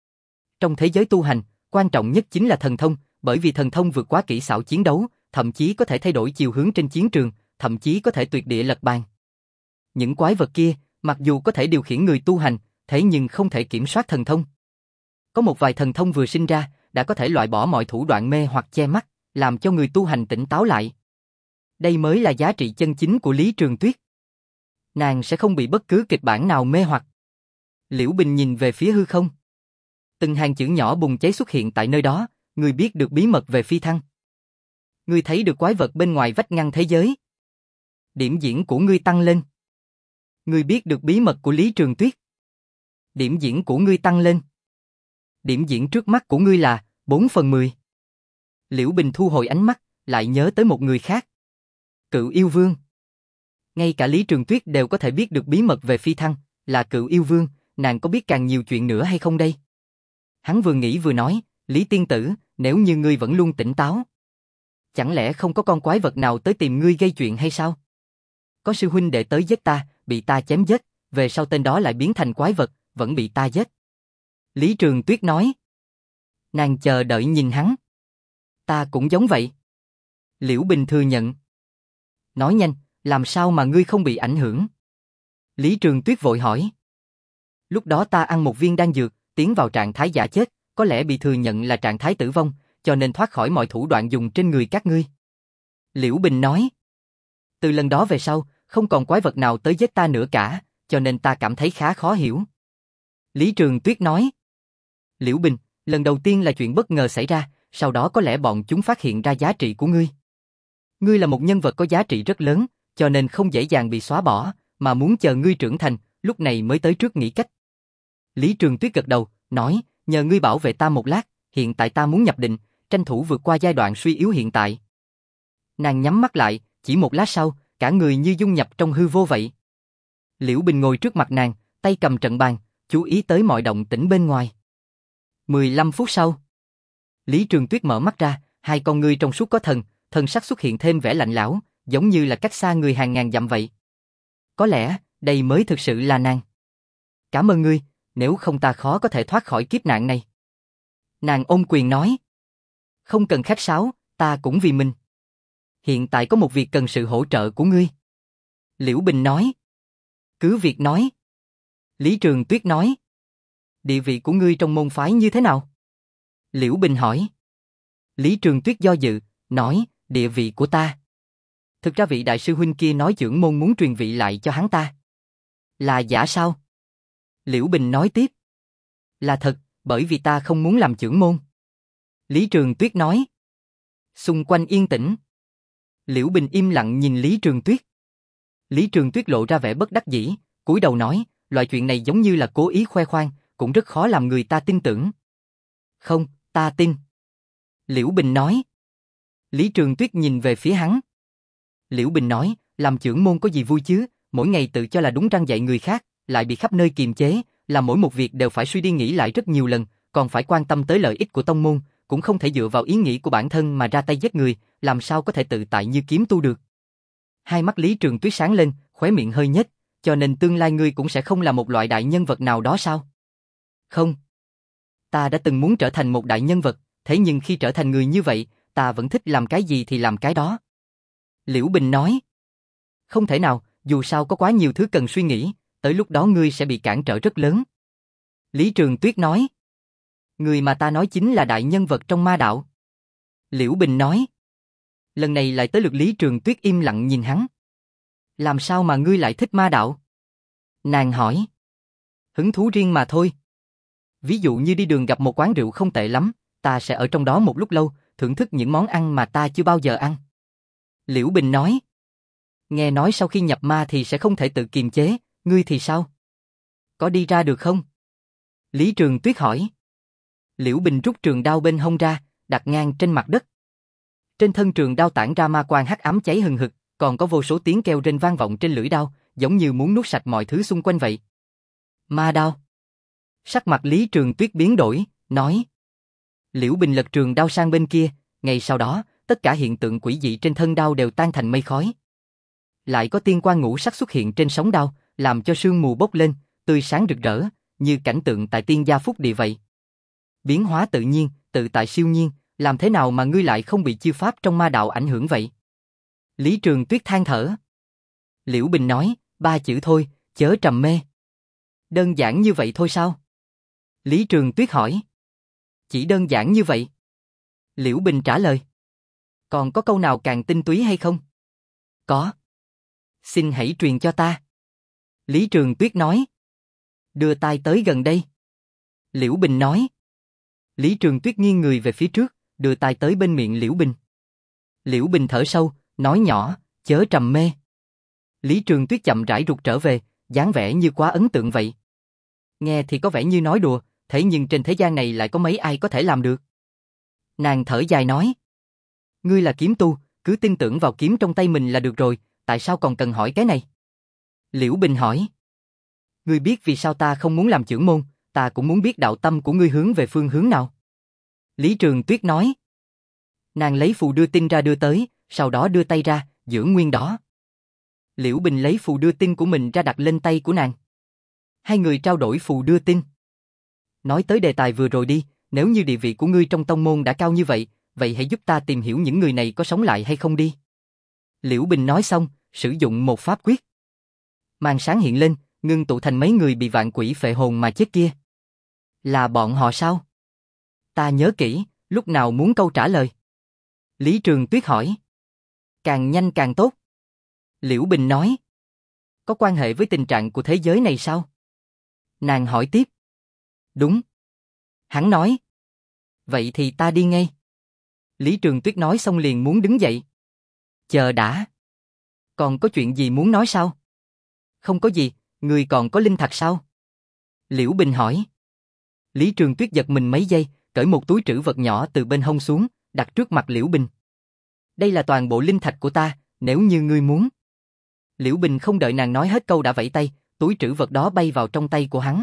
Trong thế giới tu hành, quan trọng nhất chính là thần thông, bởi vì thần thông vượt quá kỹ xảo chiến đấu, thậm chí có thể thay đổi chiều hướng trên chiến trường, thậm chí có thể tuyệt địa lật bàn. Những quái vật kia, mặc dù có thể điều khiển người tu hành, thế nhưng không thể kiểm soát thần thông. Có một vài thần thông vừa sinh ra, đã có thể loại bỏ mọi thủ đoạn mê hoặc che mắt, làm cho người tu hành tỉnh táo lại. Đây mới là giá trị chân chính của Lý Trường Tuyết. Nàng sẽ không bị bất cứ kịch bản nào mê hoặc. Liễu Bình nhìn về phía hư không. Từng hàng chữ nhỏ bùng cháy xuất hiện tại nơi đó, người biết được bí mật về phi thăng. Ngươi thấy được quái vật bên ngoài vách ngăn thế giới. Điểm diễn của ngươi tăng lên. Ngươi biết được bí mật của Lý Trường Tuyết. Điểm diễn của ngươi tăng lên. Điểm diễn trước mắt của ngươi là 4/10. Liễu Bình thu hồi ánh mắt, lại nhớ tới một người khác. Cựu yêu vương. Ngay cả Lý Trường Tuyết đều có thể biết được bí mật về phi thăng, là Cựu yêu vương, nàng có biết càng nhiều chuyện nữa hay không đây? Hắn vừa nghĩ vừa nói, Lý tiên tử, nếu như ngươi vẫn luôn tỉnh táo, chẳng lẽ không có con quái vật nào tới tìm ngươi gây chuyện hay sao? Có sư huynh đệ tới giết ta, bị ta chém giết, về sau tên đó lại biến thành quái vật, vẫn bị ta giết. Lý Trường Tuyết nói. Nàng chờ đợi nhìn hắn. Ta cũng giống vậy. Liễu Bình thừa nhận. Nói nhanh, làm sao mà ngươi không bị ảnh hưởng? Lý Trường Tuyết vội hỏi. Lúc đó ta ăn một viên đan dược, tiến vào trạng thái giả chết, có lẽ bị thừa nhận là trạng thái tử vong, cho nên thoát khỏi mọi thủ đoạn dùng trên người các ngươi. Liễu Bình nói. Từ lần đó về sau, không còn quái vật nào tới giết ta nữa cả, cho nên ta cảm thấy khá khó hiểu. Lý Trường Tuyết nói. Liễu Bình, lần đầu tiên là chuyện bất ngờ xảy ra, sau đó có lẽ bọn chúng phát hiện ra giá trị của ngươi. Ngươi là một nhân vật có giá trị rất lớn, cho nên không dễ dàng bị xóa bỏ, mà muốn chờ ngươi trưởng thành, lúc này mới tới trước nghĩ cách. Lý Trường Tuyết gật đầu, nói, nhờ ngươi bảo vệ ta một lát, hiện tại ta muốn nhập định, tranh thủ vượt qua giai đoạn suy yếu hiện tại. Nàng nhắm mắt lại, chỉ một lát sau, cả người như dung nhập trong hư vô vậy. Liễu Bình ngồi trước mặt nàng, tay cầm trận bàn, chú ý tới mọi động tĩnh bên ngoài. 15 phút sau, Lý Trường Tuyết mở mắt ra, hai con ngươi trong suốt có thân sắc xuất hiện thêm vẻ lạnh lẽo, giống như là cách xa người hàng ngàn dặm vậy. Có lẽ, đây mới thực sự là nàng. Cảm ơn ngươi, nếu không ta khó có thể thoát khỏi kiếp nạn này. Nàng ôm quyền nói. Không cần khách sáo, ta cũng vì mình. Hiện tại có một việc cần sự hỗ trợ của ngươi. Liễu Bình nói. Cứ việc nói. Lý Trường Tuyết nói. Địa vị của ngươi trong môn phái như thế nào? Liễu Bình hỏi. Lý Trường Tuyết do dự, nói, địa vị của ta. Thực ra vị đại sư huynh kia nói trưởng môn muốn truyền vị lại cho hắn ta. Là giả sao? Liễu Bình nói tiếp. Là thật, bởi vì ta không muốn làm trưởng môn. Lý Trường Tuyết nói. Xung quanh yên tĩnh. Liễu Bình im lặng nhìn Lý Trường Tuyết. Lý Trường Tuyết lộ ra vẻ bất đắc dĩ, cúi đầu nói, loại chuyện này giống như là cố ý khoe khoang, cũng rất khó làm người ta tin tưởng. Không, ta tin. Liễu Bình nói. Lý Trường Tuyết nhìn về phía hắn. Liễu Bình nói, làm trưởng môn có gì vui chứ, mỗi ngày tự cho là đúng răn dạy người khác, lại bị khắp nơi kiềm chế, làm mỗi một việc đều phải suy đi nghĩ lại rất nhiều lần, còn phải quan tâm tới lợi ích của tông môn, cũng không thể dựa vào ý nghĩ của bản thân mà ra tay giết người, làm sao có thể tự tại như kiếm tu được. Hai mắt Lý Trường Tuyết sáng lên, khóe miệng hơi nhếch, cho nên tương lai ngươi cũng sẽ không là một loại đại nhân vật nào đó sao? Không. Ta đã từng muốn trở thành một đại nhân vật, thế nhưng khi trở thành người như vậy, ta vẫn thích làm cái gì thì làm cái đó. Liễu Bình nói. Không thể nào, dù sao có quá nhiều thứ cần suy nghĩ, tới lúc đó ngươi sẽ bị cản trở rất lớn. Lý Trường Tuyết nói. Người mà ta nói chính là đại nhân vật trong ma đạo. Liễu Bình nói. Lần này lại tới lượt Lý Trường Tuyết im lặng nhìn hắn. Làm sao mà ngươi lại thích ma đạo? Nàng hỏi. Hứng thú riêng mà thôi. Ví dụ như đi đường gặp một quán rượu không tệ lắm, ta sẽ ở trong đó một lúc lâu, thưởng thức những món ăn mà ta chưa bao giờ ăn. Liễu Bình nói. Nghe nói sau khi nhập ma thì sẽ không thể tự kiềm chế, ngươi thì sao? Có đi ra được không? Lý Trường Tuyết hỏi. Liễu Bình rút trường đao bên hông ra, đặt ngang trên mặt đất. Trên thân trường đao tản ra ma quang hắc ám cháy hừng hực, còn có vô số tiếng kêu rên vang vọng trên lưỡi đao, giống như muốn nuốt sạch mọi thứ xung quanh vậy. Ma đao. Sắc mặt Lý Trường Tuyết biến đổi, nói. Liễu Bình lật trường đao sang bên kia, ngay sau đó, tất cả hiện tượng quỷ dị trên thân đao đều tan thành mây khói. Lại có tiên quang ngũ sắc xuất hiện trên sóng đao, làm cho sương mù bốc lên, tươi sáng rực rỡ, như cảnh tượng tại tiên gia phúc địa vậy. Biến hóa tự nhiên, tự tại siêu nhiên, làm thế nào mà ngươi lại không bị chiêu pháp trong ma đạo ảnh hưởng vậy? Lý Trường Tuyết than thở. Liễu Bình nói, 3 chữ thôi, chớ trầm mê. Đơn giản như vậy thôi sao? Lý Trường Tuyết hỏi. Chỉ đơn giản như vậy. Liễu Bình trả lời. Còn có câu nào càng tinh túy hay không? Có. Xin hãy truyền cho ta. Lý Trường Tuyết nói. Đưa tai tới gần đây. Liễu Bình nói. Lý Trường Tuyết nghiêng người về phía trước, đưa tai tới bên miệng Liễu Bình. Liễu Bình thở sâu, nói nhỏ, chớ trầm mê. Lý Trường Tuyết chậm rãi rụt trở về, dáng vẻ như quá ấn tượng vậy. Nghe thì có vẻ như nói đùa, thế nhưng trên thế gian này lại có mấy ai có thể làm được. Nàng thở dài nói. Ngươi là kiếm tu, cứ tin tưởng vào kiếm trong tay mình là được rồi, tại sao còn cần hỏi cái này? Liễu Bình hỏi. Ngươi biết vì sao ta không muốn làm trưởng môn, ta cũng muốn biết đạo tâm của ngươi hướng về phương hướng nào. Lý Trường Tuyết nói. Nàng lấy phù đưa tin ra đưa tới, sau đó đưa tay ra, giữ nguyên đó. Liễu Bình lấy phù đưa tin của mình ra đặt lên tay của nàng. Hai người trao đổi phù đưa tin. Nói tới đề tài vừa rồi đi, nếu như địa vị của ngươi trong tông môn đã cao như vậy, vậy hãy giúp ta tìm hiểu những người này có sống lại hay không đi. Liễu Bình nói xong, sử dụng một pháp quyết. Màn sáng hiện lên, ngưng tụ thành mấy người bị vạn quỷ phệ hồn mà chết kia. Là bọn họ sao? Ta nhớ kỹ, lúc nào muốn câu trả lời? Lý Trường Tuyết hỏi. Càng nhanh càng tốt. Liễu Bình nói. Có quan hệ với tình trạng của thế giới này sao? Nàng hỏi tiếp. Đúng. Hắn nói. Vậy thì ta đi ngay. Lý Trường Tuyết nói xong liền muốn đứng dậy. Chờ đã. Còn có chuyện gì muốn nói sao? Không có gì, người còn có linh thạch sao? Liễu Bình hỏi. Lý Trường Tuyết giật mình mấy giây, cởi một túi trữ vật nhỏ từ bên hông xuống, đặt trước mặt Liễu Bình. Đây là toàn bộ linh thạch của ta, nếu như ngươi muốn. Liễu Bình không đợi nàng nói hết câu đã vẫy tay, túi trữ vật đó bay vào trong tay của hắn.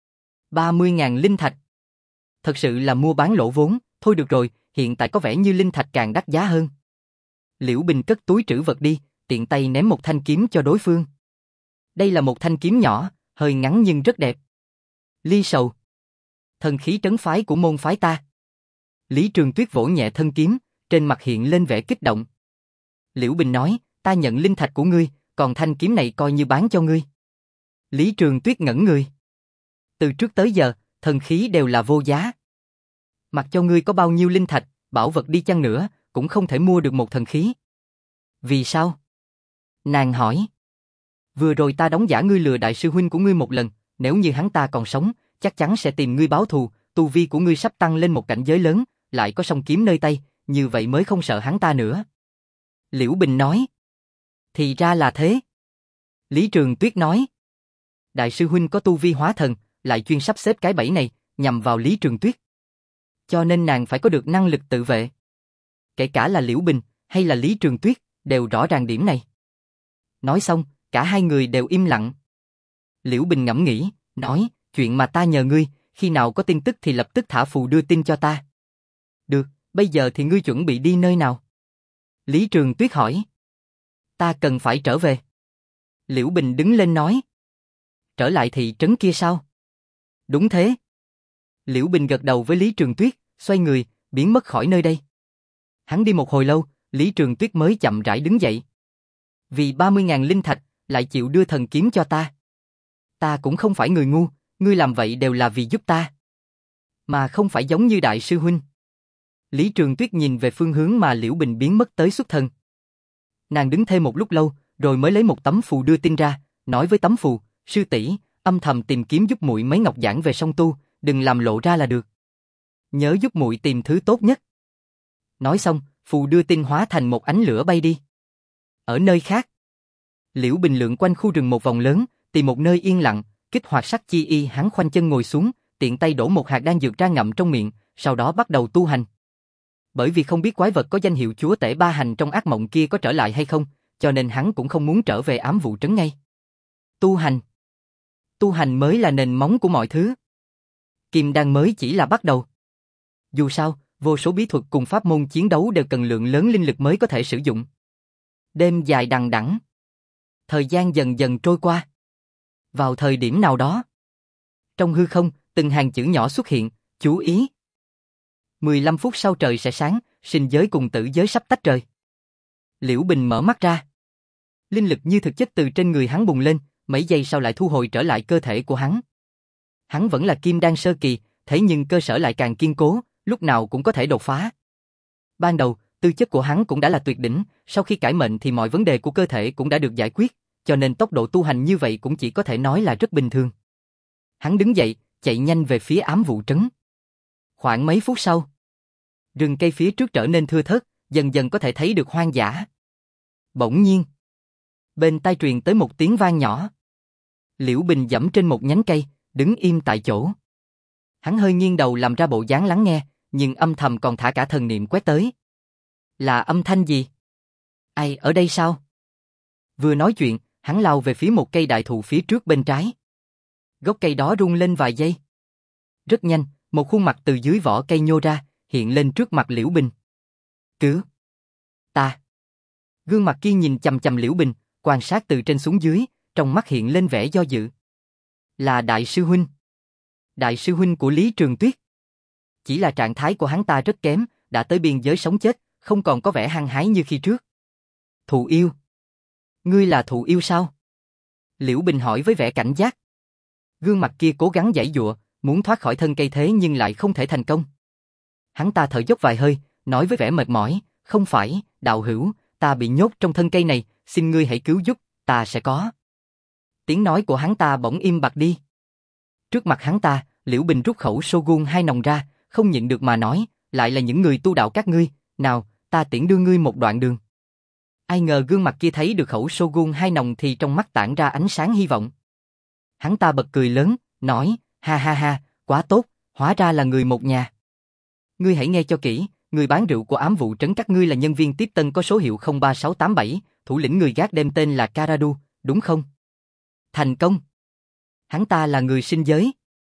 30.000 linh thạch. Thật sự là mua bán lỗ vốn, thôi được rồi, hiện tại có vẻ như linh thạch càng đắt giá hơn. Liễu Bình cất túi trữ vật đi, tiện tay ném một thanh kiếm cho đối phương. Đây là một thanh kiếm nhỏ, hơi ngắn nhưng rất đẹp. Ly Sầu. Thần khí trấn phái của môn phái ta. Lý Trường Tuyết vỗ nhẹ thân kiếm, trên mặt hiện lên vẻ kích động. Liễu Bình nói, ta nhận linh thạch của ngươi, còn thanh kiếm này coi như bán cho ngươi. Lý Trường Tuyết ngẩn người. Từ trước tới giờ, thần khí đều là vô giá. Mặc cho ngươi có bao nhiêu linh thạch, bảo vật đi chăng nữa, cũng không thể mua được một thần khí. Vì sao? Nàng hỏi. Vừa rồi ta đóng giả ngươi lừa đại sư huynh của ngươi một lần, nếu như hắn ta còn sống, chắc chắn sẽ tìm ngươi báo thù, tu vi của ngươi sắp tăng lên một cảnh giới lớn, lại có song kiếm nơi tay, như vậy mới không sợ hắn ta nữa. Liễu Bình nói. Thì ra là thế. Lý Trường Tuyết nói. Đại sư huynh có tu vi hóa thần, lại chuyên sắp xếp cái bẫy này, nhằm vào Lý Trường Tuyết. Cho nên nàng phải có được năng lực tự vệ. Kể cả là Liễu Bình, hay là Lý Trường Tuyết, đều rõ ràng điểm này. Nói xong, cả hai người đều im lặng. Liễu Bình ngẫm nghĩ, nói, chuyện mà ta nhờ ngươi, khi nào có tin tức thì lập tức thả phù đưa tin cho ta. Được, bây giờ thì ngươi chuẩn bị đi nơi nào? Lý Trường Tuyết hỏi. Ta cần phải trở về. Liễu Bình đứng lên nói. Trở lại thị trấn kia sao? Đúng thế. Liễu Bình gật đầu với Lý Trường Tuyết, xoay người, biến mất khỏi nơi đây. Hắn đi một hồi lâu, Lý Trường Tuyết mới chậm rãi đứng dậy. Vì 30.000 linh thạch, lại chịu đưa thần kiếm cho ta. Ta cũng không phải người ngu, ngươi làm vậy đều là vì giúp ta. Mà không phải giống như đại sư huynh. Lý Trường Tuyết nhìn về phương hướng mà Liễu Bình biến mất tới xuất thân. Nàng đứng thêm một lúc lâu, rồi mới lấy một tấm phù đưa tin ra, nói với tấm phù, sư tỷ, âm thầm tìm kiếm giúp muội mấy ngọc giản về song tu, đừng làm lộ ra là được. Nhớ giúp muội tìm thứ tốt nhất. Nói xong, phù đưa tin hóa thành một ánh lửa bay đi. Ở nơi khác, Liễu Bình lượn quanh khu rừng một vòng lớn, tìm một nơi yên lặng, kích hoạt sắc chi y, hắn khoanh chân ngồi xuống, tiện tay đổ một hạt đan dược ra ngậm trong miệng, sau đó bắt đầu tu hành. Bởi vì không biết quái vật có danh hiệu chúa tể ba hành trong ác mộng kia có trở lại hay không, cho nên hắn cũng không muốn trở về ám vụ trấn ngay. Tu hành. Tu hành mới là nền móng của mọi thứ. Kim đan mới chỉ là bắt đầu. Dù sao, vô số bí thuật cùng pháp môn chiến đấu đều cần lượng lớn linh lực mới có thể sử dụng. Đêm dài đằng đẵng. Thời gian dần dần trôi qua. Vào thời điểm nào đó, trong hư không, từng hàng chữ nhỏ xuất hiện, chú ý. 15 phút sau trời sẽ sáng, sinh giới cùng tử giới sắp tách rời. Liễu Bình mở mắt ra. Linh lực như thực chất từ trên người hắn bùng lên, mấy giây sau lại thu hồi trở lại cơ thể của hắn. Hắn vẫn là kim đan sơ kỳ, thế nhưng cơ sở lại càng kiên cố, lúc nào cũng có thể đột phá. Ban đầu, tư chất của hắn cũng đã là tuyệt đỉnh, sau khi cải mệnh thì mọi vấn đề của cơ thể cũng đã được giải quyết, cho nên tốc độ tu hành như vậy cũng chỉ có thể nói là rất bình thường. Hắn đứng dậy, chạy nhanh về phía ám vụ trấn. Khoảng mấy phút sau, rừng cây phía trước trở nên thưa thớt, dần dần có thể thấy được hoang dã. Bỗng nhiên, bên tai truyền tới một tiếng vang nhỏ. Liễu Bình giẫm trên một nhánh cây, đứng im tại chỗ. Hắn hơi nghiêng đầu làm ra bộ dáng lắng nghe, nhưng âm thầm còn thả cả thần niệm quét tới. Là âm thanh gì? Ai ở đây sao? Vừa nói chuyện, hắn lao về phía một cây đại thụ phía trước bên trái. Gốc cây đó rung lên vài giây. Rất nhanh, một khuôn mặt từ dưới vỏ cây nhô ra, hiện lên trước mặt Liễu Bình. Cứu ta! Gương mặt kia nhìn chằm chằm Liễu Bình, quan sát từ trên xuống dưới, trong mắt hiện lên vẻ do dự. Là đại sư huynh. Đại sư huynh của Lý Trường Tuyết. Chỉ là trạng thái của hắn ta rất kém, đã tới biên giới sống chết, không còn có vẻ hăng hái như khi trước. Thụ yêu. Ngươi là thụ yêu sao? Liễu Bình hỏi với vẻ cảnh giác. Gương mặt kia cố gắng giãy giụa, muốn thoát khỏi thân cây thế nhưng lại không thể thành công. Hắn ta thở dốc vài hơi, nói với vẻ mệt mỏi, không phải, đạo hữu, ta bị nhốt trong thân cây này, xin ngươi hãy cứu giúp, ta sẽ có. Tiếng nói của hắn ta bỗng im bặt đi. Trước mặt hắn ta, Liễu Bình rút khẩu Shogun 2 nòng ra, không nhịn được mà nói, lại là những người tu đạo các ngươi, nào, ta tiễn đưa ngươi một đoạn đường. Ai ngờ gương mặt kia thấy được khẩu Shogun 2 nòng thì trong mắt tản ra ánh sáng hy vọng. Hắn ta bật cười lớn, nói, ha ha ha, quá tốt, hóa ra là người một nhà. Ngươi hãy nghe cho kỹ, người bán rượu của ám vụ trấn các ngươi là nhân viên tiếp tân có số hiệu 03687, thủ lĩnh người gác đêm tên là Karadu, đúng không? Thành công. Hắn ta là người sinh giới.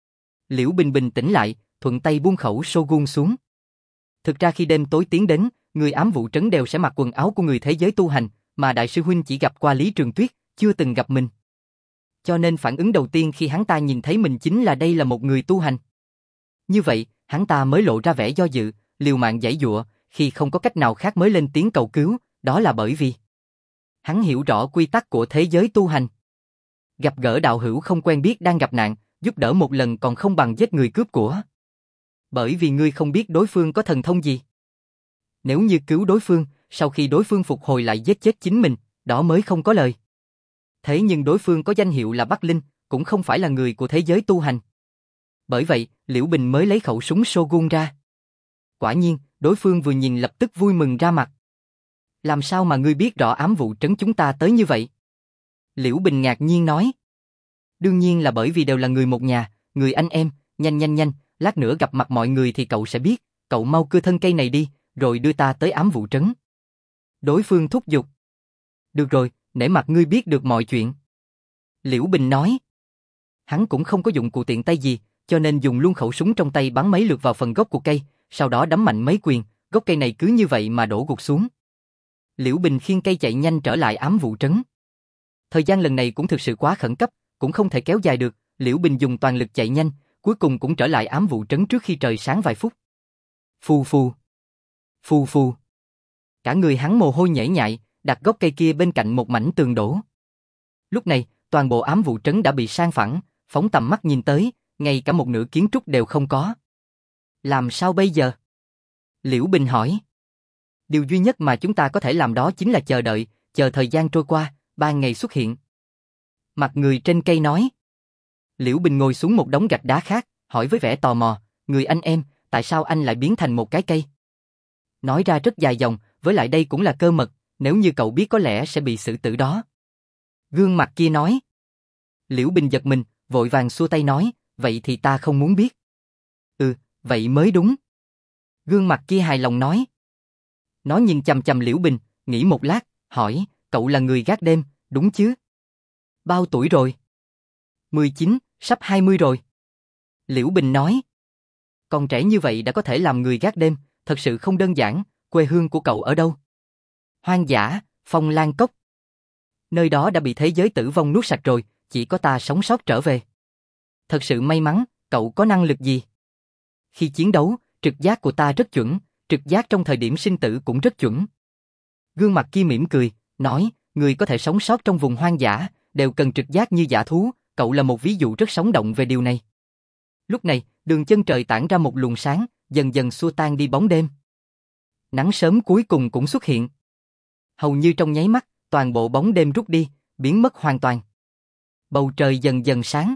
Liễu Bình bình tĩnh lại, thuận tay buông khẩu Shogun xuống. Thực ra khi đêm tối tiến đến, người ám vụ trấn đều sẽ mặc quần áo của người thế giới tu hành, mà đại sư huynh chỉ gặp qua Lý Trường Tuyết, chưa từng gặp mình. Cho nên phản ứng đầu tiên khi hắn ta nhìn thấy mình chính là đây là một người tu hành. Như vậy, hắn ta mới lộ ra vẻ do dự, liều mạng giãy giụa, khi không có cách nào khác mới lên tiếng cầu cứu, đó là bởi vì hắn hiểu rõ quy tắc của thế giới tu hành. Gặp gỡ đạo hữu không quen biết đang gặp nạn, giúp đỡ một lần còn không bằng giết người cướp của. Bởi vì ngươi không biết đối phương có thần thông gì. Nếu như cứu đối phương, sau khi đối phương phục hồi lại giết chết chính mình, đó mới không có lời. Thế nhưng đối phương có danh hiệu là Bắc Linh, cũng không phải là người của thế giới tu hành. Bởi vậy, Liễu Bình mới lấy khẩu súng Shogun ra. Quả nhiên, đối phương vừa nhìn lập tức vui mừng ra mặt. Làm sao mà ngươi biết rõ ám vụ trấn chúng ta tới như vậy? Liễu Bình ngạc nhiên nói. Đương nhiên là bởi vì đều là người một nhà, người anh em, nhanh, lát nữa gặp mặt mọi người thì cậu sẽ biết, cậu mau cưa thân cây này đi, rồi đưa ta tới ám vụ trấn. Đối phương thúc giục. Được rồi, nể mặt ngươi biết được mọi chuyện. Liễu Bình nói. Hắn cũng không có dụng cụ tiện tay gì, cho nên dùng luôn khẩu súng trong tay bắn mấy lượt vào phần gốc của cây, sau đó đấm mạnh mấy quyền, gốc cây này cứ như vậy mà đổ gục xuống. Liễu Bình khiêng cây chạy nhanh trở lại ám vụ trấn. Thời gian lần này cũng thực sự quá khẩn cấp, cũng không thể kéo dài được, Liễu Bình dùng toàn lực chạy nhanh, cuối cùng cũng trở lại ám vụ trấn trước khi trời sáng vài phút. Phù phù. Phù phù. Cả người hắn mồ hôi nhễ nhại, đặt gốc cây kia bên cạnh một mảnh tường đổ. Lúc này, toàn bộ ám vụ trấn đã bị san phẳng, phóng tầm mắt nhìn tới, ngay cả một nửa kiến trúc đều không có. Làm sao bây giờ? Liễu Bình hỏi. Điều duy nhất mà chúng ta có thể làm đó chính là chờ đợi, chờ thời gian trôi qua, ban ngày xuất hiện. Mặt người trên cây nói. Liễu Bình ngồi xuống một đống gạch đá khác, hỏi với vẻ tò mò, người anh em, tại sao anh lại biến thành một cái cây? Nói ra rất dài dòng, với lại đây cũng là cơ mật, nếu như cậu biết có lẽ sẽ bị xử tử đó. Gương mặt kia nói. Liễu Bình giật mình, vội vàng xua tay nói, vậy thì ta không muốn biết. Vậy mới đúng. Gương mặt kia hài lòng nói. Nó nhìn chằm chằm Liễu Bình, nghĩ một lát, hỏi, cậu là người gác đêm, đúng chứ? Bao tuổi rồi? 19, sắp 20 rồi. Liễu Bình nói. Còn trẻ như vậy đã có thể làm người gác đêm, thật sự không đơn giản, quê hương của cậu ở đâu? Hoang dã, Phong Lan Cốc. Nơi đó đã bị thế giới tử vong nuốt sạch rồi, chỉ có ta sống sót trở về. Thật sự may mắn, cậu có năng lực gì? Khi chiến đấu, trực giác của ta rất chuẩn, trực giác trong thời điểm sinh tử cũng rất chuẩn. Gương mặt kia mỉm cười, nói, người có thể sống sót trong vùng hoang dã, đều cần trực giác như dã thú, cậu là một ví dụ rất sống động về điều này. Lúc này, đường chân trời tản ra một luồng sáng, dần dần xua tan đi bóng đêm. Nắng sớm cuối cùng cũng xuất hiện. Hầu như trong nháy mắt, toàn bộ bóng đêm rút đi, biến mất hoàn toàn. Bầu trời dần dần sáng.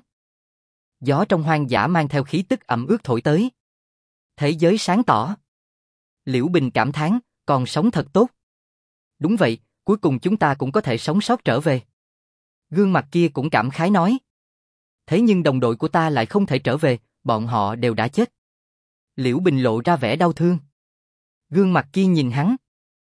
Gió trong hoang dã mang theo khí tức ẩm ướt thổi tới. Thế giới sáng tỏ. Liễu Bình cảm thán, còn sống thật tốt. Đúng vậy, cuối cùng chúng ta cũng có thể sống sót trở về. Gương mặt kia cũng cảm khái nói. Thế nhưng đồng đội của ta lại không thể trở về, bọn họ đều đã chết. Liễu Bình lộ ra vẻ đau thương. Gương mặt kia nhìn hắn.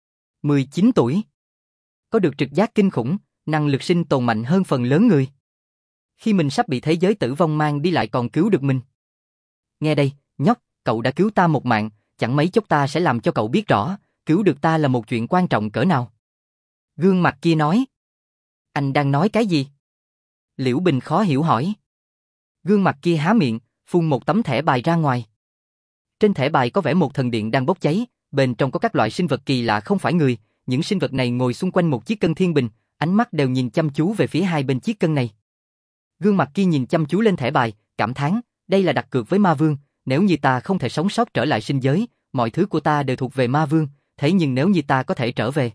19 tuổi. Có được trực giác kinh khủng, năng lực sinh tồn mạnh hơn phần lớn người. Khi mình sắp bị thế giới tử vong mang đi lại còn cứu được mình. Nghe đây, nhóc, cậu đã cứu ta một mạng, chẳng mấy chốc ta sẽ làm cho cậu biết rõ, cứu được ta là một chuyện quan trọng cỡ nào. Gương mặt kia nói. Anh đang nói cái gì? Liễu Bình khó hiểu hỏi. Gương mặt kia há miệng, phun một tấm thẻ bài ra ngoài. Trên thẻ bài có vẽ một thần điện đang bốc cháy, bên trong có các loại sinh vật kỳ lạ không phải người, những sinh vật này ngồi xung quanh một chiếc cân thiên bình, ánh mắt đều nhìn chăm chú về phía hai bên chiếc cân này. Gương mặt kia nhìn chăm chú lên thẻ bài, cảm thán, đây là đặt cược với ma vương, nếu như ta không thể sống sót trở lại sinh giới, mọi thứ của ta đều thuộc về ma vương, thế nhưng nếu như ta có thể trở về.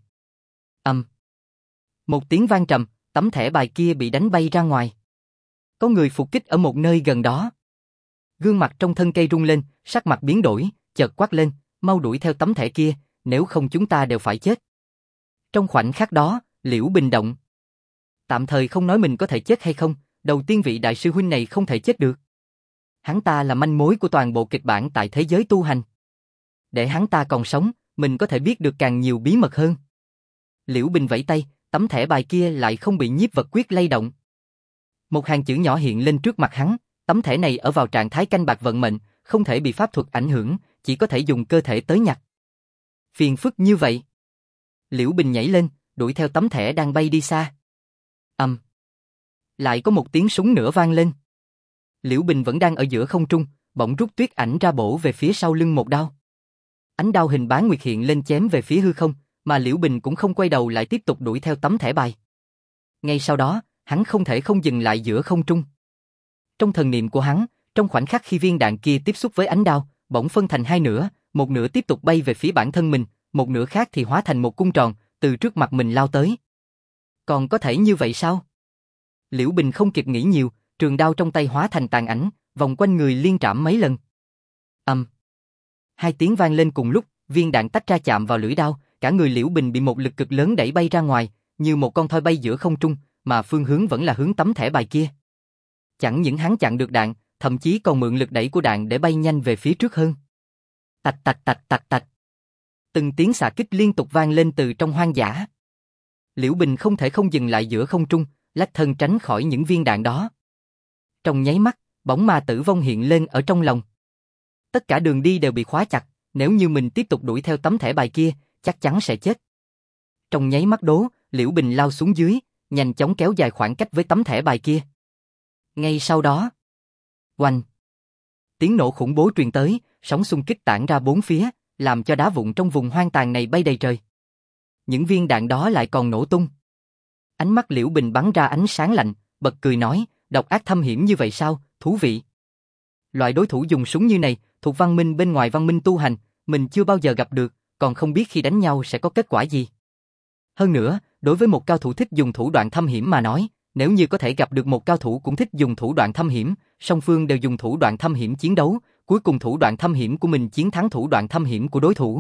Một tiếng vang trầm, tấm thẻ bài kia bị đánh bay ra ngoài. Có người phục kích ở một nơi gần đó. Gương mặt trong thân cây rung lên, sắc mặt biến đổi, chợt quát lên, mau đuổi theo tấm thẻ kia, nếu không chúng ta đều phải chết. Trong khoảnh khắc đó, Liễu Bình động. Tạm thời không nói mình có thể chết hay không, đầu tiên vị đại sư huynh này không thể chết được. Hắn ta là manh mối của toàn bộ kịch bản tại thế giới tu hành. Để hắn ta còn sống, mình có thể biết được càng nhiều bí mật hơn. Liễu Bình vẫy tay, tấm thẻ bài kia lại không bị nhiếp vật quyết lay động. Một hàng chữ nhỏ hiện lên trước mặt hắn, tấm thẻ này ở vào trạng thái canh bạc vận mệnh, không thể bị pháp thuật ảnh hưởng, chỉ có thể dùng cơ thể tới nhặt. Phiền phức như vậy. Liễu Bình nhảy lên, đuổi theo tấm thẻ đang bay đi xa. Lại có một tiếng súng nữa vang lên. Liễu Bình vẫn đang ở giữa không trung, bỗng rút tuyết ảnh ra bổ về phía sau lưng một đao. Ánh đao hình bán nguyệt hiện lên chém về phía hư không, mà Liễu Bình cũng không quay đầu lại tiếp tục đuổi theo tấm thẻ bài. Ngay sau đó, hắn không thể không dừng lại giữa không trung. Trong thần niệm của hắn, trong khoảnh khắc khi viên đạn kia tiếp xúc với ánh đao, bỗng phân thành hai nửa, một nửa tiếp tục bay về phía bản thân mình, một nửa khác thì hóa thành một cung tròn, từ trước mặt mình lao tới. Còn có thể như vậy sao? Liễu Bình không kịp nghĩ nhiều, trường đao trong tay hóa thành tàn ảnh, vòng quanh người liên trảm mấy lần. Hai tiếng vang lên cùng lúc, viên đạn tách ra chạm vào lưỡi đao, cả người Liễu Bình bị một lực cực lớn đẩy bay ra ngoài, như một con thoi bay giữa không trung, mà phương hướng vẫn là hướng tấm thẻ bài kia. Chẳng những hắn chặn được đạn, thậm chí còn mượn lực đẩy của đạn để bay nhanh về phía trước hơn. Tạch tạch tạch tạch tạch. Từng tiếng xạ kích liên tục vang lên từ trong hoang dã. Liễu Bình không thể không dừng lại giữa không trung, lách thân tránh khỏi những viên đạn đó. Trong nháy mắt, bóng ma tử vong hiện lên ở trong lòng. Tất cả đường đi đều bị khóa chặt, nếu như mình tiếp tục đuổi theo tấm thẻ bài kia, chắc chắn sẽ chết. Trong nháy mắt đố, Liễu Bình lao xuống dưới, nhanh chóng kéo dài khoảng cách với tấm thẻ bài kia. Ngay sau đó, oanh! Tiếng nổ khủng bố truyền tới, sóng xung kích tản ra bốn phía, làm cho đá vụn trong vùng hoang tàn này bay đầy trời. Những viên đạn đó lại còn nổ tung. Ánh mắt Liễu Bình bắn ra ánh sáng lạnh, bật cười nói, độc ác thâm hiểm như vậy sao, thú vị. Loại đối thủ dùng súng như này, thuộc văn minh bên ngoài văn minh tu hành, mình chưa bao giờ gặp được, còn không biết khi đánh nhau sẽ có kết quả gì. Hơn nữa, đối với một cao thủ thích dùng thủ đoạn thâm hiểm mà nói, nếu như có thể gặp được một cao thủ cũng thích dùng thủ đoạn thâm hiểm, song phương đều dùng thủ đoạn thâm hiểm chiến đấu, cuối cùng thủ đoạn thâm hiểm của mình chiến thắng thủ đoạn thâm hiểm của đối thủ.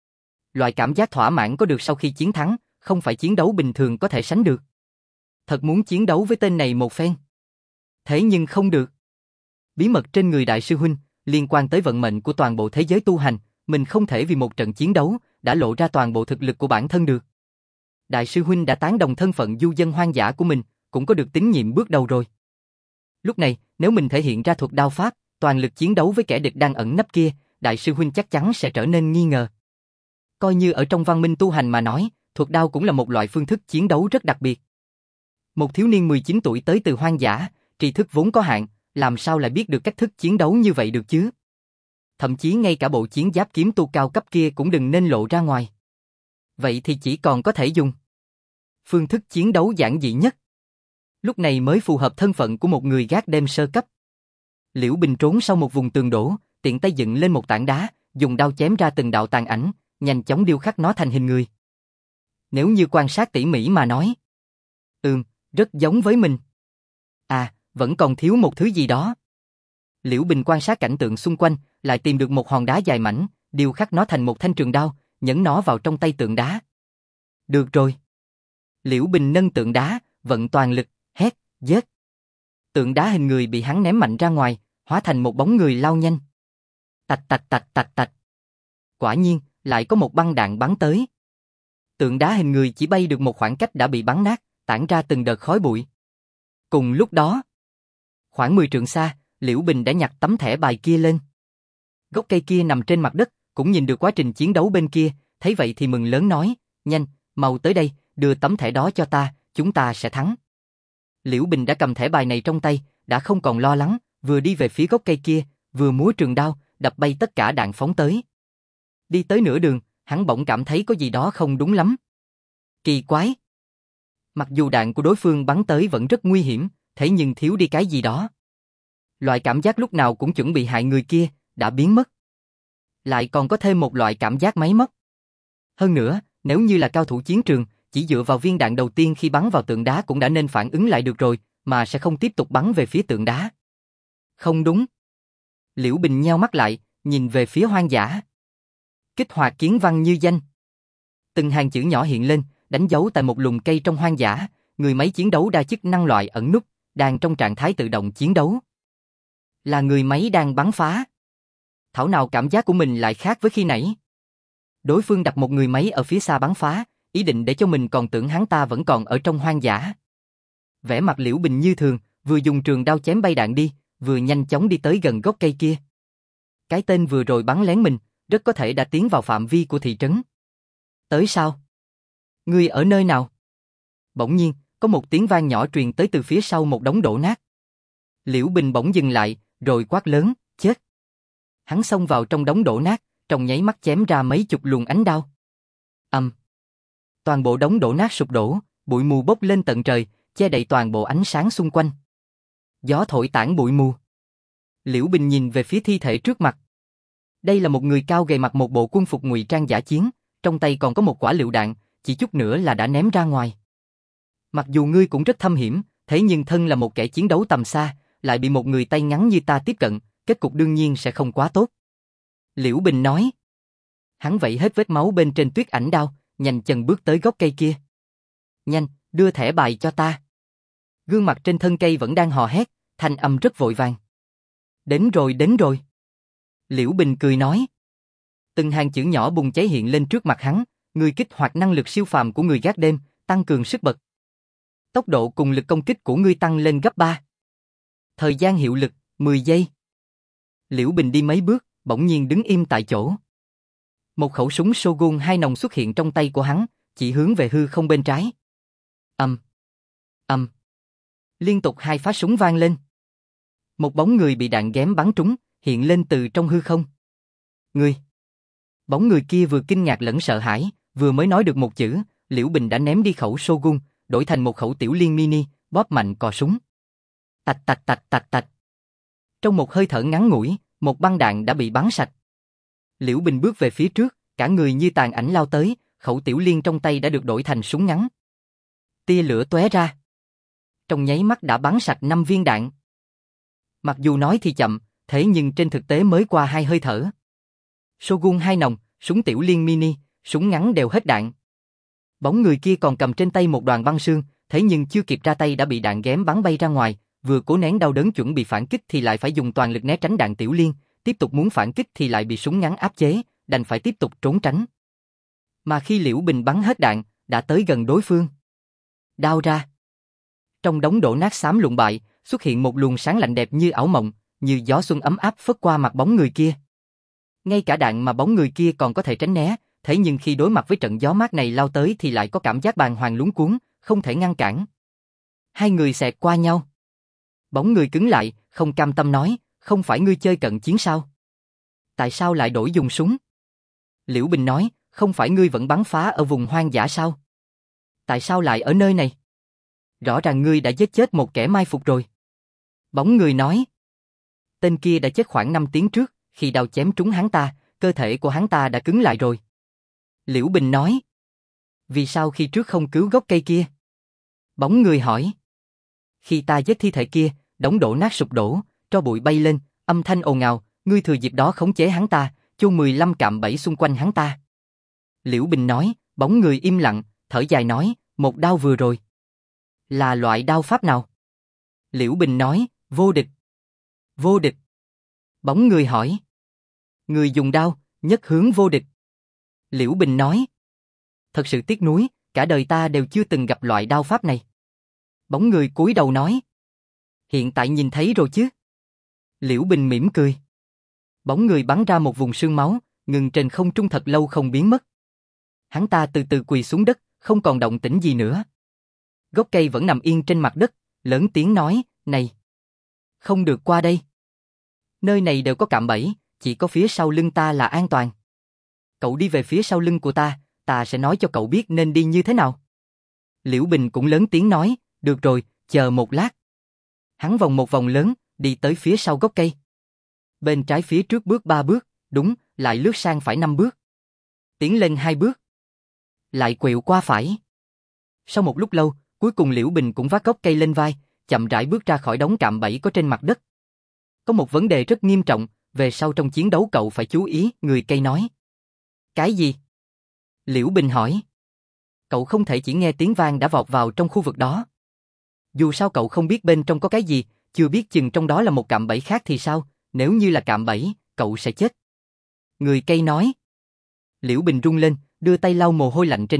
Loại cảm giác thỏa mãn có được sau khi chiến thắng, không phải chiến đấu bình thường có thể sánh được. Thật muốn chiến đấu với tên này một phen. Thế nhưng không được. Bí mật trên người đại sư huynh, liên quan tới vận mệnh của toàn bộ thế giới tu hành, mình không thể vì một trận chiến đấu, đã lộ ra toàn bộ thực lực của bản thân được. Đại sư huynh đã tán đồng thân phận du dân hoang dã của mình, cũng có được tín nhiệm bước đầu rồi. Lúc này, nếu mình thể hiện ra thuật đao pháp, toàn lực chiến đấu với kẻ địch đang ẩn nấp kia, đại sư huynh chắc chắn sẽ trở nên nghi ngờ. Coi như ở trong văn minh tu hành mà nói, thuật đao cũng là một loại phương thức chiến đấu rất đặc biệt. Một thiếu niên 19 tuổi tới từ hoang dã, tri thức vốn có hạn, làm sao lại biết được cách thức chiến đấu như vậy được chứ? Thậm chí ngay cả bộ chiến giáp kiếm tu cao cấp kia cũng đừng nên lộ ra ngoài. Vậy thì chỉ còn có thể dùng phương thức chiến đấu giản dị nhất. Lúc này mới phù hợp thân phận của một người gác đêm sơ cấp. Liễu Bình trốn sau một vùng tường đổ, tiện tay dựng lên một tảng đá, dùng đao chém ra từng đạo tàn ảnh, nhanh chóng điêu khắc nó thành hình người. Nếu như quan sát tỉ mỉ mà nói, rất giống với mình. À, vẫn còn thiếu một thứ gì đó. Liễu Bình quan sát cảnh tượng xung quanh, lại tìm được một hòn đá dài mảnh, điêu khắc nó thành một thanh trường đao, nhấn nó vào trong tay tượng đá. Được rồi. Liễu Bình nâng tượng đá, vận toàn lực, hét, giết. Tượng đá hình người bị hắn ném mạnh ra ngoài, hóa thành một bóng người lao nhanh. Tạch tạch tạch tạch tạch. Quả nhiên, lại có một băng đạn bắn tới. Tượng đá hình người chỉ bay được một khoảng cách đã bị bắn nát, tản ra từng đợt khói bụi. Cùng lúc đó, khoảng 10 trượng xa, Liễu Bình đã nhặt tấm thẻ bài kia lên. Gốc cây kia nằm trên mặt đất, cũng nhìn được quá trình chiến đấu bên kia, thấy vậy thì mừng lớn nói, nhanh, mau tới đây, đưa tấm thẻ đó cho ta, chúng ta sẽ thắng. Liễu Bình đã cầm thẻ bài này trong tay, đã không còn lo lắng, vừa đi về phía gốc cây kia, vừa múa trường đao, đập bay tất cả đạn phóng tới. Đi tới nửa đường, hắn bỗng cảm thấy có gì đó không đúng lắm. Kỳ quái! Mặc dù đạn của đối phương bắn tới vẫn rất nguy hiểm, thế nhưng thiếu đi cái gì đó. Loại cảm giác lúc nào cũng chuẩn bị hại người kia, đã biến mất. Lại còn có thêm một loại cảm giác máy móc. Hơn nữa, nếu như là cao thủ chiến trường, chỉ dựa vào viên đạn đầu tiên khi bắn vào tượng đá cũng đã nên phản ứng lại được rồi, mà sẽ không tiếp tục bắn về phía tượng đá. Không đúng. Liễu Bình nheo mắt lại, nhìn về phía hoang dã. Kích hoạt kiến văn như danh. Từng hàng chữ nhỏ hiện lên, đánh dấu tại một lùm cây trong hoang dã, người máy chiến đấu đa chức năng loại ẩn núp, đang trong trạng thái tự động chiến đấu. Là người máy đang bắn phá. Thảo nào cảm giác của mình lại khác với khi nãy. Đối phương đặt một người máy ở phía xa bắn phá, ý định để cho mình còn tưởng hắn ta vẫn còn ở trong hoang dã. Vẻ mặt Liễu Bình như thường, vừa dùng trường đao chém bay đạn đi, vừa nhanh chóng đi tới gần gốc cây kia. Cái tên vừa rồi bắn lén mình, rất có thể đã tiến vào phạm vi của thị trấn. Tới sao? Ngươi ở nơi nào? Bỗng nhiên, có một tiếng vang nhỏ truyền tới từ phía sau một đống đổ nát. Liễu Bình bỗng dừng lại, rồi quát lớn, chết. Hắn xông vào trong đống đổ nát, trong nháy mắt chém ra mấy chục luồng ánh đao. Toàn bộ đống đổ nát sụp đổ, bụi mù bốc lên tận trời, che đậy toàn bộ ánh sáng xung quanh. Gió thổi tản bụi mù. Liễu Bình nhìn về phía thi thể trước mặt. Đây là một người cao gầy mặc một bộ quân phục ngụy trang giả chiến, trong tay còn có một quả lựu đạn, chỉ chút nữa là đã ném ra ngoài. Mặc dù ngươi cũng rất thâm hiểm, thế nhưng thân là một kẻ chiến đấu tầm xa, lại bị một người tay ngắn như ta tiếp cận, kết cục đương nhiên sẽ không quá tốt. Liễu Bình nói. Hắn vẩy hết vết máu bên trên tuyết ảnh đao, nhanh chân bước tới gốc cây kia. Nhanh, đưa thẻ bài cho ta. Gương mặt trên thân cây vẫn đang hò hét, thanh âm rất vội vàng. Đến rồi, đến rồi. Liễu Bình cười nói. Từng hàng chữ nhỏ bùng cháy hiện lên trước mặt hắn, ngươi kích hoạt năng lực siêu phàm của người gác đêm, tăng cường sức bật. Tốc độ cùng lực công kích của ngươi tăng lên gấp 3. Thời gian hiệu lực, 10 giây. Liễu Bình đi mấy bước, bỗng nhiên đứng im tại chỗ. Một khẩu súng Shogun 2 nòng xuất hiện trong tay của hắn, chỉ hướng về hư không bên trái. Liên tục 2 phát súng vang lên. Một bóng người bị đạn ghém bắn trúng, hiện lên từ trong hư không. Ngươi! Bóng người kia vừa kinh ngạc lẫn sợ hãi, vừa mới nói được một chữ, Liễu Bình đã ném đi khẩu Shogun, đổi thành một khẩu tiểu liên mini, bóp mạnh cò súng. Tạch tạch tạch tạch tạch. Trong một hơi thở ngắn ngủi, một băng đạn đã bị bắn sạch. Liễu Bình bước về phía trước, cả người như tàn ảnh lao tới, khẩu tiểu liên trong tay đã được đổi thành súng ngắn. Tia lửa tóe ra. Trong nháy mắt đã bắn sạch 5 viên đạn. Mặc dù nói thì chậm, thế nhưng trên thực tế mới qua 2 hơi thở. Shogun 2 nòng, súng tiểu liên mini, súng ngắn đều hết đạn. Bóng người kia còn cầm trên tay một đoàn băng sương, thế nhưng chưa kịp ra tay đã bị đạn ghém bắn bay ra ngoài, vừa cố nén đau đớn chuẩn bị phản kích thì lại phải dùng toàn lực né tránh đạn tiểu liên, tiếp tục muốn phản kích thì lại bị súng ngắn áp chế, đành phải tiếp tục trốn tránh. Mà khi Liễu Bình bắn hết đạn, đã tới gần đối phương. Đao ra. Trong đống đổ nát xám lụng bại, xuất hiện một luồng sáng lạnh đẹp như ảo mộng, như gió xuân ấm áp phất qua mặt bóng người kia. Ngay cả đạn mà bóng người kia còn có thể tránh né, thế nhưng khi đối mặt với trận gió mát này lao tới thì lại có cảm giác bàng hoàng luống cuống, không thể ngăn cản. Hai người xẹt qua nhau. Bóng người cứng lại, không cam tâm nói, không phải ngươi chơi cận chiến sao? Tại sao lại đổi dùng súng? Liễu Bình nói, không phải ngươi vẫn bắn phá ở vùng hoang dã sao? Tại sao lại ở nơi này? Rõ ràng ngươi đã giết chết một kẻ mai phục rồi. Bóng người nói. Tên kia đã chết khoảng 5 tiếng trước, khi đao chém trúng hắn ta, cơ thể của hắn ta đã cứng lại rồi. Liễu Bình nói. Vì sao khi trước không cứu gốc cây kia? Bóng người hỏi. Khi ta giết thi thể kia, đống đổ nát sụp đổ, tro bụi bay lên, âm thanh ồn ào, ngươi thừa dịp đó khống chế hắn ta, chôn 15 cạm bẫy xung quanh hắn ta. Liễu Bình nói, bóng người im lặng, thở dài nói, một đao vừa rồi. Là loại đao pháp nào? Liễu Bình nói, vô địch. Vô địch. Bóng người hỏi. Người dùng đao, nhất hướng vô địch. Liễu Bình nói. Thật sự tiếc nuối, cả đời ta đều chưa từng gặp loại đao pháp này. Bóng người cúi đầu nói. Hiện tại nhìn thấy rồi chứ? Liễu Bình mỉm cười. Bóng người bắn ra một vùng sương máu, ngừng trên không trung thật lâu không biến mất. Hắn ta từ từ quỳ xuống đất, không còn động tĩnh gì nữa. Gốc cây vẫn nằm yên trên mặt đất, lớn tiếng nói, này! Không được qua đây. Nơi này đều có cạm bẫy, chỉ có phía sau lưng ta là an toàn. Cậu đi về phía sau lưng của ta sẽ nói cho cậu biết nên đi như thế nào. Liễu Bình cũng lớn tiếng nói, được rồi, chờ một lát. Hắn vòng một vòng lớn, đi tới phía sau gốc cây. Bên trái phía trước bước 3 bước, đúng, lại lướt sang phải 5 bước. Tiến lên 2 bước. Lại quẹo qua phải. Sau một lúc lâu, cuối cùng Liễu Bình cũng vác gốc cây lên vai, chậm rãi bước ra khỏi đống cạm bẫy có trên mặt đất. Có một vấn đề rất nghiêm trọng, về sau trong chiến đấu cậu phải chú ý, người cây nói. Cái gì? Liễu Bình hỏi. Cậu không thể chỉ nghe tiếng vang đã vọt vào trong khu vực đó. Dù sao cậu không biết bên trong có cái gì, chưa biết chừng trong đó là một cạm bẫy khác thì sao, nếu như là cạm bẫy, cậu sẽ chết. Người cây nói. Liễu Bình run lên, đưa tay lau mồ hôi lạnh trên trán,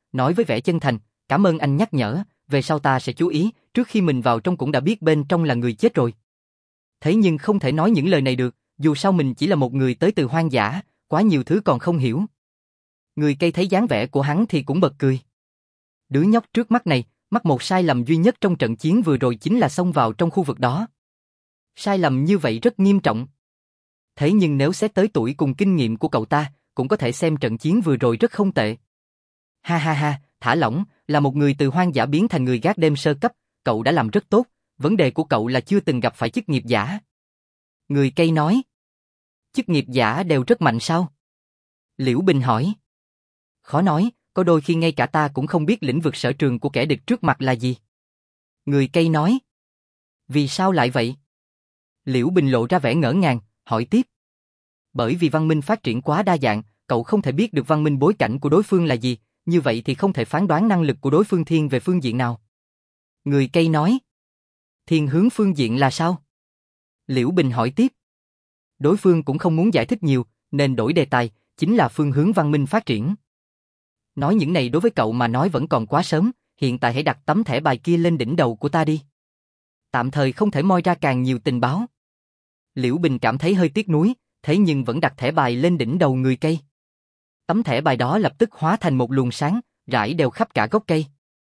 nói với vẻ chân thành, cảm ơn anh nhắc nhở, về sau ta sẽ chú ý, trước khi mình vào trong cũng đã biết bên trong là người chết rồi. Thế nhưng không thể nói những lời này được, dù sao mình chỉ là một người tới từ hoang dã, quá nhiều thứ còn không hiểu. Người Cây thấy dáng vẻ của hắn thì cũng bật cười. Đứa nhóc trước mắt này, mắc một sai lầm duy nhất trong trận chiến vừa rồi chính là xông vào trong khu vực đó. Sai lầm như vậy rất nghiêm trọng. Thế nhưng nếu xét tới tuổi cùng kinh nghiệm của cậu ta, cũng có thể xem trận chiến vừa rồi rất không tệ. Ha ha ha, thả lỏng, là một người từ hoang dã biến thành người gác đêm sơ cấp, cậu đã làm rất tốt, vấn đề của cậu là chưa từng gặp phải chức nghiệp giả. Người Cây nói. Chức nghiệp giả đều rất mạnh sao? Liễu Bình hỏi. Khó nói, có đôi khi ngay cả ta cũng không biết lĩnh vực sở trường của kẻ địch trước mặt là gì. Người Cây nói. Vì sao lại vậy? Liễu Bình lộ ra vẻ ngỡ ngàng, hỏi tiếp. Bởi vì văn minh phát triển quá đa dạng, cậu không thể biết được văn minh bối cảnh của đối phương là gì, như vậy thì không thể phán đoán năng lực của đối phương thiên về phương diện nào. Người Cây nói. Thiên hướng phương diện là sao? Liễu Bình hỏi tiếp. Đối phương cũng không muốn giải thích nhiều, nên đổi đề tài, chính là phương hướng văn minh phát triển. Nói những này đối với cậu mà nói vẫn còn quá sớm, hiện tại hãy đặt tấm thẻ bài kia lên đỉnh đầu của ta đi. Tạm thời không thể moi ra càng nhiều tình báo. Liễu Bình cảm thấy hơi tiếc nuối, thế nhưng vẫn đặt thẻ bài lên đỉnh đầu Người Cây. Tấm thẻ bài đó lập tức hóa thành một luồng sáng, rải đều khắp cả gốc cây.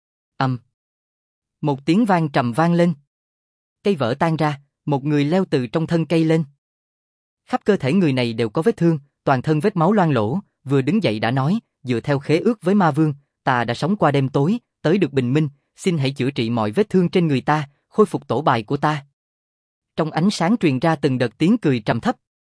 Một tiếng vang trầm vang lên. Cây vỡ tan ra, một người leo từ trong thân cây lên. Khắp cơ thể người này đều có vết thương, toàn thân vết máu loang lổ, vừa đứng dậy đã nói, dựa theo khế ước với ma vương, ta đã sống qua đêm tối, tới được bình minh, xin hãy chữa trị mọi vết thương trên người ta, khôi phục tổ bài của ta. Trong ánh sáng truyền ra từng đợt tiếng cười trầm thấp.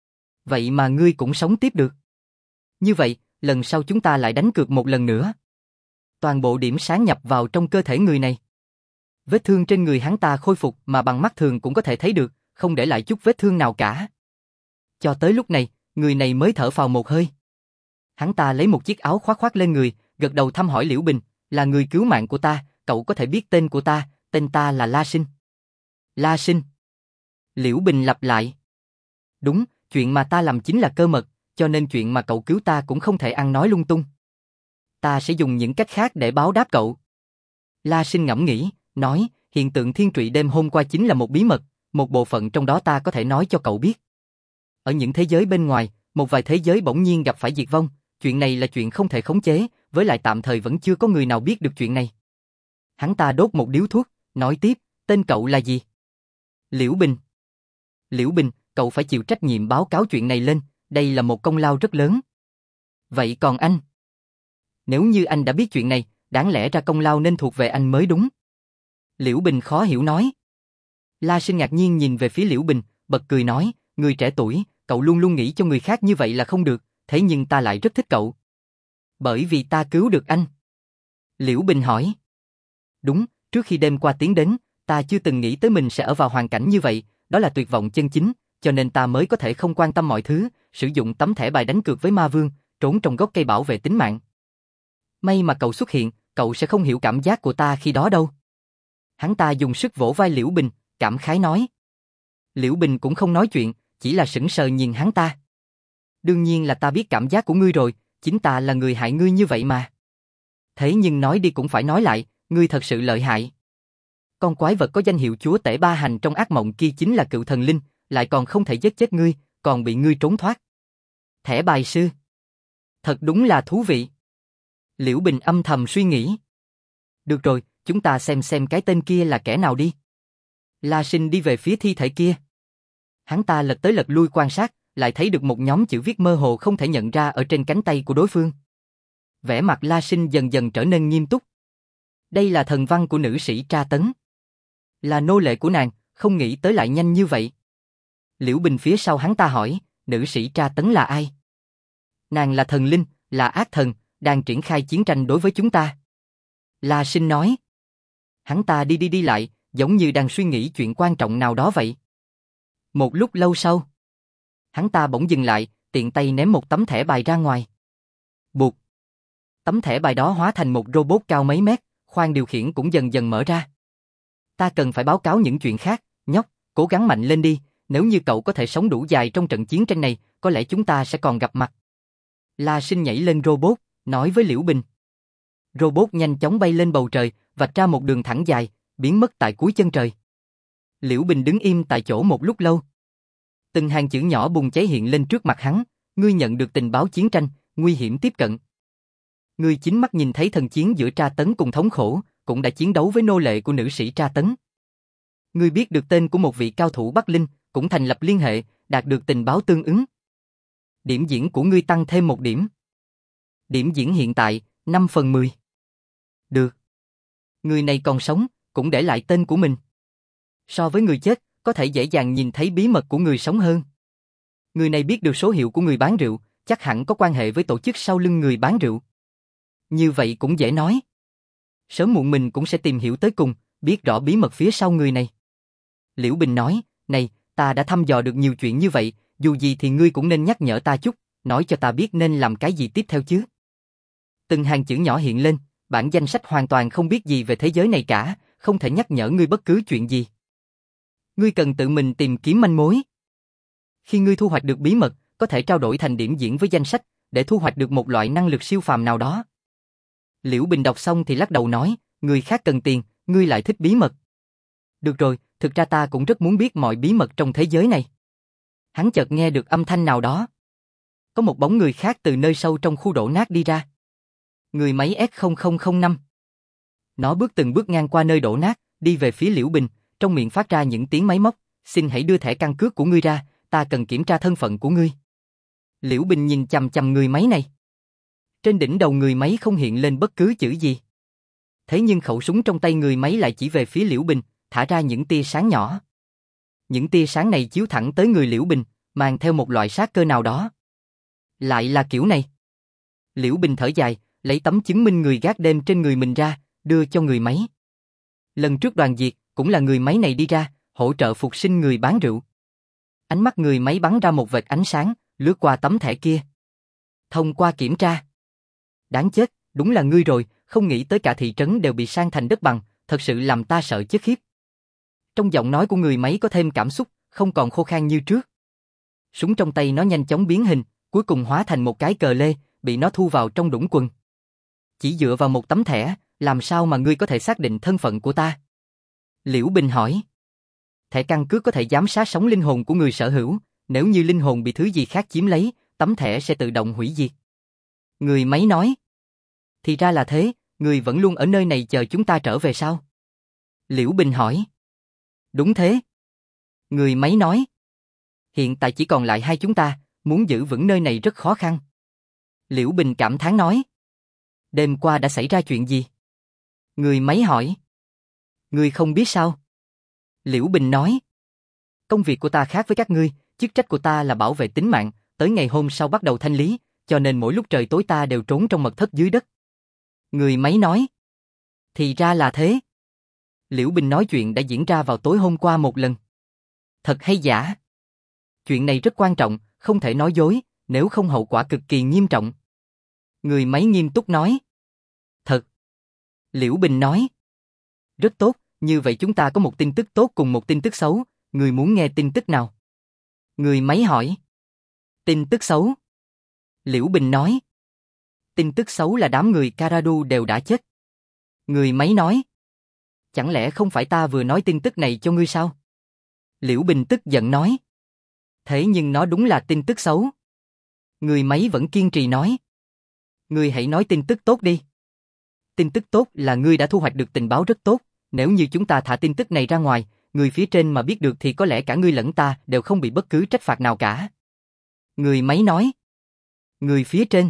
Vậy mà ngươi cũng sống tiếp được. Như vậy, lần sau chúng ta lại đánh cược một lần nữa. Toàn bộ điểm sáng nhập vào trong cơ thể người này. Vết thương trên người hắn ta khôi phục mà bằng mắt thường cũng có thể thấy được, không để lại chút vết thương nào cả. Cho tới lúc này, người này mới thở phào một hơi. Hắn ta lấy một chiếc áo khoác khoác lên người, gật đầu thăm hỏi Liễu Bình, là người cứu mạng của ta, cậu có thể biết tên của ta, tên ta là La Sinh. La Sinh. Liễu Bình lặp lại. Đúng, chuyện mà ta làm chính là cơ mật, cho nên chuyện mà cậu cứu ta cũng không thể ăn nói lung tung. Ta sẽ dùng những cách khác để báo đáp cậu. La Sinh ngẫm nghĩ, nói, hiện tượng thiên trụy đêm hôm qua chính là một bí mật, một bộ phận trong đó ta có thể nói cho cậu biết. Ở những thế giới bên ngoài, một vài thế giới bỗng nhiên gặp phải diệt vong, chuyện này là chuyện không thể khống chế, với lại tạm thời vẫn chưa có người nào biết được chuyện này. Hắn ta đốt một điếu thuốc, nói tiếp, tên cậu là gì? Liễu Bình. Liễu Bình, cậu phải chịu trách nhiệm báo cáo chuyện này lên, đây là một công lao rất lớn. Vậy còn anh? Nếu như anh đã biết chuyện này, đáng lẽ ra công lao nên thuộc về anh mới đúng. Liễu Bình khó hiểu nói. La Sinh ngạc nhiên nhìn về phía Liễu Bình, bật cười nói, người trẻ tuổi, cậu luôn luôn nghĩ cho người khác như vậy là không được, thế nhưng ta lại rất thích cậu. Bởi vì ta cứu được anh. Liễu Bình hỏi. Đúng, trước khi đêm qua tiến đến, ta chưa từng nghĩ tới mình sẽ ở vào hoàn cảnh như vậy, đó là tuyệt vọng chân chính, cho nên ta mới có thể không quan tâm mọi thứ, sử dụng tấm thẻ bài đánh cược với ma vương, trốn trong gốc cây bảo vệ tính mạng. May mà cậu xuất hiện, cậu sẽ không hiểu cảm giác của ta khi đó đâu. Hắn ta dùng sức vỗ vai Liễu Bình, cảm khái nói. Liễu Bình cũng không nói chuyện, chỉ là sững sờ nhìn hắn ta. Đương nhiên là ta biết cảm giác của ngươi rồi, chính ta là người hại ngươi như vậy mà. Thế nhưng nói đi cũng phải nói lại, ngươi thật sự lợi hại. Con quái vật có danh hiệu chúa tể ba hành trong ác mộng kia chính là cựu thần linh, lại còn không thể giết chết ngươi, còn bị ngươi trốn thoát. Thẻ bài sư. Thật đúng là thú vị. Liễu Bình âm thầm suy nghĩ. Được rồi, chúng ta xem cái tên kia là kẻ nào đi. La Sinh đi về phía thi thể kia. Hắn ta lật tới lật lui quan sát, lại thấy được một nhóm chữ viết mơ hồ không thể nhận ra ở trên cánh tay của đối phương. Vẻ mặt La Sinh dần dần trở nên nghiêm túc. Đây là thần văn của nữ sĩ Tra Tấn. Là nô lệ của nàng, không nghĩ tới lại nhanh như vậy. Liễu Bình phía sau hắn ta hỏi, nữ sĩ Tra Tấn là ai? Nàng là thần linh, là ác thần, đang triển khai chiến tranh đối với chúng ta. La Sinh nói. Hắn ta đi lại, giống như đang suy nghĩ chuyện quan trọng nào đó vậy. Một lúc lâu sau, hắn ta bỗng dừng lại, tiện tay ném một tấm thẻ bài ra ngoài. Bụt. Tấm thẻ bài đó hóa thành một robot cao mấy mét, khoang điều khiển cũng dần dần mở ra. Ta cần phải báo cáo những chuyện khác, nhóc, cố gắng mạnh lên đi, nếu như cậu có thể sống đủ dài trong trận chiến tranh này, có lẽ chúng ta sẽ còn gặp mặt. La Sinh nhảy lên robot, nói với Liễu Bình. Robot nhanh chóng bay lên bầu trời, vạch ra một đường thẳng dài, biến mất tại cuối chân trời. Liễu Bình đứng im tại chỗ một lúc lâu. Từng hàng chữ nhỏ bùng cháy hiện lên trước mặt hắn, ngươi nhận được tình báo chiến tranh, nguy hiểm tiếp cận. Ngươi chính mắt nhìn thấy thần chiến giữa tra tấn cùng thống khổ, cũng đã chiến đấu với nô lệ của nữ sĩ tra tấn. Ngươi biết được tên của một vị cao thủ Bắc Linh, cũng thành lập liên hệ, đạt được tình báo tương ứng. Điểm diễn của ngươi tăng thêm 1 điểm. Điểm diễn hiện tại, 5/10. Được. Người này còn sống, cũng để lại tên của mình. So với người chết, có thể dễ dàng nhìn thấy bí mật của người sống hơn. Người này biết được số hiệu của người bán rượu, chắc hẳn có quan hệ với tổ chức sau lưng người bán rượu. Như vậy cũng dễ nói. Sớm muộn mình cũng sẽ tìm hiểu tới cùng, biết rõ bí mật phía sau người này. Liễu Bình nói, này, ta đã thăm dò được nhiều chuyện như vậy, dù gì thì ngươi cũng nên nhắc nhở ta chút, nói cho ta biết nên làm cái gì tiếp theo chứ. Từng hàng chữ nhỏ hiện lên, bản danh sách hoàn toàn không biết gì về thế giới này cả, không thể nhắc nhở ngươi bất cứ chuyện gì. Ngươi cần tự mình tìm kiếm manh mối. Khi ngươi thu hoạch được bí mật, có thể trao đổi thành điểm diễn với danh sách, để thu hoạch được một loại năng lực siêu phàm nào đó. Liễu Bình đọc xong thì lắc đầu nói, người khác cần tiền, ngươi lại thích bí mật. Được rồi, thực ra ta cũng rất muốn biết mọi bí mật trong thế giới này. Hắn chợt nghe được âm thanh nào đó. Có một bóng người khác từ nơi sâu trong khu đổ nát đi ra. Người máy S0005. Nó bước từng bước ngang qua nơi đổ nát, đi về phía Liễu Bình, trong miệng phát ra những tiếng máy móc, xin hãy đưa thẻ căn cước của ngươi ra, ta cần kiểm tra thân phận của ngươi. Liễu Bình nhìn chằm chằm người máy này. Trên đỉnh đầu người máy không hiện lên bất cứ chữ gì. Thế nhưng khẩu súng trong tay người máy lại chỉ về phía Liễu Bình, thả ra những tia sáng nhỏ. Những tia sáng này chiếu thẳng tới người Liễu Bình, mang theo một loại sát cơ nào đó. Lại là kiểu này. Liễu Bình thở dài, lấy tấm chứng minh người gác đêm trên người mình ra, đưa cho người máy. Lần trước đoàn diệt, cũng là người máy này đi ra, hỗ trợ phục sinh người bán rượu. Ánh mắt người máy bắn ra một vệt ánh sáng, lướt qua tấm thẻ kia. Thông qua kiểm tra. Đáng chết, đúng là ngươi rồi, không nghĩ tới cả thị trấn đều bị san thành đất bằng, thật sự làm ta sợ chết khiếp. Trong giọng nói của người máy có thêm cảm xúc, không còn khô khan như trước. Súng trong tay nó nhanh chóng biến hình, cuối cùng hóa thành một cái cờ lê, bị nó thu vào trong đũng quần. Chỉ dựa vào một tấm thẻ, làm sao mà ngươi có thể xác định thân phận của ta? Liễu Bình hỏi. Thẻ căn cước có thể giám sát sóng linh hồn của người sở hữu, nếu như linh hồn bị thứ gì khác chiếm lấy, tấm thẻ sẽ tự động hủy diệt. Người máy nói. Thì ra là thế, người vẫn luôn ở nơi này chờ chúng ta trở về sao? Liễu Bình hỏi. Đúng thế. Người máy nói. Hiện tại chỉ còn lại hai chúng ta, muốn giữ vững nơi này rất khó khăn. Liễu Bình cảm thán nói. Đêm qua đã xảy ra chuyện gì? Người máy hỏi. Ngươi không biết sao? Liễu Bình nói. Công việc của ta khác với các ngươi, chức trách của ta là bảo vệ tính mạng, tới ngày hôm sau bắt đầu thanh lý, cho nên mỗi lúc trời tối ta đều trốn trong mật thất dưới đất. Người máy nói. Thì ra là thế. Liễu Bình nói chuyện đã diễn ra vào tối hôm qua một lần. Thật hay giả? Chuyện này rất quan trọng, không thể nói dối, nếu không hậu quả cực kỳ nghiêm trọng. Người máy nghiêm túc nói. Thật. Liễu Bình nói. Rất tốt, như vậy chúng ta có một tin tức tốt cùng một tin tức xấu, người muốn nghe tin tức nào? Người máy hỏi. Tin tức xấu. Liễu Bình nói. Tin tức xấu là đám người Karadu đều đã chết. Người máy nói. Chẳng lẽ không phải ta vừa nói tin tức này cho ngươi sao? Liễu Bình tức giận nói. Thế nhưng nó đúng là tin tức xấu. Người máy vẫn kiên trì nói. Ngươi hãy nói tin tức tốt đi. Tin tức tốt là ngươi đã thu hoạch được tình báo rất tốt, nếu như chúng ta thả tin tức này ra ngoài, người phía trên mà biết được thì có lẽ cả ngươi lẫn ta đều không bị bất cứ trách phạt nào cả. Người máy nói. Người phía trên?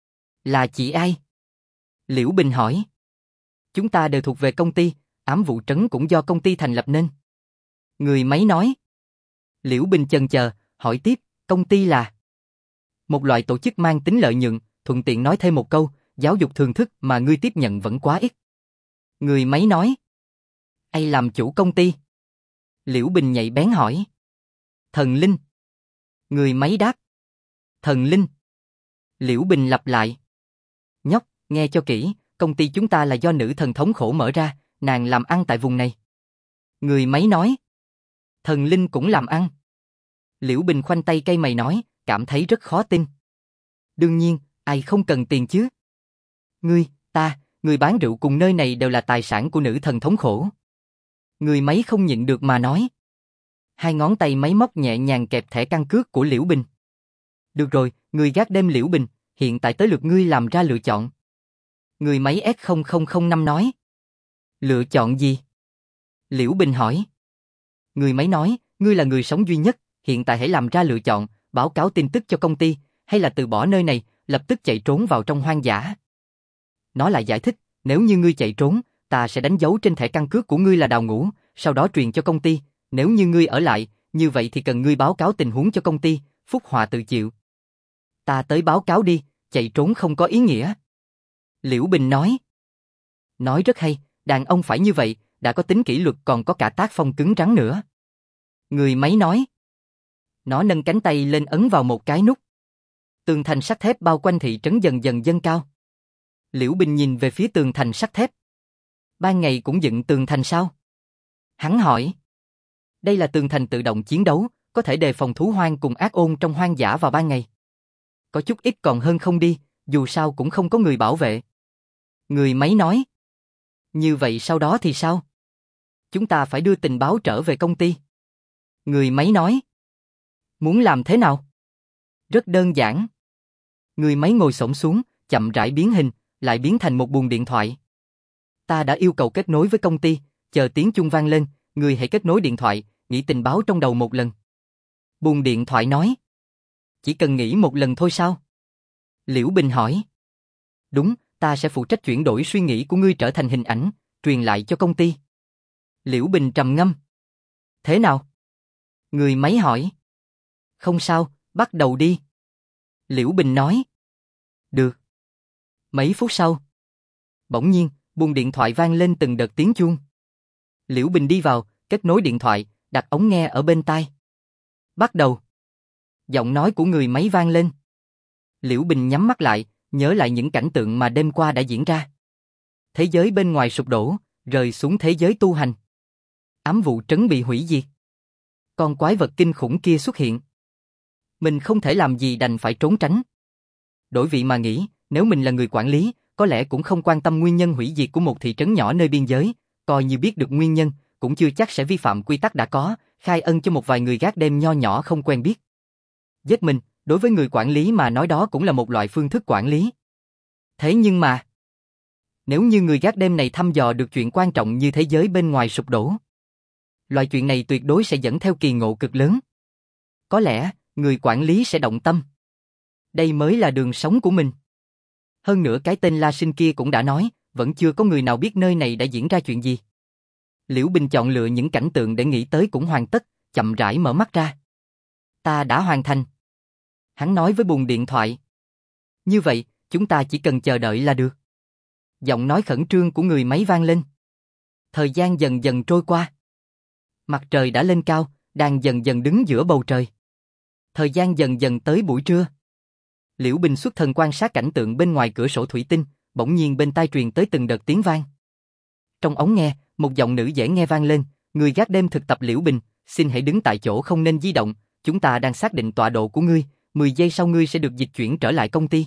Là chỉ ai? Liễu Bình hỏi. Chúng ta đều thuộc về công ty, ám vụ trấn cũng do công ty thành lập nên. Người máy nói. Liễu Bình chần chờ, hỏi tiếp, công ty là? Một loại tổ chức mang tính lợi nhuận, thuận tiện nói thêm một câu, giáo dục thường thức mà ngươi tiếp nhận vẫn quá ít. Người máy nói. Ai làm chủ công ty? Liễu Bình nhạy bén hỏi. Thần linh. Người máy đáp. Thần linh. Liễu Bình lặp lại. Nhóc, nghe cho kỹ, công ty chúng ta là do nữ thần thống khổ mở ra, nàng làm ăn tại vùng này. Người máy nói. Thần linh cũng làm ăn. Liễu Bình khoanh tay cây mày nói, cảm thấy rất khó tin. Đương nhiên, ai không cần tiền chứ? người bán rượu cùng nơi này đều là tài sản của nữ thần thống khổ. Người máy không nhịn được mà nói. Hai ngón tay máy móc nhẹ nhàng kẹp thẻ căn cước của Liễu Bình. Được rồi, người gác đêm Liễu Bình, hiện tại tới lượt ngươi làm ra lựa chọn. Người máy S0005 nói. Lựa chọn gì? Liễu Bình hỏi. Người máy nói, ngươi là người sống duy nhất, hiện tại hãy làm ra lựa chọn, báo cáo tin tức cho công ty, hay là từ bỏ nơi này, lập tức chạy trốn vào trong hoang dã. Nó lại giải thích, nếu như ngươi chạy trốn, ta sẽ đánh dấu trên thẻ căn cước của ngươi là Đào Ngũ, sau đó truyền cho công ty, nếu như ngươi ở lại, như vậy thì cần ngươi báo cáo tình huống cho công ty, phúc họa tự chịu. Ta tới báo cáo đi, chạy trốn không có ý nghĩa. Liễu Bình nói. Nói rất hay, đàn ông phải như vậy, đã có tính kỷ luật còn có cả tác phong cứng rắn nữa. Người máy nói. Nó nâng cánh tay lên ấn vào một cái nút. Tường thành sắt thép bao quanh thị trấn dần dần dâng cao. Liễu Bình nhìn về phía tường thành sắt thép. Ban ngày cũng dựng tường thành sao? Hắn hỏi. Đây là tường thành tự động chiến đấu, có thể đề phòng thú hoang cùng ác ôn trong hoang dã vào ban ngày. Có chút ít còn hơn không đi, dù sao cũng không có người bảo vệ. Người máy nói. Như vậy sau đó thì sao? Chúng ta phải đưa tình báo trở về công ty. Người máy nói. Muốn làm thế nào? Rất đơn giản. Người máy ngồi xổm xuống, chậm rãi biến hình, lại biến thành một buồng điện thoại. Ta đã yêu cầu kết nối với công ty, chờ tiếng chuông vang lên, người hãy kết nối điện thoại, nghĩ tình báo trong đầu một lần. Buồng điện thoại nói. Chỉ cần nghĩ một lần thôi sao? Liễu Bình hỏi. Đúng, ta sẽ phụ trách chuyển đổi suy nghĩ của ngươi trở thành hình ảnh, truyền lại cho công ty. Liễu Bình trầm ngâm. Thế nào? Người máy hỏi. Không sao, bắt đầu đi. Liễu Bình nói. Được. Mấy phút sau. Bỗng nhiên, buồng điện thoại vang lên từng đợt tiếng chuông. Liễu Bình đi vào, kết nối điện thoại, đặt ống nghe ở bên tai. Bắt đầu. Giọng nói của người máy vang lên. Liễu Bình nhắm mắt lại, nhớ lại những cảnh tượng mà đêm qua đã diễn ra. Thế giới bên ngoài sụp đổ, rơi xuống thế giới tu hành. Ám vụ trấn bị hủy diệt. Con quái vật kinh khủng kia xuất hiện. Mình không thể làm gì đành phải trốn tránh. Đổi vị mà nghĩ, nếu mình là người quản lý, có lẽ cũng không quan tâm nguyên nhân hủy diệt của một thị trấn nhỏ nơi biên giới, coi như biết được nguyên nhân, cũng chưa chắc sẽ vi phạm quy tắc đã có, khai ân cho một vài người gác đêm nho nhỏ không quen biết. Giết mình, đối với người quản lý mà nói đó cũng là một loại phương thức quản lý. Thế nhưng mà, nếu như người gác đêm này thăm dò được chuyện quan trọng như thế giới bên ngoài sụp đổ, loại chuyện này tuyệt đối sẽ dẫn theo kỳ ngộ cực lớn. Có lẽ, người quản lý sẽ động tâm. Đây mới là đường sống của mình. Hơn nữa cái tên La Sinh kia cũng đã nói, vẫn chưa có người nào biết nơi này đã diễn ra chuyện gì. Liễu Bình chọn lựa những cảnh tượng để nghĩ tới cũng hoàn tất, chậm rãi mở mắt ra. Ta đã hoàn thành. Hắn nói với buồng điện thoại. Như vậy, chúng ta chỉ cần chờ đợi là được. Giọng nói khẩn trương của người máy vang lên. Thời gian dần dần trôi qua. Mặt trời đã lên cao, đang dần dần đứng giữa bầu trời. Thời gian dần dần tới buổi trưa. Liễu Bình xuất thần quan sát cảnh tượng bên ngoài cửa sổ thủy tinh, bỗng nhiên bên tai truyền tới từng đợt tiếng vang. Trong ống nghe, một giọng nữ dễ nghe vang lên, người gác đêm thực tập Liễu Bình, xin hãy đứng tại chỗ không nên di động, chúng ta đang xác định tọa độ của ngươi, 10 giây sau ngươi sẽ được dịch chuyển trở lại công ty.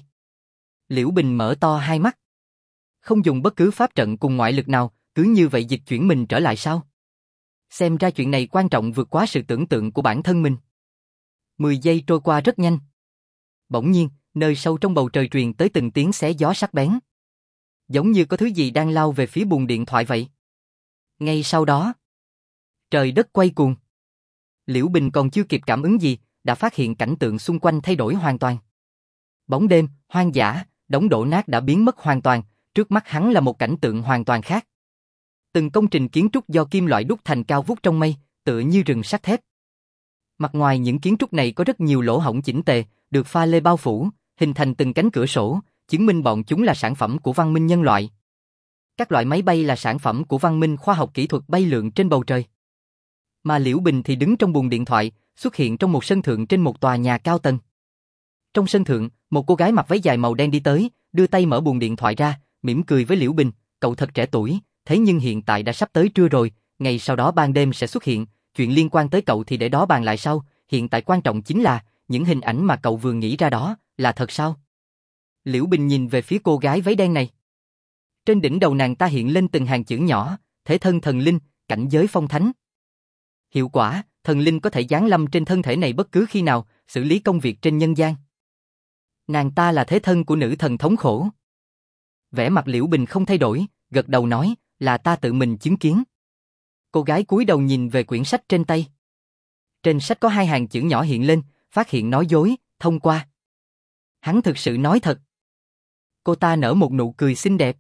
Liễu Bình mở to hai mắt. Không dùng bất cứ pháp trận cùng ngoại lực nào, cứ như vậy dịch chuyển mình trở lại sao? Xem ra chuyện này quan trọng vượt quá sự tưởng tượng của bản thân mình. 10 giây trôi qua rất nhanh. Bỗng nhiên, nơi sâu trong bầu trời truyền tới từng tiếng xé gió sắc bén. Giống như có thứ gì đang lao về phía buồng điện thoại vậy. Ngay sau đó, trời đất quay cuồng. Liễu Bình còn chưa kịp cảm ứng gì, đã phát hiện cảnh tượng xung quanh thay đổi hoàn toàn. Bóng đêm, hoang dã, đống đổ nát đã biến mất hoàn toàn, trước mắt hắn là một cảnh tượng hoàn toàn khác. Từng công trình kiến trúc do kim loại đúc thành cao vút trong mây, tựa như rừng sắt thép. Mặt ngoài những kiến trúc này có rất nhiều lỗ hổng chỉnh tề, được pha lê bao phủ, hình thành từng cánh cửa sổ, chứng minh bọn chúng là sản phẩm của văn minh nhân loại. Các loại máy bay là sản phẩm của văn minh khoa học kỹ thuật bay lượn trên bầu trời. Mà Liễu Bình thì đứng trong buồng điện thoại, xuất hiện trong một sân thượng trên một tòa nhà cao tầng. Trong sân thượng, một cô gái mặc váy dài màu đen đi tới, đưa tay mở buồng điện thoại ra, mỉm cười với Liễu Bình, cậu thật trẻ tuổi, thế nhưng hiện tại đã sắp tới trưa rồi, ngày sau đó ban đêm sẽ xuất hiện, chuyện liên quan tới cậu thì để đó bàn lại sau, hiện tại quan trọng chính là, những hình ảnh mà cậu vừa nghĩ ra đó, là thật sao? Liễu Bình nhìn về phía cô gái váy đen này. Trên đỉnh đầu nàng ta hiện lên từng hàng chữ nhỏ, thể thân thần linh, cảnh giới phong thánh. Hiệu quả, thần linh có thể giáng lâm trên thân thể này bất cứ khi nào, xử lý công việc trên nhân gian. Nàng ta là thế thân của nữ thần thống khổ. Vẻ mặt Liễu Bình không thay đổi, gật đầu nói, là ta tự mình chứng kiến. Cô gái cúi đầu nhìn về quyển sách trên tay. Trên sách có hai hàng chữ nhỏ hiện lên, phát hiện nói dối, thông qua. Hắn thực sự nói thật. Cô ta nở một nụ cười xinh đẹp.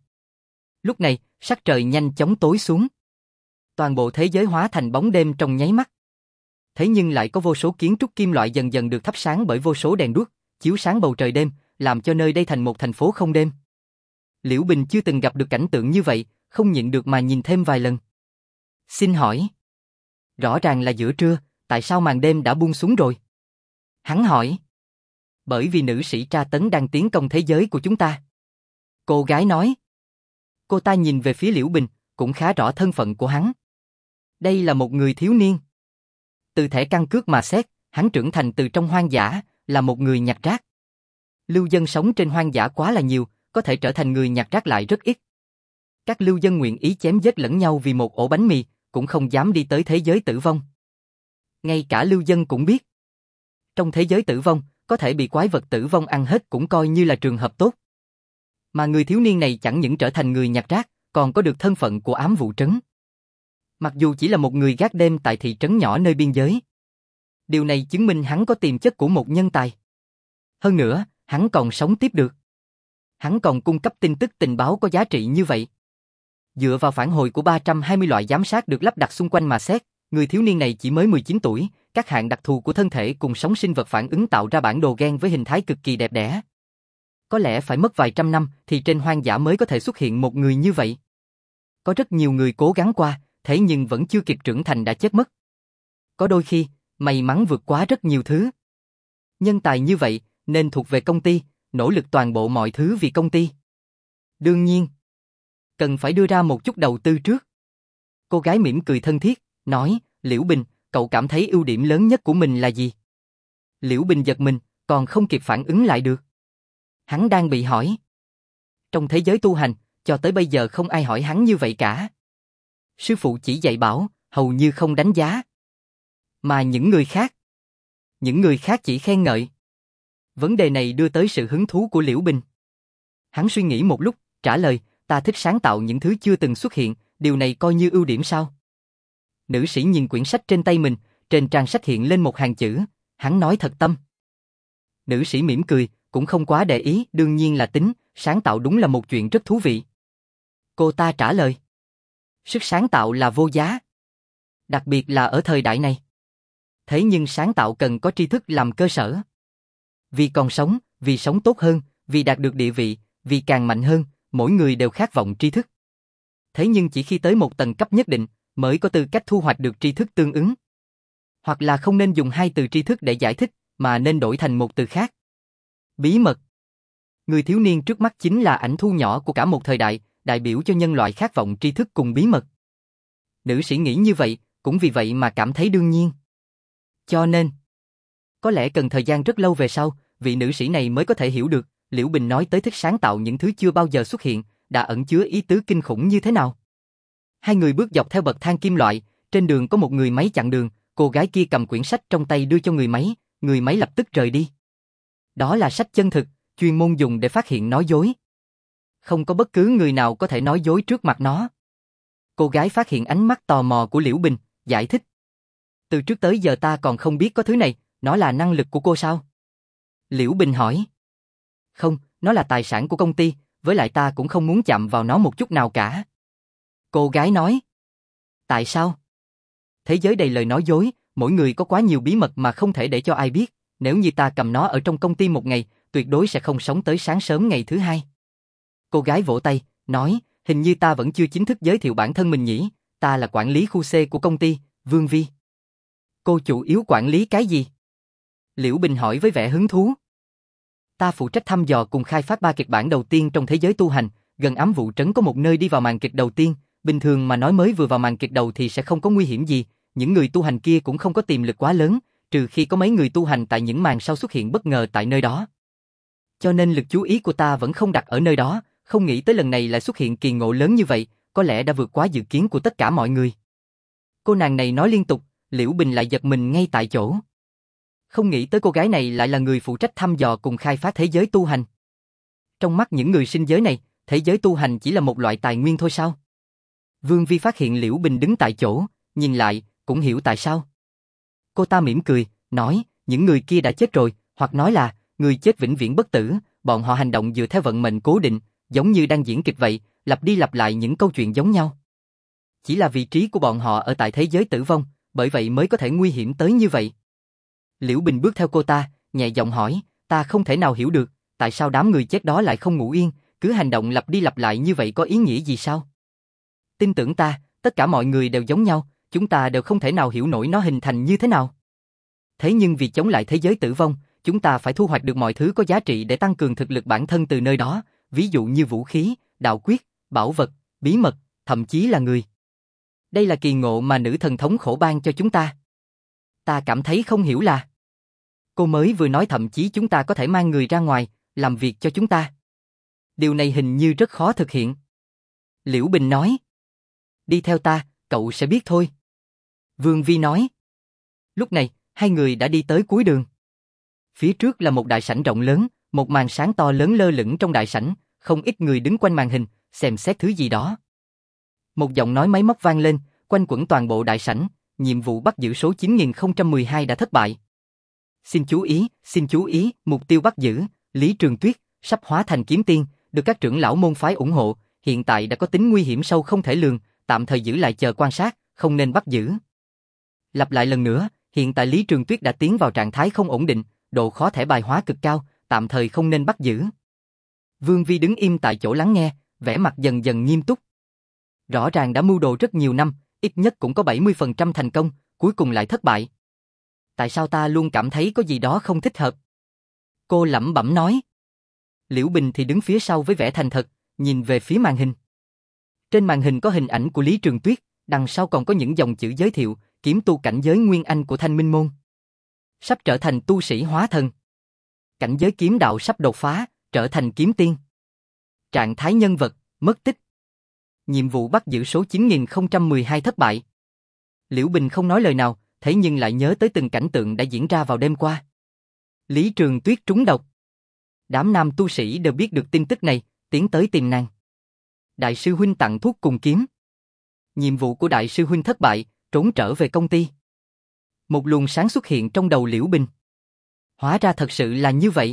Lúc này, sắc trời nhanh chóng tối xuống. Toàn bộ thế giới hóa thành bóng đêm trong nháy mắt. Thế nhưng lại có vô số kiến trúc kim loại dần dần được thắp sáng bởi vô số đèn đuốc, chiếu sáng bầu trời đêm, làm cho nơi đây thành một thành phố không đêm. Liễu Bình chưa từng gặp được cảnh tượng như vậy, không nhịn được mà nhìn thêm vài lần. Xin hỏi, rõ ràng là giữa trưa, tại sao màn đêm đã buông xuống rồi? Hắn hỏi. Bởi vì nữ sĩ tra tấn đang tiến công thế giới của chúng ta. Cô gái nói. Cô ta nhìn về phía Liễu Bình, cũng khá rõ thân phận của hắn. Đây là một người thiếu niên. Từ thẻ căn cước mà xét, hắn trưởng thành từ trong hoang dã, là một người nhặt rác. Lưu dân sống trên hoang dã quá là nhiều, có thể trở thành người nhặt rác lại rất ít. Các lưu dân nguyện ý chém giết lẫn nhau vì một ổ bánh mì, cũng không dám đi tới thế giới tử vong. Ngay cả lưu dân cũng biết. Trong thế giới tử vong, có thể bị quái vật tử vong ăn hết cũng coi như là trường hợp tốt. Mà người thiếu niên này chẳng những trở thành người nhặt rác, còn có được thân phận của ám vụ trấn. Mặc dù chỉ là một người gác đêm tại thị trấn nhỏ nơi biên giới. Điều này chứng minh hắn có tiềm chất của một nhân tài. Hơn nữa, hắn còn sống tiếp được. Hắn còn cung cấp tin tức tình báo có giá trị như vậy. Dựa vào phản hồi của 320 loại giám sát được lắp đặt xung quanh mà xét, người thiếu niên này chỉ mới 19 tuổi, các hạng đặc thù của thân thể cùng sống sinh vật phản ứng tạo ra bản đồ gen với hình thái cực kỳ đẹp đẽ. Có lẽ phải mất vài trăm năm thì trên hoang dã mới có thể xuất hiện một người như vậy. Có rất nhiều người cố gắng qua, thế nhưng vẫn chưa kịp trưởng thành đã chết mất. Có đôi khi, may mắn vượt quá rất nhiều thứ. Nhân tài như vậy, nên thuộc về công ty, nỗ lực toàn bộ mọi thứ vì công ty. Đương nhiên, cần phải đưa ra một chút đầu tư trước. Cô gái mỉm cười thân thiết, nói, Liễu Bình, cậu cảm thấy ưu điểm lớn nhất của mình là gì? Liễu Bình giật mình, còn không kịp phản ứng lại được. Hắn đang bị hỏi. Trong thế giới tu hành, cho tới bây giờ không ai hỏi hắn như vậy cả. Sư phụ chỉ dạy bảo, hầu như không đánh giá. Mà những người khác chỉ khen ngợi. Vấn đề này đưa tới sự hứng thú của Liễu Bình. Hắn suy nghĩ một lúc, trả lời, ta thích sáng tạo những thứ chưa từng xuất hiện, điều này coi như ưu điểm sao? Nữ sĩ nhìn quyển sách trên tay mình, trên trang sách hiện lên một hàng chữ, hắn nói thật tâm. Nữ sĩ mỉm cười, cũng không quá để ý, đương nhiên là tính, sáng tạo đúng là một chuyện rất thú vị. Cô ta trả lời, sức sáng tạo là vô giá. Đặc biệt là ở thời đại này. Thế nhưng sáng tạo cần có tri thức làm cơ sở. Vì còn sống, vì sống tốt hơn, vì đạt được địa vị, vì càng mạnh hơn, mỗi người đều khát vọng tri thức. Thế nhưng chỉ khi tới một tầng cấp nhất định, mới có tư cách thu hoạch được tri thức tương ứng. Hoặc là không nên dùng hai từ tri thức để giải thích, mà nên đổi thành một từ khác. Bí mật. Người thiếu niên trước mắt chính là ảnh thu nhỏ của cả một thời đại, đại biểu cho nhân loại khát vọng tri thức cùng bí mật. Nữ sĩ nghĩ như vậy, cũng vì vậy mà cảm thấy đương nhiên. Cho nên, có lẽ cần thời gian rất lâu về sau, vị nữ sĩ này mới có thể hiểu được, Liễu Bình nói tới thích sáng tạo những thứ chưa bao giờ xuất hiện, đã ẩn chứa ý tứ kinh khủng như thế nào. Hai người bước dọc theo bậc thang kim loại, trên đường có một người máy chặn đường, cô gái kia cầm quyển sách trong tay đưa cho người máy lập tức rời đi. Đó là sách chân thực, chuyên môn dùng để phát hiện nói dối. Không có bất cứ người nào có thể nói dối trước mặt nó. Cô gái phát hiện ánh mắt tò mò của Liễu Bình, giải thích. Từ trước tới giờ ta còn không biết có thứ này, nó là năng lực của cô sao? Liễu Bình hỏi. Không, nó là tài sản của công ty, với lại ta cũng không muốn chạm vào nó một chút nào cả. Cô gái nói. Tại sao? Thế giới đầy lời nói dối, mỗi người có quá nhiều bí mật mà không thể để cho ai biết, nếu như ta cầm nó ở trong công ty một ngày, tuyệt đối sẽ không sống tới sáng sớm ngày thứ hai. Cô gái vỗ tay, nói, hình như ta vẫn chưa chính thức giới thiệu bản thân mình nhỉ, ta là quản lý khu C của công ty, Vương Vi. Cô chủ yếu quản lý cái gì? Liễu Bình hỏi với vẻ hứng thú. Ta phụ trách thăm dò cùng khai phát 3 kịch bản đầu tiên trong thế giới tu hành, gần ám vụ trấn có một nơi đi vào màn kịch đầu tiên, bình thường mà nói mới vừa vào màn kịch đầu thì sẽ không có nguy hiểm gì, những người tu hành kia cũng không có tiềm lực quá lớn, trừ khi có mấy người tu hành tại những màn sau xuất hiện bất ngờ tại nơi đó. Cho nên lực chú ý của ta vẫn không đặt ở nơi đó, Không nghĩ tới lần này lại xuất hiện kỳ ngộ lớn như vậy, có lẽ đã vượt quá dự kiến của tất cả mọi người. Cô nàng này nói liên tục, Liễu Bình lại giật mình ngay tại chỗ. Không nghĩ tới cô gái này lại là người phụ trách thăm dò cùng khai phá thế giới tu hành. Trong mắt những người sinh giới này, thế giới tu hành chỉ là một loại tài nguyên thôi sao? Vương Vi phát hiện Liễu Bình đứng tại chỗ, nhìn lại, cũng hiểu tại sao. Cô ta mỉm cười, nói, những người kia đã chết rồi, hoặc nói là, người chết vĩnh viễn bất tử, bọn họ hành động dựa theo vận mệnh cố định, giống như đang diễn kịch vậy, lặp đi lặp lại những câu chuyện giống nhau. Chỉ là vị trí của bọn họ ở tại thế giới tử vong, bởi vậy mới có thể nguy hiểm tới như vậy. Liễu Bình bước theo cô ta, nhẹ giọng hỏi, ta không thể nào hiểu được, tại sao đám người chết đó lại không ngủ yên, cứ hành động lặp đi lặp lại như vậy có ý nghĩa gì sao? Tin tưởng ta, tất cả mọi người đều giống nhau, chúng ta đều không thể nào hiểu nổi nó hình thành như thế nào. Thế nhưng vì chống lại thế giới tử vong, chúng ta phải thu hoạch được mọi thứ có giá trị để tăng cường thực lực bản thân từ nơi đó, ví dụ như vũ khí, đạo quyết, bảo vật, bí mật, thậm chí là người. Đây là kỳ ngộ mà nữ thần thống khổ ban cho chúng ta. Ta cảm thấy không hiểu là cô mới vừa nói thậm chí chúng ta có thể mang người ra ngoài, làm việc cho chúng ta. Điều này hình như rất khó thực hiện. Liễu Bình nói. Đi theo ta, cậu sẽ biết thôi. Vương Vi nói. Lúc này, hai người đã đi tới cuối đường. Phía trước là một đại sảnh rộng lớn, một màn sáng to lớn lơ lửng trong đại sảnh, không ít người đứng quanh màn hình, xem xét thứ gì đó. Một giọng nói máy móc vang lên, quanh quẩn toàn bộ đại sảnh, nhiệm vụ bắt giữ số 9012 đã thất bại. Xin chú ý, mục tiêu bắt giữ, Lý Trường Tuyết, sắp hóa thành kiếm tiên, được các trưởng lão môn phái ủng hộ, hiện tại đã có tính nguy hiểm sâu không thể lường, tạm thời giữ lại chờ quan sát, không nên bắt giữ. Lặp lại lần nữa, hiện tại Lý Trường Tuyết đã tiến vào trạng thái không ổn định, độ khó thẻ bài hóa cực cao, tạm thời không nên bắt giữ. Vương Vi đứng im tại chỗ lắng nghe, vẻ mặt dần dần nghiêm túc. Rõ ràng đã mưu đồ rất nhiều năm, ít nhất cũng có 70% thành công, cuối cùng lại thất bại. Tại sao ta luôn cảm thấy có gì đó không thích hợp? Cô lẩm bẩm nói. Liễu Bình thì đứng phía sau với vẻ thành thật, nhìn về phía màn hình. Trên màn hình có hình ảnh của Lý Trường Tuyết, đằng sau còn có những dòng chữ giới thiệu, kiếm tu cảnh giới Nguyên Anh của Thanh Minh Môn. Sắp trở thành tu sĩ hóa thần. Cảnh giới kiếm đạo sắp đột phá, trở thành kiếm tiên. Trạng thái nhân vật, mất tích. Nhiệm vụ bắt giữ số 9012 thất bại. Liễu Bình không nói lời nào, thế nhưng lại nhớ tới từng cảnh tượng đã diễn ra vào đêm qua. Lý Trường Tuyết trúng độc. Đám nam tu sĩ đều biết được tin tức này, tiến tới tìm nàng. Đại sư huynh tặng thuốc cùng kiếm. Nhiệm vụ của đại sư huynh thất bại, trốn trở về công ty. Một luồng sáng xuất hiện trong đầu Liễu Bình. Hóa ra thật sự là như vậy.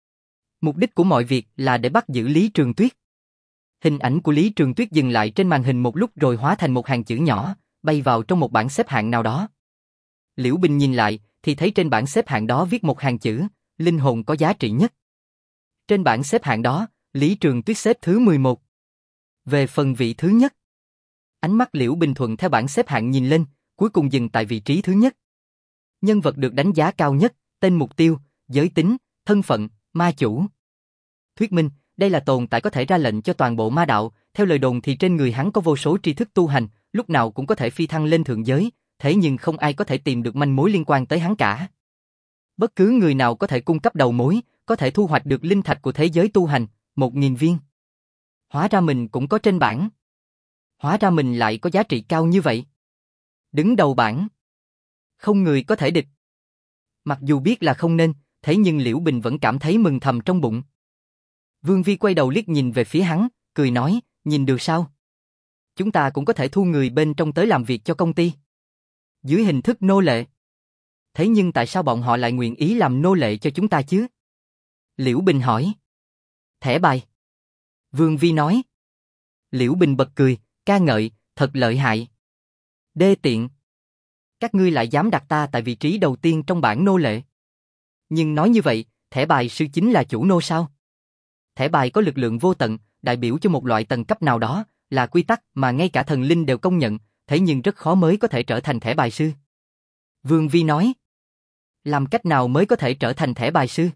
Mục đích của mọi việc là để bắt giữ Lý Trường Tuyết. Hình ảnh của Lý Trường Tuyết dừng lại trên màn hình một lúc rồi hóa thành một hàng chữ nhỏ, bay vào trong một bảng xếp hạng nào đó. Liễu Bình nhìn lại, thì thấy trên bảng xếp hạng đó viết một hàng chữ, linh hồn có giá trị nhất. Trên bảng xếp hạng đó, Lý Trường Tuyết xếp thứ 11. Về phần vị thứ nhất, ánh mắt Liễu Bình thuận theo bảng xếp hạng nhìn lên, cuối cùng dừng tại vị trí thứ nhất. Nhân vật được đánh giá cao nhất, tên mục tiêu, giới tính, thân phận, ma chủ. Thuyết minh, đây là tồn tại có thể ra lệnh cho toàn bộ ma đạo, theo lời đồn thì trên người hắn có vô số tri thức tu hành, lúc nào cũng có thể phi thăng lên thượng giới, thế nhưng không ai có thể tìm được manh mối liên quan tới hắn cả. Bất cứ người nào có thể cung cấp đầu mối, có thể thu hoạch được linh thạch của thế giới tu hành, 1000 viên. Hóa ra mình cũng có trên bảng. Hóa ra mình lại có giá trị cao như vậy. Đứng đầu bảng. Không người có thể địch. Mặc dù biết là không nên, thế nhưng Liễu Bình vẫn cảm thấy mừng thầm trong bụng. Vương Vi quay đầu liếc nhìn về phía hắn, cười nói, nhìn được sao? Chúng ta cũng có thể thu người bên trong tới làm việc cho công ty. Dưới hình thức nô lệ. Thế nhưng tại sao bọn họ lại nguyện ý làm nô lệ cho chúng ta chứ? Liễu Bình hỏi. Thẻ bài. Vương Vi nói. Liễu Bình bật cười, ca ngợi, thật lợi hại. Đê tiện. Các ngươi lại dám đặt ta tại vị trí đầu tiên trong bảng nô lệ. Nhưng nói như vậy, thẻ bài sư chính là chủ nô sao? Thẻ bài có lực lượng vô tận, đại biểu cho một loại tầng cấp nào đó, là quy tắc mà ngay cả thần linh đều công nhận, thế nhưng rất khó mới có thể trở thành thẻ bài sư. Vương Vi nói. Làm cách nào mới có thể trở thành thẻ bài sư?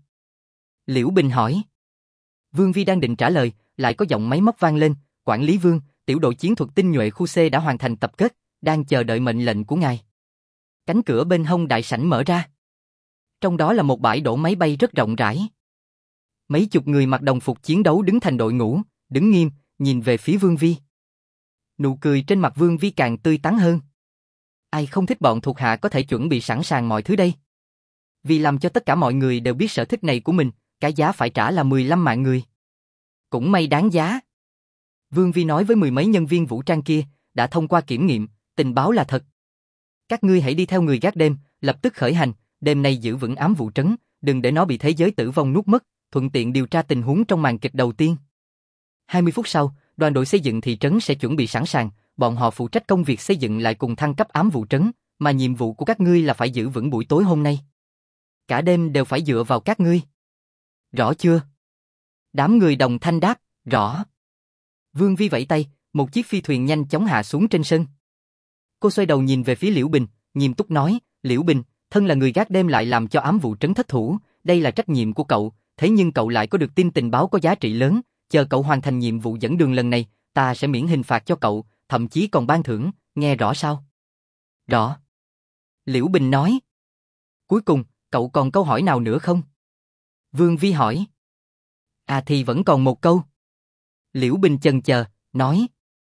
Liễu Bình hỏi. Vương Vi đang định trả lời, lại có giọng máy móc vang lên, quản lý Vương, tiểu đội chiến thuật tinh nhuệ khu C đã hoàn thành tập kết, đang chờ đợi mệnh lệnh của ngài. Cánh cửa bên hông đại sảnh mở ra. Trong đó là một bãi đổ máy bay rất rộng rãi. Mấy chục người mặc đồng phục chiến đấu đứng thành đội ngũ, đứng nghiêm, nhìn về phía Vương Vi. Nụ cười trên mặt Vương Vi càng tươi tắn hơn. Ai không thích bọn thuộc hạ có thể chuẩn bị sẵn sàng mọi thứ đây? Vì làm cho tất cả mọi người đều biết sở thích này của mình, cái giá phải trả là 15 mạng người. Cũng may đáng giá. Vương Vi nói với mười mấy nhân viên vũ trang kia, đã thông qua kiểm nghiệm, tình báo là thật. Các ngươi hãy đi theo người gác đêm, lập tức khởi hành, đêm nay giữ vững ám vụ trấn, đừng để nó bị thế giới tử vong nuốt mất, thuận tiện điều tra tình huống trong màn kịch đầu tiên. 20 phút sau, đoàn đội xây dựng thị trấn sẽ chuẩn bị sẵn sàng, bọn họ phụ trách công việc xây dựng lại cùng thăng cấp ám vụ trấn, mà nhiệm vụ của các ngươi là phải giữ vững buổi tối hôm nay. Cả đêm đều phải dựa vào các ngươi. Rõ chưa? Đám người đồng thanh đáp, rõ. Vương Vi vẫy tay, một chiếc phi thuyền nhanh chóng hạ xuống trên sân. Cô xoay đầu nhìn về phía Liễu Bình, nghiêm túc nói, Liễu Bình, thân là người gác đêm lại làm cho ám vụ trấn thất thủ, đây là trách nhiệm của cậu, thế nhưng cậu lại có được tin tình báo có giá trị lớn, chờ cậu hoàn thành nhiệm vụ dẫn đường lần này, ta sẽ miễn hình phạt cho cậu, thậm chí còn ban thưởng, nghe rõ sao? Rõ. Liễu Bình nói. Cuối cùng, cậu còn câu hỏi nào nữa không? Vương Vi hỏi. À thì vẫn còn một câu. Liễu Bình chần chờ, nói.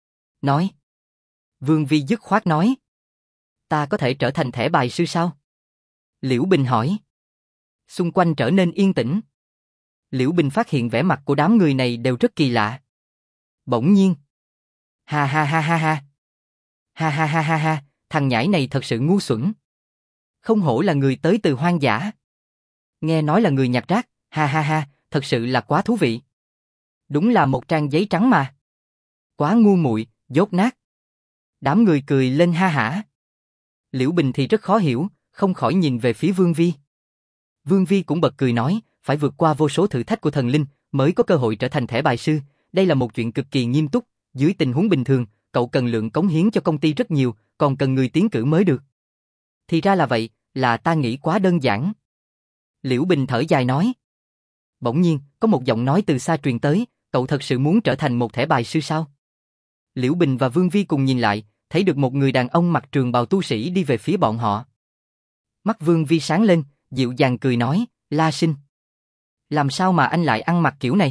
Vương Vi dứt khoát nói. Ta có thể trở thành thẻ bài sư sao? Liễu Bình hỏi. Xung quanh trở nên yên tĩnh. Liễu Bình phát hiện vẻ mặt của đám người này đều rất kỳ lạ. Bỗng nhiên. Ha ha ha ha ha. Ha ha ha ha ha, thằng nhãi này thật sự ngu xuẩn. Không hổ là người tới từ hoang dã. Nghe nói là người nhặt rác, ha ha ha, thật sự là quá thú vị. Đúng là một trang giấy trắng mà. Quá ngu muội, dốt nát. Đám người cười lên ha hả. Liễu Bình thì rất khó hiểu, không khỏi nhìn về phía Vương Vi. Vương Vi cũng bật cười nói, phải vượt qua vô số thử thách của thần linh mới có cơ hội trở thành thẻ bài sư. Đây là một chuyện cực kỳ nghiêm túc, dưới tình huống bình thường, cậu cần lượng cống hiến cho công ty rất nhiều, còn cần người tiến cử mới được. Thì ra là vậy, là ta nghĩ quá đơn giản. Liễu Bình thở dài nói. Bỗng nhiên, có một giọng nói từ xa truyền tới, cậu thật sự muốn trở thành một thẻ bài sư sao? Liễu Bình và Vương Vi cùng nhìn lại, thấy được một người đàn ông mặc trường bào tu sĩ đi về phía bọn họ. Mắt Vương Vi sáng lên, dịu dàng cười nói, La Sinh. Làm sao mà anh lại ăn mặc kiểu này?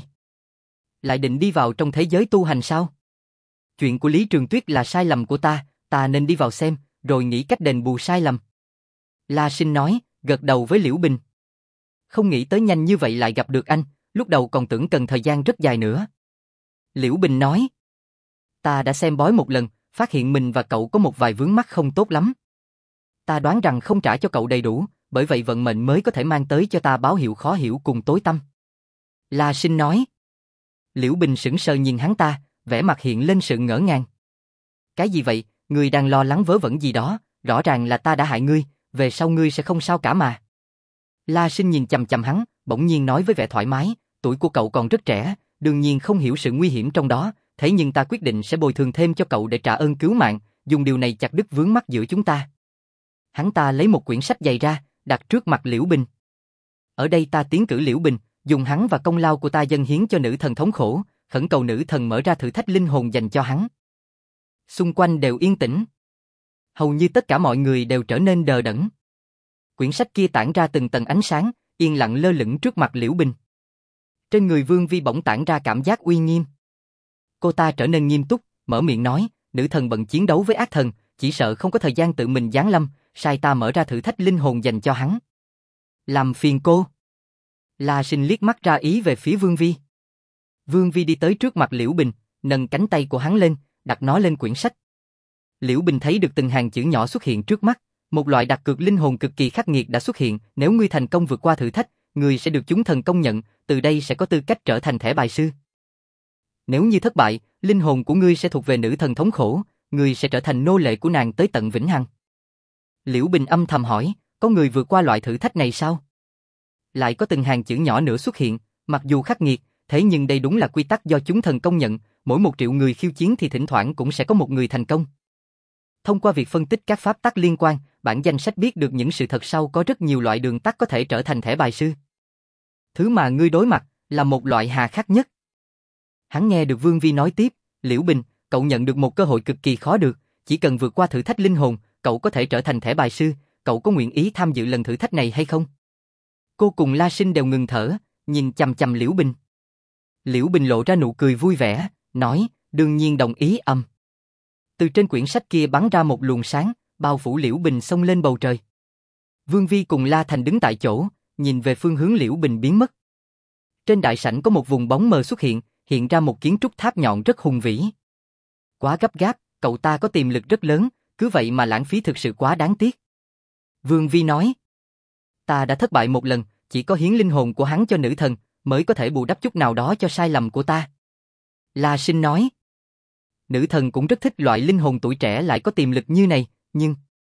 Lại định đi vào trong thế giới tu hành sao? Chuyện của Lý Trường Tuyết là sai lầm của ta nên đi vào xem, rồi nghĩ cách đền bù sai lầm. La Sinh nói, gật đầu với Liễu Bình. Không nghĩ tới nhanh như vậy lại gặp được anh, lúc đầu còn tưởng cần thời gian rất dài nữa. Liễu Bình nói, ta đã xem bói một lần, phát hiện mình và cậu có một vài vướng mắc không tốt lắm. Ta đoán rằng không trả cho cậu đầy đủ, bởi vậy vận mệnh mới có thể mang tới cho ta báo hiệu khó hiểu cùng tối tăm. La Sinh nói. Liễu Bình sững sờ nhìn hắn ta, vẻ mặt hiện lên sự ngỡ ngàng. Cái gì vậy, ngươi đang lo lắng vớ vẩn gì đó, rõ ràng là ta đã hại ngươi, về sau ngươi sẽ không sao cả mà. La Sinh nhìn chằm chằm hắn, bỗng nhiên nói với vẻ thoải mái, tuổi của cậu còn rất trẻ, đương nhiên không hiểu sự nguy hiểm trong đó, thế nhưng ta quyết định sẽ bồi thường thêm cho cậu để trả ơn cứu mạng, dùng điều này chặt đứt vướng mắc giữa chúng ta. Hắn ta lấy một quyển sách dày ra, đặt trước mặt Liễu Bình. Ở đây ta tiến cử Liễu Bình, dùng hắn và công lao của ta dâng hiến cho nữ thần thống khổ, khẩn cầu nữ thần mở ra thử thách linh hồn dành cho hắn. Xung quanh đều yên tĩnh. Hầu như tất cả mọi người đều trở nên đờ đẫn. Quyển sách kia tản ra từng tầng ánh sáng, yên lặng lơ lửng trước mặt Liễu Bình. Trên người Vương Vi bỗng tản ra cảm giác uy nghiêm. Cô ta trở nên nghiêm túc, mở miệng nói, nữ thần bận chiến đấu với ác thần, chỉ sợ không có thời gian tự mình giáng lâm, sai ta mở ra thử thách linh hồn dành cho hắn. Làm phiền cô. La Sinh liếc mắt ra ý về phía Vương Vi. Vương Vi đi tới trước mặt Liễu Bình, nâng cánh tay của hắn lên, đặt nó lên quyển sách. Liễu Bình thấy được từng hàng chữ nhỏ xuất hiện trước mắt, một loại đặt cược linh hồn cực kỳ khắc nghiệt đã xuất hiện, nếu ngươi thành công vượt qua thử thách, ngươi sẽ được chúng thần công nhận, từ đây sẽ có tư cách trở thành thẻ bài sư. Nếu như thất bại, linh hồn của ngươi sẽ thuộc về nữ thần thống khổ, ngươi sẽ trở thành nô lệ của nàng tới tận vĩnh hằng. Liễu Bình âm thầm hỏi, có người vượt qua loại thử thách này sao? Lại có từng hàng chữ nhỏ nữa xuất hiện, mặc dù khắc nghiệt, thế nhưng đây đúng là quy tắc do chúng thần công nhận, mỗi 1 triệu người khiêu chiến thì thỉnh thoảng cũng sẽ có một người thành công. Thông qua việc phân tích các pháp tắc liên quan, bản danh sách biết được những sự thật sau có rất nhiều loại đường tắt có thể trở thành thẻ bài sư. Thứ mà ngươi đối mặt là một loại hà khắc nhất. Hắn nghe được Vương Vi nói tiếp, Liễu Bình, cậu nhận được một cơ hội cực kỳ khó được, chỉ cần vượt qua thử thách linh hồn, cậu có thể trở thành thẻ bài sư, cậu có nguyện ý tham dự lần thử thách này hay không? Cô cùng La Sinh đều ngừng thở, nhìn chằm chằm Liễu Bình. Liễu Bình lộ ra nụ cười vui vẻ, nói, đương nhiên đồng ý ầm. Từ trên quyển sách kia bắn ra một luồng sáng, bao phủ Liễu Bình xông lên bầu trời. Vương Vi cùng La Thành đứng tại chỗ, nhìn về phương hướng Liễu Bình biến mất. Trên đại sảnh có một vùng bóng mờ xuất hiện, hiện ra một kiến trúc tháp nhọn rất hùng vĩ. Quá gấp gáp, cậu ta có tiềm lực rất lớn, cứ vậy mà lãng phí thực sự quá đáng tiếc. Vương Vi nói, ta đã thất bại một lần, chỉ có hiến linh hồn của hắn cho nữ thần, mới có thể bù đắp chút nào đó cho sai lầm của ta. La Sinh nói, nữ thần cũng rất thích loại linh hồn tuổi trẻ lại có tiềm lực như này, nhưng...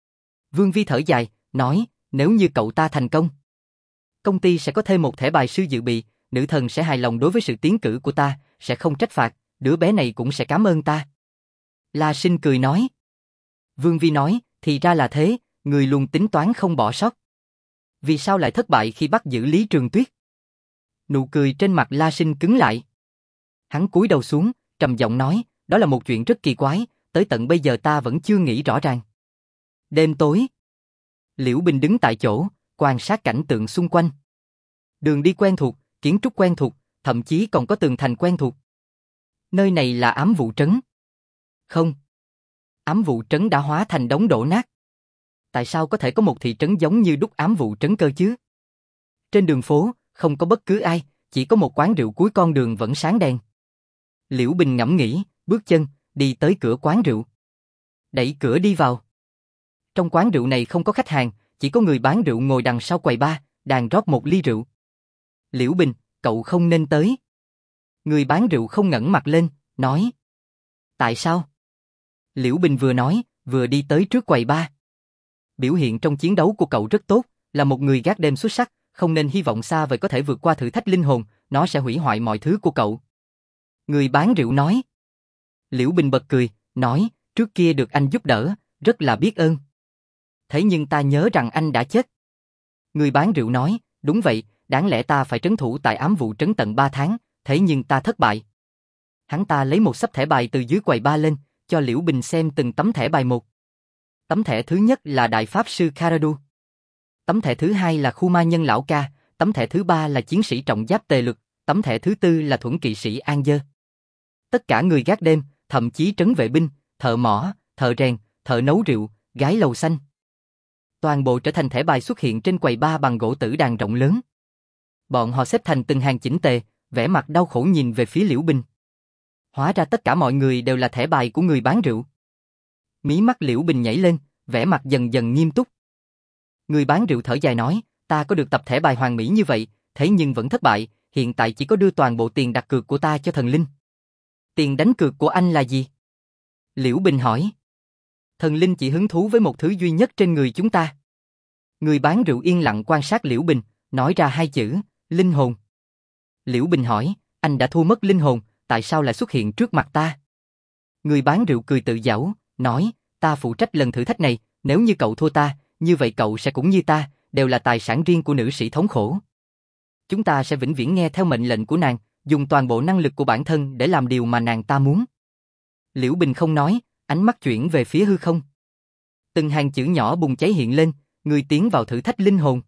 Vương Vi thở dài, nói, nếu như cậu ta thành công, công ty sẽ có thêm một thẻ bài sư dự bị, nữ thần sẽ hài lòng đối với sự tiến cử của ta, sẽ không trách phạt, đứa bé này cũng sẽ cảm ơn ta. La Sinh cười nói. Vương Vi nói, thì ra là thế, người luôn tính toán không bỏ sót. Vì sao lại thất bại khi bắt giữ Lý Trường Tuyết? Nụ cười trên mặt La Sinh cứng lại. Hắn cúi đầu xuống, trầm giọng nói, đó là một chuyện rất kỳ quái, tới tận bây giờ ta vẫn chưa nghĩ rõ ràng. Đêm tối. Liễu Bình đứng tại chỗ, quan sát cảnh tượng xung quanh. Đường đi quen thuộc, kiến trúc quen thuộc, thậm chí còn có tường thành quen thuộc. Nơi này là ám vụ trấn. Không. Ám vụ trấn đã hóa thành đống đổ nát. Tại sao có thể có một thị trấn giống như đúc ám vụ trấn cơ chứ? Trên đường phố, không có bất cứ ai, chỉ có một quán rượu cuối con đường vẫn sáng đèn. Liễu Bình ngẫm nghĩ, bước chân, đi tới cửa quán rượu. Đẩy cửa đi vào. Trong quán rượu này không có khách hàng, chỉ có người bán rượu ngồi đằng sau quầy bar, đang rót một ly rượu. Liễu Bình, cậu không nên tới. Người bán rượu không ngẩng mặt lên, nói. Tại sao? Liễu Bình vừa nói, vừa đi tới trước quầy bar. Biểu hiện trong chiến đấu của cậu rất tốt, là một người gác đêm xuất sắc, không nên hy vọng xa vời có thể vượt qua thử thách linh hồn, nó sẽ hủy hoại mọi thứ của cậu. Người bán rượu nói. Liễu Bình bật cười, nói, trước kia được anh giúp đỡ, rất là biết ơn. Thế nhưng ta nhớ rằng anh đã chết. Người bán rượu nói, đúng vậy, đáng lẽ ta phải trấn thủ tại ám vụ trấn tận 3 tháng, thế nhưng ta thất bại. Hắn ta lấy một xấp thẻ bài từ dưới quầy bar lên, cho Liễu Bình xem từng tấm thẻ bài một. Tấm thẻ thứ nhất là Đại Pháp Sư Karadu. Tấm thẻ thứ hai là Khu Ma Nhân Lão Ca, tấm thẻ thứ ba là Chiến sĩ Trọng Giáp Tề Lực, tấm thẻ thứ tư là Thuẫn Kỵ Sĩ An Dơ. Tất cả người gác đêm, thậm chí trấn vệ binh, thợ mỏ, thợ rèn, thợ nấu rượu, gái lầu xanh. Toàn bộ trở thành thẻ bài xuất hiện trên quầy bar bằng gỗ tử đàn rộng lớn. Bọn họ xếp thành từng hàng chỉnh tề, vẻ mặt đau khổ nhìn về phía Liễu Bình. Hóa ra tất cả mọi người đều là thẻ bài của người bán rượu. Mí mắt Liễu Bình nhảy lên, vẻ mặt dần dần nghiêm túc. Người bán rượu thở dài nói, ta có được tập thẻ bài hoàn mỹ như vậy, thế nhưng vẫn thất bại, hiện tại chỉ có đưa toàn bộ tiền đặt cược của ta cho thần linh. Tiền đánh cược của anh là gì? Liễu Bình hỏi. Thần linh chỉ hứng thú với một thứ duy nhất trên người chúng ta. Người bán rượu yên lặng quan sát Liễu Bình, nói ra hai chữ, linh hồn. Liễu Bình hỏi, anh đã thua mất linh hồn, tại sao lại xuất hiện trước mặt ta? Người bán rượu cười tự giễu, nói, ta phụ trách lần thử thách này, nếu như cậu thua ta, như vậy cậu sẽ cũng như ta, đều là tài sản riêng của nữ sĩ thống khổ. Chúng ta sẽ vĩnh viễn nghe theo mệnh lệnh của nàng, dùng toàn bộ năng lực của bản thân để làm điều mà nàng ta muốn. Liễu Bình không nói, ánh mắt chuyển về phía hư không. Từng hàng chữ nhỏ bùng cháy hiện lên, ngươi tiến vào thử thách linh hồn.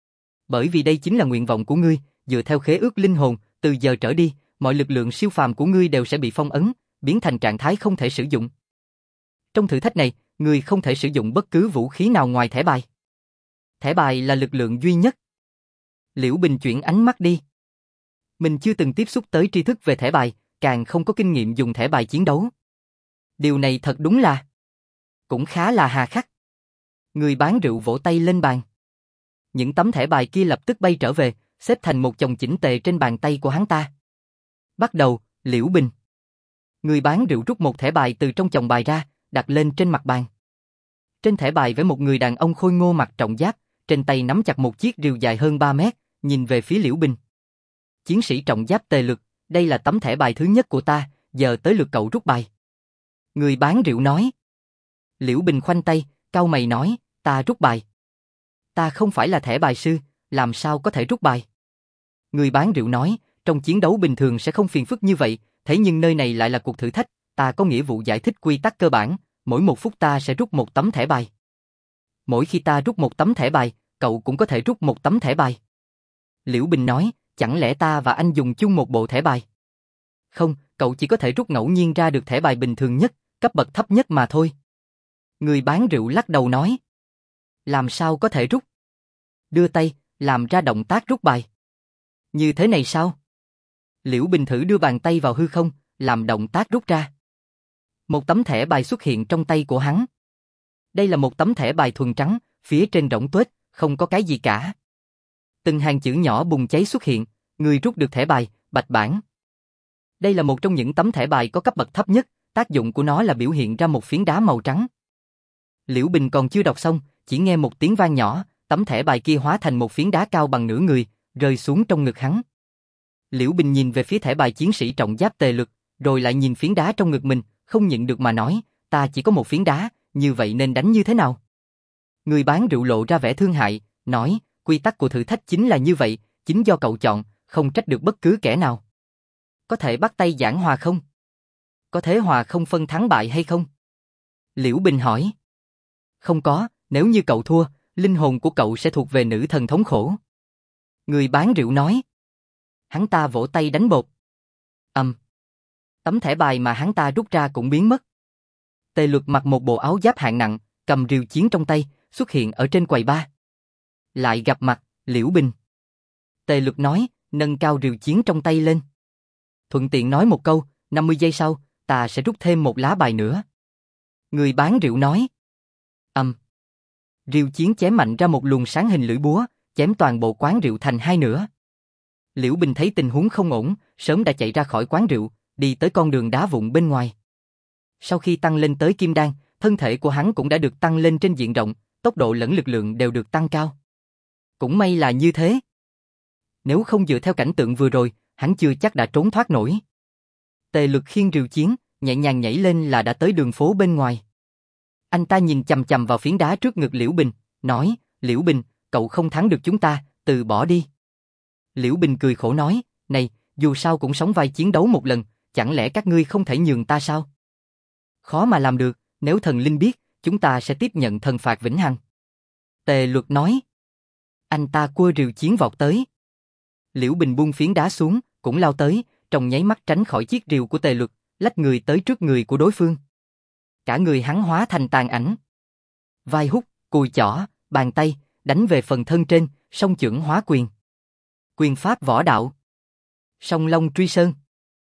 Bởi vì đây chính là nguyện vọng của ngươi, dựa theo khế ước linh hồn, từ giờ trở đi, mọi lực lượng siêu phàm của ngươi đều sẽ bị phong ấn, biến thành trạng thái không thể sử dụng. Trong thử thách này, ngươi không thể sử dụng bất cứ vũ khí nào ngoài thẻ bài. Thẻ bài là lực lượng duy nhất. Liễu Bình chuyển ánh mắt đi. Mình chưa từng tiếp xúc tới tri thức về thẻ bài, càng không có kinh nghiệm dùng thẻ bài chiến đấu. Điều này thật đúng là cũng khá là hà khắc. Người bán rượu vỗ tay lên bàn. Những tấm thẻ bài kia lập tức bay trở về, xếp thành một chồng chỉnh tề trên bàn tay của hắn ta. Bắt đầu, Liễu Bình. Người bán rượu rút một thẻ bài từ trong chồng bài ra, đặt lên trên mặt bàn. Trên thẻ bài vẽ một người đàn ông khôi ngô mặc trọng giáp, trên tay nắm chặt một chiếc rìu dài hơn 3 mét, nhìn về phía Liễu Bình. Chiến sĩ trọng giáp Tề Lực, đây là tấm thẻ bài thứ nhất của ta, giờ tới lượt cậu rút bài. Người bán rượu nói. Liễu Bình khoanh tay, cau mày nói, ta rút bài. Ta không phải là thẻ bài sư, làm sao có thể rút bài? Người bán rượu nói, trong chiến đấu bình thường sẽ không phiền phức như vậy, thế nhưng nơi này lại là cuộc thử thách, ta có nghĩa vụ giải thích quy tắc cơ bản, mỗi 1 phút ta sẽ rút một tấm thẻ bài. Mỗi khi ta rút một tấm thẻ bài, cậu cũng có thể rút một tấm thẻ bài. Liễu Bình nói, chẳng lẽ ta và anh dùng chung một bộ thẻ bài? Không, cậu chỉ có thể rút ngẫu nhiên ra được thẻ bài bình thường nhất, cấp bậc thấp nhất mà thôi. Người bán rượu lắc đầu nói. Làm sao có thể rút? Đưa tay, làm ra động tác rút bài. Như thế này sao? Liễu Bình thử đưa bàn tay vào hư không, làm động tác rút ra. Một tấm thẻ bài xuất hiện trong tay của hắn. Đây là một tấm thẻ bài thuần trắng, phía trên rỗng tuếch, không có cái gì cả. Từng hàng chữ nhỏ bùng cháy xuất hiện, người rút được thẻ bài, bạch bản. Đây là một trong những tấm thẻ bài có cấp bậc thấp nhất, tác dụng của nó là biểu hiện ra một phiến đá màu trắng. Liễu Bình còn chưa đọc xong, chỉ nghe một tiếng vang nhỏ, tấm thẻ bài kia hóa thành một phiến đá cao bằng nửa người, rơi xuống trong ngực hắn. Liễu Bình nhìn về phía thẻ bài chiến sĩ trọng giáp Tề Lực, rồi lại nhìn phiến đá trong ngực mình, không nhịn được mà nói, ta chỉ có một phiến đá, như vậy nên đánh như thế nào? Người bán rượu lộ ra vẻ thương hại, nói, quy tắc của thử thách chính là như vậy, chính do cậu chọn, không trách được bất cứ kẻ nào. Có thể bắt tay giảng hòa không? Có thể hòa không phân thắng bại hay không? Liễu Bình hỏi. Không có, nếu như cậu thua, linh hồn của cậu sẽ thuộc về nữ thần thống khổ. Người bán rượu nói. Hắn ta vỗ tay đánh bột. Tấm thẻ bài mà hắn ta rút ra cũng biến mất. Tề Luật mặc một bộ áo giáp hạng nặng, cầm rìu chiến trong tay, xuất hiện ở trên quầy bar. Lại gặp mặt, Liễu Bình. Tề Luật nói, nâng cao rìu chiến trong tay lên. Thuận tiện nói một câu, 50 giây sau, ta sẽ rút thêm một lá bài nữa. Người bán rượu nói. Rìu chiến chém mạnh ra một luồng sáng hình lưỡi búa, chém toàn bộ quán rượu thành hai nửa. Liễu Bình thấy tình huống không ổn, sớm đã chạy ra khỏi quán rượu, đi tới con đường đá vụn bên ngoài. Sau khi tăng lên tới kim đan, thân thể của hắn cũng đã được tăng lên trên diện rộng, tốc độ lẫn lực lượng đều được tăng cao. Cũng may là như thế. Nếu không dựa theo cảnh tượng vừa rồi, hắn chưa chắc đã trốn thoát nổi. Tề Lực khiêng rìu chiến, nhẹ nhàng nhảy lên là đã tới đường phố bên ngoài. Anh ta nhìn chằm chằm vào phiến đá trước ngực Liễu Bình, nói, Liễu Bình, cậu không thắng được chúng ta, từ bỏ đi. Liễu Bình cười khổ nói, này, dù sao cũng sóng vai chiến đấu một lần, chẳng lẽ các ngươi không thể nhường ta sao? Khó mà làm được, nếu thần linh biết, chúng ta sẽ tiếp nhận thần phạt vĩnh hằng. Tề Luật nói. Anh ta cua rìu chiến vọt tới. Liễu Bình buông phiến đá xuống, cũng lao tới, trong nháy mắt tránh khỏi chiếc rìu của Tề Luật, lách người tới trước người của đối phương. Cả người hắn hóa thành tàn ảnh. Vai hút, cùi chỏ, bàn tay, đánh về phần thân trên, song chưởng hóa quyền. Quyền pháp võ đạo. Song long truy sơn.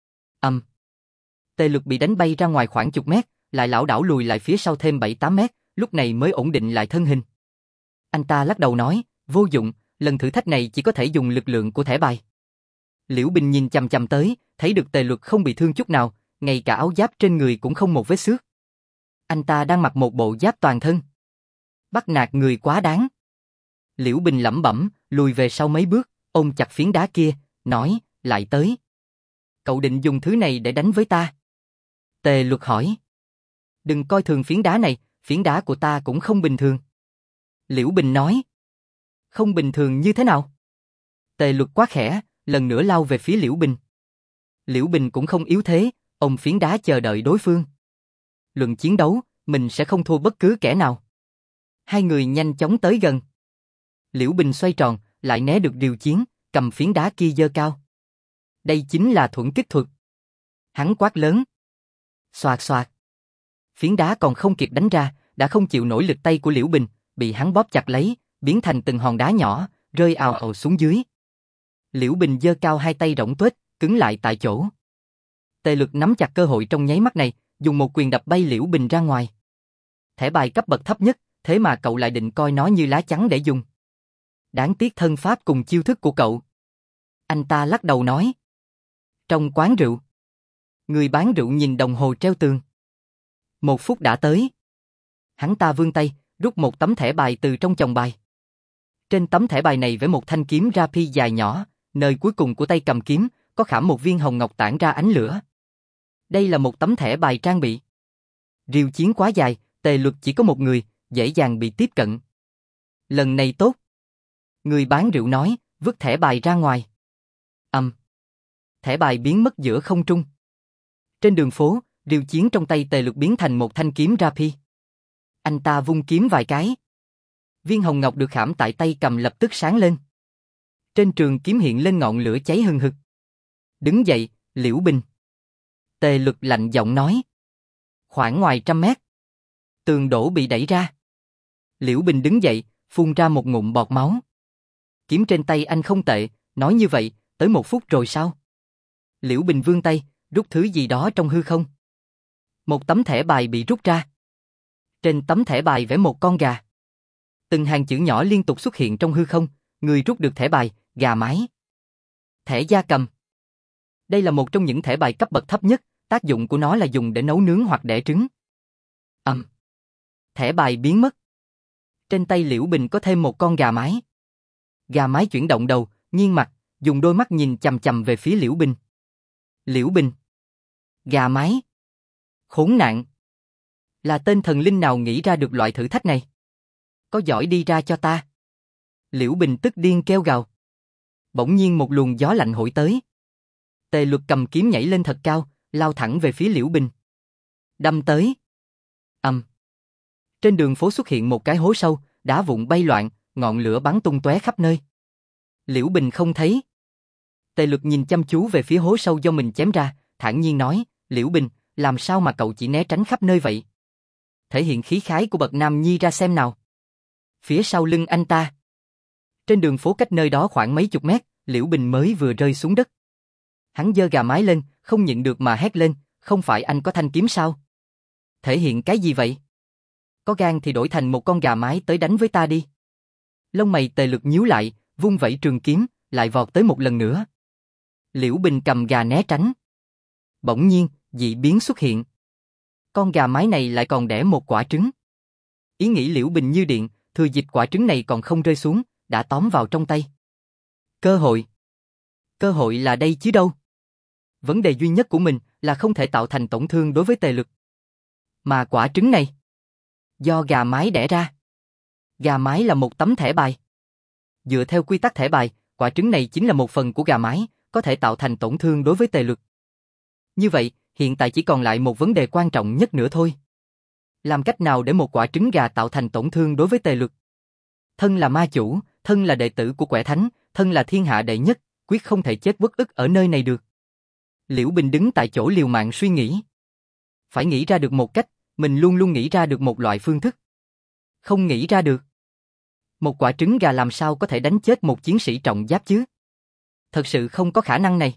Tề Lực bị đánh bay ra ngoài khoảng chục mét, lại lảo đảo lùi lại phía sau thêm 7-8 mét, lúc này mới ổn định lại thân hình. Anh ta lắc đầu nói, vô dụng, lần thử thách này chỉ có thể dùng lực lượng của thẻ bài. Liễu Bình nhìn chằm chằm tới, thấy được Tề Luật không bị thương chút nào, ngay cả áo giáp trên người cũng không một vết xước. Anh ta đang mặc một bộ giáp toàn thân. Bắt nạt người quá đáng. Liễu Bình lẩm bẩm, lùi về sau mấy bước, ôm chặt phiến đá kia, nói, lại tới. Cậu định dùng thứ này để đánh với ta? Tề Luật hỏi. Đừng coi thường phiến đá này, phiến đá của ta cũng không bình thường. Liễu Bình nói. Không bình thường như thế nào? Tề Luật quá khẽ, lần nữa lao về phía Liễu Bình. Liễu Bình cũng không yếu thế, ôm phiến đá chờ đợi đối phương. Luận chiến đấu, mình sẽ không thua bất cứ kẻ nào. Hai người nhanh chóng tới gần. Liễu Bình xoay tròn, lại né được rìu chiến, cầm phiến đá kia giơ cao. Đây chính là thuẫn kích thuật. Hắn quát lớn. Xoạt xoạt. Phiến đá còn không kịp đánh ra, đã không chịu nổi lực tay của Liễu Bình, bị hắn bóp chặt lấy, biến thành từng hòn đá nhỏ, rơi ào ào xuống dưới. Liễu Bình giơ cao hai tay rỗng tuếch, cứng lại tại chỗ. Tề Lực nắm chặt cơ hội trong nháy mắt này, dùng một quyền đập bay Liễu Bình ra ngoài. Thẻ bài cấp bậc thấp nhất, thế mà cậu lại định coi nó như lá chắn để dùng. Đáng tiếc thân pháp cùng chiêu thức của cậu. Anh ta lắc đầu nói. Trong quán rượu. Người bán rượu nhìn đồng hồ treo tường. 1 phút đã tới. Hắn ta vươn tay, rút một tấm thẻ bài từ trong chồng bài. Trên tấm thẻ bài này vẽ một thanh kiếm rapi dài nhỏ, nơi cuối cùng của tay cầm kiếm, có khảm một viên hồng ngọc tản ra ánh lửa. Đây là một tấm thẻ bài trang bị. Rìu chiến quá dài, Tề Luật chỉ có một người, dễ dàng bị tiếp cận. Lần này tốt. Người bán rượu nói, vứt thẻ bài ra ngoài. Thẻ bài biến mất giữa không trung. Trên đường phố, rìu chiến trong tay Tề Luật biến thành một thanh kiếm rapi. Anh ta vung kiếm vài cái. Viên hồng ngọc được khảm tại tay cầm lập tức sáng lên. Trên trường kiếm hiện lên ngọn lửa cháy hừng hực. Đứng dậy, Liễu Bình. Tề Lực lạnh giọng nói. Khoảng ngoài 100 mét. Tường đổ bị đẩy ra. Liễu Bình đứng dậy, phun ra một ngụm bọt máu. Kiếm trên tay anh không tệ, nói như vậy, tới 1 phút rồi sao? Liễu Bình vươn tay, rút thứ gì đó trong hư không. Một tấm thẻ bài bị rút ra. Trên tấm thẻ bài vẽ một con gà. Từng hàng chữ nhỏ liên tục xuất hiện trong hư không, người rút được thẻ bài, gà mái. Thẻ gia cầm. Đây là một trong những thẻ bài cấp bậc thấp nhất, tác dụng của nó là dùng để nấu nướng hoặc đẻ trứng. Thẻ bài biến mất. Trên tay Liễu Bình có thêm một con gà mái. Gà mái chuyển động đầu, nghiêng mặt, dùng đôi mắt nhìn chằm chằm về phía Liễu Bình. Liễu Bình. Gà mái. Khốn nạn. Là tên thần linh nào nghĩ ra được loại thử thách này? Có giỏi đi ra cho ta. Liễu Bình tức điên kêu gào. Bỗng nhiên một luồng gió lạnh thổi tới. Tề Luật cầm kiếm nhảy lên thật cao, lao thẳng về phía Liễu Bình. Đâm tới. Trên đường phố xuất hiện một cái hố sâu, đá vụn bay loạn, ngọn lửa bắn tung tóe khắp nơi. Liễu Bình không thấy. Tề Luật nhìn chăm chú về phía hố sâu do mình chém ra, thản nhiên nói, Liễu Bình, làm sao mà cậu chỉ né tránh khắp nơi vậy? Thể hiện khí khái của bậc nam nhi ra xem nào. Phía sau lưng anh ta. Trên đường phố cách nơi đó khoảng mấy chục mét, Liễu Bình mới vừa rơi xuống đất. Hắn giơ gà mái lên, không nhịn được mà hét lên, không phải anh có thanh kiếm sao? Thể hiện cái gì vậy? Có gan thì đổi thành một con gà mái tới đánh với ta đi. Lông mày Tề Lực nhíu lại, vung vẩy trường kiếm, lại vọt tới một lần nữa. Liễu Bình cầm gà né tránh. Bỗng nhiên, dị biến xuất hiện. Con gà mái này lại còn đẻ một quả trứng. Ý nghĩ Liễu Bình như điện, thừa dịp quả trứng này còn không rơi xuống, đã tóm vào trong tay. Cơ hội. Cơ hội là đây chứ đâu. Vấn đề duy nhất của mình là không thể tạo thành tổn thương đối với Tề Lực. Mà quả trứng này, do gà mái đẻ ra. Gà mái là một tấm thẻ bài. Dựa theo quy tắc thẻ bài, quả trứng này chính là một phần của gà mái, có thể tạo thành tổn thương đối với Tề Lực. Như vậy, hiện tại chỉ còn lại một vấn đề quan trọng nhất nữa thôi. Làm cách nào để một quả trứng gà tạo thành tổn thương đối với Tề Lực? Thân là ma chủ, thân là đệ tử của Quẻ Thánh, thân là thiên hạ đệ nhất, quyết không thể chết uất ức ở nơi này được. Liễu Bình đứng tại chỗ liều mạng suy nghĩ. Phải nghĩ ra được một cách, mình luôn luôn nghĩ ra được một loại phương thức. Không nghĩ ra được. Một quả trứng gà làm sao có thể đánh chết một chiến sĩ trọng giáp chứ? Thật sự không có khả năng này.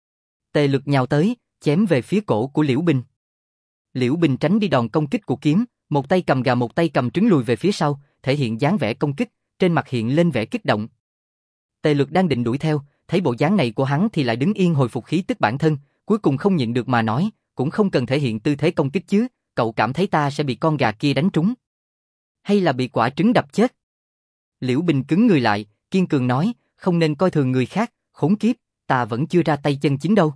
Tề Lực nhào tới, chém về phía cổ của Liễu Bình. Liễu Bình tránh đi đòn công kích của kiếm, một tay cầm gà một tay cầm trứng lùi về phía sau, thể hiện dáng vẻ công kích, trên mặt hiện lên vẻ kích động. Tề Lực đang định đuổi theo, thấy bộ dáng này của hắn thì lại đứng yên hồi phục khí tức bản thân, cuối cùng không nhịn được mà nói, cũng không cần thể hiện tư thế công kích chứ, cậu cảm thấy ta sẽ bị con gà kia đánh trúng? Hay là bị quả trứng đập chết? Liễu Bình cứng người lại, kiên cường nói, không nên coi thường người khác, khốn kiếp, ta vẫn chưa ra tay chân chính đâu.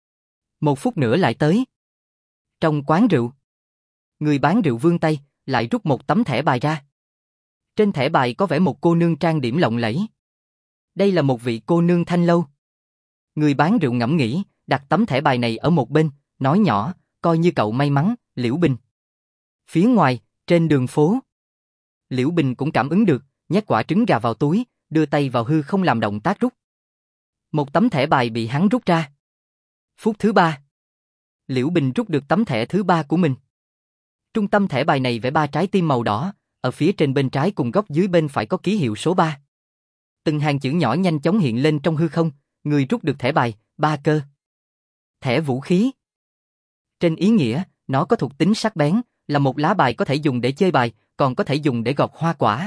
1 phút nữa lại tới. Trong quán rượu, người bán rượu vươn tay, lại rút một tấm thẻ bài ra. Trên thẻ bài có vẽ một cô nương trang điểm lộng lẫy. Đây là một vị cô nương thanh lâu. Người bán rượu ngẫm nghĩ, đặt tấm thẻ bài này ở một bên, nói nhỏ, coi như cậu may mắn, Liễu Bình. Phía ngoài, trên đường phố, Liễu Bình cũng cảm ứng được, nhét quả trứng gà vào túi, đưa tay vào hư không làm động tác rút. Một tấm thẻ bài bị hắn rút ra. Phút thứ 3. Liễu Bình rút được tấm thẻ thứ 3 của mình. Trung tâm thẻ bài này vẽ 3 trái tim màu đỏ, ở phía trên bên trái cùng góc dưới bên phải có ký hiệu số 3. Từng hàng chữ nhỏ nhanh chóng hiện lên trong hư không, người rút được thẻ bài, 3 cơ. Thẻ vũ khí. Trên ý nghĩa, nó có thuộc tính sắc bén, là một lá bài có thể dùng để chơi bài, còn có thể dùng để gọt hoa quả.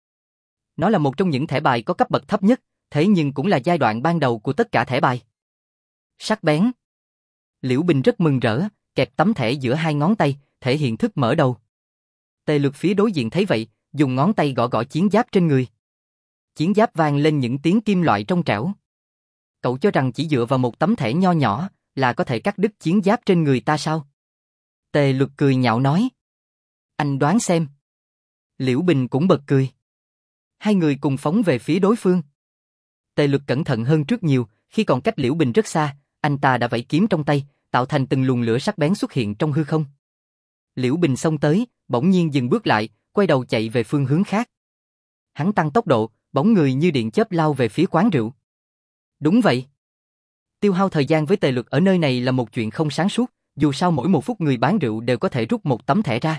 Nó là một trong những thẻ bài có cấp bậc thấp nhất, thế nhưng cũng là giai đoạn ban đầu của tất cả thẻ bài. Sắc bén. Liễu Bình rất mừng rỡ, kẹp tấm thẻ giữa 2 ngón tay, thể hiện thức mở đầu. Tề Lực phía đối diện thấy vậy, dùng ngón tay gõ gõ chiến giáp trên người. Chiến giáp vang lên những tiếng kim loại trong trẻo. Cậu cho rằng chỉ dựa vào một tấm thẻ nho nhỏ là có thể cắt đứt chiến giáp trên người ta sao? Tề Lực cười nhạo nói. Anh đoán xem. Liễu Bình cũng bật cười. Hai người cùng phóng về phía đối phương. Tề Lực cẩn thận hơn trước nhiều, khi còn cách Liễu Bình rất xa, anh ta đã vẫy kiếm trong tay, tạo thành từng luồng lửa sắc bén xuất hiện trong hư không. Liễu Bình xông tới, bỗng nhiên dừng bước lại, quay đầu chạy về phương hướng khác. Hắn tăng tốc độ, bóng người như điện chớp lao về phía quán rượu. Đúng vậy. Tiêu hao thời gian với Tề Lực ở nơi này là một chuyện không sáng suốt, dù sao mỗi 1 phút người bán rượu đều có thể rút một tấm thẻ ra.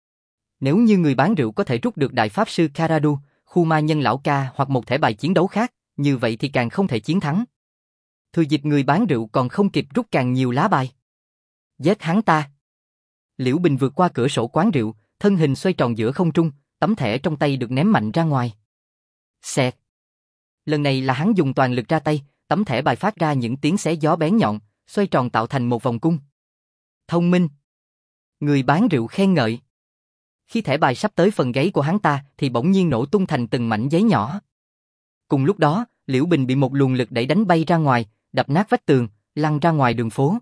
Nếu như người bán rượu có thể rút được Đại Pháp Sư Karadu, Khu Ma Nhân Lão Ca hoặc một thẻ bài chiến đấu khác, như vậy thì càng không thể chiến thắng. Thừa dịp người bán rượu còn không kịp rút càng nhiều lá bài. Giết hắn ta. Liễu Bình vượt qua cửa sổ quán rượu, thân hình xoay tròn giữa không trung, tấm thẻ trong tay được ném mạnh ra ngoài. Xẹt. Lần này là hắn dùng toàn lực ra tay, tấm thẻ bài phát ra những tiếng xé gió bén nhọn, xoay tròn tạo thành một vòng cung. Thông minh. Người bán rượu khen ngợi. Khi thẻ bài sắp tới phần gáy của hắn ta thì bỗng nhiên nổ tung thành từng mảnh giấy nhỏ. Cùng lúc đó, Liễu Bình bị một luồng lực đẩy đánh bay ra ngoài, đập nát vách tường, lăn ra ngoài đường phố.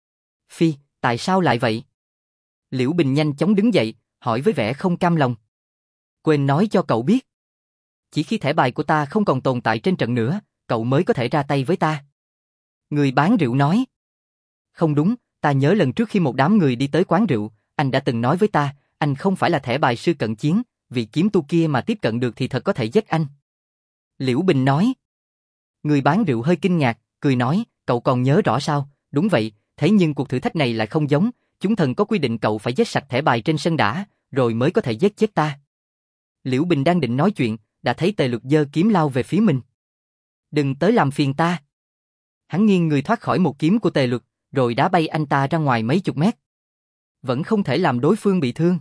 Phi, tại sao lại vậy? Liễu Bình nhanh chóng đứng dậy, hỏi với vẻ không cam lòng. Quên nói cho cậu biết. Chỉ khi thẻ bài của ta không còn tồn tại trên trận nữa, cậu mới có thể ra tay với ta. Người bán rượu nói. Không đúng, ta nhớ lần trước khi một đám người đi tới quán rượu, anh đã từng nói với ta, anh không phải là thẻ bài sư cận chiến, vì kiếm tu kia mà tiếp cận được thì thật có thể giết anh. Liễu Bình nói. Người bán rượu hơi kinh ngạc, cười nói, cậu còn nhớ rõ sao? Đúng vậy, thế nhưng cuộc thử thách này lại không giống, chúng thần có quy định cậu phải giết sạch thẻ bài trên sân đã, rồi mới có thể giết chết ta. Liễu Bình đang định nói chuyện, đã thấy Tề Luật giơ kiếm lao về phía mình. Đừng tới làm phiền ta. Hắn nghiêng người thoát khỏi một kiếm của Tề Luật, rồi đá bay anh ta ra ngoài mấy chục mét. Vẫn không thể làm đối phương bị thương.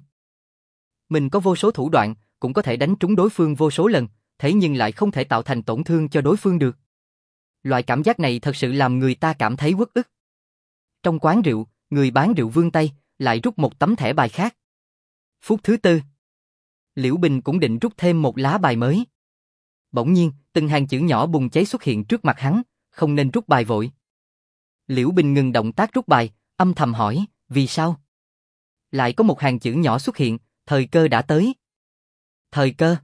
Mình có vô số thủ đoạn, cũng có thể đánh trúng đối phương vô số lần, thế nhưng lại không thể tạo thành tổn thương cho đối phương được. Loại cảm giác này thật sự làm người ta cảm thấy uất ức. Trong quán rượu, người bán rượu vươn tay, lại rút một tấm thẻ bài khác. Phút thứ 4. Liễu Bình cũng định rút thêm một lá bài mới. Bỗng nhiên, từng hàng chữ nhỏ bùng cháy xuất hiện trước mặt hắn, không nên rút bài vội. Liễu Bình ngừng động tác rút bài, âm thầm hỏi, vì sao? Lại có một hàng chữ nhỏ xuất hiện, thời cơ đã tới. Thời cơ?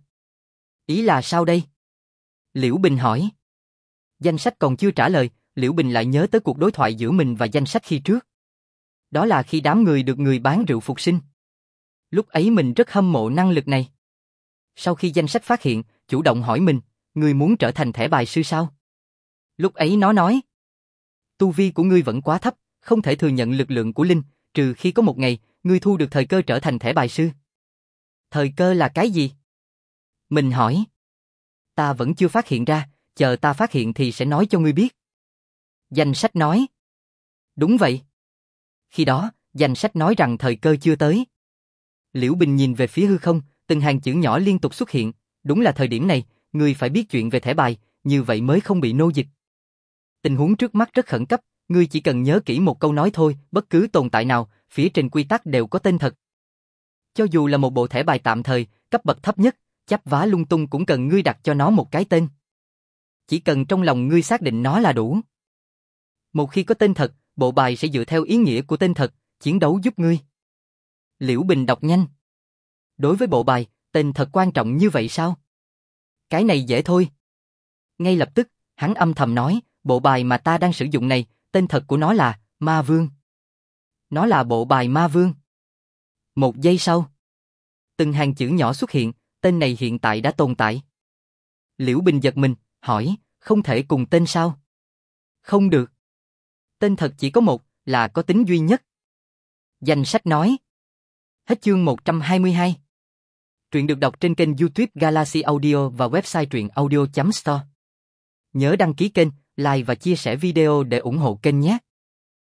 Ý là sao đây? Liễu Bình hỏi. Danh sách còn chưa trả lời, Liễu Bình lại nhớ tới cuộc đối thoại giữa mình và danh sách khi trước. Đó là khi đám người được người bán rượu phục sinh. Lúc ấy mình rất hâm mộ năng lực này. Sau khi danh sách phát hiện, chủ động hỏi mình, ngươi muốn trở thành thẻ bài sư sao? Lúc ấy nó nói, tu vi của ngươi vẫn quá thấp, không thể thừa nhận lực lượng của Linh, trừ khi có một ngày, ngươi thu được thời cơ trở thành thẻ bài sư. Thời cơ là cái gì? Mình hỏi. Ta vẫn chưa phát hiện ra, chờ ta phát hiện thì sẽ nói cho ngươi biết. Danh sách nói. Đúng vậy. Khi đó, danh sách nói rằng thời cơ chưa tới. Liễu Bình nhìn về phía hư không, từng hàng chữ nhỏ liên tục xuất hiện, đúng là thời điểm này, ngươi phải biết chuyện về thẻ bài, như vậy mới không bị nô dịch. Tình huống trước mắt rất khẩn cấp, ngươi chỉ cần nhớ kỹ một câu nói thôi, bất cứ tồn tại nào, phía trên quy tắc đều có tên thật. Cho dù là một bộ thẻ bài tạm thời, cấp bậc thấp nhất, chắp vá lung tung cũng cần ngươi đặt cho nó một cái tên. Chỉ cần trong lòng ngươi xác định nó là đủ. Một khi có tên thật, bộ bài sẽ dựa theo ý nghĩa của tên thật, chiến đấu giúp ngươi. Liễu Bình đọc nhanh. Đối với bộ bài, tên thật quan trọng như vậy sao? Cái này dễ thôi. Ngay lập tức, hắn âm thầm nói, bộ bài mà ta đang sử dụng này, tên thật của nó là Ma Vương. Nó là bộ bài Ma Vương. Một giây sau, từng hàng chữ nhỏ xuất hiện, tên này hiện tại đã tồn tại. Liễu Bình giật mình, hỏi, không thể cùng tên sao? Không được. Tên thật chỉ có một, là có tính duy nhất. Danh sách nói. Hết chương 122. Truyện được đọc trên kênh YouTube Galaxy Audio và website truyện audio.store. Nhớ đăng ký kênh, like và chia sẻ video để ủng hộ kênh nhé.